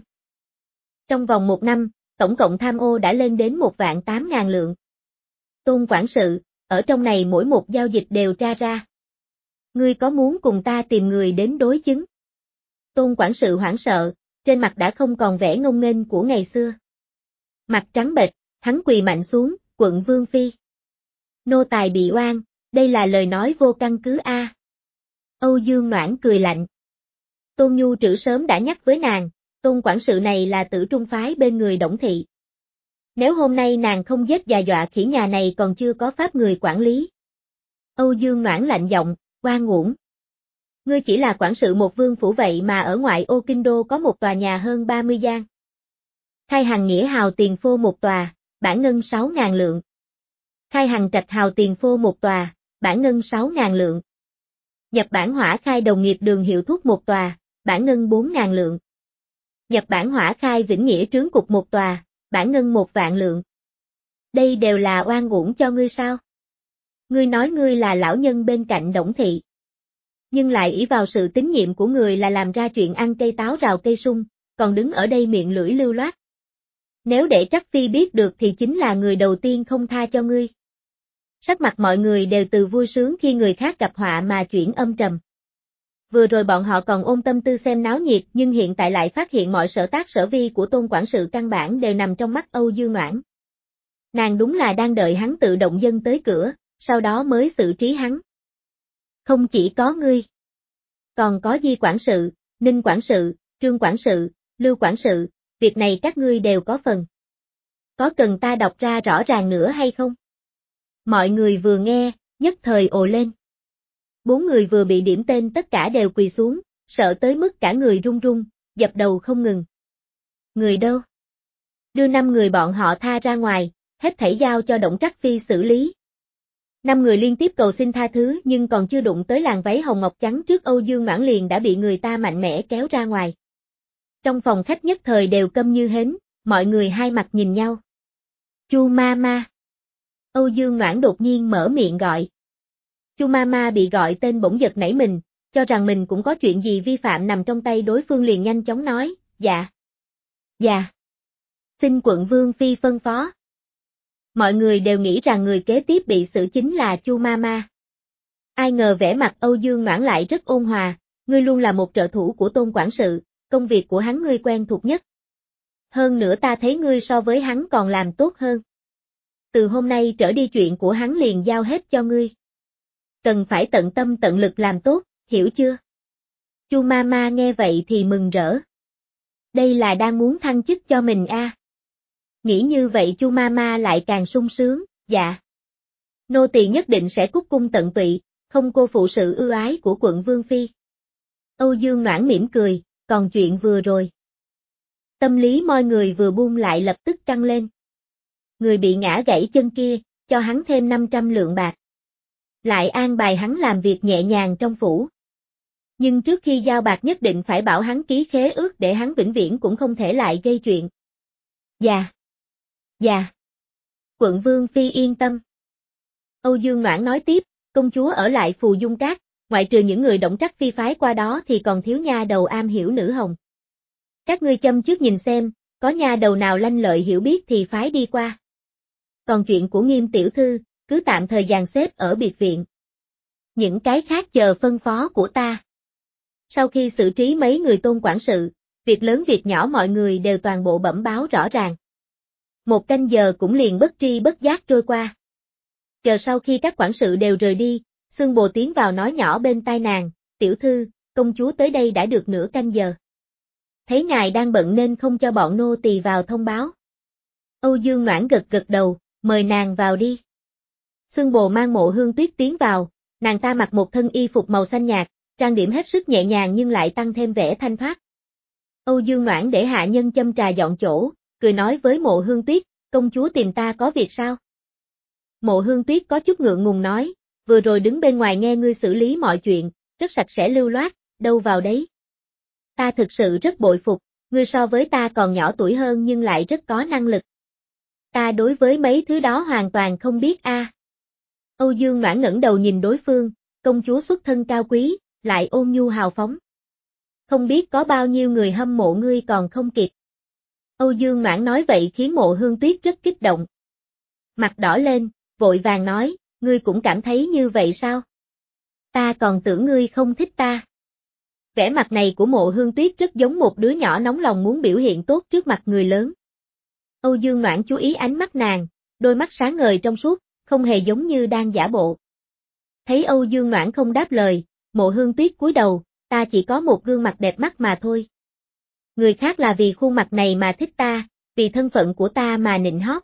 Trong vòng một năm, tổng cộng tham ô đã lên đến một vạn tám ngàn lượng. Tôn quản sự, ở trong này mỗi một giao dịch đều tra ra. Ngươi có muốn cùng ta tìm người đến đối chứng? Tôn quản sự hoảng sợ, trên mặt đã không còn vẻ ngông nghênh của ngày xưa. Mặt trắng bệch, hắn quỳ mạnh xuống, quận Vương Phi. Nô tài bị oan, đây là lời nói vô căn cứ a. À. Âu Dương Noãn cười lạnh. Tôn Nhu Trữ sớm đã nhắc với nàng, Tôn quản sự này là tử trung phái bên người Đổng Thị. Nếu hôm nay nàng không giết già dọa khỉ nhà này còn chưa có pháp người quản lý. Âu Dương Noãn lạnh giọng, oan uổng. Ngươi chỉ là quản sự một vương phủ vậy mà ở ngoại ô kinh đô có một tòa nhà hơn ba mươi gian. Khai Hằng Nghĩa Hào tiền phô một tòa, bản ngân sáu ngàn lượng. Khai Hằng Trạch Hào tiền phô một tòa, bản ngân sáu ngàn lượng. Nhật Bản Hỏa Khai Đồng Nghiệp Đường Hiệu Thuốc một tòa, bản ngân bốn ngàn lượng. Nhật Bản Hỏa Khai Vĩnh Nghĩa Trướng Cục một tòa, bản ngân một vạn lượng. Đây đều là oan uổng cho ngươi sao? Ngươi nói ngươi là lão nhân bên cạnh Đổng Thị. Nhưng lại ỷ vào sự tín nhiệm của người là làm ra chuyện ăn cây táo rào cây sung, còn đứng ở đây miệng lưỡi lưu loát. Nếu để Trắc Phi biết được thì chính là người đầu tiên không tha cho ngươi. Sắc mặt mọi người đều từ vui sướng khi người khác gặp họa mà chuyển âm trầm. Vừa rồi bọn họ còn ôm tâm tư xem náo nhiệt nhưng hiện tại lại phát hiện mọi sở tác sở vi của Tôn quản sự căn bản đều nằm trong mắt Âu Dương Noãn. Nàng đúng là đang đợi hắn tự động dâng tới cửa, sau đó mới xử trí hắn. Không chỉ có ngươi. Còn có Di quản sự, Ninh quản sự, Trương quản sự, Lưu quản sự, việc này các ngươi đều có phần. Có cần ta đọc ra rõ ràng nữa hay không? Mọi người vừa nghe, nhất thời ồ lên. Bốn người vừa bị điểm tên tất cả đều quỳ xuống, sợ tới mức cả người run run, dập đầu không ngừng. Người đâu? Đưa năm người bọn họ tha ra ngoài, hết thảy giao cho Đổng Trắc Phi xử lý. Năm người liên tiếp cầu xin tha thứ nhưng còn chưa đụng tới làn váy hồng ngọc trắng trước Âu Dương Noãn liền đã bị người ta mạnh mẽ kéo ra ngoài. Trong phòng khách nhất thời đều câm như hến, mọi người hai mặt nhìn nhau. Chu ma ma. Âu Dương Noãn đột nhiên mở miệng gọi. Chu ma ma bị gọi tên bỗng giật nảy mình, cho rằng mình cũng có chuyện gì vi phạm nằm trong tay đối phương liền nhanh chóng nói, dạ. Dạ. Xin quận Vương Phi phân phó. Mọi người đều nghĩ rằng người kế tiếp bị xử chính là Chu ma ma. Ai ngờ vẻ mặt Âu Dương Noãn lại rất ôn hòa, ngươi luôn là một trợ thủ của Tôn quản sự, công việc của hắn ngươi quen thuộc nhất. Hơn nữa ta thấy ngươi so với hắn còn làm tốt hơn. Từ hôm nay trở đi chuyện của hắn liền giao hết cho ngươi. Cần phải tận tâm tận lực làm tốt, hiểu chưa? Chu ma ma nghe vậy thì mừng rỡ. Đây là đang muốn thăng chức cho mình a. À. Nghĩ như vậy Chu ma ma lại càng sung sướng, dạ. Nô tỳ nhất định sẽ cúc cung tận tụy, không cô phụ sự ưu ái của quận Vương Phi. Âu Dương Noãn mỉm cười, còn chuyện vừa rồi. Tâm lý mọi người vừa buông lại lập tức căng lên. Người bị ngã gãy chân kia, cho hắn thêm năm trăm lượng bạc. Lại an bài hắn làm việc nhẹ nhàng trong phủ. Nhưng trước khi giao bạc nhất định phải bảo hắn ký khế ước để hắn vĩnh viễn cũng không thể lại gây chuyện. Dạ. Dạ. Quận Vương Phi yên tâm. Âu Dương Noãn nói tiếp, công chúa ở lại Phù Dung Các, ngoại trừ những người Đổng Trác Phi phái qua đó thì còn thiếu nha đầu am hiểu nữ hồng. Các ngươi châm trước nhìn xem, có nha đầu nào lanh lợi hiểu biết thì phái đi qua. Còn chuyện của Nghiêm tiểu thư, cứ tạm thời dàn xếp ở biệt viện. Những cái khác chờ phân phó của ta. Sau khi xử trí mấy người Tôn quản sự, việc lớn việc nhỏ mọi người đều toàn bộ bẩm báo rõ ràng. Một canh giờ cũng liền bất tri bất giác trôi qua. Chờ sau khi các quản sự đều rời đi, Xương Bồ tiến vào nói nhỏ bên tai nàng, tiểu thư, công chúa tới đây đã được nửa canh giờ. Thấy ngài đang bận nên không cho bọn nô tỳ vào thông báo. Âu Dương Noãn gật gật đầu, mời nàng vào đi. Xương Bồ mang Mộ Hương Tuyết tiến vào, nàng ta mặc một thân y phục màu xanh nhạt, trang điểm hết sức nhẹ nhàng nhưng lại tăng thêm vẻ thanh thoát. Âu Dương Noãn để hạ nhân châm trà dọn chỗ, cười nói với Mộ Hương Tuyết, công chúa tìm ta có việc sao? Mộ Hương Tuyết có chút ngượng ngùng nói, vừa rồi đứng bên ngoài nghe ngươi xử lý mọi chuyện, rất sạch sẽ lưu loát, đâu vào đấy. Ta thực sự rất bội phục, ngươi so với ta còn nhỏ tuổi hơn nhưng lại rất có năng lực. Ta đối với mấy thứ đó hoàn toàn không biết a. À. Âu Dương Noãn ngẩng đầu nhìn đối phương, công chúa xuất thân cao quý, lại ôn nhu hào phóng. Không biết có bao nhiêu người hâm mộ ngươi còn không kịp. Âu Dương Noãn nói vậy khiến Mộ Hương Tuyết rất kích động. Mặt đỏ lên, vội vàng nói, ngươi cũng cảm thấy như vậy sao? Ta còn tưởng ngươi không thích ta. Vẻ mặt này của Mộ Hương Tuyết rất giống một đứa nhỏ nóng lòng muốn biểu hiện tốt trước mặt người lớn. Âu Dương Noãn chú ý ánh mắt nàng, đôi mắt sáng ngời trong suốt, không hề giống như đang giả bộ. Thấy Âu Dương Noãn không đáp lời, Mộ Hương Tuyết cúi đầu, ta chỉ có một gương mặt đẹp mắt mà thôi. Người khác là vì khuôn mặt này mà thích ta, vì thân phận của ta mà nịnh hót.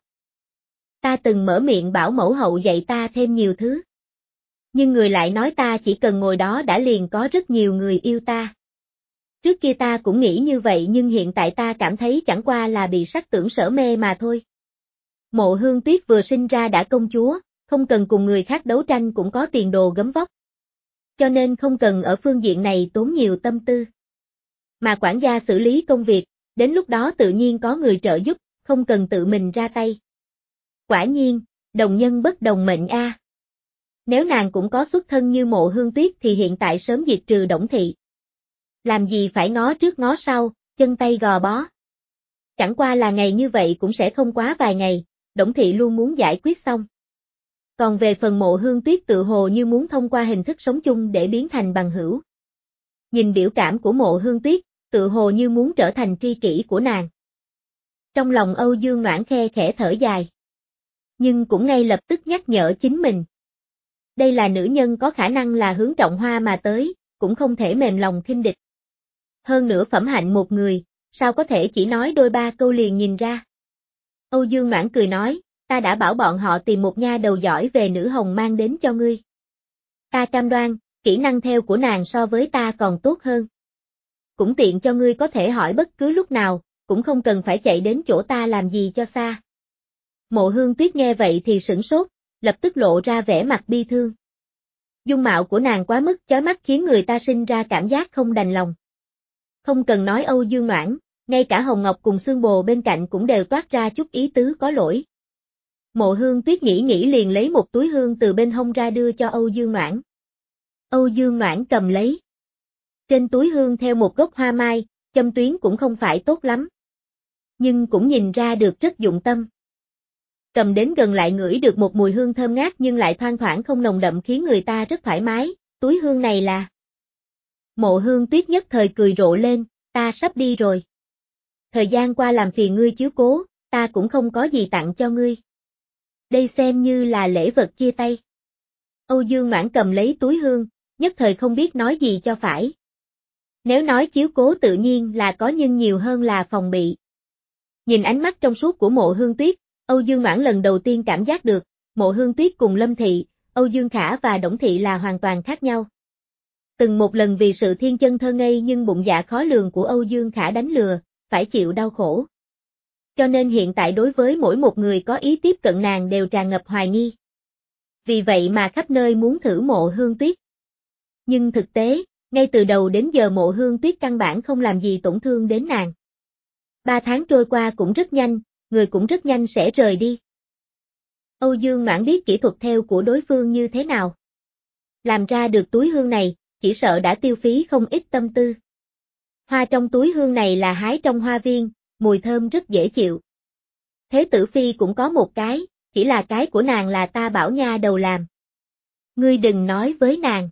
Ta từng mở miệng bảo mẫu hậu dạy ta thêm nhiều thứ. Nhưng người lại nói ta chỉ cần ngồi đó đã liền có rất nhiều người yêu ta. Trước kia ta cũng nghĩ như vậy nhưng hiện tại ta cảm thấy chẳng qua là bị sắc tưởng sở mê mà thôi. Mộ Hương Tuyết vừa sinh ra đã công chúa, không cần cùng người khác đấu tranh cũng có tiền đồ gấm vóc. Cho nên không cần ở phương diện này tốn nhiều tâm tư. Mà quản gia xử lý công việc, đến lúc đó tự nhiên có người trợ giúp, không cần tự mình ra tay. Quả nhiên, đồng nhân bất đồng mệnh a. À. Nếu nàng cũng có xuất thân như Mộ Hương Tuyết thì hiện tại sớm diệt trừ Đổng thị. Làm gì phải ngó trước ngó sau, chân tay gò bó. Chẳng qua là ngày như vậy cũng sẽ không quá vài ngày, Đổng thị luôn muốn giải quyết xong. Còn về phần Mộ Hương Tuyết tự hồ như muốn thông qua hình thức sống chung để biến thành bằng hữu. Nhìn biểu cảm của Mộ Hương Tuyết, tự hồ như muốn trở thành tri kỷ của nàng. Trong lòng Âu Dương Noãn khe khẽ thở dài. Nhưng cũng ngay lập tức nhắc nhở chính mình. Đây là nữ nhân có khả năng là hướng trọng hoa mà tới, cũng không thể mềm lòng khinh địch. Hơn nữa phẩm hạnh một người, sao có thể chỉ nói đôi ba câu liền nhìn ra. Âu Dương Noãn cười nói, ta đã bảo bọn họ tìm một nha đầu giỏi về nữ hồng mang đến cho ngươi. Ta cam đoan, kỹ năng theo của nàng so với ta còn tốt hơn. Cũng tiện cho ngươi có thể hỏi bất cứ lúc nào, cũng không cần phải chạy đến chỗ ta làm gì cho xa. Mộ Hương Tuyết nghe vậy thì sửng sốt, lập tức lộ ra vẻ mặt bi thương. Dung mạo của nàng quá mức chói mắt khiến người ta sinh ra cảm giác không đành lòng. Không cần nói Âu Dương Noãn, ngay cả Hồng Ngọc cùng Xương Bồ bên cạnh cũng đều toát ra chút ý tứ có lỗi. Mộ Hương Tuyết nghĩ nghĩ liền lấy một túi hương từ bên hông ra đưa cho Âu Dương Noãn. Âu Dương Noãn cầm lấy. Trên túi hương theo một gốc hoa mai, châm tuyến cũng không phải tốt lắm. Nhưng cũng nhìn ra được rất dụng tâm. Cầm đến gần lại ngửi được một mùi hương thơm ngát nhưng lại thoang thoảng không nồng đậm khiến người ta rất thoải mái, túi hương này là... Mộ Hương Tuyết nhất thời cười rộ lên, ta sắp đi rồi. Thời gian qua làm phiền ngươi chiếu cố, ta cũng không có gì tặng cho ngươi. Đây xem như là lễ vật chia tay. Âu Dương Noãn cầm lấy túi hương, nhất thời không biết nói gì cho phải. Nếu nói chiếu cố tự nhiên là có nhưng nhiều hơn là phòng bị. Nhìn ánh mắt trong suốt của Mộ Hương Tuyết, Âu Dương Noãn lần đầu tiên cảm giác được, Mộ Hương Tuyết cùng Lâm Thị, Âu Dương Khả và Đổng Thị là hoàn toàn khác nhau. Từng một lần vì sự thiên chân thơ ngây nhưng bụng dạ khó lường của Âu Dương Khả đánh lừa, phải chịu đau khổ. Cho nên hiện tại đối với mỗi một người có ý tiếp cận nàng đều tràn ngập hoài nghi. Vì vậy mà khắp nơi muốn thử Mộ Hương Tuyết. Nhưng thực tế, ngay từ đầu đến giờ Mộ Hương Tuyết căn bản không làm gì tổn thương đến nàng. Ba tháng trôi qua cũng rất nhanh, người cũng rất nhanh sẽ rời đi. Âu Dương Noãn biết kỹ thuật theo của đối phương như thế nào. Làm ra được túi hương này, chỉ sợ đã tiêu phí không ít tâm tư. Hoa trong túi hương này là hái trong hoa viên, mùi thơm rất dễ chịu. Thế tử phi cũng có một cái, chỉ là cái của nàng là ta bảo nha đầu làm. Ngươi đừng nói với nàng.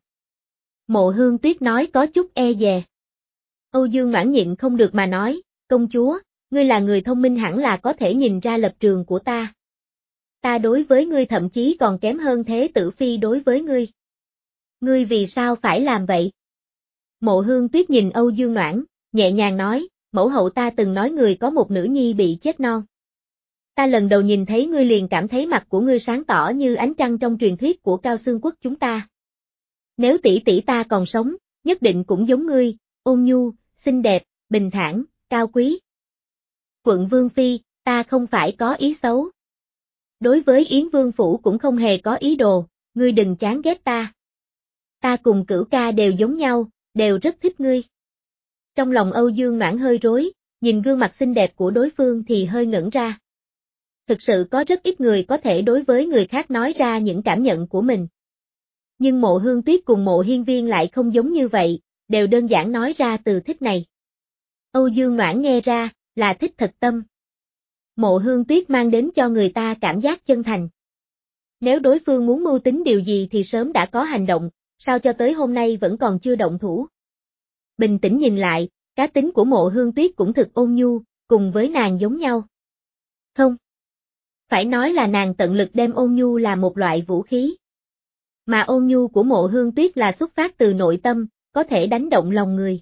Mộ Hương Tuyết nói có chút e dè. Âu Dương Noãn nhịn không được mà nói, công chúa, ngươi là người thông minh hẳn là có thể nhìn ra lập trường của ta. Ta đối với ngươi thậm chí còn kém hơn thế tử phi đối với ngươi. Ngươi vì sao phải làm vậy? Mộ Hương Tuyết nhìn Âu Dương Noãn, nhẹ nhàng nói, mẫu hậu ta từng nói người có một nữ nhi bị chết non. Ta lần đầu nhìn thấy ngươi liền cảm thấy mặt của ngươi sáng tỏ như ánh trăng trong truyền thuyết của Cao Xương Quốc chúng ta. Nếu tỷ tỷ ta còn sống, nhất định cũng giống ngươi, ôn nhu, xinh đẹp, bình thản, cao quý. Quận Vương Phi, ta không phải có ý xấu. Đối với Yến Vương Phủ cũng không hề có ý đồ, ngươi đừng chán ghét ta. Ta cùng Cửu ca đều giống nhau, đều rất thích ngươi. Trong lòng Âu Dương Noãn hơi rối, nhìn gương mặt xinh đẹp của đối phương thì hơi ngẩn ra. Thực sự có rất ít người có thể đối với người khác nói ra những cảm nhận của mình. Nhưng Mộ Hương Tuyết cùng Mộ Hiên Viên lại không giống như vậy, đều đơn giản nói ra từ thích này. Âu Dương Noãn nghe ra, là thích thật tâm. Mộ Hương Tuyết mang đến cho người ta cảm giác chân thành. Nếu đối phương muốn mưu tính điều gì thì sớm đã có hành động, sao cho tới hôm nay vẫn còn chưa động thủ. Bình tĩnh nhìn lại, cá tính của Mộ Hương Tuyết cũng thực ôn nhu, cùng với nàng giống nhau. Không. Phải nói là nàng tận lực đem ôn nhu là một loại vũ khí. Mà ôn nhu của Mộ Hương Tuyết là xuất phát từ nội tâm, có thể đánh động lòng người.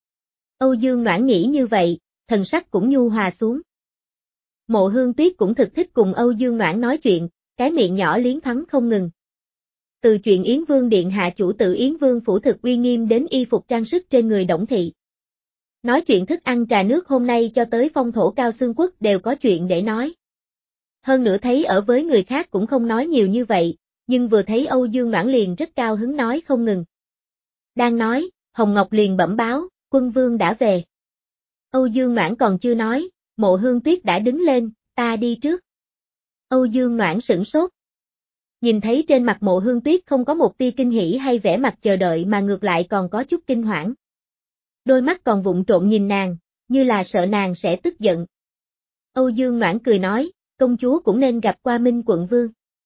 Âu Dương Noãn nghĩ như vậy, thần sắc cũng nhu hòa xuống. Mộ Hương Tuyết cũng thực thích cùng Âu Dương Noãn nói chuyện, cái miệng nhỏ liến thoáng không ngừng. Từ chuyện Yến Vương Điện hạ chủ tự Yến Vương Phủ thực uy nghiêm đến y phục trang sức trên người Đổng Thị. Nói chuyện thức ăn trà nước hôm nay cho tới phong thổ Cao Xương Quốc đều có chuyện để nói. Hơn nữa thấy ở với người khác cũng không nói nhiều như vậy, nhưng vừa thấy Âu Dương Noãn liền rất cao hứng nói không ngừng. Đang nói, Hồng Ngọc liền bẩm báo, quân vương đã về. Âu Dương Noãn còn chưa nói, Mộ Hương Tuyết đã đứng lên, ta đi trước. Âu Dương Noãn sửng sốt. Nhìn thấy trên mặt Mộ Hương Tuyết không có một tia kinh hỉ hay vẻ mặt chờ đợi mà ngược lại còn có chút kinh hoảng. Đôi mắt còn vụng trộm nhìn nàng, như là sợ nàng sẽ tức giận. Âu Dương Noãn cười nói, công chúa cũng nên gặp qua Minh quận vương.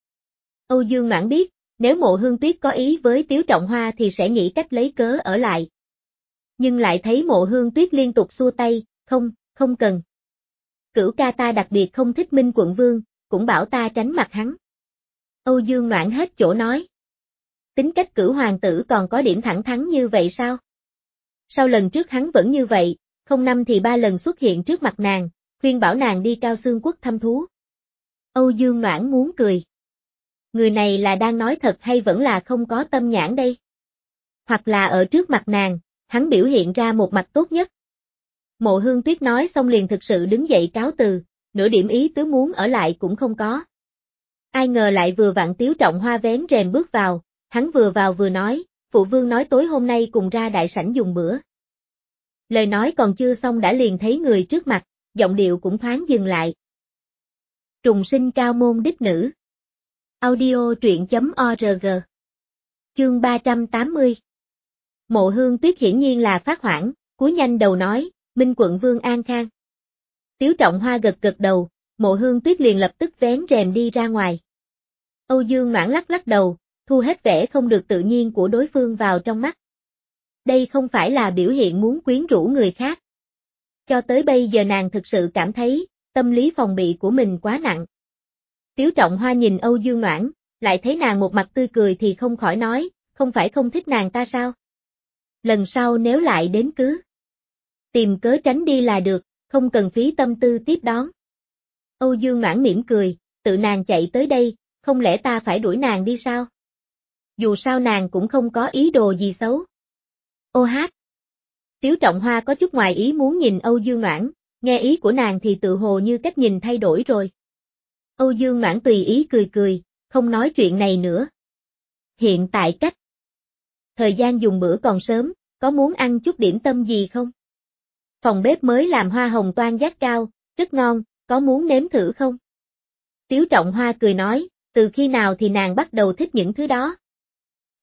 Âu Dương Noãn biết, nếu Mộ Hương Tuyết có ý với Tiếu Trọng Hoa thì sẽ nghĩ cách lấy cớ ở lại. Nhưng lại thấy Mộ Hương Tuyết liên tục xua tay, không, không cần. Cửu ca ta đặc biệt không thích Minh quận vương, cũng bảo ta tránh mặt hắn. Âu Dương Noãn hết chỗ nói. Tính cách Cửu hoàng tử còn có điểm thẳng thắn như vậy sao? Sau lần trước hắn vẫn như vậy, không năm thì ba lần xuất hiện trước mặt nàng, khuyên bảo nàng đi Cao Xương Quốc thăm thú. Âu Dương Noãn muốn cười. Người này là đang nói thật hay vẫn là không có tâm nhãn đây? Hoặc là ở trước mặt nàng, hắn biểu hiện ra một mặt tốt nhất. Mộ Hương Tuyết nói xong liền thực sự đứng dậy cáo từ, nửa điểm ý tứ muốn ở lại cũng không có. Ai ngờ lại vừa vặn Tiếu Trọng Hoa vén rèm bước vào, hắn vừa vào vừa nói, phụ vương nói tối hôm nay cùng ra đại sảnh dùng bữa. Lời nói còn chưa xong đã liền thấy người trước mặt, giọng điệu cũng thoáng dừng lại. Trùng sinh cao môn đích nữ. Audio truyện chấm org. Chương ba trăm tám mươi. Mộ Hương Tuyết hiển nhiên là phát hoảng, cúi nhanh đầu nói, Minh quận vương an khang. Tiếu Trọng Hoa gật gật đầu, Mộ Hương Tuyết liền lập tức vén rèm đi ra ngoài. Âu Dương Noãn lắc lắc đầu, thu hết vẻ không được tự nhiên của đối phương vào trong mắt. Đây không phải là biểu hiện muốn quyến rũ người khác. Cho tới bây giờ nàng thực sự cảm thấy, tâm lý phòng bị của mình quá nặng. Tiếu Trọng Hoa nhìn Âu Dương Noãn, lại thấy nàng một mặt tươi cười thì không khỏi nói, không phải không thích nàng ta sao? Lần sau nếu lại đến cứ tìm cớ tránh đi là được, không cần phí tâm tư tiếp đón. Âu Dương Noãn mỉm cười, tự nàng chạy tới đây, không lẽ ta phải đuổi nàng đi sao? Dù sao nàng cũng không có ý đồ gì xấu. Ô hát! Tiếu Trọng Hoa có chút ngoài ý muốn nhìn Âu Dương Noãn, nghe ý của nàng thì tự hồ như cách nhìn thay đổi rồi. Âu Dương Noãn tùy ý cười cười, không nói chuyện này nữa. Hiện tại cách. Thời gian dùng bữa còn sớm, có muốn ăn chút điểm tâm gì không? Phòng bếp mới làm hoa hồng toan giác cao, rất ngon, có muốn nếm thử không? Tiếu Trọng Hoa cười nói, từ khi nào thì nàng bắt đầu thích những thứ đó?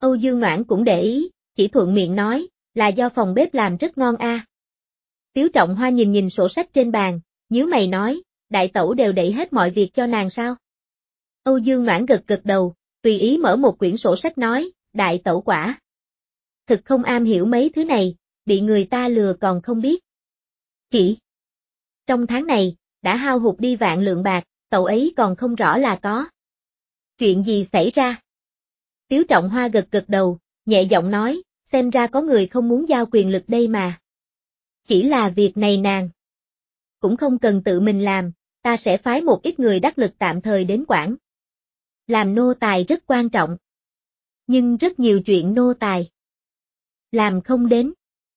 Âu Dương Noãn cũng để ý, chỉ thuận miệng nói, là do phòng bếp làm rất ngon a. À. Tiếu Trọng Hoa nhìn nhìn sổ sách trên bàn, nhíu mày nói, đại tẩu đều đẩy hết mọi việc cho nàng sao? Âu Dương Noãn gật gật đầu, tùy ý mở một quyển sổ sách nói, đại tẩu quả. Thực không am hiểu mấy thứ này, bị người ta lừa còn không biết. Chỉ trong tháng này, đã hao hụt đi vạn lượng bạc, tẩu ấy còn không rõ là có. Chuyện gì xảy ra? Tiếu Trọng Hoa gật gật đầu, nhẹ giọng nói, xem ra có người không muốn giao quyền lực đây mà. Chỉ là việc này nàng cũng không cần tự mình làm, ta sẽ phái một ít người đắc lực tạm thời đến quản. Làm nô tài rất quan trọng. Nhưng rất nhiều chuyện nô tài làm không đến.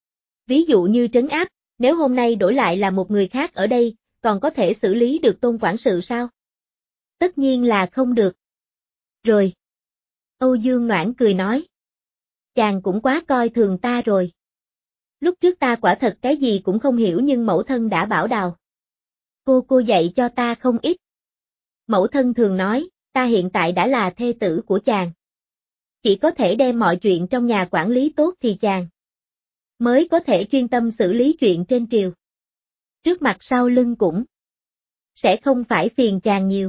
Ví dụ như trấn áp, nếu hôm nay đổi lại là một người khác ở đây, còn có thể xử lý được Tôn quản sự sao? Tất nhiên là không được. Rồi. Âu Dương Noãn cười nói. Chàng cũng quá coi thường ta rồi. Lúc trước ta quả thật cái gì cũng không hiểu nhưng mẫu thân đã bảo đào. Cô cô dạy cho ta không ít. Mẫu thân thường nói, ta hiện tại đã là thê tử của chàng. Chỉ có thể đem mọi chuyện trong nhà quản lý tốt thì chàng mới có thể chuyên tâm xử lý chuyện trên triều. Trước mặt sau lưng cũng sẽ không phải phiền chàng nhiều.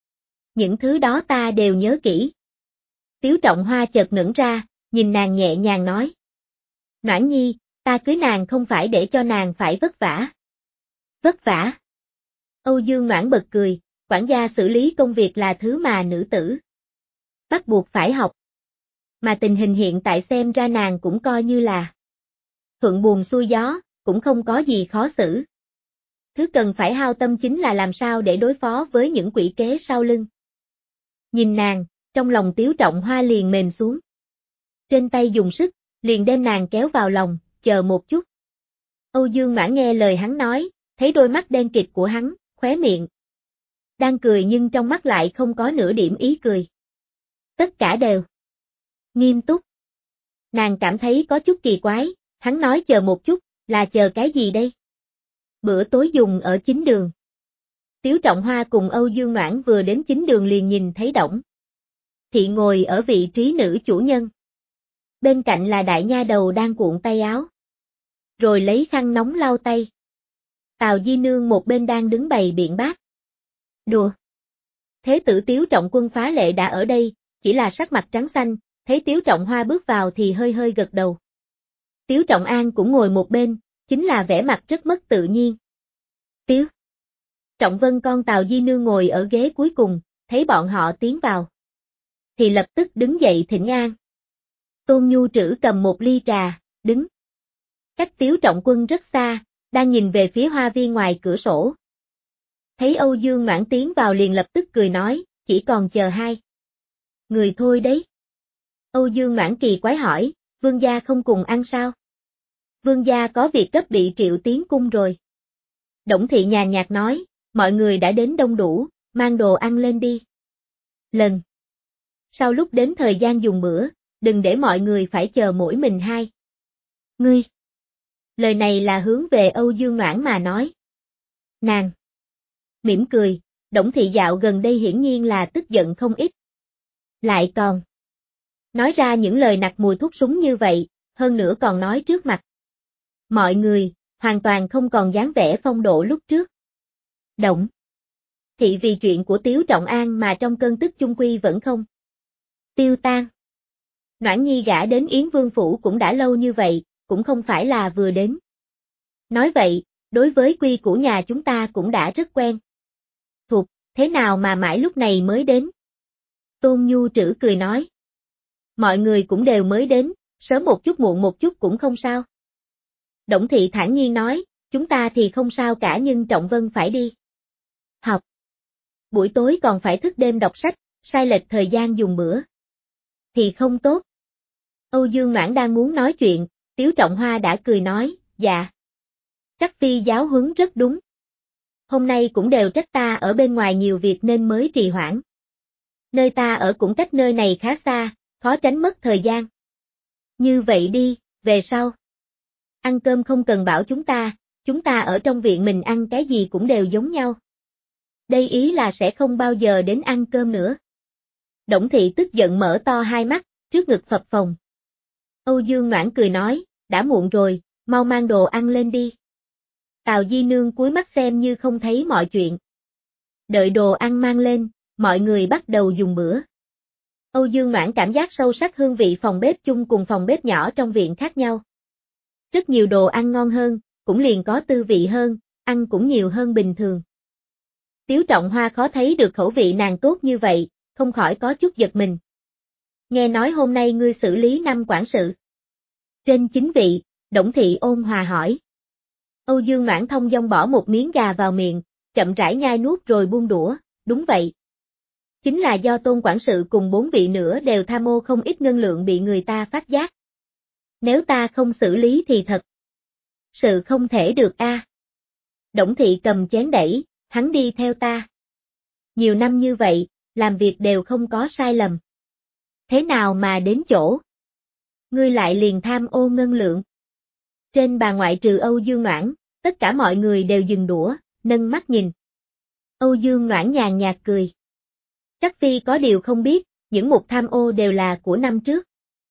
Những thứ đó ta đều nhớ kỹ. Tiếu Trọng Hoa chợt ngẩn ra, nhìn nàng nhẹ nhàng nói. Noãn nhi, ta cưới nàng không phải để cho nàng phải vất vả. Vất vả. Âu Dương Noãn bật cười, quản gia xử lý công việc là thứ mà nữ tử bắt buộc phải học. Mà tình hình hiện tại xem ra nàng cũng coi như là thuận buồm xuôi gió, cũng không có gì khó xử. Thứ cần phải hao tâm chính là làm sao để đối phó với những quỷ kế sau lưng. Nhìn nàng, trong lòng Tiếu Trọng Hoa liền mềm xuống. Trên tay dùng sức, liền đem nàng kéo vào lòng, chờ một chút. Âu Dương Mã nghe lời hắn nói, thấy đôi mắt đen kịt của hắn, khóe miệng đang cười nhưng trong mắt lại không có nửa điểm ý cười. Tất cả đều nghiêm túc. Nàng cảm thấy có chút kỳ quái, hắn nói chờ một chút, là chờ cái gì đây? Bữa tối dùng ở chính đường. Tiếu Trọng Hoa cùng Âu Dương Noãn vừa đến chính đường liền nhìn thấy Đổng Thị ngồi ở vị trí nữ chủ nhân. Bên cạnh là đại nha đầu đang cuộn tay áo. Rồi lấy khăn nóng lau tay. Tào Di Nương một bên đang đứng bày biện bác. Đùa. Thế tử Tiếu Trọng Quân phá lệ đã ở đây, chỉ là sắc mặt trắng xanh, thấy Tiếu Trọng Hoa bước vào thì hơi hơi gật đầu. Tiếu Trọng An cũng ngồi một bên, chính là vẻ mặt rất mất tự nhiên. Tiếu Trọng Vân con Tào Di Nương ngồi ở ghế cuối cùng, thấy bọn họ tiến vào. Thì lập tức đứng dậy thỉnh an. Tôn Nhu Trữ cầm một ly trà, đứng cách Tiếu Trọng Quân rất xa, đang nhìn về phía hoa viên ngoài cửa sổ. Thấy Âu Dương Noãn tiến vào liền lập tức cười nói, chỉ còn chờ hai người thôi đấy. Âu Dương Noãn kỳ quái hỏi, vương gia không cùng ăn sao? Vương gia có việc gấp bị triệu tiến cung rồi. Đổng Thị nhàn nhạt nói, mọi người đã đến đông đủ, mang đồ ăn lên đi. Lần sau lúc đến thời gian dùng bữa, đừng để mọi người phải chờ mỗi mình hai. Ngươi. Lời này là hướng về Âu Dương Noãn mà nói. Nàng mỉm cười, Đổng Thị dạo gần đây hiển nhiên là tức giận không ít. Lại còn nói ra những lời nặc mùi thuốc súng như vậy, hơn nữa còn nói trước mặt mọi người, hoàn toàn không còn dáng vẻ phong độ lúc trước. Đổng Thị vì chuyện của Tiếu Trọng An mà trong cơn tức chung quy vẫn không tiêu tan. Noãn Nhi gả đến Yến Vương Phủ cũng đã lâu như vậy, cũng không phải là vừa đến. Nói vậy, đối với quy củ nhà chúng ta cũng đã rất quen thuộc, thế nào mà mãi lúc này mới đến? Tôn Nhu Trữ cười nói. Mọi người cũng đều mới đến, sớm một chút muộn một chút cũng không sao. Đổng Thị thản nhiên nói, chúng ta thì không sao cả nhưng Trọng Vân phải đi học. Buổi tối còn phải thức đêm đọc sách, sai lệch thời gian dùng bữa thì không tốt. Âu Dương Noãn đang muốn nói chuyện, Tiếu Trọng Hoa đã cười nói, dạ. Trắc phi giáo huấn rất đúng. Hôm nay cũng đều trách ta ở bên ngoài nhiều việc nên mới trì hoãn. Nơi ta ở cũng cách nơi này khá xa, khó tránh mất thời gian. Như vậy đi, về sau ăn cơm không cần bảo chúng ta, chúng ta ở trong viện mình ăn cái gì cũng đều giống nhau. Đây ý là sẽ không bao giờ đến ăn cơm nữa. Đổng Thị tức giận mở to hai mắt, trước ngực phập phồng. Âu Dương Noãn cười nói, đã muộn rồi, mau mang đồ ăn lên đi. Tào Di Nương cúi mắt xem như không thấy mọi chuyện. Đợi đồ ăn mang lên, mọi người bắt đầu dùng bữa. Âu Dương Noãn cảm giác sâu sắc hương vị phòng bếp chung cùng phòng bếp nhỏ trong viện khác nhau. Rất nhiều đồ ăn ngon hơn, cũng liền có tư vị hơn, ăn cũng nhiều hơn bình thường. Tiếu Trọng Hoa khó thấy được khẩu vị nàng tốt như vậy, không khỏi có chút giật mình. Nghe nói hôm nay ngươi xử lý năm quản sự. Trên chính vị, Đổng Thị ôn hòa hỏi. Âu Dương Noãn thông dong bỏ một miếng gà vào miệng, chậm rãi nhai nuốt rồi buông đũa, đúng vậy. Chính là do Tôn quản sự cùng bốn vị nữa đều tham ô không ít ngân lượng bị người ta phát giác. Nếu ta không xử lý thì thật sự không thể được a. À. Đổng Thị cầm chén đẩy, hắn đi theo ta. Nhiều năm như vậy, làm việc đều không có sai lầm. Thế nào mà đến chỗ ngươi lại liền tham ô ngân lượng? Trên bàn ngoại trừ Âu Dương Noãn, tất cả mọi người đều dừng đũa, nâng mắt nhìn. Âu Dương Noãn nhàn nhạt cười. Trắc Phi có điều không biết, những mục tham ô đều là của năm trước.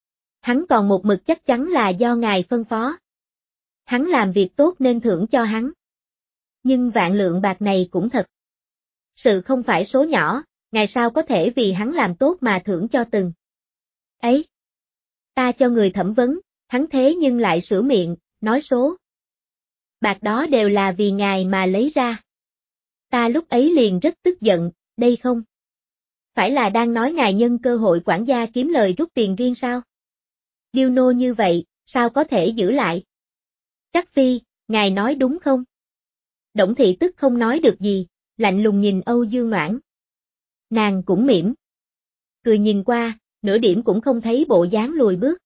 Hắn còn một mực chắc chắn là do ngài phân phó. Hắn làm việc tốt nên thưởng cho hắn. Nhưng vạn lượng bạc này cũng thật. Sự không phải số nhỏ, ngài sao có thể vì hắn làm tốt mà thưởng cho từng. Ấy! Ta cho người thẩm vấn, hắn thế nhưng lại sửa miệng, nói số. Bạc đó đều là vì ngài mà lấy ra. Ta lúc ấy liền rất tức giận, đây không phải là đang nói ngài nhân cơ hội quản gia kiếm lời rút tiền riêng sao? Điêu nô như vậy, sao có thể giữ lại? Trắc Phi, ngài nói đúng không? Đổng Thị tức không nói được gì, lạnh lùng nhìn Âu Dương Noãn. Nàng cũng mỉm. Cười nhìn qua, nửa điểm cũng không thấy bộ dáng lùi bước.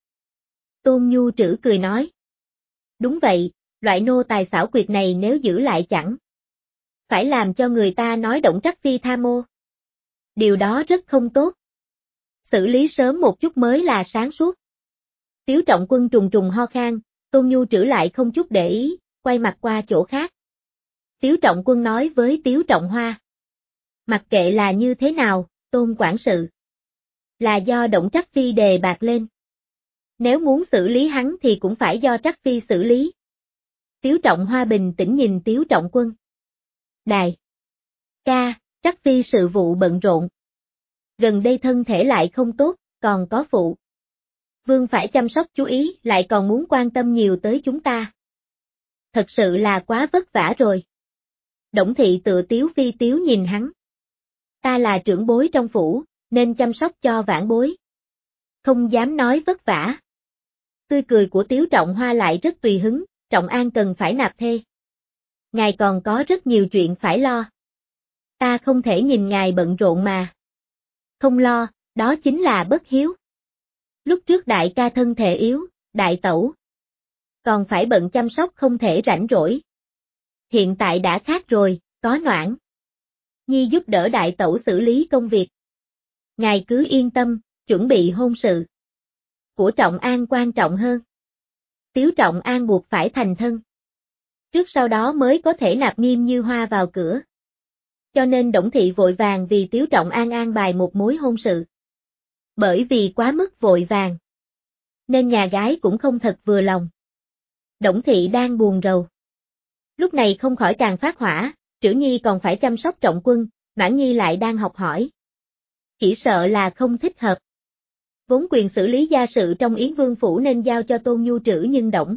Tôn Nhu Trữ cười nói. Đúng vậy, loại nô tài xảo quyệt này nếu giữ lại chẳng phải làm cho người ta nói Đổng Trắc Phi tham ô. Điều đó rất không tốt. Xử lý sớm một chút mới là sáng suốt. Tiếu Trọng Quân trùng trùng ho khan, Tôn Nhu Trữ lại không chút để ý, quay mặt qua chỗ khác. Tiếu Trọng Quân nói với Tiếu Trọng Hoa. Mặc kệ là như thế nào, Tôn quản sự là do Đổng Trắc Phi đề bạc lên. Nếu muốn xử lý hắn thì cũng phải do Trắc Phi xử lý. Tiếu Trọng Hoa bình tĩnh nhìn Tiếu Trọng Quân. Đài ca, Trắc Phi sự vụ bận rộn. Gần đây thân thể lại không tốt, còn có phụ vương phải chăm sóc chú ý, lại còn muốn quan tâm nhiều tới chúng ta. Thật sự là quá vất vả rồi. Đổng Thị tự tiếu phi tiếu nhìn hắn. Ta là trưởng bối trong phủ, nên chăm sóc cho vãn bối. Không dám nói vất vả. Tươi cười của Tiếu Trọng Hoa lại rất tùy hứng, Trọng An cần phải nạp thê. Ngài còn có rất nhiều chuyện phải lo. Ta không thể nhìn ngài bận rộn mà không lo, đó chính là bất hiếu. Lúc trước đại ca thân thể yếu, đại tẩu còn phải bận chăm sóc không thể rảnh rỗi. Hiện tại đã khác rồi, có Noãn Nhi giúp đỡ đại tẩu xử lý công việc. Ngài cứ yên tâm, chuẩn bị hôn sự của Trọng An quan trọng hơn. Tiếu Trọng An buộc phải thành thân. Trước sau đó mới có thể nạp Nghiêm Như Hoa vào cửa. Cho nên Đổng Thị vội vàng vì Tiếu Trọng An an bài một mối hôn sự. Bởi vì quá mức vội vàng, nên nhà gái cũng không thật vừa lòng. Đổng Thị đang buồn rầu. Lúc này không khỏi càng phát hỏa, Trữ Nhi còn phải chăm sóc Trọng Quân, Noãn Nhi lại đang học hỏi. Chỉ sợ là không thích hợp. Vốn quyền xử lý gia sự trong Yến Vương phủ nên giao cho Tôn Nhu Trữ nhưng Đổng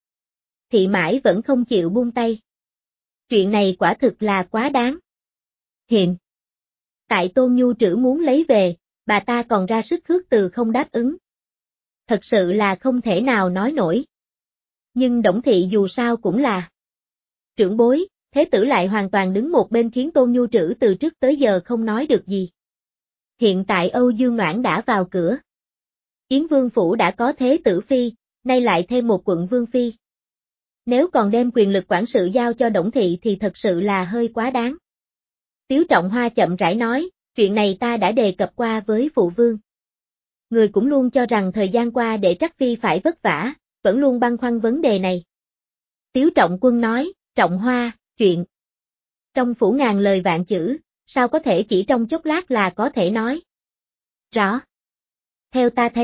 Thị mãi vẫn không chịu buông tay. Chuyện này quả thực là quá đáng. Hiện tại Tôn Nhu Trữ muốn lấy về, bà ta còn ra sức khước từ không đáp ứng. Thật sự là không thể nào nói nổi. Nhưng Đổng Thị dù sao cũng là trưởng bối, thế tử lại hoàn toàn đứng một bên khiến Tôn Nhu Trữ từ trước tới giờ không nói được gì. Hiện tại Âu Dương Noãn đã vào cửa. Yến Vương phủ đã có thế tử phi, nay lại thêm một quận vương phi. Nếu còn đem quyền lực quản sự giao cho Đổng Thị thì thật sự là hơi quá đáng. Tiếu Trọng Hoa chậm rãi nói, chuyện này ta đã đề cập qua với phụ vương. Người cũng luôn cho rằng thời gian qua để Trắc Phi phải vất vả, vẫn luôn băn khoăn vấn đề này. Tiếu Trọng Quân nói, Trọng Hoa, chuyện trong phủ ngàn lời vạn chữ, sao có thể chỉ trong chốc lát là có thể nói rõ. Theo ta thấy,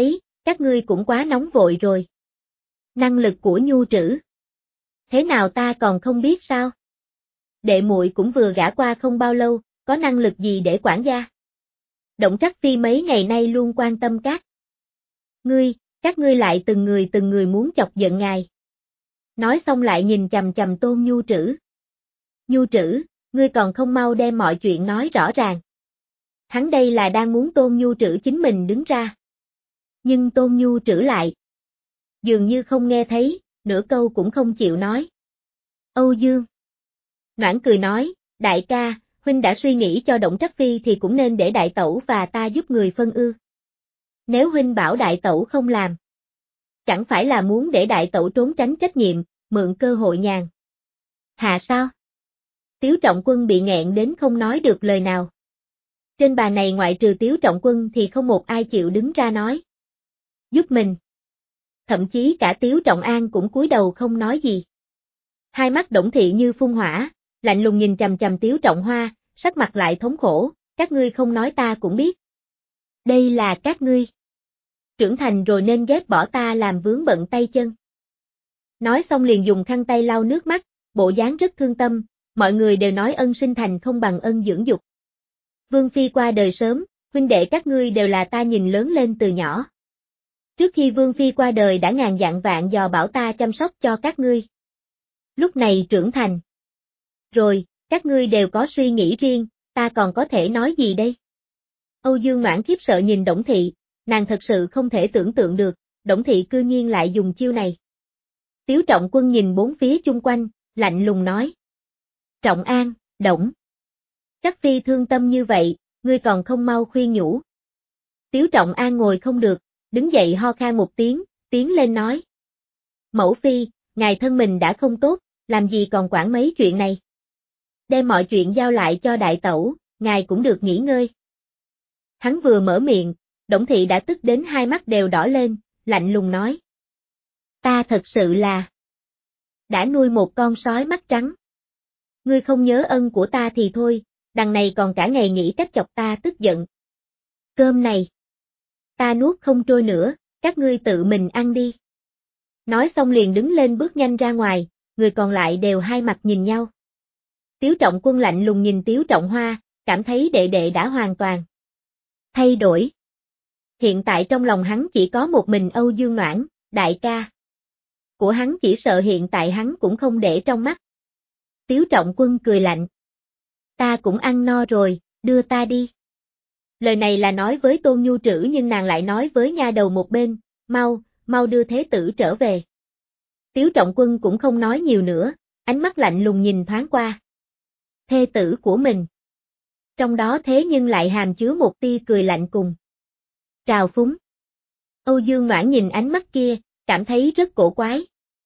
các ngươi cũng quá nóng vội rồi. Năng lực của nhu trữ. Thế nào ta còn không biết sao? Đệ muội cũng vừa gả qua không bao lâu, có năng lực gì để quản gia? Động Trắc Phi mấy ngày nay luôn quan tâm các ngươi, các ngươi lại từng người từng người muốn chọc giận ngài. Nói xong lại nhìn chằm chằm Tôn Nhu Trữ. Nhu Trữ, ngươi còn không mau đem mọi chuyện nói rõ ràng. Hắn đây là đang muốn Tôn Nhu Trữ chính mình đứng ra. Nhưng Tôn Nhu Trữ lại dường như không nghe thấy, nửa câu cũng không chịu nói. Âu Dương Noãn cười nói, đại ca, huynh đã suy nghĩ cho Động Trắc Phi thì cũng nên để đại tẩu và ta giúp người phân ư. Nếu huynh bảo đại tẩu không làm, chẳng phải là muốn để đại tẩu trốn tránh trách nhiệm, mượn cơ hội nhàn hạ sao? Tiếu Trọng Quân bị nghẹn đến không nói được lời nào. Trên bàn này ngoại trừ Tiếu Trọng Quân thì không một ai chịu đứng ra nói giúp mình. Thậm chí cả Tiếu Trọng An cũng cúi đầu không nói gì. Hai mắt Đổng Thị như phun hỏa, lạnh lùng nhìn chằm chằm Tiếu Trọng Hoa, sắc mặt lại thống khổ, các ngươi không nói ta cũng biết. Đây là các ngươi. Trưởng thành rồi nên ghét bỏ ta làm vướng bận tay chân. Nói xong liền dùng khăn tay lau nước mắt, bộ dáng rất thương tâm, mọi người đều nói ân sinh thành không bằng ân dưỡng dục. Vương Phi qua đời sớm, huynh đệ các ngươi đều là ta nhìn lớn lên từ nhỏ. Trước khi Vương Phi qua đời đã ngàn dặn vạn dò bảo ta chăm sóc cho các ngươi. Lúc này trưởng thành rồi, các ngươi đều có suy nghĩ riêng, ta còn có thể nói gì đây? Âu Dương Noãn khiếp sợ nhìn Đổng Thị, nàng thật sự không thể tưởng tượng được, Đổng Thị cư nhiên lại dùng chiêu này. Tiếu Trọng Quân nhìn bốn phía chung quanh, lạnh lùng nói. Trọng An, Đổng Trắc Phi thương tâm như vậy, ngươi còn không mau khuyên nhủ. Tiếu Trọng An ngồi không được, đứng dậy ho khan một tiếng, tiến lên nói. Mẫu Phi, ngài thân mình đã không tốt, làm gì còn quản mấy chuyện này. Đem mọi chuyện giao lại cho đại tẩu, ngài cũng được nghỉ ngơi. Hắn vừa mở miệng, Đổng Thị đã tức đến hai mắt đều đỏ lên, lạnh lùng nói. Ta thật sự là đã nuôi một con sói mắt trắng. Ngươi không nhớ ân của ta thì thôi, đằng này còn cả ngày nghĩ cách chọc ta tức giận. Cơm này ta nuốt không trôi nữa, các ngươi tự mình ăn đi. Nói xong liền đứng lên bước nhanh ra ngoài, người còn lại đều hai mặt nhìn nhau. Tiếu Trọng Quân lạnh lùng nhìn Tiếu Trọng Hoa, cảm thấy đệ đệ đã hoàn toàn thay đổi. Hiện tại trong lòng hắn chỉ có một mình Âu Dương Noãn, đại ca của hắn, chỉ sợ hiện tại hắn cũng không để trong mắt. Tiếu Trọng Quân cười lạnh. Ta cũng ăn no rồi, đưa ta đi. Lời này là nói với Tôn Nhu Trữ nhưng nàng lại nói với nha đầu một bên, mau, mau đưa thế tử trở về. Tiếu Trọng Quân cũng không nói nhiều nữa, ánh mắt lạnh lùng nhìn thoáng qua. Thê tử của mình. Trong đó thế nhưng lại hàm chứa một tia cười lạnh cùng trào phúng. Âu Dương Noãn nhìn ánh mắt kia, cảm thấy rất cổ quái.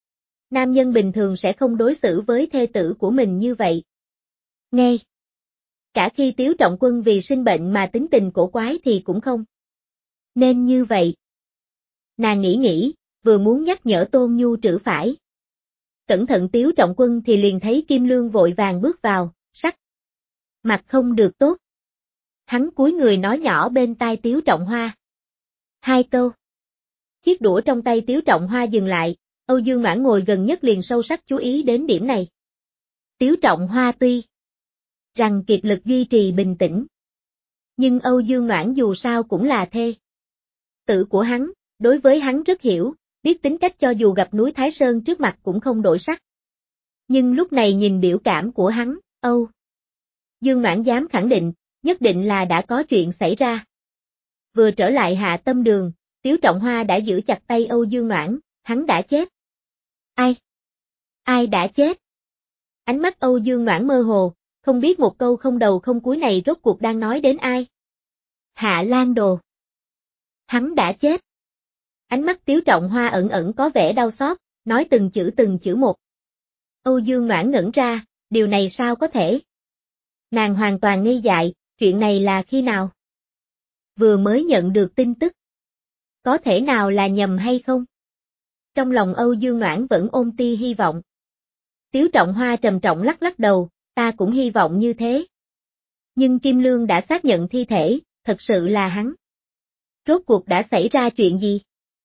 Nam nhân bình thường sẽ không đối xử với thê tử của mình như vậy. Ngay cả khi Tiếu Trọng Quân vì sinh bệnh mà tính tình cổ quái thì cũng không nên như vậy. Nàng nghĩ nghĩ, vừa muốn nhắc nhở Tôn Nhu Trữ phải cẩn thận Tiếu Trọng Quân thì liền thấy Kim Lương vội vàng bước vào, sắc mặt không được tốt. Hắn cúi người nói nhỏ bên tai Tiếu Trọng Hoa. Hai câu. Chiếc đũa trong tay Tiếu Trọng Hoa dừng lại, Âu Dương Noãn ngồi gần nhất liền sâu sắc chú ý đến điểm này. Tiếu Trọng Hoa tuy rằng kiệt lực duy trì bình tĩnh, nhưng Âu Dương Noãn dù sao cũng là thê tử của hắn, đối với hắn rất hiểu, biết tính cách cho dù gặp núi Thái Sơn trước mặt cũng không đổi sắc. Nhưng lúc này nhìn biểu cảm của hắn, Âu Dương Noãn dám khẳng định, nhất định là đã có chuyện xảy ra. Vừa trở lại Hạ Tâm Đường, Tiếu Trọng Hoa đã giữ chặt tay Âu Dương Noãn, hắn đã chết. Ai? Ai đã chết? Ánh mắt Âu Dương Noãn mơ hồ, không biết một câu không đầu không cuối này rốt cuộc đang nói đến ai. Hạ Lan Đồ. Hắn đã chết. Ánh mắt Tiếu Trọng Hoa ẩn ẩn có vẻ đau xót, nói từng chữ từng chữ một. Âu Dương Noãn ngẩn ra, điều này sao có thể? Nàng hoàn toàn ngây dại, chuyện này là khi nào? Vừa mới nhận được tin tức. Có thể nào là nhầm hay không? Trong lòng Âu Dương Noãn vẫn ôm tia hy vọng. Tiếu Trọng Hoa trầm trọng lắc lắc đầu, ta cũng hy vọng như thế. Nhưng Kim Lương đã xác nhận thi thể, thật sự là hắn. Rốt cuộc đã xảy ra chuyện gì?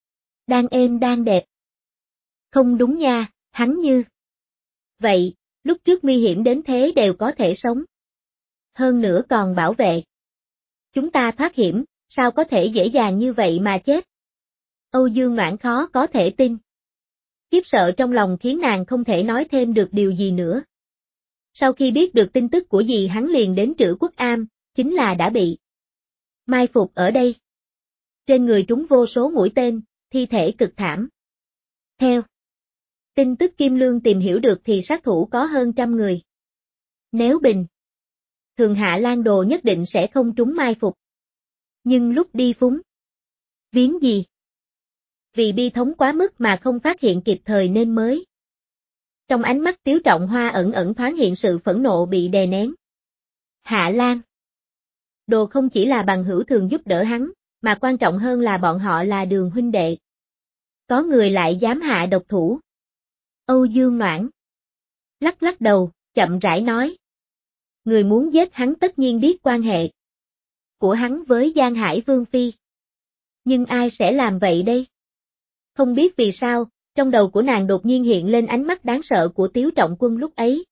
Đang êm đang đẹp. Không đúng nha, hắn như. Vậy, lúc trước nguy hiểm đến thế đều có thể sống. Hơn nữa còn bảo vệ. Chúng ta thoát hiểm, sao có thể dễ dàng như vậy mà chết? Âu Dương Noãn khó có thể tin. Khiếp sợ trong lòng khiến nàng không thể nói thêm được điều gì nữa. Sau khi biết được tin tức của dì hắn liền đến Trữ Quốc Am, chính là đã bị mai phục ở đây. Trên người trúng vô số mũi tên, thi thể cực thảm. Theo tin tức Kim Lương tìm hiểu được thì sát thủ có hơn trăm người. Nếu bình thường Hạ Lan Đồ nhất định sẽ không trúng mai phục. Nhưng lúc đi phúng viếng gì? Vì bi thống quá mức mà không phát hiện kịp thời nên mới. Trong ánh mắt Tiếu Trọng Hoa ẩn ẩn thoáng hiện sự phẫn nộ bị đè nén. Hạ Lan Đồ không chỉ là bằng hữu thường giúp đỡ hắn, mà quan trọng hơn là bọn họ là Đường huynh đệ. Có người lại dám hạ độc thủ. Âu Dương Noãn lắc lắc đầu, chậm rãi nói. Người muốn giết hắn tất nhiên biết quan hệ của hắn với Giang Hải Vương Phi. Nhưng ai sẽ làm vậy đây? Không biết vì sao, trong đầu của nàng đột nhiên hiện lên ánh mắt đáng sợ của Tiếu Trọng Quân lúc ấy.